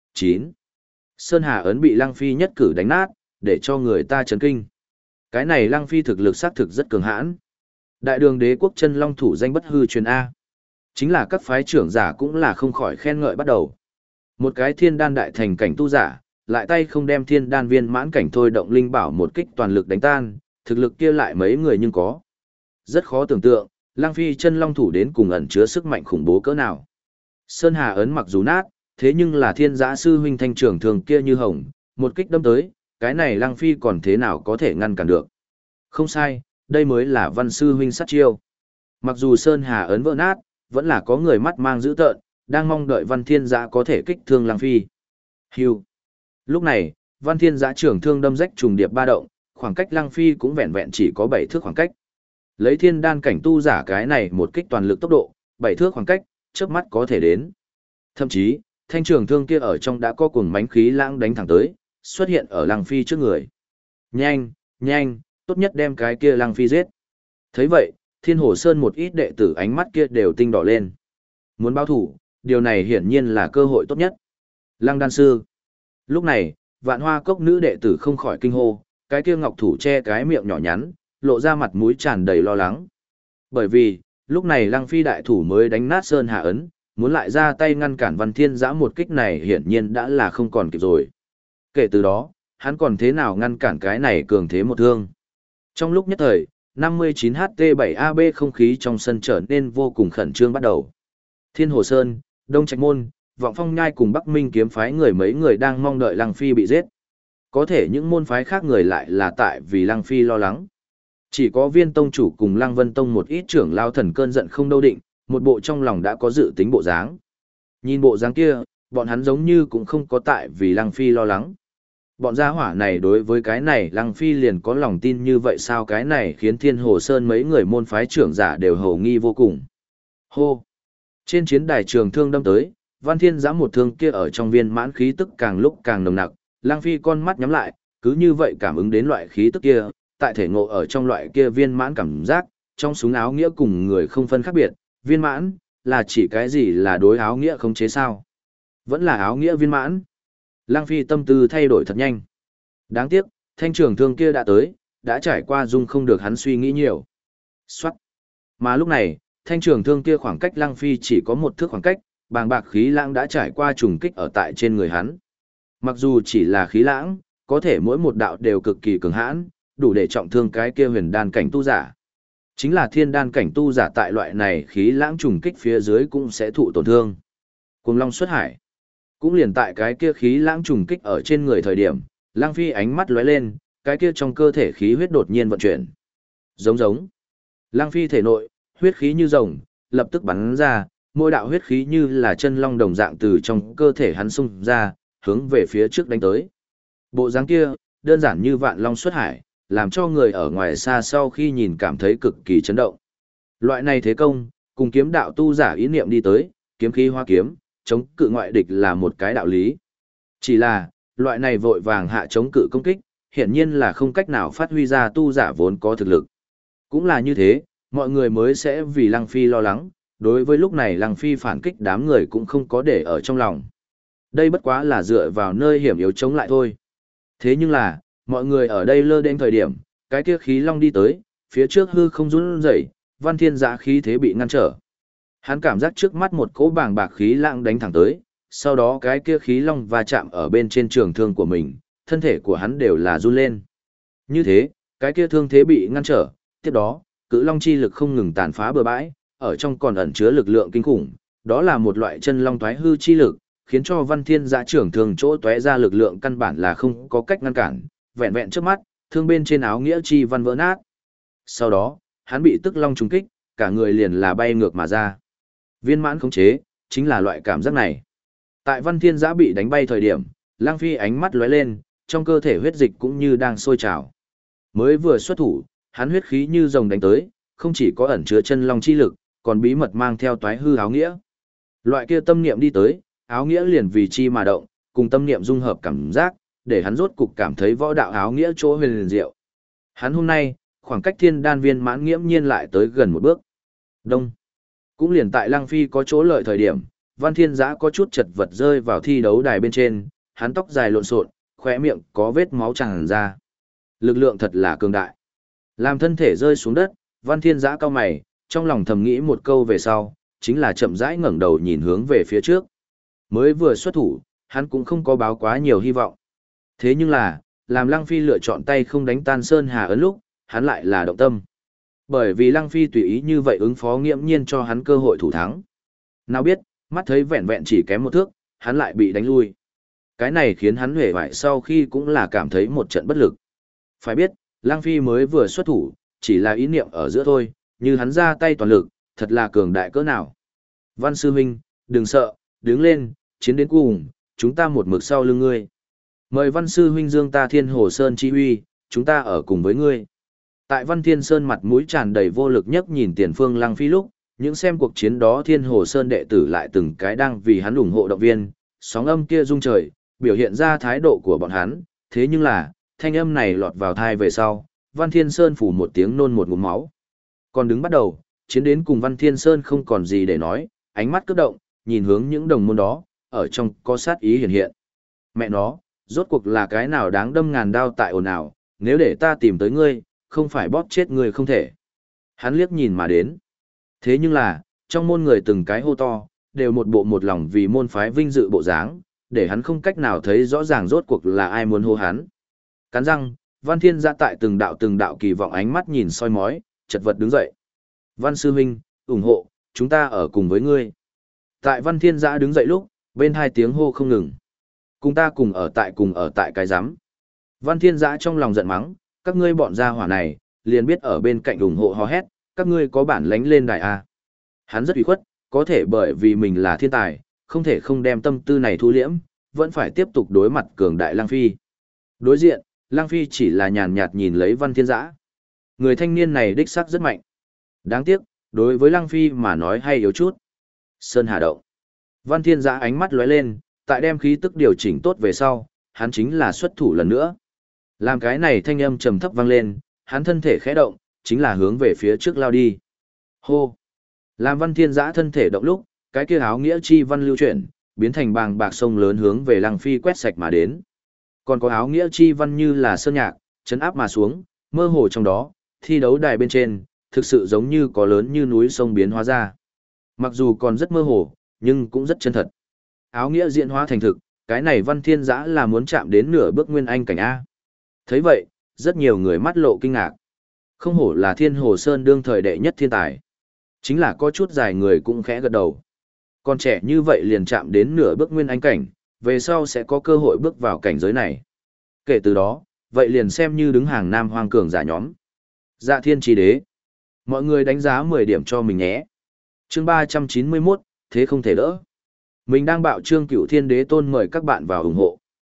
9. Sơn Hà ấn bị Lăng Phi nhất cử đánh nát, để cho người ta chấn kinh. Cái này Lăng Phi thực lực xác thực rất cường hãn. Đại đường đế quốc chân long thủ danh bất hư truyền A. Chính là các phái trưởng giả cũng là không khỏi khen ngợi bắt đầu. Một cái thiên đan đại thành cảnh tu giả, lại tay không đem thiên đan viên mãn cảnh thôi động linh bảo một kích toàn lực đánh tan, thực lực kia lại mấy người nhưng có. Rất khó tưởng tượng, Lăng Phi chân long thủ đến cùng ẩn chứa sức mạnh khủng bố cỡ nào. Sơn Hà ấn mặc dù nát, thế nhưng là Thiên Giã sư huynh thanh trưởng thường kia như hồng, một kích đâm tới, cái này Lăng Phi còn thế nào có thể ngăn cản được. Không sai, đây mới là Văn sư huynh sát chiêu. Mặc dù Sơn Hà ấn vỡ nát, vẫn là có người mắt mang dữ tợn, đang mong đợi Văn Thiên Giã có thể kích thương Lăng Phi. Hưu. Lúc này, Văn Thiên Giã trưởng thương đâm rách trùng điệp ba động, khoảng cách Lăng Phi cũng vẹn vẹn chỉ có 7 thước khoảng cách. Lấy thiên đan cảnh tu giả cái này một kích toàn lực tốc độ, 7 thước khoảng cách, chớp mắt có thể đến. Thậm chí, thanh trường thương kia ở trong đã có cuồng mãnh khí lãng đánh thẳng tới, xuất hiện ở Lăng Phi trước người. Nhanh, nhanh, tốt nhất đem cái kia Lăng Phi giết. Thấy vậy, Thiên Hồ Sơn một ít đệ tử ánh mắt kia đều tinh đỏ lên. Muốn báo thủ, điều này hiển nhiên là cơ hội tốt nhất. Lăng đan sư. Lúc này, Vạn Hoa Cốc nữ đệ tử không khỏi kinh hô, cái kia ngọc thủ che cái miệng nhỏ nhắn, lộ ra mặt mũi tràn đầy lo lắng. Bởi vì, lúc này Lăng Phi đại thủ mới đánh nát Sơn Hà ấn, muốn lại ra tay ngăn cản Văn Thiên Giã một kích này hiển nhiên đã là không còn kịp rồi. Kể từ đó, hắn còn thế nào ngăn cản cái này cường thế một thương. Trong lúc nhất thời, 59HT7AB không khí trong sân trở nên vô cùng khẩn trương bắt đầu. Thiên Hồ Sơn, Đông Trạch Môn, Vọng Phong Nhai cùng Bắc Minh kiếm phái người mấy người đang mong đợi Lăng Phi bị giết. Có thể những môn phái khác người lại là tại vì Lăng Phi lo lắng. Chỉ có Viên Tông chủ cùng Lăng Vân Tông một ít trưởng lao thần cơn giận không đâu định, một bộ trong lòng đã có dự tính bộ dáng. Nhìn bộ dáng kia, bọn hắn giống như cũng không có tại vì Lăng Phi lo lắng. Bọn gia hỏa này đối với cái này Lăng Phi liền có lòng tin như vậy sao, cái này khiến Thiên Hồ Sơn mấy người môn phái trưởng giả đều hầu nghi vô cùng. Hô! Trên chiến đài trường thương đâm tới, Văn Thiên Giã một thương kia ở trong viên mãn khí tức càng lúc càng nồng nặc, Lăng Phi con mắt nhắm lại, cứ như vậy cảm ứng đến loại khí tức kia, tại thể ngộ ở trong loại kia viên mãn cảm giác, trong súng áo nghĩa cùng người không phân khác biệt, viên mãn, là chỉ cái gì là đối áo nghĩa không chế sao? Vẫn là áo nghĩa viên mãn. Lăng Phi tâm tư thay đổi thật nhanh. Đáng tiếc, thanh trường thương kia đã tới, đã trải qua dung không được hắn suy nghĩ nhiều. Xoát. Mà lúc này, thanh trường thương kia khoảng cách Lăng Phi chỉ có một thước khoảng cách, bàng bạc khí lãng đã trải qua trùng kích ở tại trên người hắn. Mặc dù chỉ là khí lãng, có thể mỗi một đạo đều cực kỳ cường hãn, đủ để trọng thương cái kia huyền đan cảnh tu giả. Chính là thiên đan cảnh tu giả tại loại này khí lãng trùng kích phía dưới cũng sẽ thụ tổn thương. Cuồng long xuất hải. Cũng liền tại cái kia khí lãng trùng kích ở trên người thời điểm, Lăng Phi ánh mắt lóe lên, cái kia trong cơ thể khí huyết đột nhiên vận chuyển. Giống giống. Lăng Phi thể nội, huyết khí như rồng, lập tức bắn ra, mỗi đạo huyết khí như là chân long đồng dạng từ trong cơ thể hắn xung ra, hướng về phía trước đánh tới. Bộ dáng kia, đơn giản như vạn long xuất hải, làm cho người ở ngoài xa sau khi nhìn cảm thấy cực kỳ chấn động. Loại này thế công, cùng kiếm đạo tu giả ý niệm đi tới, kiếm khí hoa kiếm, chống cự ngoại địch là một cái đạo lý. Chỉ là, loại này vội vàng hạ chống cự công kích, hiển nhiên là không cách nào phát huy ra tu giả vốn có thực lực. Cũng là như thế, mọi người mới sẽ vì Lăng Phi lo lắng, đối với lúc này Lăng Phi phản kích đám người cũng không có để ở trong lòng. Đây bất quá là dựa vào nơi hiểm yếu chống lại thôi. Thế nhưng là, mọi người ở đây lơ đến thời điểm, cái kia khí long đi tới, phía trước hư không run rẩy, Văn Thiên Giã khí thế bị ngăn trở. Hắn cảm giác trước mắt một cỗ bàng bạc khí lãng đánh thẳng tới, sau đó cái kia khí long va chạm ở bên trên trường thương của mình, thân thể của hắn đều là run lên. Như thế, cái kia thương thế bị ngăn trở, tiếp đó, cự long chi lực không ngừng tàn phá bừa bãi, ở trong còn ẩn chứa lực lượng kinh khủng, đó là một loại chân long toái hư chi lực, khiến cho Văn Thiên Giã trưởng thường chỗ tóe ra lực lượng căn bản là không có cách ngăn cản, vẹn vẹn trước mắt, thương bên trên áo nghĩa chi văn vỡ nát. Sau đó, hắn bị tức long trúng kích, cả người liền là bay ngược mà ra. Viên mãn khống chế, chính là loại cảm giác này. Tại Văn Thiên Giã bị đánh bay thời điểm, Lăng Phi ánh mắt lóe lên, trong cơ thể huyết dịch cũng như đang sôi trào. Mới vừa xuất thủ, hắn huyết khí như rồng đánh tới, không chỉ có ẩn chứa chân long chi lực, còn bí mật mang theo toái hư áo nghĩa. Loại kia tâm niệm đi tới, áo nghĩa liền vì chi mà động, cùng tâm niệm dung hợp cảm giác, để hắn rốt cục cảm thấy võ đạo áo nghĩa chỗ huyền liền diệu. Hắn hôm nay, khoảng cách thiên đan viên mãn nghiễm nhiên lại tới gần một bước. Đông. Cũng liền tại Lăng Phi có chỗ lợi thời điểm, Văn Thiên Giã có chút chật vật rơi vào thi đấu đài bên trên, hắn tóc dài lộn xộn, khóe miệng có vết máu tràn ra. Lực lượng thật là cường đại. Làm thân thể rơi xuống đất, Văn Thiên Giã cau mày, trong lòng thầm nghĩ một câu về sau, chính là chậm rãi ngẩng đầu nhìn hướng về phía trước. Mới vừa xuất thủ, hắn cũng không có báo quá nhiều hy vọng. Thế nhưng là, làm Lăng Phi lựa chọn tay không đánh tan Sơn Hà ấn lúc, hắn lại là động tâm. Bởi vì Lăng Phi tùy ý như vậy ứng phó nghiễm nhiên cho hắn cơ hội thủ thắng. Nào biết, mắt thấy vẹn vẹn chỉ kém một thước, hắn lại bị đánh lui. Cái này khiến hắn huệ vải sau khi cũng là cảm thấy một trận bất lực. Phải biết, Lăng Phi mới vừa xuất thủ, chỉ là ý niệm ở giữa thôi, như hắn ra tay toàn lực, thật là cường đại cỡ nào. Văn sư huynh, đừng sợ, đứng lên, chiến đến cùng, chúng ta một mực sau lưng ngươi. Mời Văn sư huynh dương ta Thiên Hồ Sơn chi uy, chúng ta ở cùng với ngươi. Tại Văn Thiên Sơn mặt mũi tràn đầy vô lực nhất nhìn tiền phương Lăng Phi lúc, những xem cuộc chiến đó Thiên Hồ Sơn đệ tử lại từng cái đang vì hắn ủng hộ động viên, sóng âm kia rung trời, biểu hiện ra thái độ của bọn hắn, thế nhưng là, thanh âm này lọt vào thai về sau, Văn Thiên Sơn phủ một tiếng nôn một ngụm máu. Còn đứng bắt đầu, chiến đến cùng Văn Thiên Sơn không còn gì để nói, ánh mắt cất động, nhìn hướng những đồng môn đó, ở trong có sát ý hiện hiện. Mẹ nó, rốt cuộc là cái nào đáng đâm ngàn đao tại ồn ào, nếu để ta tìm tới ngươi, không phải bóp chết ngươi không thể. Hắn liếc nhìn mà đến. Thế nhưng là, trong môn người từng cái hô to, đều một bộ một lòng vì môn phái vinh dự bộ dáng, để hắn không cách nào thấy rõ ràng rốt cuộc là ai muốn hô hắn. Cắn răng, Văn Thiên Giã tại từng đạo kỳ vọng ánh mắt nhìn soi mói, chật vật đứng dậy. Văn sư huynh, ủng hộ, chúng ta ở cùng với ngươi. Tại Văn Thiên Giã đứng dậy lúc, bên hai tiếng hô không ngừng. Cùng ta cùng ở tại cái giám. Văn Thiên Giã trong lòng giận mắng, các ngươi bọn gia hỏa này, liền biết ở bên cạnh ủng hộ hò hét, các ngươi có bản lánh lên đài A. Hắn rất ủy khuất, có thể bởi vì mình là thiên tài, không thể không đem tâm tư này thu liễm, vẫn phải tiếp tục đối mặt cường đại Lăng Phi. Đối diện, Lăng Phi chỉ là nhàn nhạt nhìn lấy Văn Thiên Giã. Người thanh niên này đích xác rất mạnh. Đáng tiếc, đối với Lăng Phi mà nói hay yếu chút. Sơn Hà Động. Văn Thiên Giã ánh mắt lóe lên, tại đem khí tức điều chỉnh tốt về sau, hắn chính là xuất thủ lần nữa. Làm cái này thanh âm trầm thấp vang lên, hắn thân thể khẽ động, chính là hướng về phía trước lao đi. Hô! Làm Văn Thiên Giã thân thể động lúc, cái kia áo nghĩa chi văn lưu chuyển, biến thành bàng bạc sông lớn hướng về Lăng Phi quét sạch mà đến. Còn có áo nghĩa chi văn như là sơn nhạc, chấn áp mà xuống, mơ hồ trong đó, thi đấu đài bên trên, thực sự giống như có lớn như núi sông biến hóa ra. Mặc dù còn rất mơ hồ, nhưng cũng rất chân thật. Áo nghĩa diễn hóa thành thực, cái này Văn Thiên Giã là muốn chạm đến nửa bước nguyên anh cảnh A. Thấy vậy, rất nhiều người mắt lộ kinh ngạc. Không hổ là Thiên Hồ Sơn đương thời đệ nhất thiên tài. Chính là có chút dài người cũng khẽ gật đầu. Còn trẻ như vậy liền chạm đến nửa bước nguyên anh cảnh, về sau sẽ có cơ hội bước vào cảnh giới này. Kể từ đó, vậy liền xem như đứng hàng nam hoang cường giả nhóm. Dạ thiên trí đế. Mọi người đánh giá 10 điểm cho mình nhé. Chương 391, thế không thể đỡ. Mình đang bạo trương Cửu Thiên Đế Tôn mời các bạn vào ủng hộ.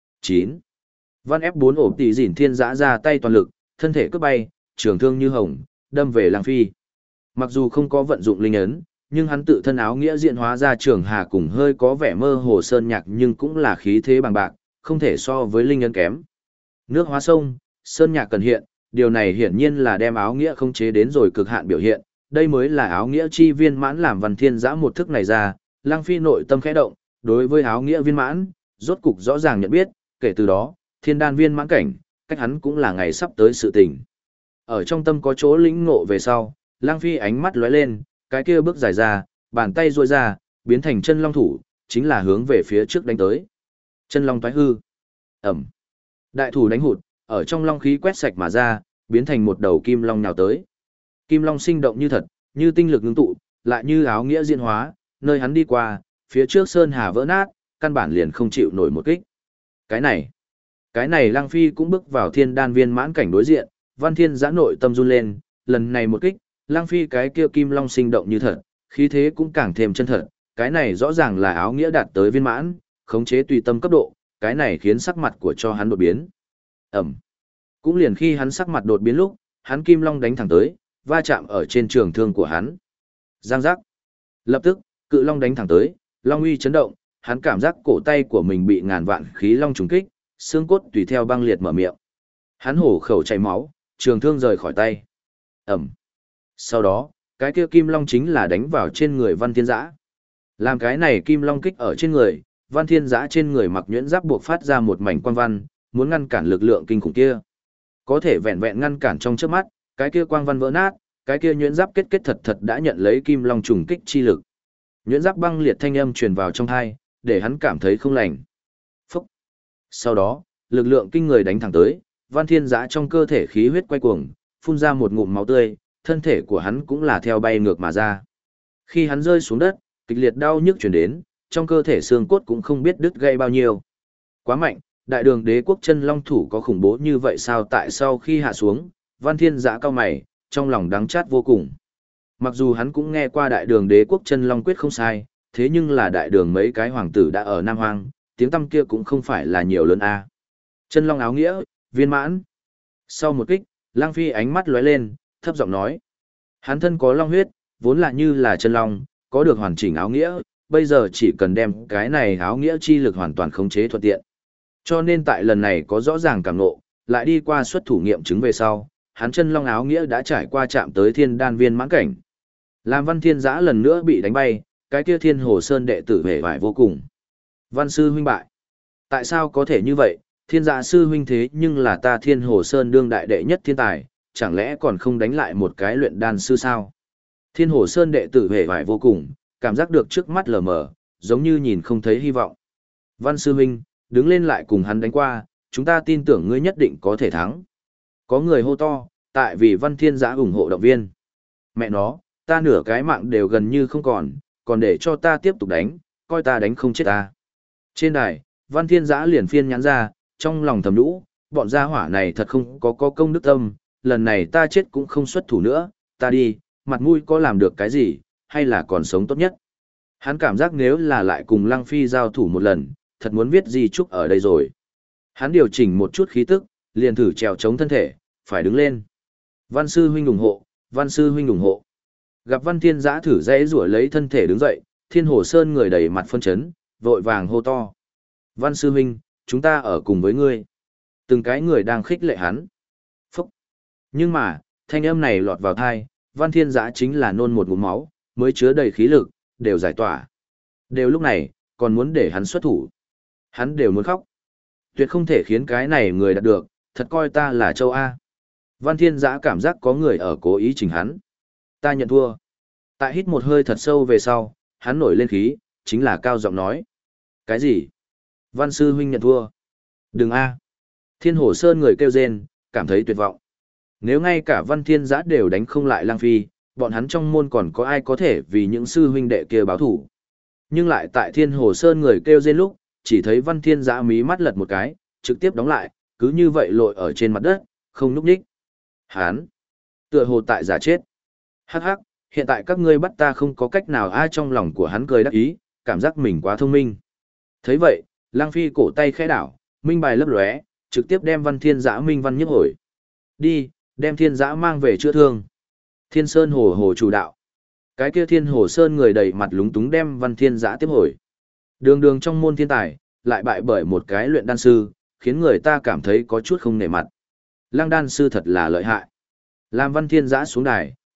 9. Văn F4 ổn tỷ dỉn thiên giã ra tay toàn lực, thân thể cướp bay, trường thương như hồng, đâm về Lăng Phi. Mặc dù không có vận dụng linh ấn, nhưng hắn tự thân áo nghĩa diện hóa ra trường hà cùng hơi có vẻ mơ hồ sơn nhạc nhưng cũng là khí thế bằng bạc, không thể so với linh ấn kém. Nước hóa sông, sơn nhạc cần hiện, điều này hiển nhiên là đem áo nghĩa không chế đến rồi cực hạn biểu hiện, đây mới là áo nghĩa chi viên mãn. Làm Văn Thiên Giã một thức này ra, Lăng Phi nội tâm khẽ động, đối với áo nghĩa viên mãn, rốt cục rõ ràng nhận biết, kể từ đó, thiên đan viên mãn cảnh, cách hắn cũng là ngày sắp tới sự tình. Ở trong tâm có chỗ lĩnh ngộ về sau, Lăng Phi ánh mắt lóe lên, cái kia bước dài ra, bàn tay duỗi ra, biến thành chân long thủ, chính là hướng về phía trước đánh tới. Chân long toái hư. Ẩm. Đại thủ đánh hụt, ở trong long khí quét sạch mà ra, biến thành một đầu kim long nhào tới. Kim long sinh động như thật, như tinh lực ngưng tụ, lại như áo nghĩa diễn hóa, nơi hắn đi qua, phía trước sơn hà vỡ nát, căn bản liền không chịu nổi một kích. Cái này Lăng Phi cũng bước vào thiên đan viên mãn cảnh đối diện, Văn Thiên Giã nội tâm run lên, lần này một kích, Lăng Phi cái kia kim long sinh động như thật, khí thế cũng càng thêm chân thật, cái này rõ ràng là áo nghĩa đạt tới viên mãn, khống chế tùy tâm cấp độ, cái này khiến sắc mặt của cho hắn đột biến. Ẩm. Cũng liền khi hắn sắc mặt đột biến lúc, hắn kim long đánh thẳng tới, va chạm ở trên trường thương của hắn. Giang giác. Lập tức, cự long đánh thẳng tới, long uy chấn động, hắn cảm giác cổ tay của mình bị ngàn vạn khí long trùng kích, xương cốt tùy theo băng liệt mở miệng. Hắn hổ khẩu chảy máu, trường thương rời khỏi tay. Ẩm. Sau đó, cái kia kim long chính là đánh vào trên người Văn Thiên Giã. Làm cái này kim long kích ở trên người, Văn Thiên Giã trên người mặc nhuyễn giáp buộc phát ra một mảnh quang văn, muốn ngăn cản lực lượng kinh khủng kia. Có thể vẹn vẹn ngăn cản trong chớp mắt, cái kia quang văn vỡ nát, cái kia nhuyễn giáp kết kết thật thật đã nhận lấy kim long trùng kích chi lực. Nhuyễn giáp băng liệt thanh âm truyền vào trong tai, để hắn cảm thấy không lành. Phúc. Sau đó, lực lượng kinh người đánh thẳng tới, Văn Thiên Giã trong cơ thể khí huyết quay cuồng, phun ra một ngụm máu tươi, thân thể của hắn cũng là theo bay ngược mà ra. Khi hắn rơi xuống đất, kịch liệt đau nhức truyền đến, trong cơ thể xương cốt cũng không biết đứt gãy bao nhiêu. Quá mạnh, đại đường đế quốc chân long thủ có khủng bố như vậy sao? Tại sau khi hạ xuống, Văn Thiên Giã cau mày, trong lòng đắng chát vô cùng. Mặc dù hắn cũng nghe qua đại đường đế quốc chân long quyết không sai, thế nhưng là đại đường mấy cái hoàng tử đã ở Nam Hoang, tiếng tăm kia cũng không phải là nhiều lớn a. Chân long áo nghĩa, viên mãn. Sau một kích, Lăng Phi ánh mắt lóe lên, thấp giọng nói. Hắn thân có long huyết, vốn là như là chân long, có được hoàn chỉnh áo nghĩa, bây giờ chỉ cần đem cái này áo nghĩa chi lực hoàn toàn khống chế thuận tiện. Cho nên tại lần này có rõ ràng cảm ngộ, lại đi qua xuất thủ nghiệm chứng về sau, hắn chân long áo nghĩa đã trải qua chạm tới thiên đan viên mãn cảnh. Làm Văn Thiên Giã lần nữa bị đánh bay, cái kia Thiên Hồ Sơn đệ tử hề vải vô cùng. Văn sư huynh bại. Tại sao có thể như vậy? Thiên Giã sư huynh thế nhưng là ta Thiên Hồ Sơn đương đại đệ nhất thiên tài, chẳng lẽ còn không đánh lại một cái luyện đan sư sao? Thiên Hồ Sơn đệ tử hề vải vô cùng, cảm giác được trước mắt lờ mờ, giống như nhìn không thấy hy vọng. Văn sư huynh, đứng lên lại cùng hắn đánh qua, chúng ta tin tưởng ngươi nhất định có thể thắng. Có người hô to, tại vì Văn Thiên Giã ủng hộ động viên. Mẹ nó, ta nửa cái mạng đều gần như không còn để cho ta tiếp tục đánh, coi ta đánh không chết ta. Trên đài, Văn Thiên Giã liền phiên nhắn ra, trong lòng thầm nhũ, bọn gia hỏa này thật không có công đức tâm, lần này ta chết cũng không xuất thủ nữa, ta đi, mặt mũi có làm được cái gì, hay là còn sống tốt nhất. Hắn cảm giác nếu là lại cùng Lăng Phi giao thủ một lần, thật muốn viết di chúc ở đây rồi. Hắn điều chỉnh một chút khí tức, liền thử trèo chống thân thể, phải đứng lên. Văn sư huynh ủng hộ, Văn sư huynh ủng hộ. Gặp Văn Thiên Giã thử dãy rủa lấy thân thể đứng dậy, Thiên Hồ Sơn người đầy mặt phân chấn, vội vàng hô to. Văn sư huynh, chúng ta ở cùng với ngươi. Từng cái người đang khích lệ hắn. Phúc. Nhưng mà, thanh âm này lọt vào tai, Văn Thiên Giã chính là nôn một ngụm máu, mới chứa đầy khí lực, đều giải tỏa. Đều lúc này, còn muốn để hắn xuất thủ. Hắn đều muốn khóc. Tuyệt không thể khiến cái này người đạt được, thật coi ta là châu A. Văn Thiên Giã cảm giác có người ở cố ý chỉnh hắn. Ta nhận thua. Tại hít một hơi thật sâu về sau, hắn nổi lên khí, chính là cao giọng nói. Cái gì? Văn sư huynh nhận thua. Đừng A. Thiên Hồ Sơn người kêu rên, cảm thấy tuyệt vọng. Nếu ngay cả Văn Thiên Giã đều đánh không lại Lăng Phi, bọn hắn trong môn còn có ai có thể vì những sư huynh đệ kia báo thủ. Nhưng lại tại Thiên Hồ Sơn người kêu rên lúc, chỉ thấy Văn Thiên Giã mí mắt lật một cái, trực tiếp đóng lại, cứ như vậy lội ở trên mặt đất, không núp đích. Hán! Tựa hồ tại giả chết. Hắc hắc, hiện tại các ngươi bắt ta không có cách nào. Ai trong lòng của hắn cười đắc ý, cảm giác mình quá thông minh. Thấy vậy, Lăng Phi cổ tay khẽ đảo, minh bài lấp lóe, trực tiếp đem Văn Thiên Giã minh văn nhiếp hồi. Đi, đem Thiên Giã mang về chữa thương. Thiên Sơn hồ hồ chủ đạo. Cái kia Thiên Hồ Sơn người đầy mặt lúng túng đem Văn Thiên Giã tiếp hồi. Đường đường trong môn thiên tài, lại bại bởi một cái luyện đan sư, khiến người ta cảm thấy có chút không nể mặt. Lăng đan sư thật là lợi hại. Làm Văn Thiên Giã xuống đài,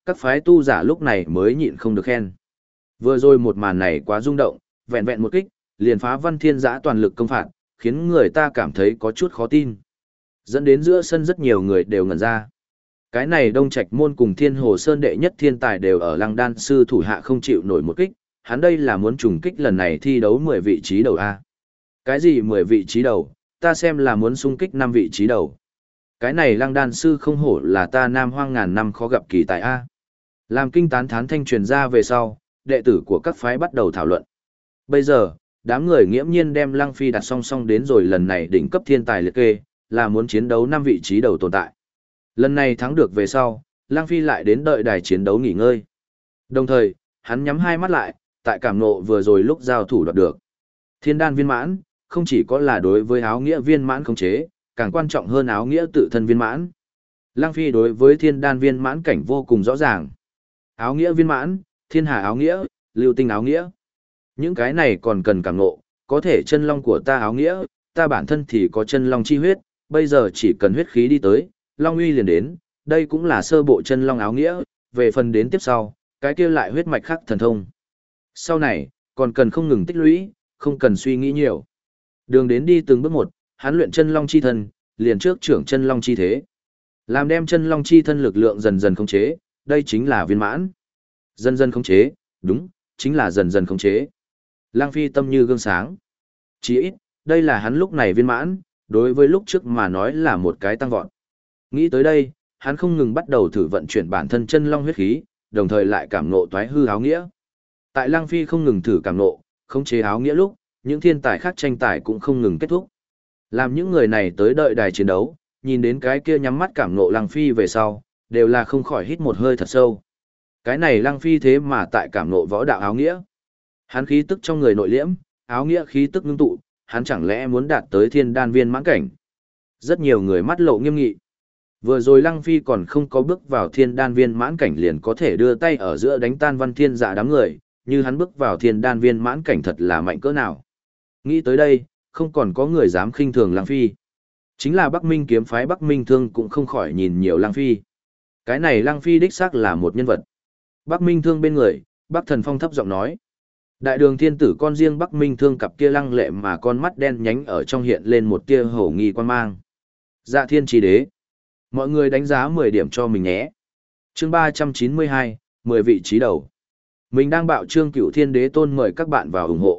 các phái tu giả lúc này mới nhịn không được khen. Vừa rồi một màn này quá rung động, vẹn vẹn một kích, liền phá Văn Thiên Giã toàn lực công phạt, khiến người ta cảm thấy có chút khó tin. Dẫn đến giữa sân rất nhiều người đều ngẩn ra. Cái này Đông Trạch môn cùng Thiên Hồ Sơn đệ nhất thiên tài đều ở Lăng Đan sư thủ hạ không chịu nổi một kích, hắn đây là muốn trùng kích lần này thi đấu 10 vị trí đầu A. Cái gì 10 vị trí đầu, ta xem là muốn xung kích 5 vị trí đầu. Cái này Lăng Đan sư không hổ là ta Nam Hoang ngàn năm khó gặp kỳ tài A. Làm kinh tán thán thanh truyền ra về sau, đệ tử của các phái bắt đầu thảo luận. Bây giờ, đám người nghiễm nhiên đem Lăng Phi đặt song song đến rồi lần này đỉnh cấp thiên tài liệt kê, là muốn chiến đấu 5 vị trí đầu tồn tại. Lần này thắng được về sau, Lăng Phi lại đến đợi đài chiến đấu nghỉ ngơi. Đồng thời, hắn nhắm hai mắt lại, tại cảm nộ vừa rồi lúc giao thủ đoạt được. Thiên đan viên mãn, không chỉ có là đối với áo nghĩa viên mãn khống chế, càng quan trọng hơn áo nghĩa tự thân viên mãn. Lăng Phi đối với thiên đan viên mãn cảnh vô cùng rõ ràng. Áo nghĩa viên mãn, thiên hà áo nghĩa, lưu tinh áo nghĩa. Những cái này còn cần cảm ngộ, có thể chân long của ta áo nghĩa, ta bản thân thì có chân long chi huyết, bây giờ chỉ cần huyết khí đi tới, long uy liền đến, đây cũng là sơ bộ chân long áo nghĩa, về phần đến tiếp sau, cái kia lại huyết mạch khắc thần thông. Sau này, còn cần không ngừng tích lũy, không cần suy nghĩ nhiều. Đường đến đi từng bước một, hắn luyện chân long chi thân, liền trước trưởng chân long chi thế. Làm đem chân long chi thân lực lượng dần dần khống chế, đây chính là viên mãn. Dần dần khống chế, đúng, chính là dần dần khống chế. Lăng Phi tâm như gương sáng. Chỉ ít, đây là hắn lúc này viên mãn, đối với lúc trước mà nói là một cái tăng vọt. Nghĩ tới đây, hắn không ngừng bắt đầu thử vận chuyển bản thân chân long huyết khí, đồng thời lại cảm ngộ toái hư áo nghĩa. Tại Lăng Phi không ngừng thử cảm ngộ, khống chế áo nghĩa lúc, những thiên tài khác tranh tài cũng không ngừng kết thúc. Làm những người này tới đợi đài chiến đấu, nhìn đến cái kia nhắm mắt cảm ngộ Lăng Phi về sau, đều là không khỏi hít một hơi thật sâu. Cái này Lăng Phi thế mà tại cảm ngộ võ đạo áo nghĩa. Hắn khí tức trong người nội liễm, áo nghĩa khí tức ngưng tụ, hắn chẳng lẽ muốn đạt tới thiên đan viên mãn cảnh. Rất nhiều người mắt lộ nghiêm nghị. Vừa rồi Lăng Phi còn không có bước vào thiên đan viên mãn cảnh liền có thể đưa tay ở giữa đánh tan Văn Thiên Dạ đám người, như hắn bước vào thiên đan viên mãn cảnh thật là mạnh cỡ nào. Nghĩ tới đây, không còn có người dám khinh thường Lăng Phi. Chính là Bắc Minh kiếm phái Bắc Minh Thương cũng không khỏi nhìn nhiều Lăng Phi. Cái này Lăng Phi đích xác là một nhân vật. Bắc Minh Thương bên người, Bắc Thần Phong thấp giọng nói. Đại đường thiên tử con riêng Bắc Minh Thương cặp kia lăng lệ mà con mắt đen nhánh ở trong hiện lên một tia hổ nghi quan mang. Dạ thiên trí đế. Mọi người đánh giá 10 điểm cho mình nhé. Chương 392, 10 vị trí đầu. Mình đang bạo trương Cửu Thiên Đế Tôn mời các bạn vào ủng hộ.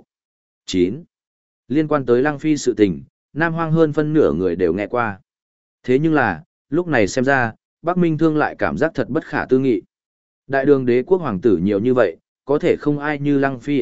9. Liên quan tới Lăng Phi sự tình, Nam Hoang hơn phân nửa người đều nghe qua. Thế nhưng là, lúc này xem ra, Bắc Minh Thương lại cảm giác thật bất khả tư nghị. Đại đường đế quốc hoàng tử nhiều như vậy, có thể không ai như Lăng Phi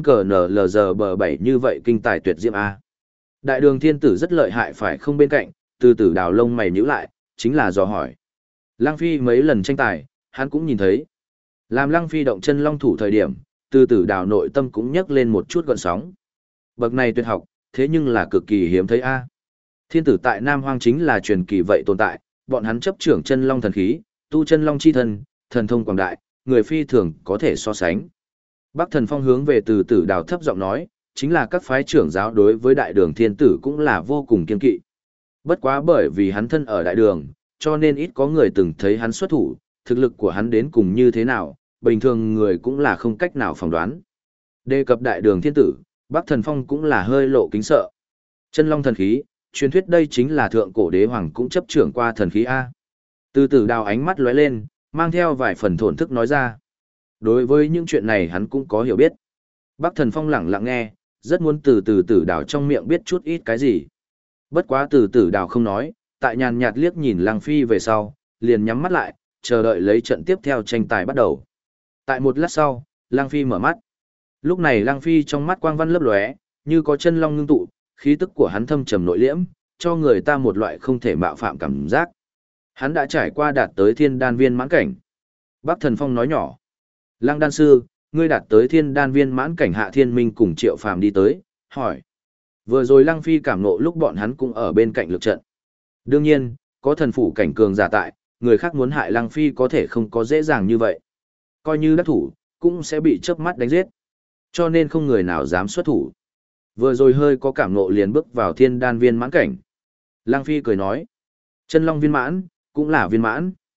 F4CNLG7 như vậy kinh tài tuyệt diễm A. Đại đường thiên tử rất lợi hại phải không bên cạnh, từ từ đào lông mày nhíu lại, chính là dò hỏi. Lăng Phi mấy lần tranh tài, hắn cũng nhìn thấy. Làm Lăng Phi động chân long thủ thời điểm, từ từ đào nội tâm cũng nhấc lên một chút gợn sóng. Bậc này tuyệt học, thế nhưng là cực kỳ hiếm thấy A. Thiên tử tại Nam Hoang chính là truyền kỳ vậy tồn tại, bọn hắn chấp trưởng chân long thần khí, tu chân long chi thân, thần thông quảng đại, người phi thường có thể so sánh. Bắc Thần Phong hướng về từ tử đào thấp giọng nói, chính là các phái trưởng giáo đối với đại đường thiên tử cũng là vô cùng kiên kỵ. Bất quá bởi vì hắn thân ở đại đường, cho nên ít có người từng thấy hắn xuất thủ, thực lực của hắn đến cùng như thế nào, bình thường người cũng là không cách nào phỏng đoán. Đề cập đại đường thiên tử, Bắc Thần Phong cũng là hơi lộ kính sợ. Chân long thần khí, truyền thuyết đây chính là thượng cổ đế hoàng cũng chấp trưởng qua thần khí A. Từ tử đào ánh mắt lóe lên, mang theo vài phần thổn thức nói ra. Đối với những chuyện này hắn cũng có hiểu biết. Bắc Thần Phong lẳng lặng nghe, rất muốn từ tử đào trong miệng biết chút ít cái gì. Bất quá từ tử đào không nói, tại nhàn nhạt liếc nhìn Lăng Phi về sau, liền nhắm mắt lại, chờ đợi lấy trận tiếp theo tranh tài bắt đầu. Tại một lát sau, Lăng Phi mở mắt. Lúc này Lăng Phi trong mắt quang văn lấp lóe, như có chân long ngưng tụ, khí tức của hắn thâm trầm nội liễm, cho người ta một loại không thể mạo phạm cảm giác. Hắn đã trải qua đạt tới thiên đan viên mãn cảnh. Bắc Thần Phong nói nhỏ. Lăng đan sư, ngươi đạt tới thiên đan viên mãn cảnh Hạ Thiên Minh cùng Triệu Phàm đi tới, hỏi. Vừa rồi Lăng Phi cảm ngộ lúc bọn hắn cũng ở bên cạnh lực trận. Đương nhiên, có thần phủ cảnh cường giả tại, người khác muốn hại Lăng Phi có thể không có dễ dàng như vậy. Coi như đắc thủ, cũng sẽ bị chớp mắt đánh giết. Cho nên không người nào dám xuất thủ. Vừa rồi hơi có cảm ngộ liền bước vào thiên đan viên mãn cảnh. Lăng Phi cười nói. Chân long viên mãn, cũng là viên mãn.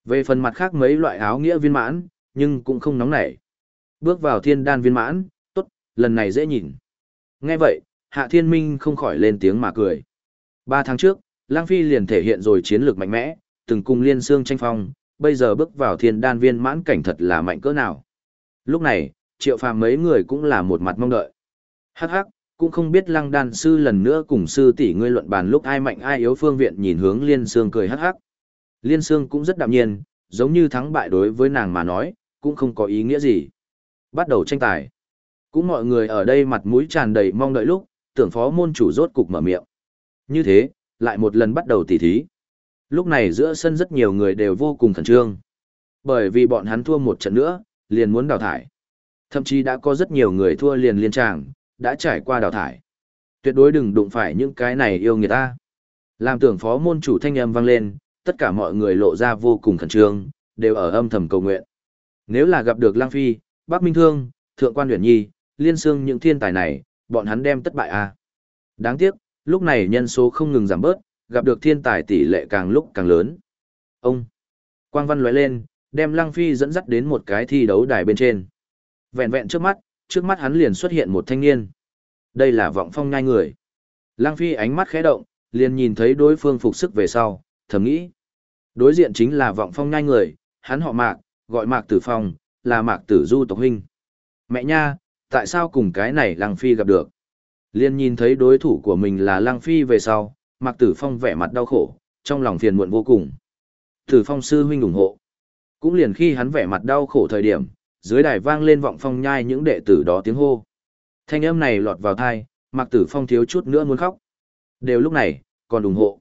Về phần mặt khác mấy loại áo nghĩa viên mãn, nhưng cũng không nóng nảy. Bước vào thiên đan viên mãn, tốt, lần này dễ nhìn. Nghe vậy, Hạ Thiên Minh không khỏi lên tiếng mà cười. 3 tháng trước, Lang Phi liền thể hiện rồi chiến lược mạnh mẽ, từng cùng Liên Xương tranh phong, bây giờ bước vào thiên đan viên mãn cảnh thật là mạnh cỡ nào. Lúc này, Triệu Phàm mấy người cũng là một mặt mong đợi. Hắc hắc, cũng không biết Lăng đan sư lần nữa cùng sư tỷ ngươi luận bàn lúc ai mạnh ai yếu. Phương Viện nhìn hướng Liên Xương cười hắc hắc. Liên Xương cũng rất đạm nhiên, giống như thắng bại đối với nàng mà nói, cũng không có ý nghĩa gì. Bắt đầu tranh tài. Cũng mọi người ở đây mặt mũi tràn đầy mong đợi lúc, tưởng phó môn chủ rốt cục mở miệng. Như thế, lại một lần bắt đầu tỉ thí. Lúc này giữa sân rất nhiều người đều vô cùng khẩn trương. Bởi vì bọn hắn thua một trận nữa, liền muốn đào thải. Thậm chí đã có rất nhiều người thua liền liên tràng, đã trải qua đào thải. Tuyệt đối đừng đụng phải những cái này yêu người ta. Làm tưởng phó môn chủ thanh âm vang lên, tất cả mọi người lộ ra vô cùng khẩn trương, đều ở âm thầm cầu nguyện. Nếu là gặp được Lang Phi, Bắc Minh Thương, Thượng Quan Uyển Nhi, Liên Xương những thiên tài này, bọn hắn đem tất bại a. Đáng tiếc, lúc này nhân số không ngừng giảm bớt, gặp được thiên tài tỷ lệ càng lúc càng lớn. Ông quang văn lóe lên, đem Lang Phi dẫn dắt đến một cái thi đấu đài bên trên. Vẹn vẹn trước mắt hắn liền xuất hiện một thanh niên. Đây là Vọng Phong Nhai người. Lang Phi ánh mắt khẽ động, liền nhìn thấy đối phương phục sức về sau, thầm nghĩ. Đối diện chính là Vọng Phong Nhai người, hắn họ Mạc, gọi Mạc Tử Phong, là Mạc Tử Du tộc huynh. Mẹ nha, tại sao cùng cái này Lang Phi gặp được? Liền nhìn thấy đối thủ của mình là Lang Phi về sau, Mạc Tử Phong vẻ mặt đau khổ, trong lòng phiền muộn vô cùng. Tử Phong sư huynh ủng hộ. Cũng liền khi hắn vẻ mặt đau khổ thời điểm, dưới đài vang lên Vọng Phong Nhai những đệ tử đó tiếng hô. Thanh âm này lọt vào tai, Mạc Tử Phong thiếu chút nữa muốn khóc. Đều lúc này, còn ủng hộ.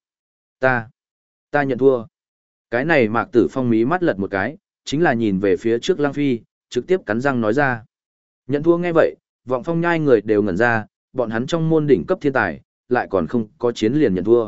Ta nhận thua. Cái này Mạc Tử Phong mí mắt lật một cái, chính là nhìn về phía trước Lang Phi, trực tiếp cắn răng nói ra. Nhận thua nghe vậy, Vọng Phong Nhai người đều ngẩn ra, bọn hắn trong môn đỉnh cấp thiên tài, lại còn không có chiến liền nhận thua.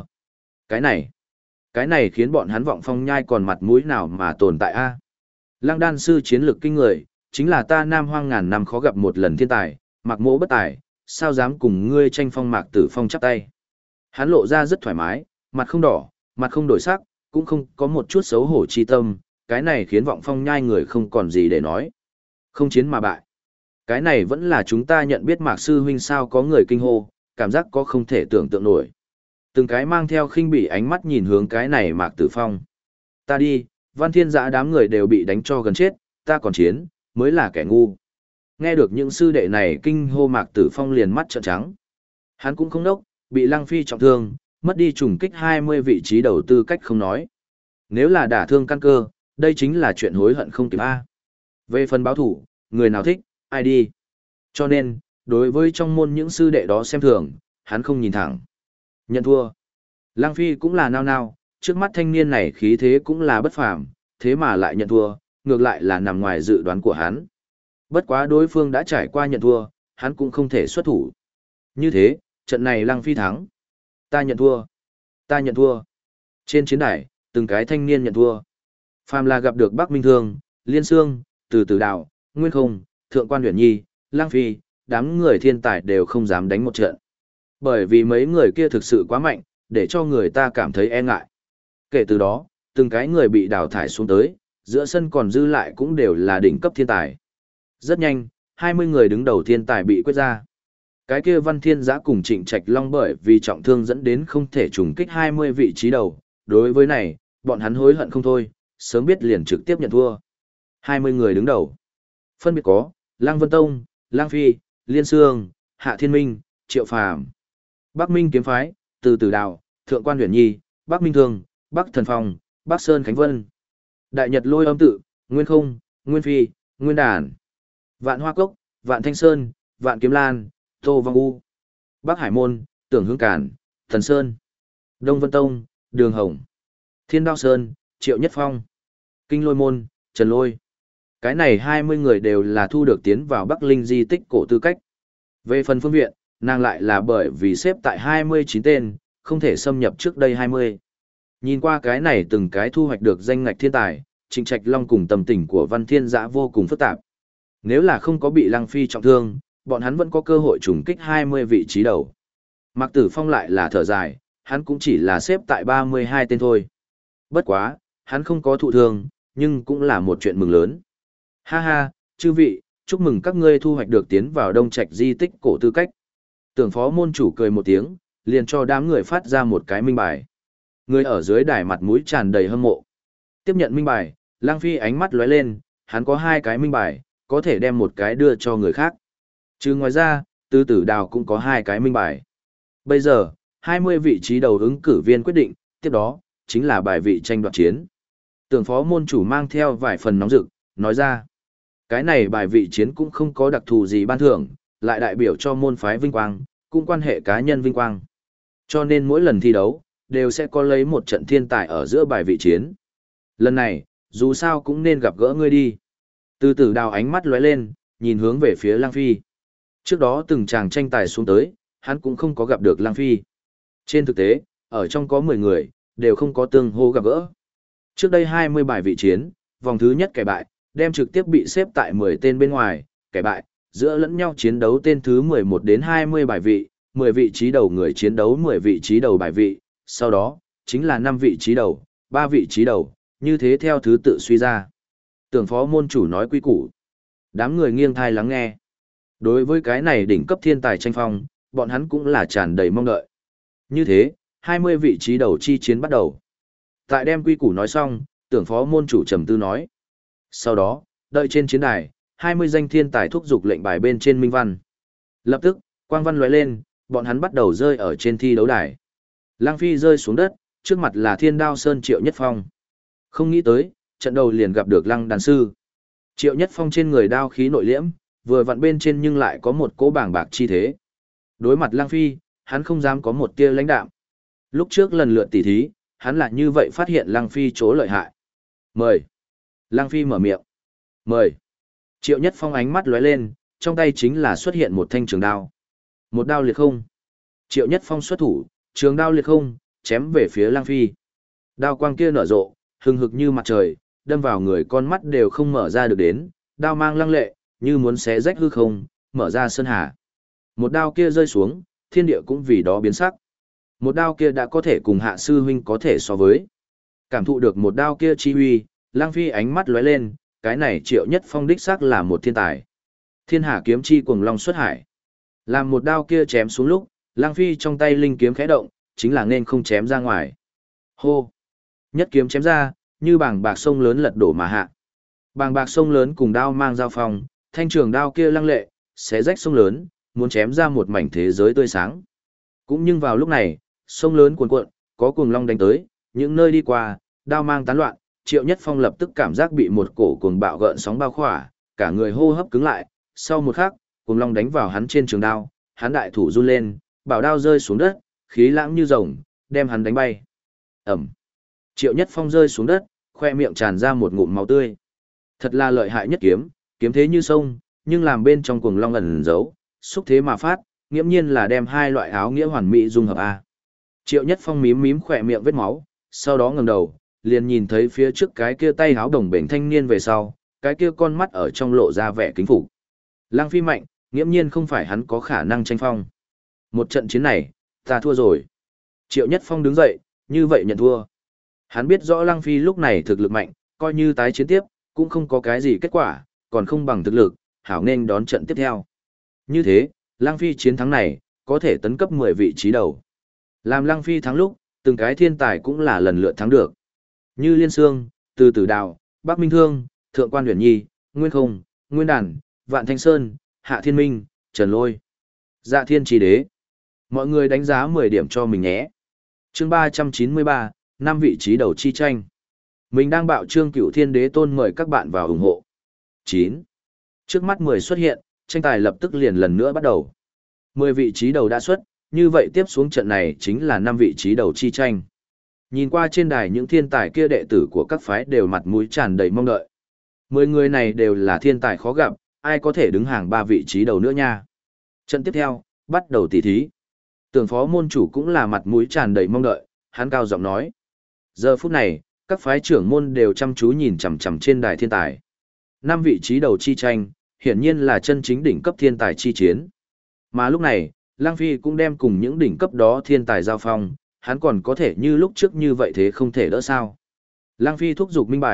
Cái này khiến bọn hắn Vọng Phong Nhai còn mặt mũi nào mà tồn tại a? Lăng đan sư chiến lược kinh người, chính là ta Nam Hoang ngàn năm khó gặp một lần thiên tài, Mạc Mỗ bất tài, sao dám cùng ngươi tranh phong Mạc Tử Phong chắp tay. Hắn lộ ra rất thoải mái, mặt không đỏ, mặt không đổi sắc, cũng không có một chút xấu hổ chi tâm, cái này khiến Vọng Phong Nhai người không còn gì để nói. Không chiến mà bại. Cái này vẫn là chúng ta nhận biết Mạc sư huynh sao, có người kinh hô, cảm giác có không thể tưởng tượng nổi. Từng cái mang theo khinh bỉ ánh mắt nhìn hướng cái này Mạc Tử Phong. Ta đi, Văn Thiên Giã đám người đều bị đánh cho gần chết, ta còn chiến, mới là kẻ ngu. Nghe được những sư đệ này kinh hô, Mạc Tử Phong liền mắt trợn trắng. Hắn cũng không đốc, bị Lăng Phi trọng thương, mất đi trùng kích 20 vị trí đầu tư cách không nói. Nếu là đả thương căn cơ, đây chính là chuyện hối hận không kịp a. Về phần báo thủ, người nào thích, ai đi. Cho nên, đối với trong môn những sư đệ đó xem thường, hắn không nhìn thẳng. Nhận thua. Lăng Phi cũng là nao nao, trước mắt thanh niên này khí thế cũng là bất phàm, thế mà lại nhận thua, ngược lại là nằm ngoài dự đoán của hắn. Bất quá đối phương đã trải qua nhận thua, hắn cũng không thể xuất thủ. Như thế, trận này Lăng Phi thắng. Ta nhận thua. Ta nhận thua. Trên chiến đài, từng cái thanh niên nhận thua. Phàm là gặp được Bắc Minh Thương, Liên Xương, Từ Từ Đạo, Nguyên Không, Thượng Quan Uyển Nhi, Lăng Phi, đám người thiên tài đều không dám đánh một trận. Bởi vì mấy người kia thực sự quá mạnh, để cho người ta cảm thấy e ngại. Kể từ đó, từng cái người bị đào thải xuống tới, giữa sân còn dư lại cũng đều là đỉnh cấp thiên tài. Rất nhanh, 20 người đứng đầu thiên tài bị quyết ra. Cái kia Văn Thiên Giã cùng Trịnh Trạch Long bởi vì trọng thương dẫn đến không thể trùng kích 20 vị trí đầu. Đối với này, bọn hắn hối hận không thôi, sớm biết liền trực tiếp nhận thua. 20 người đứng đầu. Phân biệt có, Lăng Vân Tông, Lăng Phi, Liên Xương, Hạ Thiên Minh, Triệu Phàm, Bắc Minh Kiếm Phái, Từ Từ Đạo, Thượng Quan Uyển Nhi, Bắc Minh Thương, Bắc Thần Phong, Bắc Sơn Khánh Vân, Đại Nhật Lôi Âm Tự, Nguyên Không, Nguyên Phi, Nguyên Đàn, Vạn Hoa Cốc, Vạn Thanh Sơn, Vạn Kiếm Lan, Tô Vong U, Bắc Hải Môn, Tưởng Hương Cản, Thần Sơn, Đông Vân Tông, Đường Hồng, Thiên Đao Sơn, Triệu Nhất Phong, Kinh Lôi Môn, Trần Lôi. Cái này 20 người đều là thu được tiến vào Bắc Linh di tích cổ tư cách. Về phần phương viện, nàng lại là bởi vì xếp tại 29 tên, không thể xâm nhập trước đây 20. Nhìn qua cái này từng cái thu hoạch được danh ngạch thiên tài, Trịnh Trạch Long cùng tâm tình của Văn Thiên Giã vô cùng phức tạp. Nếu là không có bị Lăng Phi trọng thương, bọn hắn vẫn có cơ hội trùng kích 20 vị trí đầu. Mạc Tử Phong lại là thở dài, hắn cũng chỉ là xếp tại 32 tên thôi. Bất quá, hắn không có thụ thương, nhưng cũng là một chuyện mừng lớn. Ha ha, chư vị, chúc mừng các ngươi thu hoạch được tiến vào Đông Trạch di tích cổ tư cách. Tưởng phó môn chủ cười một tiếng, liền cho đám người phát ra một cái minh bài. Người ở dưới đài mặt mũi tràn đầy hâm mộ. Tiếp nhận minh bài, Lang Phi ánh mắt lóe lên, hắn có 2 cái minh bài, có thể đem một cái đưa cho người khác. Chứ ngoài ra, Tư Tử Đào cũng có 2 cái minh bài. Bây giờ, 20 vị trí đầu ứng cử viên quyết định, tiếp đó, chính là bài vị tranh đoạt chiến. Tưởng phó môn chủ mang theo vài phần nóng rực, nói ra. Cái này bài vị chiến cũng không có đặc thù gì ban thưởng, lại đại biểu cho môn phái vinh quang, cũng quan hệ cá nhân vinh quang. Cho nên mỗi lần thi đấu, đều sẽ có lấy một trận thiên tài ở giữa bài vị chiến. Lần này, dù sao cũng nên gặp gỡ ngươi đi. Từ Tử Đào ánh mắt lóe lên, nhìn hướng về phía Lang Phi. Trước đó từng chàng tranh tài xuống tới, hắn cũng không có gặp được Lang Phi. Trên thực tế, ở trong có 10 người, đều không có tương hô gặp gỡ. Trước đây 20 bài vị chiến, vòng thứ nhất kẻ bại, đem trực tiếp bị xếp tại 10 tên bên ngoài, kẻ bại, giữa lẫn nhau chiến đấu tên thứ 11 đến 20 bài vị, 10 vị trí đầu người chiến đấu 10 vị trí đầu bài vị, sau đó, chính là 5 vị trí đầu, 3 vị trí đầu, như thế theo thứ tự suy ra. Tưởng phó môn chủ nói quy củ. Đám người nghiêng thai lắng nghe. Đối với cái này đỉnh cấp thiên tài tranh phong, bọn hắn cũng là tràn đầy mong đợi. Như thế, 20 vị trí đầu chi chiến bắt đầu. Tại đem quy củ nói xong, tưởng phó môn chủ trầm tư nói. Sau đó, đợi trên chiến đài, 20 danh thiên tài thúc giục lệnh bài bên trên minh văn. Lập tức, quang văn lóe lên, bọn hắn bắt đầu rơi ở trên thi đấu đài. Lang Phi rơi xuống đất, trước mặt là Thiên Đao Sơn Triệu Nhất Phong. Không nghĩ tới, trận đầu liền gặp được Lăng đàn sư. Triệu Nhất Phong trên người đao khí nội liễm, vừa vặn bên trên nhưng lại có một cỗ bảng bạc chi thế. Đối mặt Lang Phi, hắn không dám có một tia lãnh đạm. Lúc trước lần lượt tỉ thí, hắn là như vậy phát hiện Lang Phi chỗ lợi hại. Mời. Lang Phi mở miệng. Mời. Triệu Nhất Phong ánh mắt lóe lên, trong tay chính là xuất hiện một thanh trường đao. Một đao liệt không. Triệu Nhất Phong xuất thủ, trường đao liệt không, chém về phía Lang Phi. Đao quang kia nở rộ, hừng hực như mặt trời, đâm vào người con mắt đều không mở ra được đến, đao mang lăng lệ, như muốn xé rách hư không, mở ra sơn hà. Một đao kia rơi xuống, thiên địa cũng vì đó biến sắc. Một đao kia đã có thể cùng Hạ sư huynh có thể so với. Cảm thụ được một đao kia chi huy, Lang Phi ánh mắt lóe lên, cái này Triệu Nhất Phong đích xác là một thiên tài. Thiên Hà kiếm chi cuồng long xuất hải. Làm một đao kia chém xuống lúc, Lang Phi trong tay linh kiếm khẽ động, chính là nên không chém ra ngoài. Hô! Nhất kiếm chém ra, như bảng bạc sông lớn lật đổ mà hạ. Bảng bạc sông lớn cùng đao mang giao phong, thanh trường đao kia lăng lệ, xé rách sông lớn, muốn chém ra một mảnh thế giới tươi sáng. Cũng nhưng vào lúc này, sông lớn cuồn cuộn, có cuồng long đánh tới, những nơi đi qua, đao mang tán loạn, Triệu Nhất Phong lập tức cảm giác bị một cổ cuồng bạo gợn sóng bao khỏa, cả người hô hấp cứng lại, sau một khắc, cuồng long đánh vào hắn trên trường đao, hắn đại thủ run lên, bảo đao rơi xuống đất, khí lãng như rồng, đem hắn đánh bay. Ẩm. Triệu Nhất Phong rơi xuống đất, khoe miệng tràn ra một ngụm máu tươi. Thật là lợi hại nhất kiếm, kiếm thế như sông, nhưng làm bên trong cuồng long ẩn giấu, xúc thế mà phát, nghiễm nhiên là đem hai loại áo nghĩa hoàn mỹ dung hợp a. Triệu Nhất Phong mím mím khoe miệng vết máu, sau đó ngẩng đầu, liền nhìn thấy phía trước cái kia tay áo đồng bền thanh niên về sau, cái kia con mắt ở trong lộ ra vẻ kính phục. Lang Phi mạnh, nghiễm nhiên không phải hắn có khả năng tranh phong. Một trận chiến này, ta thua rồi. Triệu Nhất Phong đứng dậy, như vậy nhận thua. Hắn biết rõ Lang Phi lúc này thực lực mạnh, coi như tái chiến tiếp, cũng không có cái gì kết quả, còn không bằng thực lực, hảo nên đón trận tiếp theo. Như thế, Lang Phi chiến thắng này, có thể tấn cấp 10 vị trí đầu. Làm Lang Phi thắng lúc, từng cái thiên tài cũng là lần lượt thắng được. Như Liên Sương, Từ Tử Đào, Bắc Minh Thương, Thượng Quan Huyền Nhi, Nguyên Không, Nguyên Đàn, Vạn Thanh Sơn, Hạ Thiên Minh, Trần Lôi, Dạ Thiên Trì Đế. Mọi người đánh giá 10 điểm cho mình nhé. Chương 393, 5 vị trí đầu chi tranh. Mình đang bạo Trương Cửu Thiên Đế Tôn mời các bạn vào ủng hộ. 9. Trước mắt 10 xuất hiện, tranh tài lập tức liền lần nữa bắt đầu. 10 vị trí đầu đã xuất, như vậy tiếp xuống trận này chính là 5 vị trí đầu chi tranh. Nhìn qua trên đài những thiên tài kia đệ tử của các phái đều mặt mũi tràn đầy mong đợi. 10 người này đều là thiên tài khó gặp, ai có thể đứng hàng 3 vị trí đầu nữa nha. Trận tiếp theo, bắt đầu tỉ thí. Tưởng phó môn chủ cũng là mặt mũi tràn đầy mong đợi, hắn cao giọng nói. Giờ phút này, các phái trưởng môn đều chăm chú nhìn chằm chằm trên đài thiên tài. 5 vị trí đầu chi tranh, hiển nhiên là chân chính đỉnh cấp thiên tài chi chiến. Mà lúc này, Lang Phi cũng đem cùng những đỉnh cấp đó thiên tài giao phong, hắn còn có thể như lúc trước như vậy thế không thể đỡ sao. Lang Phi thúc giục minh bài,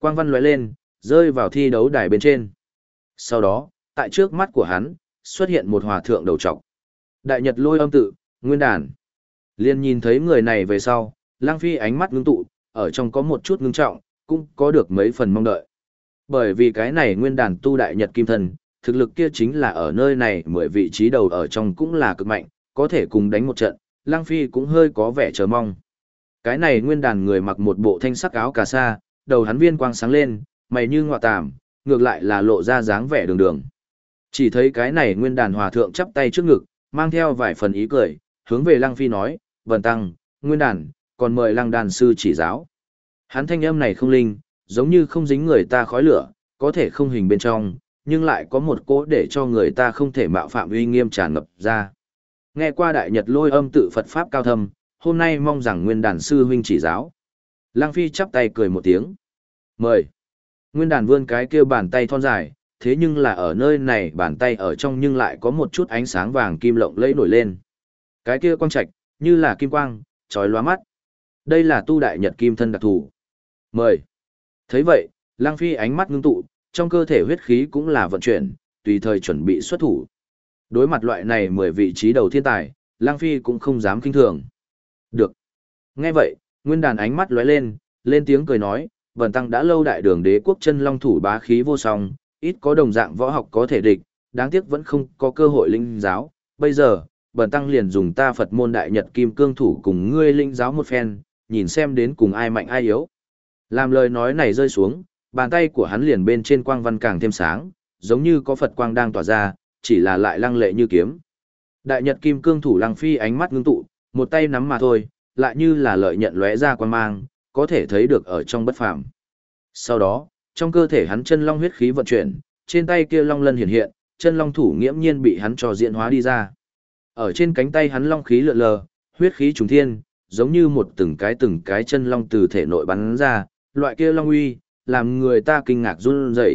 Quang văn lóe lên, rơi vào thi đấu đài bên trên. Sau đó, tại trước mắt của hắn, xuất hiện một hòa thượng đầu trọc. Đại Nhật Lôi Âm tự, nguyên đàn. Liên nhìn thấy người này về sau, Lăng Phi ánh mắt ngưng tụ, ở trong có một chút ngưng trọng, cũng có được mấy phần mong đợi. Bởi vì cái này nguyên đàn tu Đại Nhật Kim Thân, thực lực kia chính là ở nơi này 10 vị trí đầu ở trong cũng là cực mạnh, có thể cùng đánh một trận, Lăng Phi cũng hơi có vẻ chờ mong. Cái này nguyên đàn người mặc một bộ thanh sắc áo cà sa, đầu hắn viên quang sáng lên, mày như ngọa tàm, ngược lại là lộ ra dáng vẻ đường đường. Chỉ thấy cái này nguyên đàn hòa thượng chắp tay trước ngực, mang theo vài phần ý cười, hướng về Lăng Phi nói, "Vần tăng, nguyên đàn, còn mời Lăng đàn sư chỉ giáo." Hắn thanh âm này không linh, giống như không dính người ta khói lửa, có thể không hình bên trong, nhưng lại có một cỗ để cho người ta không thể mạo phạm uy nghiêm tràn ngập ra. Nghe qua Đại Nhật Lôi Âm tự Phật pháp cao thâm, hôm nay mong rằng nguyên đàn sư huynh chỉ giáo. Lăng Phi chắp tay cười một tiếng. "Mời." Nguyên đàn vươn cái kia bàn tay thon dài, thế nhưng là ở nơi này bàn tay ở trong nhưng lại có một chút ánh sáng vàng kim lộng lẫy nổi lên. Cái kia quang trạch, như là kim quang, chói lóa mắt. Đây là tu Đại Nhật Kim Thân đặc thù. "Mời." Thấy vậy, Lăng Phi ánh mắt ngưng tụ, trong cơ thể huyết khí cũng là vận chuyển, tùy thời chuẩn bị xuất thủ. Đối mặt loại này 10 vị trí đầu thiên tài, Lăng Phi cũng không dám kinh thường. "Được." Nghe vậy, nguyên đàn ánh mắt lóe lên, lên tiếng cười nói, "Bần tăng đã lâu đại đường đế quốc chân long thủ bá khí vô song, ít có đồng dạng võ học có thể địch, đáng tiếc vẫn không có cơ hội linh giáo. Bây giờ, bần tăng liền dùng ta Phật môn Đại Nhật Kim Cương thủ cùng ngươi linh giáo một phen, nhìn xem đến cùng ai mạnh ai yếu." Làm lời nói này rơi xuống, bàn tay của hắn liền bên trên quang văn càng thêm sáng, giống như có Phật quang đang tỏa ra, chỉ là lại lăng lệ như kiếm. Đại Nhật Kim Cương thủ Lăng Phi ánh mắt ngưng tụ, một tay nắm mà thôi, lại như là lợi nhận lóe ra quang mang, có thể thấy được ở trong bất phàm. Sau đó, trong cơ thể hắn chân long huyết khí vận chuyển, trên tay kia long lân hiện hiện, chân long thủ nghiễm nhiên bị hắn cho diễn hóa đi ra. Ở trên cánh tay hắn long khí lượn lờ, huyết khí trùng thiên, giống như một từng cái chân long từ thể nội bắn ra, loại kia long uy, làm người ta kinh ngạc run rẩy.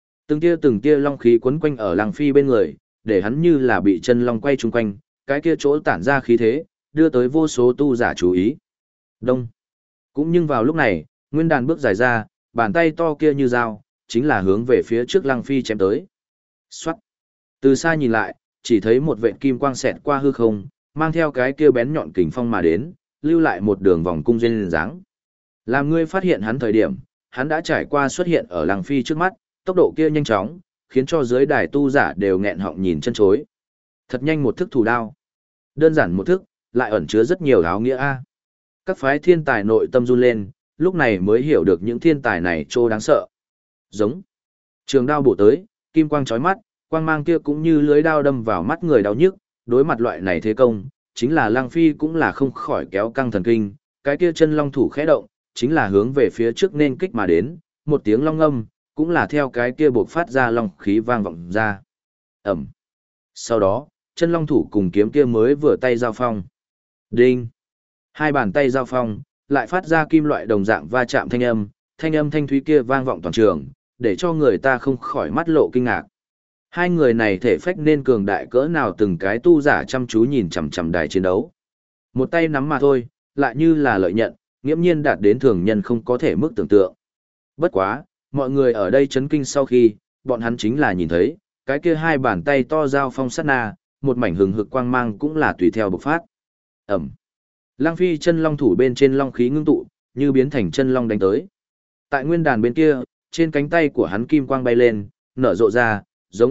Từng tia long khí quấn quanh ở Lăng Phi bên người, để hắn như là bị chân long quay chung quanh, cái kia chỗ tản ra khí thế, đưa tới vô số tu giả chú ý. Đông. Cũng nhưng vào lúc này, nguyên đàn bước dài ra, bàn tay to kia như dao, chính là hướng về phía trước Lăng Phi chém tới. Xoát. Từ xa nhìn lại, chỉ thấy một vệt kim quang xẹt qua hư không, mang theo cái kia bén nhọn kình phong mà đến, lưu lại một đường vòng cung duyên dáng. Làm ngươi phát hiện hắn thời điểm, hắn đã trải qua xuất hiện ở Lăng Phi trước mắt, tốc độ kia nhanh chóng, khiến cho dưới đài tu giả đều nghẹn họng nhìn chân chối. Thật nhanh một thức thủ đao. Đơn giản một thức, lại ẩn chứa rất nhiều áo nghĩa a. Các phái thiên tài nội tâm run lên, lúc này mới hiểu được những thiên tài này trô đáng sợ. Giống. Trường đao bổ tới, kim quang chói mắt, quang mang kia cũng như lưới đao đâm vào mắt người đau nhức, đối mặt loại này thế công, chính là Lăng Phi cũng là không khỏi kéo căng thần kinh, cái kia chân long thủ khẽ động, chính là hướng về phía trước nên kích mà đến, một tiếng long âm, cũng là theo cái kia buộc phát ra long khí vang vọng ra. Ẩm. Sau đó, chân long thủ cùng kiếm kia mới vừa tay giao phong. Đinh. Hai bàn tay giao phong, lại phát ra kim loại đồng dạng va chạm thanh âm thanh thúy kia vang vọng toàn trường, để cho người ta không khỏi mắt lộ kinh ngạc. Hai người này thể phách nên cường đại cỡ nào, từng cái tu giả chăm chú nhìn chằm chằm đài chiến đấu. Một tay nắm mà thôi, lại như là lợi nhận, nghiễm nhiên đạt đến thường nhân không có thể mức tưởng tượng. Bất quá, mọi người ở đây chấn kinh sau khi, bọn hắn chính là nhìn thấy, cái kia hai bàn tay to giao phong sát na, một mảnh hừng hực quang mang cũng là tùy theo bộc phát. Ẩm. Lăng Phi chân long thủ bên trên long khí ngưng tụ, như biến thành chân long đánh tới. Tại nguyên đàn bên kia, trên cánh tay của hắn kim quang bay lên, nở rộ ra, giống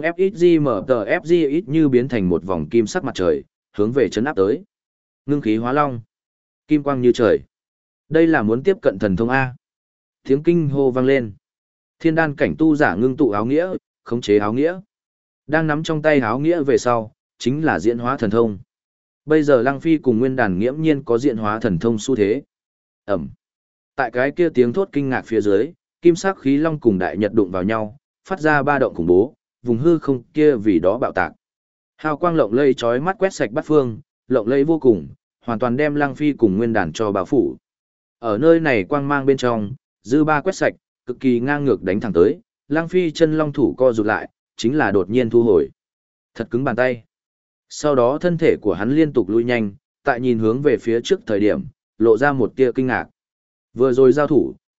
FXG như biến thành một vòng kim sắc mặt trời, hướng về chấn áp tới. Ngưng khí hóa long. Kim quang như trời. Đây là muốn tiếp cận thần thông A. Tiếng kinh hô vang lên. Thiên đan cảnh tu giả ngưng tụ áo nghĩa, khống chế áo nghĩa. Đang nắm trong tay áo nghĩa về sau, chính là diễn hóa thần thông. Bây giờ Lăng Phi cùng nguyên đàn nghiễm nhiên có diễn hóa thần thông xu thế. Ẩm. Tại cái kia tiếng thốt kinh ngạc phía dưới, kim sắc khí long cùng đại nhật đụng vào nhau, phát ra ba động khủng bố, vùng hư không kia vì đó bạo tạc. Hào quang lộng lẫy chói mắt quét sạch bát phương, lộng lẫy vô cùng, hoàn toàn đem Lăng Phi cùng nguyên đàn cho bao phủ. Ở nơi này quang mang bên trong, dư ba quét sạch, cực kỳ ngang ngược đánh thẳng tới, Lăng Phi chân long thủ co rụt lại, chính là đột nhiên thu hồi. Thật cứng bàn tay. Sau đó thân thể của hắn liên tục lui nhanh, tại nhìn hướng về phía trước thời điểm, lộ ra một tia kinh ngạc. Vừa rồi giao thủ,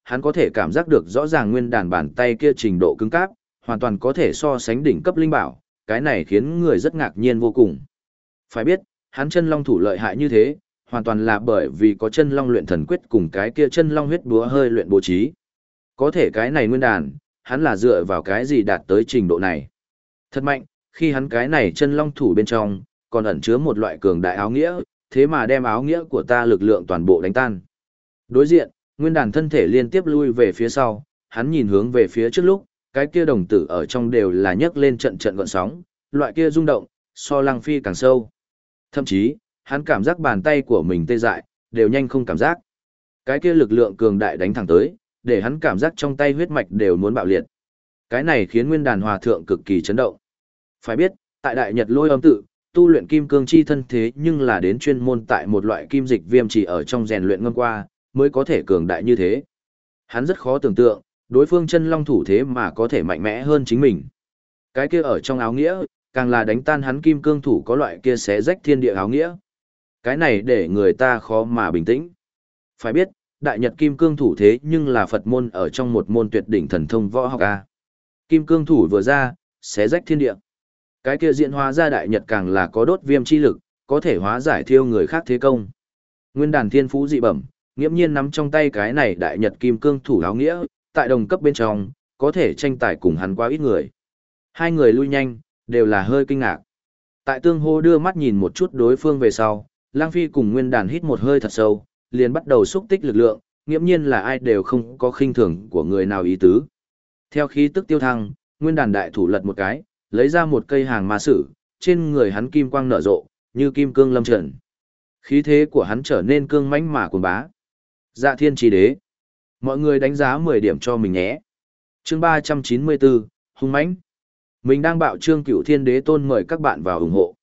hắn có thể cảm giác được rõ ràng nguyên đàn bàn tay kia trình độ cứng cáp, hoàn toàn có thể so sánh đỉnh cấp linh bảo, cái này khiến người rất ngạc nhiên vô cùng. Phải biết, hắn chân long thủ lợi hại như thế, hoàn toàn là bởi vì có chân long luyện thần quyết cùng cái kia chân long huyết búa hơi luyện bố trí. Có thể cái này nguyên đàn, hắn là dựa vào cái gì đạt tới trình độ này. Thật mạnh, khi hắn cái này chân long thủ bên trong, còn ẩn chứa một loại cường đại áo nghĩa, thế mà đem áo nghĩa của ta lực lượng toàn bộ đánh tan. Đối diện, nguyên đàn thân thể liên tiếp lui về phía sau, hắn nhìn hướng về phía trước lúc, cái kia đồng tử ở trong đều là nhấc lên trận trận gợn sóng, loại kia rung động, so Lăng Phi càng sâu. Thậm chí, hắn cảm giác bàn tay của mình tê dại, đều nhanh không cảm giác. Cái kia lực lượng cường đại đánh thẳng tới, để hắn cảm giác trong tay huyết mạch đều muốn bạo liệt. Cái này khiến nguyên đàn hòa thượng cực kỳ chấn động. Phải biết, tại Đại Nhật Lôi Âm tự, tu luyện kim cương chi thân thế nhưng là đến chuyên môn tại một loại kim dịch viêm chỉ ở trong rèn luyện ngâm qua, mới có thể cường đại như thế. Hắn rất khó tưởng tượng, đối phương chân long thủ thế mà có thể mạnh mẽ hơn chính mình. Cái kia ở trong áo nghĩa, càng là đánh tan hắn kim cương thủ có loại kia xé rách thiên địa áo nghĩa. Cái này để người ta khó mà bình tĩnh. Phải biết, Đại Nhật kim cương thủ thế nhưng là Phật môn ở trong một môn tuyệt đỉnh thần thông võ học A. Kim cương thủ vừa ra, xé rách thiên địa. Cái kia diễn hóa ra Đại Nhật càng là có đốt viêm chi lực, có thể hóa giải thiêu người khác thế công. Nguyên đàn thiên phú dị bẩm, nghiễm nhiên nắm trong tay cái này Đại Nhật kim cương thủ áo nghĩa, tại đồng cấp bên trong, có thể tranh tài cùng hắn quá ít người. Hai người lui nhanh, đều là hơi kinh ngạc. Tại tương hô đưa mắt nhìn một chút đối phương về sau, Lang Phi cùng Nguyên đàn hít một hơi thật sâu, liền bắt đầu xúc tích lực lượng, nghiễm nhiên là ai đều không có khinh thường của người nào ý tứ. Theo khí tức tiêu thăng, Nguyên đàn đại thủ lật một cái, lấy ra một cây hàng ma sử, trên người hắn kim quang nở rộ, như kim cương lâm trận. Khí thế của hắn trở nên cương mãnh mà cuồng bá. Dạ Thiên Chí Đế. Mọi người đánh giá 10 điểm cho mình nhé. Chương 394, hung mãnh. Mình đang bạo trương Cửu Thiên Đế Tôn mời các bạn vào ủng hộ.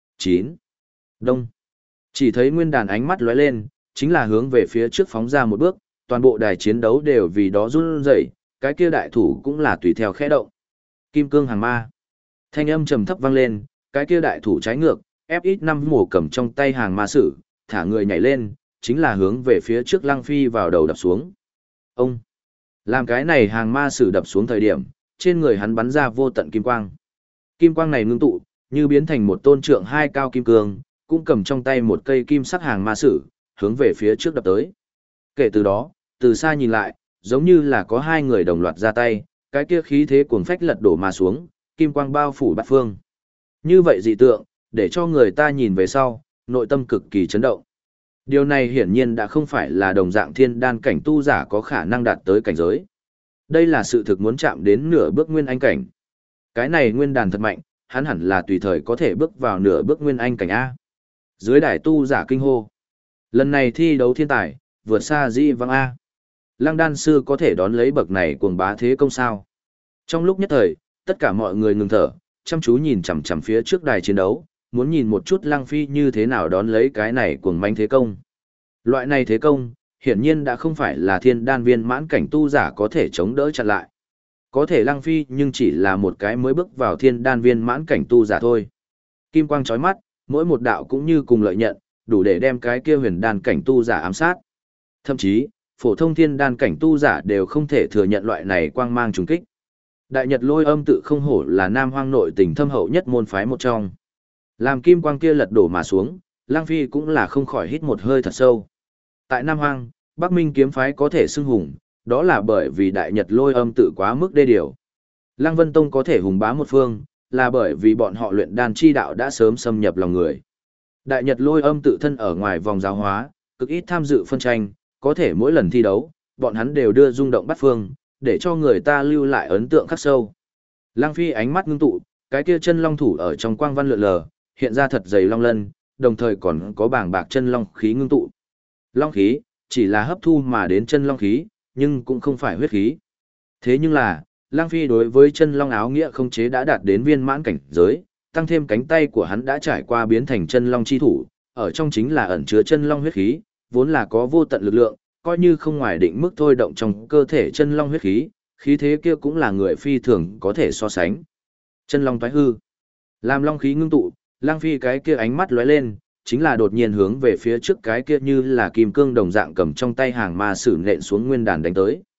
9. Đông. Chỉ thấy nguyên đàn ánh mắt lóe lên, chính là hướng về phía trước phóng ra một bước, toàn bộ đài chiến đấu đều vì đó run rẩy, cái kia đại thủ cũng là tùy theo khẽ động. Kim cương hàng ma. Thanh âm trầm thấp vang lên, cái kia đại thủ trái ngược, FX5 mổ cầm trong tay hàng ma sử, thả người nhảy lên, chính là hướng về phía trước Lăng Phi vào đầu đập xuống. Ông. Làm cái này hàng ma sử đập xuống thời điểm, trên người hắn bắn ra vô tận kim quang. Kim quang này ngưng tụ, như biến thành một tôn trượng hai cao kim cương, cũng cầm trong tay một cây kim sắc hàng ma sử, hướng về phía trước đập tới. Kể từ đó, từ xa nhìn lại, giống như là có hai người đồng loạt ra tay, cái kia khí thế cuồng phách lật đổ mà xuống, kim quang bao phủ bát phương. Như vậy dị tượng, để cho người ta nhìn về sau, nội tâm cực kỳ chấn động. Điều này hiển nhiên đã không phải là đồng dạng thiên đan cảnh tu giả có khả năng đạt tới cảnh giới. Đây là sự thực muốn chạm đến nửa bước nguyên anh cảnh. Cái này nguyên đàn thật mạnh, hắn hẳn là tùy thời có thể bước vào nửa bước nguyên anh cảnh A. Dưới đài tu giả kinh hô. Lần này thi đấu thiên tài, vượt xa dĩ vãng A. Lăng đan sư có thể đón lấy bậc này cuồng bá thế công sao. Trong lúc nhất thời, tất cả mọi người ngừng thở, chăm chú nhìn chằm chằm phía trước đài chiến đấu, muốn nhìn một chút Lăng Phi như thế nào đón lấy cái này cuồng manh thế công. Loại này thế công, hiển nhiên đã không phải là thiên đan viên mãn cảnh tu giả có thể chống đỡ chặn lại. Có thể Lăng Phi nhưng chỉ là một cái mới bước vào thiên đan viên mãn cảnh tu giả thôi. Kim quang chói mắt, mỗi một đạo cũng như cùng lợi nhận, đủ để đem cái kia huyền đan cảnh tu giả ám sát. Thậm chí, phổ thông thiên đan cảnh tu giả đều không thể thừa nhận loại này quang mang trùng kích. Đại Nhật Lôi Âm tự không hổ là Nam Hoang nội tình thâm hậu nhất môn phái một trong. Làm kim quang kia lật đổ mà xuống, Lang Phi cũng là không khỏi hít một hơi thật sâu. Tại Nam Hoang, Bắc Minh kiếm phái có thể xưng hùng, đó là bởi vì Đại Nhật Lôi Âm tự quá mức đê điều. Lăng Vân Tông có thể hùng bá một phương, là bởi vì bọn họ luyện đan chi đạo đã sớm xâm nhập lòng người. Đại Nhật Lôi Âm tự thân ở ngoài vòng giáo hóa, cực ít tham dự phân tranh, có thể mỗi lần thi đấu, bọn hắn đều đưa rung động bắt phương, để cho người ta lưu lại ấn tượng khắc sâu. Lăng Phi ánh mắt ngưng tụ, cái kia chân long thủ ở trong quang văn lượn lờ, hiện ra thật dày long lân, đồng thời còn có bảng bạc chân long khí ngưng tụ. Long khí, chỉ là hấp thu mà đến chân long khí, nhưng cũng không phải huyết khí. Thế nhưng là, Lăng Phi đối với chân long áo nghĩa không chế đã đạt đến viên mãn cảnh giới, tăng thêm cánh tay của hắn đã trải qua biến thành chân long chi thủ, ở trong chính là ẩn chứa chân long huyết khí, vốn là có vô tận lực lượng, coi như không ngoài định mức thôi động trong cơ thể chân long huyết khí, khí thế kia cũng là người phi thường có thể so sánh. Chân long toái hư, làm long khí ngưng tụ, Lăng Phi cái kia ánh mắt lóe lên, chính là đột nhiên hướng về phía trước cái kia như là kim cương đồng dạng cầm trong tay hàng ma sử nện xuống nguyên đàn đánh tới.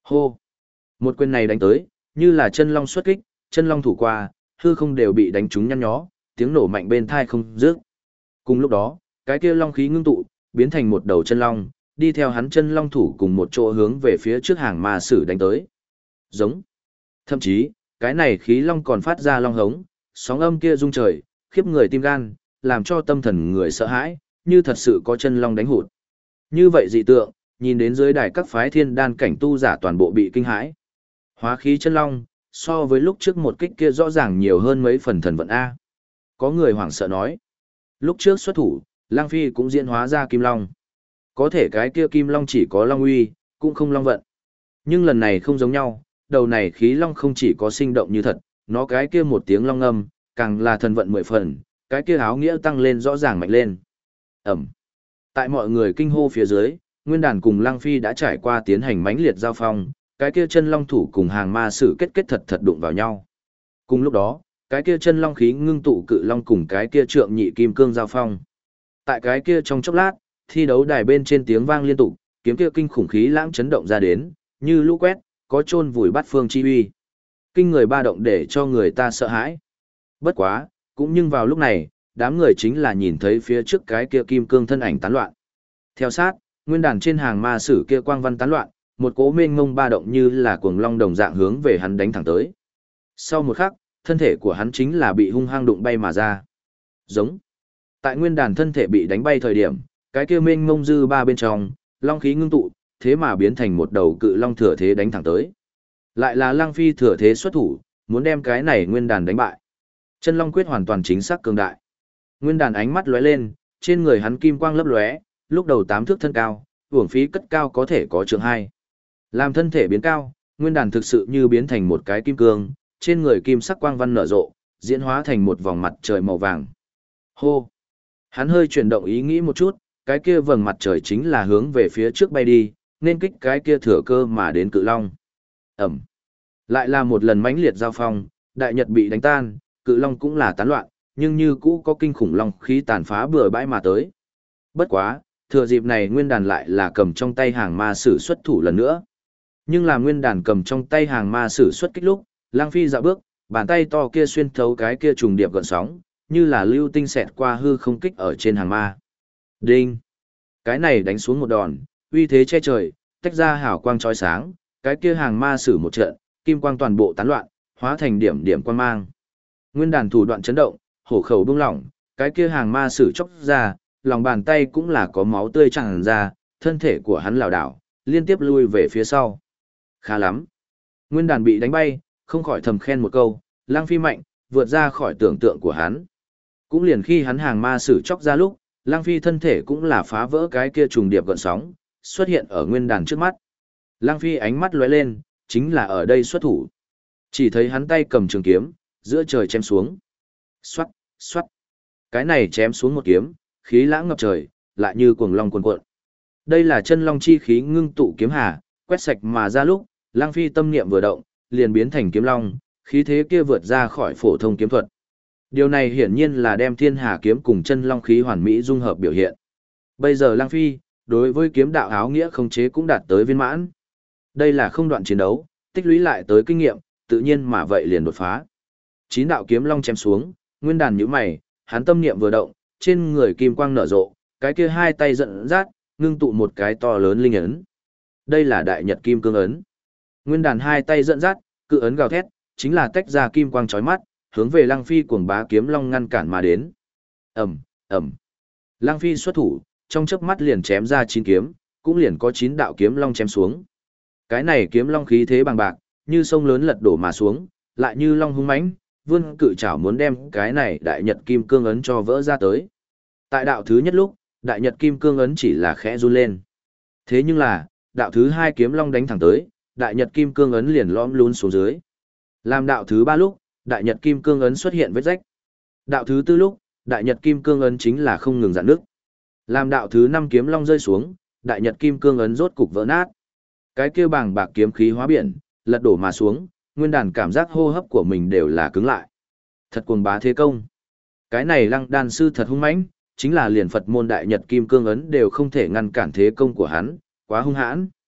Hô! Một quyền này đánh tới, như là chân long xuất kích, chân long thủ qua, hư không đều bị đánh trúng nhăn nhó, tiếng nổ mạnh bên thai không dứt. Cùng lúc đó, cái kia long khí ngưng tụ, biến thành một đầu chân long, đi theo hắn chân long thủ cùng một chỗ hướng về phía trước hàng ma sử đánh tới. Giống. Thậm chí, cái này khí long còn phát ra long hống, sóng âm kia rung trời, khiếp người tim gan, làm cho tâm thần người sợ hãi, như thật sự có chân long đánh hụt. Như vậy dị tượng, nhìn đến dưới đài các phái thiên đan cảnh tu giả toàn bộ bị kinh hãi. Hóa khí chân long, so với lúc trước một kích kia rõ ràng nhiều hơn mấy phần thần vận A. Có người hoảng sợ nói. Lúc trước xuất thủ, Lang Phi cũng diễn hóa ra kim long. Có thể cái kia kim long chỉ có long uy, cũng không long vận. Nhưng lần này không giống nhau, đầu này khí long không chỉ có sinh động như thật, nó cái kia một tiếng long âm, càng là thần vận 10 phần, cái kia áo nghĩa tăng lên rõ ràng mạnh lên. Ẩm. Tại mọi người kinh hô phía dưới, Nguyên Đàn cùng Lang Phi đã trải qua tiến hành mãnh liệt giao phong, cái kia chân long thủ cùng hàng ma sử kết kết thật thật đụng vào nhau. Cùng lúc đó, cái kia chân long khí ngưng tụ cự long cùng cái kia trượng nhị kim cương giao phong. Tại cái kia trong chốc lát, thi đấu đài bên trên tiếng vang liên tục, kiếm kia kinh khủng khí lãng chấn động ra đến, như lũ quét, có chôn vùi bát phương chi uy. Kinh người ba động để cho người ta sợ hãi. Bất quá, cũng nhưng vào lúc này, đám người chính là nhìn thấy phía trước cái kia kim cương thân ảnh tán loạn. Theo sát, Nguyên Đàn trên hàng ma sử kia quang văn tán loạn, một cỗ mênh mông ba động như là cuồng long đồng dạng hướng về hắn đánh thẳng tới. Sau một khắc, thân thể của hắn chính là bị hung hăng đụng bay mà ra. Giống. Tại Nguyên Đàn thân thể bị đánh bay thời điểm, cái kia mênh mông dư ba bên trong, long khí ngưng tụ, thế mà biến thành một đầu cự long thừa thế đánh thẳng tới. Lại là Lang Phi thừa thế xuất thủ, muốn đem cái này Nguyên Đàn đánh bại. Chân long quyết hoàn toàn chính xác cường đại. Nguyên Đàn ánh mắt lóe lên, trên người hắn kim quang lấp lóe, lúc đầu 8 thước thân cao, uổng phí cất cao có thể có trượng 2. Làm thân thể biến cao, Nguyên Đàn thực sự như biến thành một cái kim cương, trên người kim sắc quang văn nở rộ, diễn hóa thành một vòng mặt trời màu vàng. Hô! Hắn hơi chuyển động ý nghĩ một chút, cái kia vầng mặt trời chính là hướng về phía trước bay đi, nên kích cái kia thừa cơ mà đến cự long. Ẩm! Lại là một lần mãnh liệt giao phong, đại nhật bị đánh tan, cự long cũng là tán loạn, nhưng như cũ có kinh khủng long khí tàn phá bừa bãi mà tới. Bất quá, thừa dịp này Nguyên Đàn lại là cầm trong tay hàng ma sử xuất thủ lần nữa. Nhưng là Nguyên Đàn cầm trong tay hàng ma sử xuất kích lúc, Lang Phi dạo bước, bàn tay to kia xuyên thấu cái kia trùng điệp gợn sóng, như là lưu tinh xẹt qua hư không kích ở trên hàng ma. Đinh! Cái này đánh xuống một đòn, uy thế che trời, tách ra hào quang chói sáng, cái kia hàng ma sử một trận, kim quang toàn bộ tán loạn, hóa thành điểm điểm quang mang. Nguyên Đàn thủ đoạn chấn động, hổ khẩu bung lỏng, cái kia hàng ma sử chốc ra, lòng bàn tay cũng là có máu tươi tràn ra, thân thể của hắn lảo đảo, liên tiếp lui về phía sau. Khá lắm. Nguyên Đàn bị đánh bay, không khỏi thầm khen một câu, Lang Phi mạnh, vượt ra khỏi tưởng tượng của hắn. Cũng liền khi hắn hàng ma sử chốc ra lúc, Lang Phi thân thể cũng là phá vỡ cái kia trùng điệp gợn sóng, xuất hiện ở Nguyên Đàn trước mắt. Lang Phi ánh mắt lóe lên, chính là ở đây xuất thủ. Chỉ thấy hắn tay cầm trường kiếm, giữa trời chém xuống. Xoát, xoát. Cái này chém xuống một kiếm, khí lãng ngập trời, lại như cuồng long cuồn cuộn. Đây là chân long chi khí ngưng tụ kiếm hà, quét sạch mà ra lúc, Lang Phi tâm niệm vừa động, liền biến thành kiếm long, khí thế kia vượt ra khỏi phổ thông kiếm thuật. Điều này hiển nhiên là đem thiên hà kiếm cùng chân long khí hoàn mỹ dung hợp biểu hiện. Bây giờ Lang Phi, đối với kiếm đạo áo nghĩa khống chế cũng đạt tới viên mãn. Đây là không đoạn chiến đấu, tích lũy lại tới kinh nghiệm, tự nhiên mà vậy liền đột phá. 9 đạo kiếm long chém xuống, Nguyên Đàn nhíu mày, hắn tâm niệm vừa động, trên người kim quang nở rộ, cái kia hai tay dẫn dắt, ngưng tụ một cái to lớn linh ấn. Đây là đại nhật kim cương ấn. Nguyên Đàn hai tay dẫn dắt, cự ấn gào thét, chính là tách ra kim quang chói mắt, hướng về Lang Phi cuồng bá kiếm long ngăn cản mà đến. Ầm, ầm. Lang Phi xuất thủ, trong chớp mắt liền chém ra 9 kiếm, cũng liền có 9 đạo kiếm long chém xuống. Cái này kiếm long khí thế bằng bạc, như sông lớn lật đổ mà xuống, lại như long hung mãnh, vươn cự trảo muốn đem cái này đại nhật kim cương ấn cho vỡ ra tới. Tại đạo thứ nhất lúc, đại nhật kim cương ấn chỉ là khẽ run lên. Thế nhưng là, đạo thứ hai kiếm long đánh thẳng tới, đại nhật kim cương ấn liền lõm lún xuống dưới. Làm đạo thứ ba lúc, đại nhật kim cương ấn xuất hiện vết rách. Đạo thứ tư lúc, đại nhật kim cương ấn chính là không ngừng rạn nước. Làm đạo thứ năm kiếm long rơi xuống, đại nhật kim cương ấn rốt cục vỡ nát. Cái kia bàng bạc kiếm khí hóa biển, lật đổ mà xuống, Nguyên Đàn cảm giác hô hấp của mình đều là cứng lại. Thật cuồng bá thế công. Cái này Lăng đan sư thật hung mãnh, chính là liền Phật môn đại nhật kim cương ấn đều không thể ngăn cản thế công của hắn, quá hung hãn.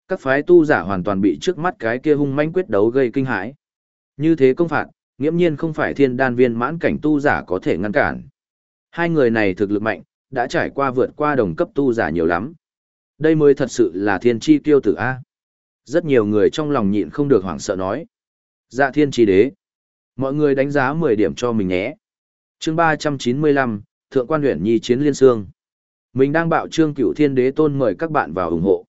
Các phái tu giả hoàn toàn bị trước mắt cái kia hung manh quyết đấu gây kinh hãi. Như thế công phạt, nghiễm nhiên không phải thiên đan viên mãn cảnh tu giả có thể ngăn cản. Hai người này thực lực mạnh, đã trải qua vượt qua đồng cấp tu giả nhiều lắm. Đây mới thật sự là thiên chi tiêu tử A. Rất nhiều người trong lòng nhịn không được hoảng sợ nói. Dạ thiên chi đế. Mọi người đánh giá 10 điểm cho mình nhé. Chương 395, Thượng quan huyện nhi chiến liên xương. Mình đang bạo trương Cửu Thiên Đế Tôn mời các bạn vào ủng hộ.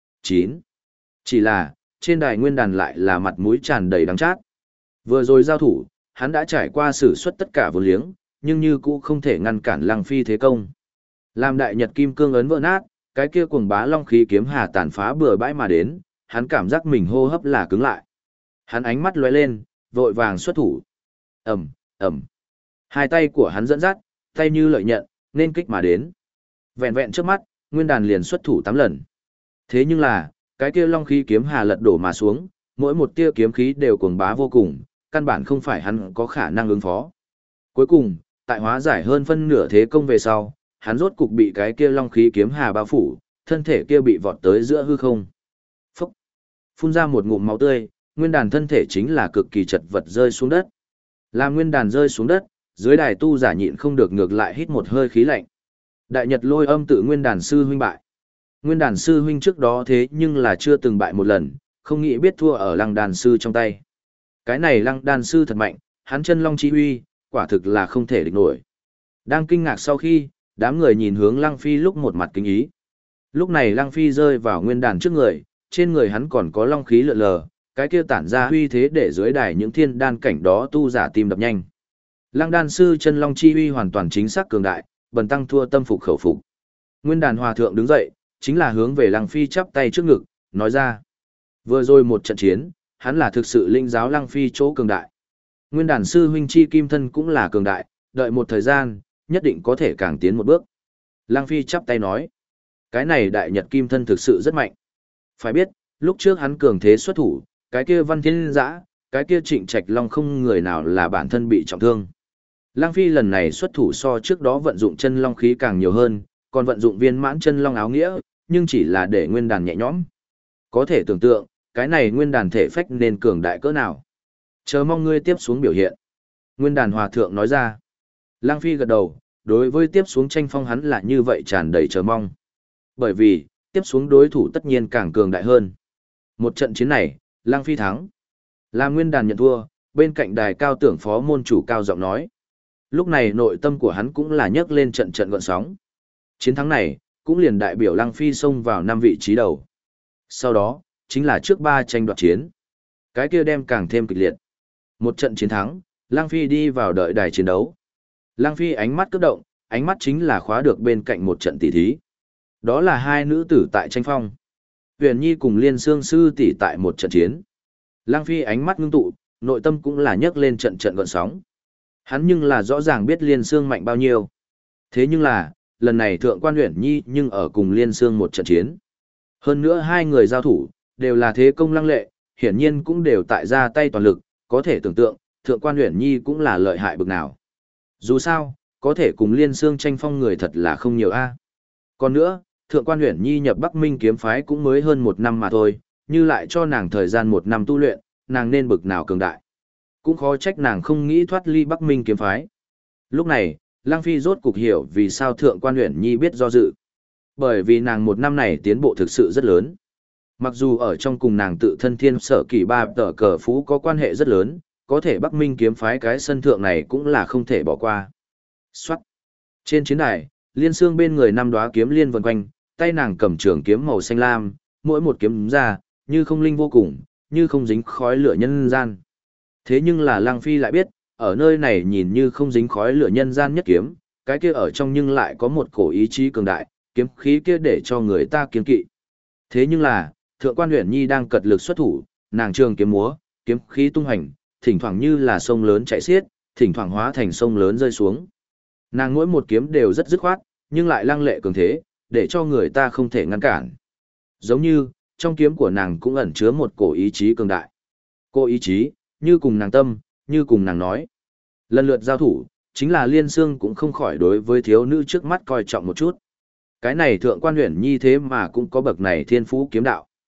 9. Chỉ là, trên đài nguyên đàn lại là mặt mũi tràn đầy đắng chát. Vừa rồi giao thủ, hắn đã trải qua sử xuất tất cả vốn liếng, nhưng như cũ không thể ngăn cản Lăng Phi thế công. Làm đại nhật kim cương ấn vỡ nát, cái kia cuồng bá long khí kiếm hà tàn phá bừa bãi mà đến, hắn cảm giác mình hô hấp là cứng lại. Hắn ánh mắt lóe lên, vội vàng xuất thủ. Ầm, ầm. Hai tay của hắn dẫn dắt, tay như lợi nhận, nên kích mà đến. Vẹn vẹn trước mắt, nguyên đàn liền xuất thủ 8 lần. Thế nhưng là, cái kia long khí kiếm hà lật đổ mà xuống, mỗi một tia kiếm khí đều cuồng bá vô cùng, căn bản không phải hắn có khả năng ứng phó. Cuối cùng, tại hóa giải hơn phân nửa thế công về sau, hắn rốt cục bị cái kia long khí kiếm hà bao phủ, thân thể kia bị vọt tới giữa hư không. Phúc! Phun ra một ngụm máu tươi, nguyên đàn thân thể chính là cực kỳ chật vật rơi xuống đất. Làm nguyên đàn rơi xuống đất, dưới đài tu giả nhịn không được ngược lại hít một hơi khí lạnh. Đại Nhật Lôi Âm tự nguyên đàn sư huynh bại. Nguyên đàn sư huynh trước đó thế nhưng là chưa từng bại một lần, không nghĩ biết thua ở lăng đàn sư trong tay. Cái này lăng đàn sư thật mạnh, hắn chân long chi huy, quả thực là không thể địch nổi. Đang kinh ngạc sau khi, đám người nhìn hướng Lăng Phi lúc một mặt kính ý. Lúc này Lăng Phi rơi vào nguyên đàn trước người, trên người hắn còn có long khí lượn lờ, cái kia tản ra huy thế để dưới đài những thiên đan cảnh đó tu giả tim đập nhanh. Lăng đan sư chân long chi huy hoàn toàn chính xác cường đại, bần tăng thua tâm phục khẩu phục. Nguyên đàn hòa thượng đứng dậy, chính là hướng về Lăng Phi chắp tay trước ngực, nói ra. Vừa rồi một trận chiến, hắn là thực sự linh giáo Lăng Phi chỗ cường đại. Nguyên đàn sư huynh chi kim thân cũng là cường đại, đợi một thời gian, nhất định có thể càng tiến một bước. Lăng Phi chắp tay nói, cái này đại nhật kim thân thực sự rất mạnh. Phải biết, lúc trước hắn cường thế xuất thủ, cái kia văn thiên giã, cái kia trịnh trạch long không người nào là bản thân bị trọng thương. Lăng Phi lần này xuất thủ so trước đó vận dụng chân long khí càng nhiều hơn, còn vận dụng viên mãn chân long áo nghĩa, nhưng chỉ là để nguyên đàn nhẹ nhõm. Có thể tưởng tượng, cái này nguyên đàn thể phách nên cường đại cỡ nào. Chờ mong ngươi tiếp xuống biểu hiện. Nguyên đàn hòa thượng nói ra. Lăng Phi gật đầu, đối với tiếp xuống tranh phong hắn là như vậy tràn đầy chờ mong. Bởi vì, tiếp xuống đối thủ tất nhiên càng cường đại hơn. Một trận chiến này, Lăng Phi thắng. Làm nguyên đàn nhận thua, bên cạnh đài cao tưởng phó môn chủ cao giọng nói. Lúc này nội tâm của hắn cũng là nhấc lên trận trận gợn sóng. Chiến thắng này, cũng liền đại biểu Lăng Phi xông vào 5 vị trí đầu. Sau đó, chính là trước 3 tranh đoạt chiến. Cái kia đem càng thêm kịch liệt. Một trận chiến thắng, Lăng Phi đi vào đợi đài chiến đấu. Lăng Phi ánh mắt cất động, ánh mắt chính là khóa được bên cạnh một trận tỷ thí. Đó là hai nữ tử tại tranh phong. Huyền Nhi cùng Liên Sương sư tỷ tại một trận chiến. Lăng Phi ánh mắt ngưng tụ, nội tâm cũng là nhấc lên trận trận gợn sóng. Hắn nhưng là rõ ràng biết Liên Sương mạnh bao nhiêu. Thế nhưng là, lần này thượng quan Huyền Nhi nhưng ở cùng Liên Sương một trận chiến. Hơn nữa hai người giao thủ, đều là thế công lăng lệ, hiển nhiên cũng đều tại ra tay toàn lực, có thể tưởng tượng, thượng quan Huyền Nhi cũng là lợi hại bực nào. Dù sao, có thể cùng Liên Sương tranh phong người thật là không nhiều a. Còn nữa, thượng quan Huyền Nhi nhập Bắc Minh kiếm phái cũng mới hơn 1 năm mà thôi, như lại cho nàng thời gian 1 năm tu luyện, nàng nên bực nào cường đại. Cũng khó trách nàng không nghĩ thoát ly Bắc Minh kiếm phái. Lúc này, Lăng Phi rốt cục hiểu vì sao thượng quan Huyền Nhi biết do dự. Bởi vì nàng 1 năm này tiến bộ thực sự rất lớn. Mặc dù ở trong cùng nàng tự thân thiên sở kỳ ba tờ cờ phú có quan hệ rất lớn, có thể Bắc Minh kiếm phái cái sân thượng này cũng là không thể bỏ qua. Soát. Trên chiến đài, Liên Sương bên người 5 đóa kiếm liên vần quanh, tay nàng cầm trường kiếm màu xanh lam, mỗi một kiếm ra, như không linh vô cùng, như không dính khói lửa nhân gian. Thế nhưng là Lăng Phi lại biết, ở nơi này nhìn như không dính khói lửa nhân gian nhất kiếm, cái kia ở trong nhưng lại có một cổ ý chí cường đại, kiếm khí kia để cho người ta kiên kỵ. Thế nhưng là, thượng quan Huyền Nhi đang cật lực xuất thủ, nàng trường kiếm múa, kiếm khí tung hành, thỉnh thoảng như là sông lớn chảy xiết, thỉnh thoảng hóa thành sông lớn rơi xuống. Nàng mỗi một kiếm đều rất dứt khoát, nhưng lại lăng lệ cường thế, để cho người ta không thể ngăn cản. Giống như, trong kiếm của nàng cũng ẩn chứa một cổ ý chí cường đại. Cô ý chí, như cùng nàng tâm, như cùng nàng nói. Lần lượt giao thủ, chính là Liên Sương cũng không khỏi đối với thiếu nữ trước mắt coi trọng một chút. Cái này thượng quan Huyền Nhi thế mà cũng có bậc này thiên phú kiếm đạo.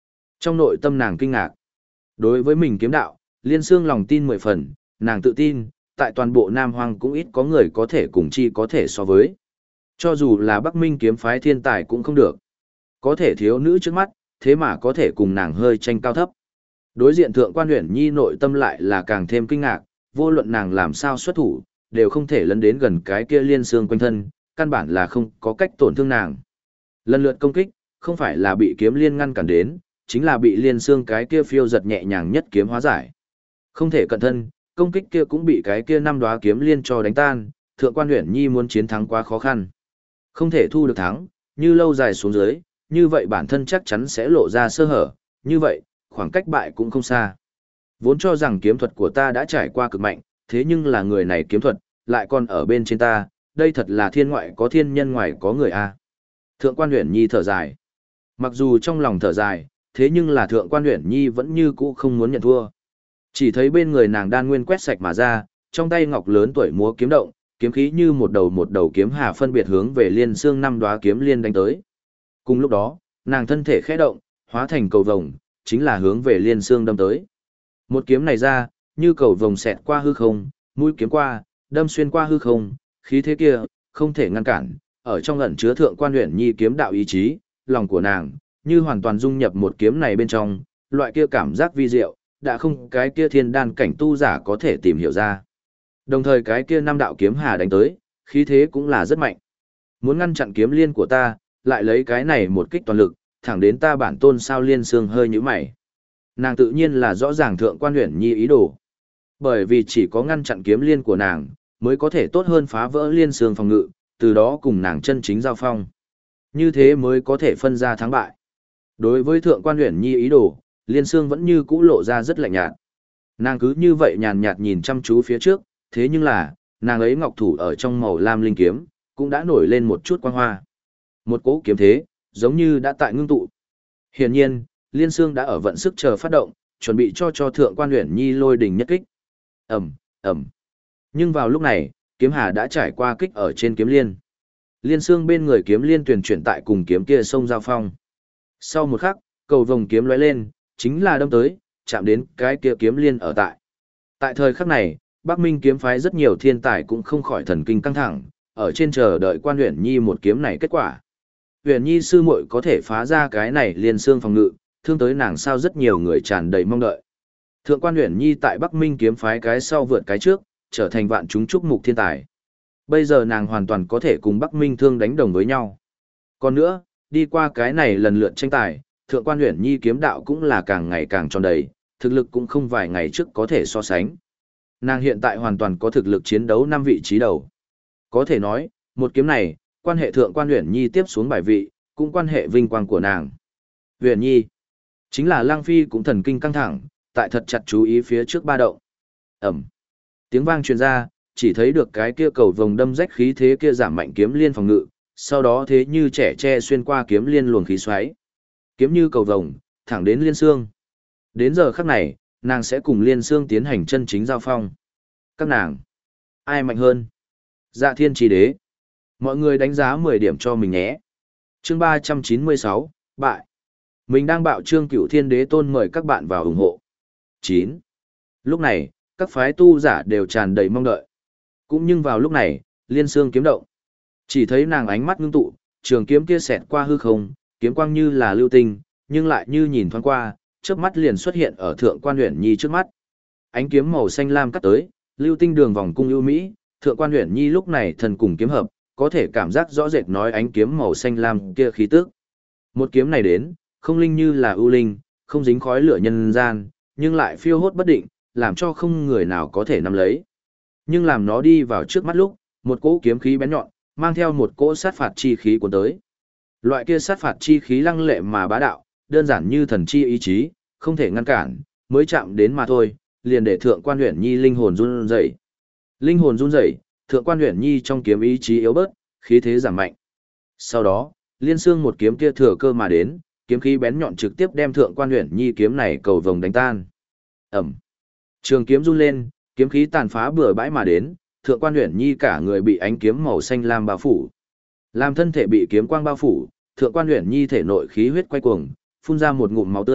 Trong nội tâm nàng kinh ngạc. Đối với mình kiếm đạo, Liên Xương lòng tin 10 phần, nàng tự tin, tại toàn bộ Nam Hoang cũng ít có người có thể cùng chi có thể so với. Cho dù là Bắc Minh kiếm phái thiên tài cũng không được. Có thể thiếu nữ trước mắt, thế mà có thể cùng nàng hơi tranh cao thấp. Đối diện Thượng Quan Uyển Nhi nội tâm lại là càng thêm kinh ngạc, vô luận nàng làm sao xuất thủ, đều không thể lấn đến gần cái kia Liên Xương quanh thân, căn bản là không có cách tổn thương nàng. Lần lượt công kích, không phải là bị kiếm liên ngăn cản đến, chính là bị Liên Xương cái kia phiêu giật nhẹ nhàng nhất kiếm hóa giải. Không thể cận thân, công kích kia cũng bị cái kia 5 đóa kiếm liên cho đánh tan, Thượng Quan Uyển Nhi muốn chiến thắng quá khó khăn. Không thể thu được thắng, như lâu dài xuống dưới, như vậy bản thân chắc chắn sẽ lộ ra sơ hở, như vậy, khoảng cách bại cũng không xa. Vốn cho rằng kiếm thuật của ta đã trải qua cực mạnh, thế nhưng là người này kiếm thuật, lại còn ở bên trên ta, đây thật là thiên ngoại có thiên nhân ngoài có người a. Thượng Quan Uyển Nhi thở dài. Mặc dù trong lòng thở dài, thế nhưng là Thượng Quan Uyển Nhi vẫn như cũ không muốn nhận thua. Chỉ thấy bên người nàng đan nguyên quét sạch mà ra, trong tay ngọc lớn tuổi múa kiếm động, kiếm khí như một đầu kiếm hà phân biệt hướng về Liên Xương 5 đóa kiếm liên đánh tới. Cùng lúc đó, nàng thân thể khẽ động, hóa thành cầu vồng, chính là hướng về Liên Xương đâm tới. Một kiếm này ra, như cầu vồng xẹt qua hư không, mũi kiếm qua, đâm xuyên qua hư không, khí thế kia, không thể ngăn cản, ở trong ẩn chứa Thượng Quan Uyển Nhi kiếm đạo ý chí, lòng của nàng, như hoàn toàn dung nhập một kiếm này bên trong, loại kia cảm giác vi diệu, đã không cái kia thiên đan cảnh tu giả có thể tìm hiểu ra. Đồng thời cái kia 5 đạo kiếm hà đánh tới, khí thế cũng là rất mạnh. Muốn ngăn chặn kiếm liên của ta, lại lấy cái này một kích toàn lực, thẳng đến ta bản tôn sao Liên Xương hơi nhíu mày. Nàng tự nhiên là rõ ràng Thượng Quan Uyển Nhi ý đồ. Bởi vì chỉ có ngăn chặn kiếm liên của nàng, mới có thể tốt hơn phá vỡ Liên Xương phòng ngự, từ đó cùng nàng chân chính giao phong. Như thế mới có thể phân ra thắng bại. Đối với Thượng Quan Uyển Nhi ý đồ, Liên Xương vẫn như cũ lộ ra rất lạnh nhạt. Nàng cứ như vậy nhàn nhạt nhìn chăm chú phía trước, thế nhưng là, nàng ấy ngọc thủ ở trong màu lam linh kiếm, cũng đã nổi lên một chút quang hoa. Một cỗ kiếm thế, giống như đã tại ngưng tụ. Hiển nhiên, Liên Xương đã ở vận sức chờ phát động, chuẩn bị cho Thượng Quan Uyển Nhi lôi đình nhất kích. Ầm, ầm. Nhưng vào lúc này, kiếm hà đã trải qua kích ở trên kiếm liên. Liên Xương bên người kiếm liên tuyển chuyển tại cùng kiếm kia sông giao phong. Sau một khắc, cầu vồng kiếm lóe lên, chính là đâm tới, chạm đến cái kia kiếm liên ở tại. Tại thời khắc này, Bắc Minh kiếm phái rất nhiều thiên tài cũng không khỏi thần kinh căng thẳng, ở trên chờ đợi Quan Uyển Nhi một kiếm này kết quả. Uyển Nhi sư muội có thể phá ra cái này Liên Xương phòng ngự, thương tới nàng sao rất nhiều người tràn đầy mong đợi. Thượng Quan Uyển Nhi tại Bắc Minh kiếm phái cái sau vượt cái trước, trở thành vạn chúng chúc mục thiên tài. Bây giờ nàng hoàn toàn có thể cùng Bắc Minh Thương đánh đồng với nhau. Còn nữa, đi qua cái này lần lượt tranh tài, Thượng Quan Uyển Nhi kiếm đạo cũng là càng ngày càng tròn đầy, thực lực cũng không vài ngày trước có thể so sánh. Nàng hiện tại hoàn toàn có thực lực chiến đấu 5 vị trí đầu. Có thể nói, một kiếm này, quan hệ Thượng Quan Uyển Nhi tiếp xuống bài vị, cũng quan hệ vinh quang của nàng. Uyển Nhi, chính là Lăng Phi cũng thần kinh căng thẳng, tại thật chặt chú ý phía trước ba động. Ẩm. Tiếng vang truyền ra, chỉ thấy được cái kia cầu vồng đâm rách khí thế kia giảm mạnh kiếm liên phòng ngự, sau đó thế như trẻ tre xuyên qua kiếm liên luồng khí xoáy. Kiếm như cầu vồng, thẳng đến Liên Xương. Đến giờ khắc này, nàng sẽ cùng Liên Xương tiến hành chân chính giao phong. Các nàng, ai mạnh hơn? Dạ Thiên Chi Đế. Mọi người đánh giá 10 điểm cho mình nhé. Chương 396, bại. Mình đang bạo Trương Cửu Thiên Đế Tôn mời các bạn vào ủng hộ. 9. Lúc này, các phái tu giả đều tràn đầy mong đợi. Cũng nhưng vào lúc này, Liên Xương kiếm động. Chỉ thấy nàng ánh mắt ngưng tụ, trường kiếm kia xẹt qua hư không, kiếm quang như là lưu tinh, nhưng lại như nhìn thoáng qua, chớp mắt liền xuất hiện ở Thượng Quan Uyển Nhi trước mắt. Ánh kiếm màu xanh lam cắt tới, lưu tinh đường vòng cung ưu mỹ, Thượng Quan Uyển Nhi lúc này thần cùng kiếm hợp, có thể cảm giác rõ rệt nói ánh kiếm màu xanh lam kia khí tức. Một kiếm này đến, không linh như là ưu linh, không dính khói lửa nhân gian, nhưng lại phiêu hốt bất định, làm cho không người nào có thể nắm lấy. Nhưng làm nó đi vào trước mắt lúc, một cỗ kiếm khí bén nhọn, mang theo một cỗ sát phạt chi khí cuốn tới. Loại kia sát phạt chi khí lăng lệ mà bá đạo, đơn giản như thần chi ý chí, không thể ngăn cản, mới chạm đến mà thôi, liền để Thượng Quan Uyển Nhi linh hồn run rẩy. Linh hồn run rẩy, Thượng Quan Uyển Nhi trong kiếm ý chí yếu bớt, khí thế giảm mạnh. Sau đó, Liên Xương một kiếm kia thừa cơ mà đến, kiếm khí bén nhọn trực tiếp đem Thượng Quan Uyển Nhi kiếm này cầu vồng đánh tan. Ầm. Trường kiếm run lên, kiếm khí tàn phá bừa bãi mà đến, Thượng Quan Uyển Nhi cả người bị ánh kiếm màu xanh lam bao phủ. Làm thân thể bị kiếm quang bao phủ, Thượng Quan Uyển Nhi thể nội khí huyết quay cuồng, phun ra một ngụm máu tươi,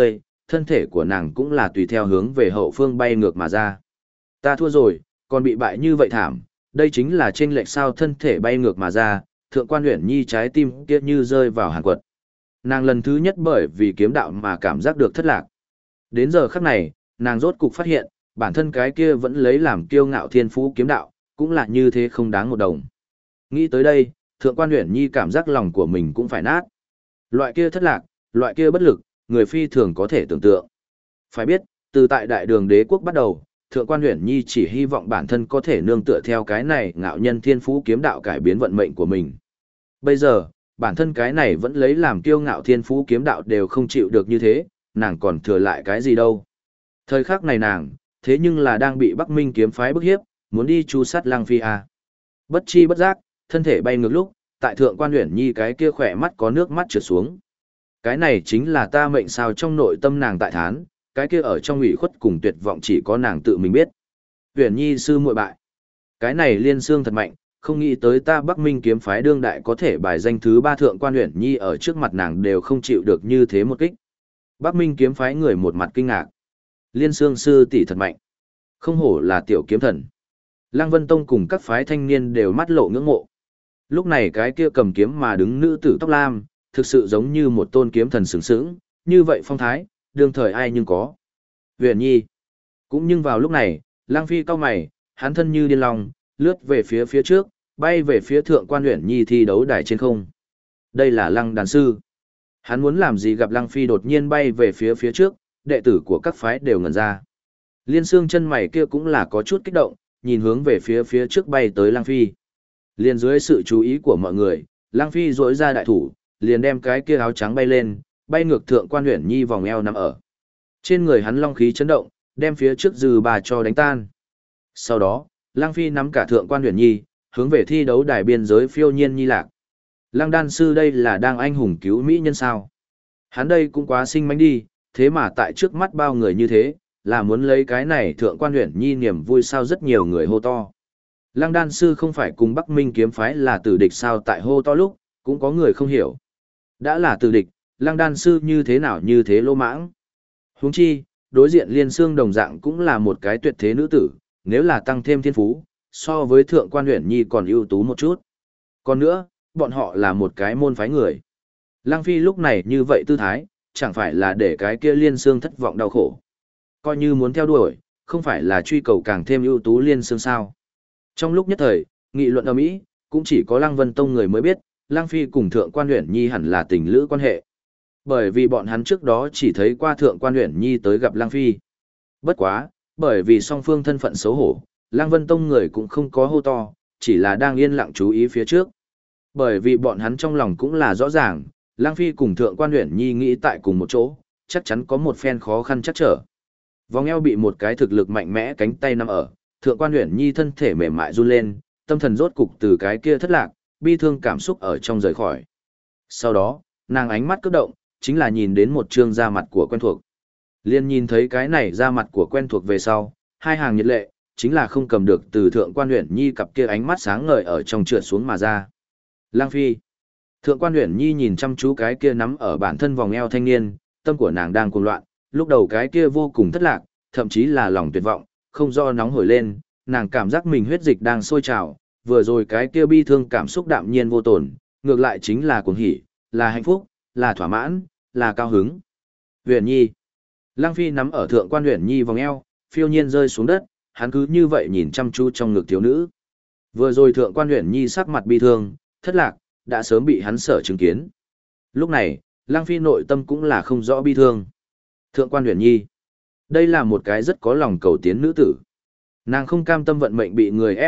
thân thể của nàng cũng là tùy theo hướng về hậu phương bay ngược mà ra. Ta thua rồi, còn bị bại như vậy thảm, đây chính là chênh lệch sao thân thể bay ngược mà ra, Thượng Quan Uyển Nhi trái tim kia như rơi vào hàn quật. Nàng lần thứ nhất bởi vì kiếm đạo mà cảm giác được thất lạc. Đến giờ khắc này, nàng rốt cục phát hiện, bản thân cái kia vẫn lấy làm kiêu ngạo thiên phú kiếm đạo, cũng là như thế không đáng một đồng. Nghĩ tới đây, Thượng Quan Uyển Nhi cảm giác lòng của mình cũng phải nát. Loại kia thất lạc, loại kia bất lực, người phi thường có thể tưởng tượng. Phải biết, từ tại Đại Đường Đế quốc bắt đầu, Thượng Quan Uyển Nhi chỉ hy vọng bản thân có thể nương tựa theo cái này ngạo nhân thiên phú kiếm đạo cải biến vận mệnh của mình. Bây giờ, bản thân cái này vẫn lấy làm kiêu ngạo thiên phú kiếm đạo đều không chịu được như thế, nàng còn thừa lại cái gì đâu. Thời khắc này nàng, thế nhưng là đang bị Bắc Minh kiếm phái bức hiếp, muốn đi chu sát Lăng Phi à. Bất chi bất giác, thân thể bay ngược lúc, tại Thượng Quan Uyển Nhi cái kia khỏe mắt có nước mắt trượt xuống. Cái này chính là ta mệnh sao trong nội tâm nàng tại thán, cái kia ở trong ủy khuất cùng tuyệt vọng chỉ có nàng tự mình biết. Uyển Nhi sư muội bại. Cái này Liên Xương thật mạnh, không nghĩ tới ta Bắc Minh kiếm phái đương đại có thể bài danh thứ 3 Thượng Quan Uyển Nhi ở trước mặt nàng đều không chịu được như thế một kích. Bắc Minh kiếm phái người một mặt kinh ngạc. Liên Xương sư tỷ thật mạnh. Không hổ là tiểu kiếm thần. Lăng Vân Tông cùng các phái thanh niên đều mắt lộ ngưỡng mộ. Lúc này cái kia cầm kiếm mà đứng nữ tử tóc lam, thực sự giống như một tôn kiếm thần sướng sướng, như vậy phong thái, đương thời ai nhưng có. Uyển Nhi. Cũng nhưng vào lúc này, Lăng Phi cau mày, hắn thân như điên long, lướt về phía trước, bay về phía Thượng Quan Uyển Nhi thi đấu đài trên không. Đây là Lăng đàn sư. Hắn muốn làm gì gặp Lăng Phi đột nhiên bay về phía trước, đệ tử của các phái đều ngẩn ra. Liên Xương chân mày kia cũng là có chút kích động, nhìn hướng về phía trước bay tới Lăng Phi. Liên dưới sự chú ý của mọi người, Lăng Phi duỗi ra đại thủ, liền đem cái kia áo trắng bay lên, bay ngược Thượng Quan Uyển Nhi vòng eo nằm ở. Trên người hắn long khí chấn động, đem phía trước dư bà cho đánh tan. Sau đó, Lăng Phi nắm cả Thượng Quan Uyển Nhi, hướng về thi đấu đài biên giới phiêu nhiên nhi lạc. Lăng đan sư đây là đang anh hùng cứu mỹ nhân sao? Hắn đây cũng quá sinh mánh đi, thế mà tại trước mắt bao người như thế, là muốn lấy cái này Thượng Quan Uyển Nhi niềm vui sao rất nhiều người hô to. Lăng đan sư không phải cùng Bắc Minh kiếm phái là tử địch sao tại hô to lúc, cũng có người không hiểu. Đã là tử địch, Lăng đan sư như thế nào như thế lô mãng. Huống chi, đối diện Liên Xương đồng dạng cũng là một cái tuyệt thế nữ tử, nếu là tăng thêm thiên phú, so với Thượng Quan Uyển Nhi còn ưu tú một chút. Còn nữa, bọn họ là một cái môn phái người. Lăng Phi lúc này như vậy tư thái, chẳng phải là để cái kia Liên Xương thất vọng đau khổ. Coi như muốn theo đuổi, không phải là truy cầu càng thêm ưu tú Liên Xương sao. Trong lúc nhất thời, nghị luận ầm ĩ, cũng chỉ có Lăng Vân Tông người mới biết, Lăng Phi cùng Thượng Quan Uyển Nhi hẳn là tình lữ quan hệ. Bởi vì bọn hắn trước đó chỉ thấy qua Thượng Quan Uyển Nhi tới gặp Lăng Phi. Bất quá, bởi vì song phương thân phận xấu hổ, Lăng Vân Tông người cũng không có hô to, chỉ là đang yên lặng chú ý phía trước. Bởi vì bọn hắn trong lòng cũng là rõ ràng, Lăng Phi cùng Thượng Quan Uyển Nhi nghĩ tại cùng một chỗ, chắc chắn có một phen khó khăn chắc trở. Vòng eo bị một cái thực lực mạnh mẽ cánh tay nắm ở, Thượng Quan Uyển Nhi thân thể mềm mại run lên, tâm thần rốt cục từ cái kia thất lạc, bi thương cảm xúc ở trong rời khỏi. Sau đó, nàng ánh mắt cấp động, chính là nhìn đến một trương da mặt của quen thuộc. Liên nhìn thấy cái này da mặt của quen thuộc về sau, hai hàng nhiệt lệ, chính là không cầm được từ Thượng Quan Uyển Nhi cặp kia ánh mắt sáng ngời ở trong trượt xuống mà ra. Lăng Phi. Thượng Quan Uyển Nhi nhìn chăm chú cái kia nắm ở bản thân vòng eo thanh niên, tâm của nàng đang cuồng loạn, lúc đầu cái kia vô cùng thất lạc, thậm chí là lòng tuyệt vọng, không do nóng hổi lên, nàng cảm giác mình huyết dịch đang sôi trào, vừa rồi cái kia bi thương cảm xúc đạm nhiên vô tổn, ngược lại chính là cuồng hỉ, là hạnh phúc, là thỏa mãn, là cao hứng. Uyển Nhi. Lăng Phi nắm ở Thượng Quan Uyển Nhi vòng eo, phiêu nhiên rơi xuống đất, hắn cứ như vậy nhìn chăm chú trong ngực thiếu nữ. Vừa rồi Thượng Quan Uyển Nhi sắc mặt bi thương, thất lạc, đã sớm bị hắn sở chứng kiến. Lúc này, Lăng Phi nội tâm cũng là không rõ bi thương. Thượng Quan Uyển Nhi. Đây là một cái rất có lòng cầu tiến nữ tử. Nàng không cam tâm vận mệnh bị người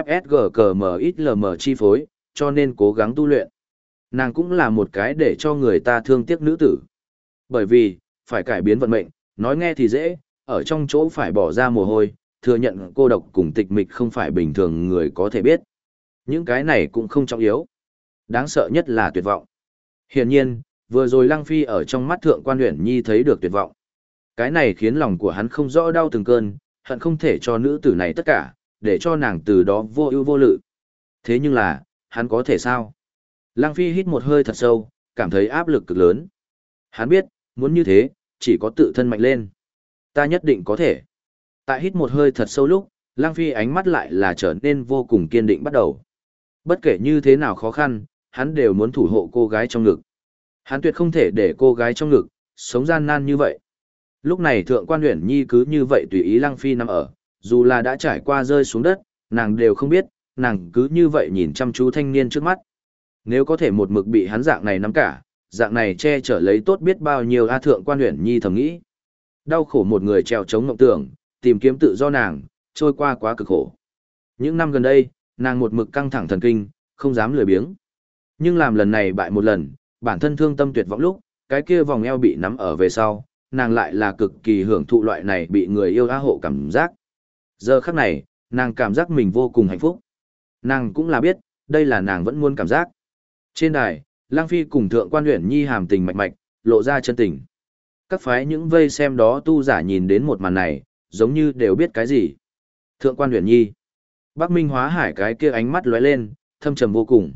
FSGCMXLM chi phối, cho nên cố gắng tu luyện. Nàng cũng là một cái để cho người ta thương tiếc nữ tử. Bởi vì, phải cải biến vận mệnh, nói nghe thì dễ, ở trong chỗ phải bỏ ra mồ hôi, thừa nhận cô độc cùng tịch mịch không phải bình thường người có thể biết. Những cái này cũng không trọng yếu. Đáng sợ nhất là tuyệt vọng. Hiển nhiên, vừa rồi Lăng Phi ở trong mắt Thượng Quan Uyển Nhi thấy được tuyệt vọng. Cái này khiến lòng của hắn không rõ đau từng cơn, hận không thể cho nữ tử này tất cả, để cho nàng từ đó vô ưu vô lự. Thế nhưng là, hắn có thể sao? Lăng Phi hít một hơi thật sâu, cảm thấy áp lực cực lớn. Hắn biết, muốn như thế, chỉ có tự thân mạnh lên. Ta nhất định có thể. Tại hít một hơi thật sâu lúc, Lang Phi ánh mắt lại là trở nên vô cùng kiên định bắt đầu. Bất kể như thế nào khó khăn, hắn đều muốn thủ hộ cô gái trong ngực. Hắn tuyệt không thể để cô gái trong ngực sống gian nan như vậy. Lúc này Thượng Quan Uyển Nhi cứ như vậy tùy ý Lăng Phi nằm ở, dù là đã trải qua rơi xuống đất, nàng đều không biết, nàng cứ như vậy nhìn chăm chú thanh niên trước mắt. Nếu có thể một mực bị hắn dạng này nắm cả, dạng này che chở lấy tốt biết bao nhiêu. Thượng Quan Uyển Nhi thầm nghĩ. Đau khổ một người trèo chống mộng tưởng, tìm kiếm tự do nàng, trôi qua quá cực khổ. Những năm gần đây, nàng một mực căng thẳng thần kinh, không dám lười biếng. Nhưng làm lần này bại một lần, bản thân thương tâm tuyệt vọng lúc, cái kia vòng eo bị nắm ở về sau, nàng lại là cực kỳ hưởng thụ loại này bị người yêu hộ cảm giác. Giờ khắc này, nàng cảm giác mình vô cùng hạnh phúc. Nàng cũng là biết, đây là nàng vẫn muốn cảm giác. Trên đài, Lang Phi cùng Thượng Quan Uyển Nhi hàm tình mạch mạch, lộ ra chân tình. Các phái những vây xem đó tu giả nhìn đến một màn này, giống như đều biết cái gì. Thượng Quan Uyển Nhi. Bắc Minh Hóa Hải cái kia ánh mắt lóe lên, thâm trầm vô cùng.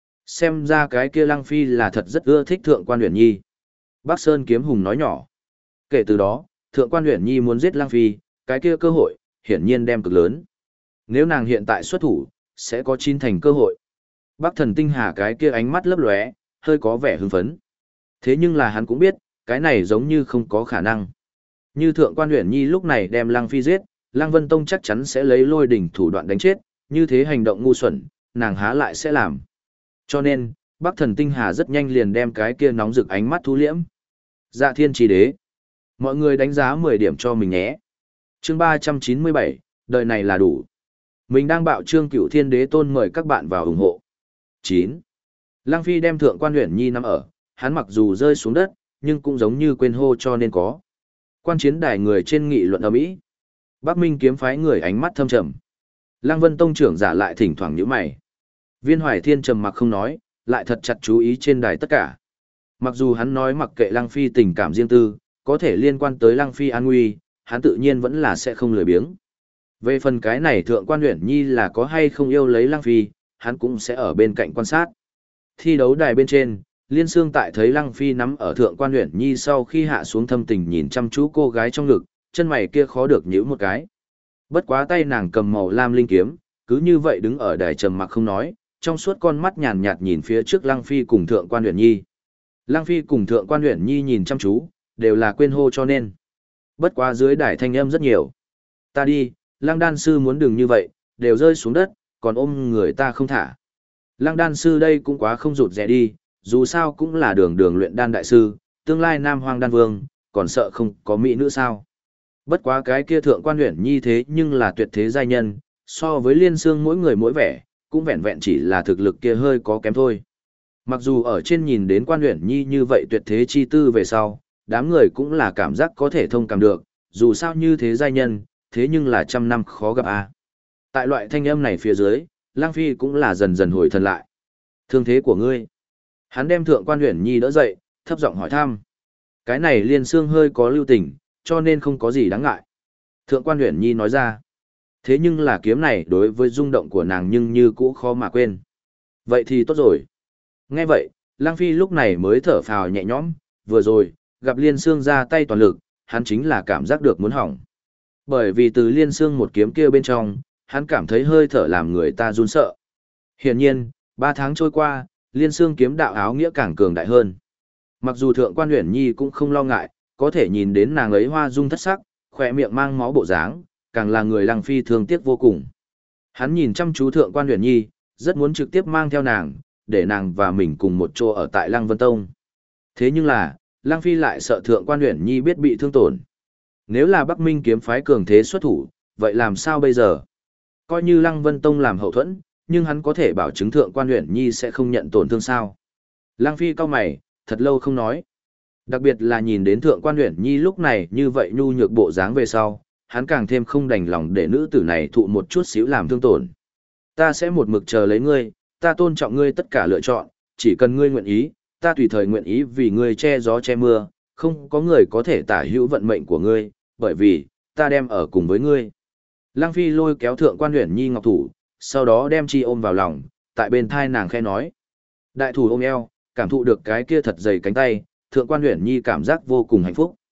Xem ra cái kia Lăng Phi là thật rất ưa thích Thượng Quan Uyển Nhi. Bắc Sơn Kiếm Hùng nói nhỏ. Kể từ đó, Thượng Quan Uyển Nhi muốn giết Lăng Phi, cái kia cơ hội, hiển nhiên đem cực lớn. Nếu nàng hiện tại xuất thủ, sẽ có 9 thành cơ hội. Bắc Thần Tinh Hà cái kia ánh mắt lấp lóe, hơi có vẻ hưng phấn. Thế nhưng là hắn cũng biết, cái này giống như không có khả năng. Như Thượng Quan Uyển Nhi lúc này đem Lăng Phi giết, Lăng Vân Tông chắc chắn sẽ lấy lôi đỉnh thủ đoạn đánh chết, như thế hành động ngu xuẩn, nàng há lại sẽ làm. Cho nên, Bắc Thần Tinh Hà rất nhanh liền đem cái kia nóng rực ánh mắt thu liễm. Dạ Thiên Chi Đế. Mọi người đánh giá 10 điểm cho mình nhé. Chương 397, đời này là đủ. Mình đang bạo Trương Cửu Thiên Đế Tôn mời các bạn vào ủng hộ. 9. Lăng Phi đem Thượng Quan Uyển Nhi nằm ở, hắn mặc dù rơi xuống đất, nhưng cũng giống như quên hô cho nên có. Quan chiến đài người trên nghị luận ầm ĩ. Bắc Minh kiếm phái người ánh mắt thâm trầm. Lăng Vân Tông trưởng giả lại thỉnh thoảng nhíu mày. Viên Hoài Thiên trầm mặc không nói, lại thật chặt chú ý trên đài tất cả. Mặc dù hắn nói mặc kệ Lăng Phi tình cảm riêng tư, có thể liên quan tới Lăng Phi an nguy, hắn tự nhiên vẫn là sẽ không lười biếng. Về phần cái này Thượng Quan Uyển Nhi là có hay không yêu lấy Lăng Phi, hắn cũng sẽ ở bên cạnh quan sát. Thi đấu đài bên trên, Liên Xương tại thấy Lăng Phi nắm ở Thượng Quan Uyển Nhi sau khi hạ xuống thâm tình nhìn chăm chú cô gái trong ngực, chân mày kia khó được nhíu một cái. Bất quá tay nàng cầm màu lam linh kiếm, cứ như vậy đứng ở đài trầm mặc không nói, trong suốt con mắt nhàn nhạt nhìn phía trước Lăng Phi cùng Thượng Quan Uyển Nhi. Lăng Phi cùng Thượng Quan Uyển Nhi nhìn chăm chú, đều là quên hô cho nên. Bất quá dưới đài thanh âm rất nhiều. Ta đi, Lăng đan sư muốn đừng như vậy, đều rơi xuống đất, còn ôm người ta không thả. Lăng đan sư đây cũng quá không rụt rẻ đi, dù sao cũng là đường đường luyện đan đại sư, tương lai Nam Hoang đan vương, còn sợ không có mỹ nữ sao. Bất quá cái kia Thượng Quan Uyển Nhi thế nhưng là tuyệt thế giai nhân, so với Liên Xương mỗi người mỗi vẻ, cũng vẹn vẹn chỉ là thực lực kia hơi có kém thôi. Mặc dù ở trên nhìn đến Quan Uyển Nhi như vậy tuyệt thế chi tư về sau, đám người cũng là cảm giác có thể thông cảm được, dù sao như thế giai nhân, thế nhưng là trăm năm khó gặp a. Tại loại thanh âm này phía dưới, Lăng Phi cũng là dần dần hồi thần lại. Thương thế của ngươi. Hắn đem Thượng Quan Uyển Nhi đỡ dậy, thấp giọng hỏi thăm. Cái này Liên Xương hơi có lưu tình, cho nên không có gì đáng ngại. Thượng Quan Uyển Nhi nói ra. Thế nhưng là kiếm này đối với rung động của nàng nhưng như cũ khó mà quên. Vậy thì tốt rồi. Nghe vậy, Lăng Phi lúc này mới thở phào nhẹ nhõm, vừa rồi, gặp Liên Xương ra tay toàn lực, hắn chính là cảm giác được muốn hỏng. Bởi vì từ Liên Xương một kiếm kia bên trong, hắn cảm thấy hơi thở làm người ta run sợ. Hiển nhiên, 3 tháng trôi qua, Liên Xương kiếm đạo áo nghĩa càng cường đại hơn. Mặc dù Thượng Quan Uyển Nhi cũng không lo ngại, có thể nhìn đến nàng ấy hoa dung thất sắc, khỏe miệng mang máu bộ dáng, càng là người Lăng Phi thương tiếc vô cùng. Hắn nhìn chăm chú Thượng Quan Uyển Nhi, rất muốn trực tiếp mang theo nàng, để nàng và mình cùng một chỗ ở tại Lăng Vân Tông. Thế nhưng là, Lăng Phi lại sợ Thượng Quan Uyển Nhi biết bị thương tổn. Nếu là Bắc Minh kiếm phái cường thế xuất thủ, vậy làm sao bây giờ? Coi như Lăng Vân Tông làm hậu thuẫn, nhưng hắn có thể bảo chứng Thượng Quan Uyển Nhi sẽ không nhận tổn thương sao? Lăng Phi cau mày, thật lâu không nói. Đặc biệt là nhìn đến Thượng Quan Uyển Nhi lúc này như vậy nhu nhược bộ dáng về sau, hắn càng thêm không đành lòng để nữ tử này thụ một chút xíu làm thương tổn. Ta sẽ một mực chờ lấy ngươi, ta tôn trọng ngươi tất cả lựa chọn, chỉ cần ngươi nguyện ý, ta tùy thời nguyện ý vì ngươi che gió che mưa, không có người có thể tả hữu vận mệnh của ngươi, bởi vì, ta đem ở cùng với ngươi. Lăng Phi lôi kéo Thượng Quan Uyển Nhi ngọc thủ, sau đó đem chi ôm vào lòng, tại bên thai nàng khẽ nói. Đại thủ ôm eo, cảm thụ được cái kia thật dày cánh tay, Thượng Quan Uyển Nhi cảm giác vô cùng hạnh phúc.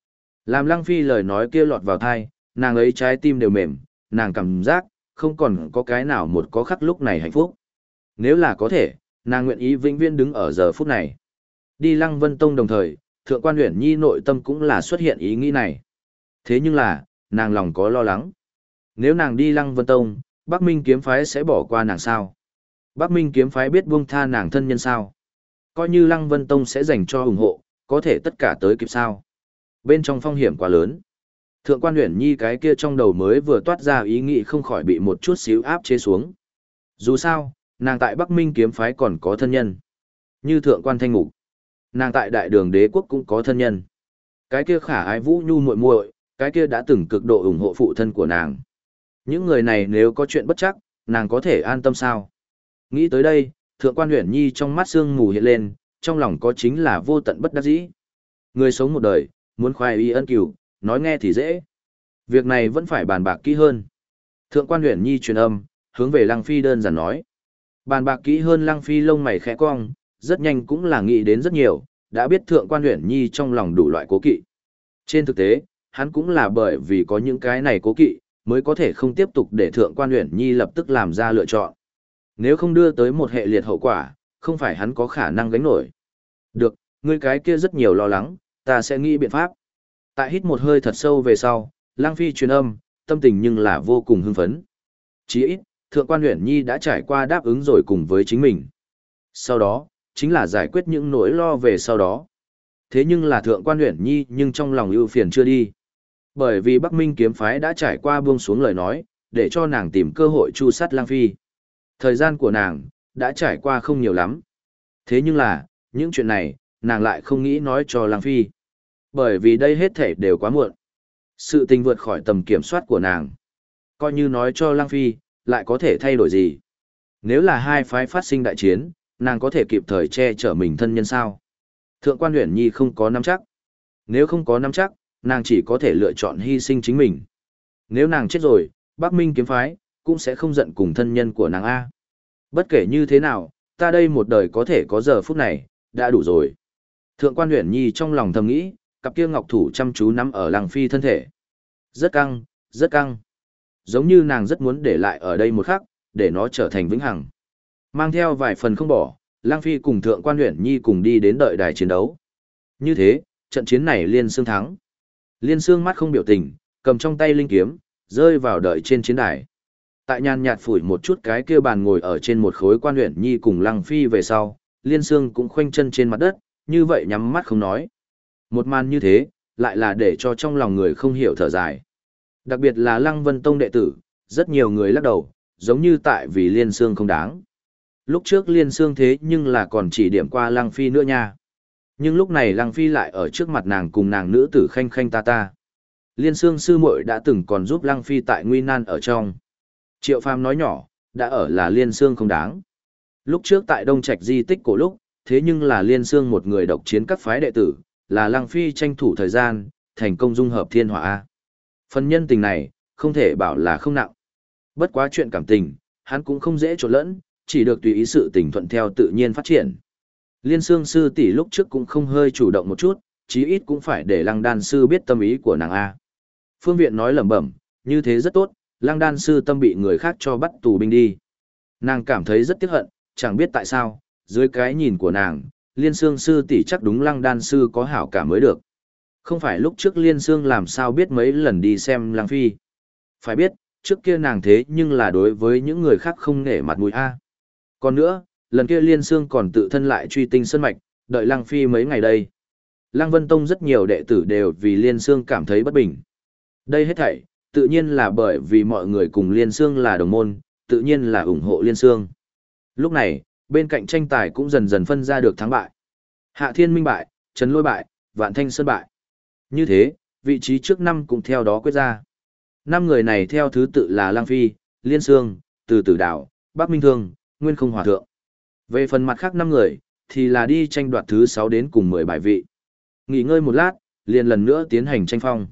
Làm Lăng Phi lời nói kia lọt vào tai, nàng ấy trái tim đều mềm, nàng cảm giác, không còn có cái nào một có khắc lúc này hạnh phúc. Nếu là có thể, nàng nguyện ý vĩnh viễn đứng ở giờ phút này. Đi Lăng Vân Tông đồng thời, Thượng quan Uyển Nhi nội tâm cũng là xuất hiện ý nghĩ này. Thế nhưng là, nàng lòng có lo lắng. Nếu nàng đi Lăng Vân Tông, Bắc Minh kiếm phái sẽ bỏ qua nàng sao? Bắc Minh kiếm phái biết buông tha nàng thân nhân sao? Coi như Lăng Vân Tông sẽ dành cho ủng hộ, có thể tất cả tới kịp sao? Bên trong phong hiểm quá lớn. Thượng quan Uyển Nhi cái kia trong đầu mới vừa toát ra ý nghĩ không khỏi bị một chút xíu áp chế xuống. Dù sao, nàng tại Bắc Minh kiếm phái còn có thân nhân. Như Thượng quan Thanh Ngục. Nàng tại Đại Đường Đế quốc cũng có thân nhân. Cái kia Khả Ái Vũ Nhu muội muội, cái kia đã từng cực độ ủng hộ phụ thân của nàng. Những người này nếu có chuyện bất chắc, nàng có thể an tâm sao? Nghĩ tới đây, Thượng quan Uyển Nhi trong mắt sương mù hiện lên, trong lòng có chính là vô tận bất đắc dĩ. Người sống một đời, muốn khoai y ân cửu, nói nghe thì dễ. Việc này vẫn phải bàn bạc kỹ hơn. Thượng quan Uyển Nhi truyền âm, hướng về Lăng Phi đơn giản nói. Bàn bạc kỹ hơn, Lăng Phi lông mày khẽ cong, rất nhanh cũng là nghĩ đến rất nhiều, đã biết Thượng quan Uyển Nhi trong lòng đủ loại cố kỵ. Trên thực tế, hắn cũng là bởi vì có những cái này cố kỵ, mới có thể không tiếp tục để Thượng quan Uyển Nhi lập tức làm ra lựa chọn. Nếu không đưa tới một hệ liệt hậu quả, không phải hắn có khả năng gánh nổi. Được, ngươi cái kia rất nhiều lo lắng, ta sẽ nghĩ biện pháp. Tại hít một hơi thật sâu về sau, Lang Phi truyền âm, tâm tình nhưng là vô cùng hưng phấn. Chỉ ít, Thượng quan Uyển Nhi đã trải qua đáp ứng rồi cùng với chính mình. Sau đó, chính là giải quyết những nỗi lo về sau đó. Thế nhưng là Thượng quan Uyển Nhi nhưng trong lòng ưu phiền chưa đi. Bởi vì Bắc Minh kiếm phái đã trải qua buông xuống lời nói, để cho nàng tìm cơ hội tru sát Lang Phi. Thời gian của nàng, đã trải qua không nhiều lắm. Thế nhưng là, những chuyện này, nàng lại không nghĩ nói cho Lang Phi. Bởi vì đây hết thể đều quá muộn. Sự tình vượt khỏi tầm kiểm soát của nàng. Coi như nói cho Lang Phi, lại có thể thay đổi gì. Nếu là hai phái phát sinh đại chiến, nàng có thể kịp thời che chở mình thân nhân sao. Thượng quan Uyển Nhi không có nắm chắc. Nếu không có nắm chắc, nàng chỉ có thể lựa chọn hy sinh chính mình. Nếu nàng chết rồi, Bắc Minh kiếm phái, cũng sẽ không giận cùng thân nhân của nàng A. Bất kể như thế nào, ta đây một đời có thể có giờ phút này, đã đủ rồi. Thượng quan Uyển Nhi trong lòng thầm nghĩ, cặp kia ngọc thủ chăm chú nắm ở Lăng Phi thân thể. Rất căng, rất căng. Giống như nàng rất muốn để lại ở đây một khắc, để nó trở thành vĩnh hằng. Mang theo vài phần không bỏ, Lăng Phi cùng Thượng quan Uyển Nhi cùng đi đến đợi đài chiến đấu. Như thế, trận chiến này Liên Xương thắng. Liên Xương mắt không biểu tình, cầm trong tay linh kiếm, rơi vào đợi trên chiến đài. Tại nhàn nhạt phủi một chút cái kia bàn ngồi ở trên một khối quan Uyển Nhi cùng Lăng Phi về sau, Liên Xương cũng khoanh chân trên mặt đất, như vậy nhắm mắt không nói. Một màn như thế, lại là để cho trong lòng người không hiểu thở dài. Đặc biệt là Lăng Vân Tông đệ tử, rất nhiều người lắc đầu, giống như tại vì Liên Xương không đáng. Lúc trước Liên Xương thế nhưng là còn chỉ điểm qua Lăng Phi nữa nha. Nhưng lúc này Lăng Phi lại ở trước mặt nàng cùng nàng nữ tử khanh khanh ta ta. Liên Xương sư muội đã từng còn giúp Lăng Phi tại nguy nan ở trong. Triệu Phàm nói nhỏ, đã ở là Liên Xương không đáng. Lúc trước tại Đông Trạch di tích cổ lúc, thế nhưng là Liên Xương một người độc chiến các phái đệ tử, là Lăng Phi tranh thủ thời gian, thành công dung hợp thiên hỏa. Phần nhân tình này, không thể bảo là không nặng. Bất quá chuyện cảm tình, hắn cũng không dễ trộn lẫn, chỉ được tùy ý sự tình thuận theo tự nhiên phát triển. Liên Xương sư tỷ lúc trước cũng không hơi chủ động một chút, chí ít cũng phải để Lăng Đan sư biết tâm ý của nàng A. Phương Viện nói lẩm bẩm, như thế rất tốt, Lăng Đan sư tâm bị người khác cho bắt tù binh đi. Nàng cảm thấy rất tiếc hận, chẳng biết tại sao, dưới cái nhìn của nàng, Liên Xương sư tỷ chắc đúng Lăng Đan sư có hảo cảm mới được. Không phải lúc trước Liên Xương làm sao biết mấy lần đi xem Lăng Phi. Phải biết, trước kia nàng thế nhưng là đối với những người khác không nể mặt mũi A. Còn nữa, lần kia Liên Xương còn tự thân lại truy tinh sơn mạch, đợi Lăng Phi mấy ngày đây. Lăng Vân Tông rất nhiều đệ tử đều vì Liên Xương cảm thấy bất bình. Đây hết thảy, tự nhiên là bởi vì mọi người cùng Liên Xương là đồng môn, tự nhiên là ủng hộ Liên Xương. Lúc này, bên cạnh tranh tài cũng dần dần phân ra được thắng bại. Hạ Thiên Minh bại, Trấn Lôi bại, Vạn Thanh Sơn bại. Như thế, vị trí trước năm cũng theo đó quyết ra. Năm người này theo thứ tự là Lăng Phi, Liên Xương, Từ Tử Đạo, Bắc Minh Thương, Nguyên Không Hòa Thượng. Về phần mặt khác năm người, thì là đi tranh đoạt thứ 6 đến cùng 10 bài vị. Nghỉ ngơi một lát, liền lần nữa tiến hành tranh phong.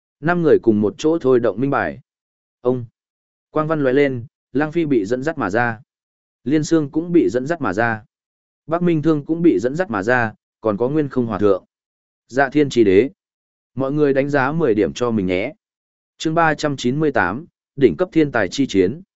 5 người cùng một chỗ thôi động minh bài. Ông! Quang văn lóe lên, Lăng Phi bị dẫn dắt mà ra. Liên Xương cũng bị dẫn dắt mà ra. Bắc Minh Thương cũng bị dẫn dắt mà ra, còn có Nguyên Không Hòa Thượng. Dạ Thiên Chỉ Đế. Mọi người đánh giá 10 điểm cho mình nhé. Chương 398, đỉnh cấp thiên tài chi chiến.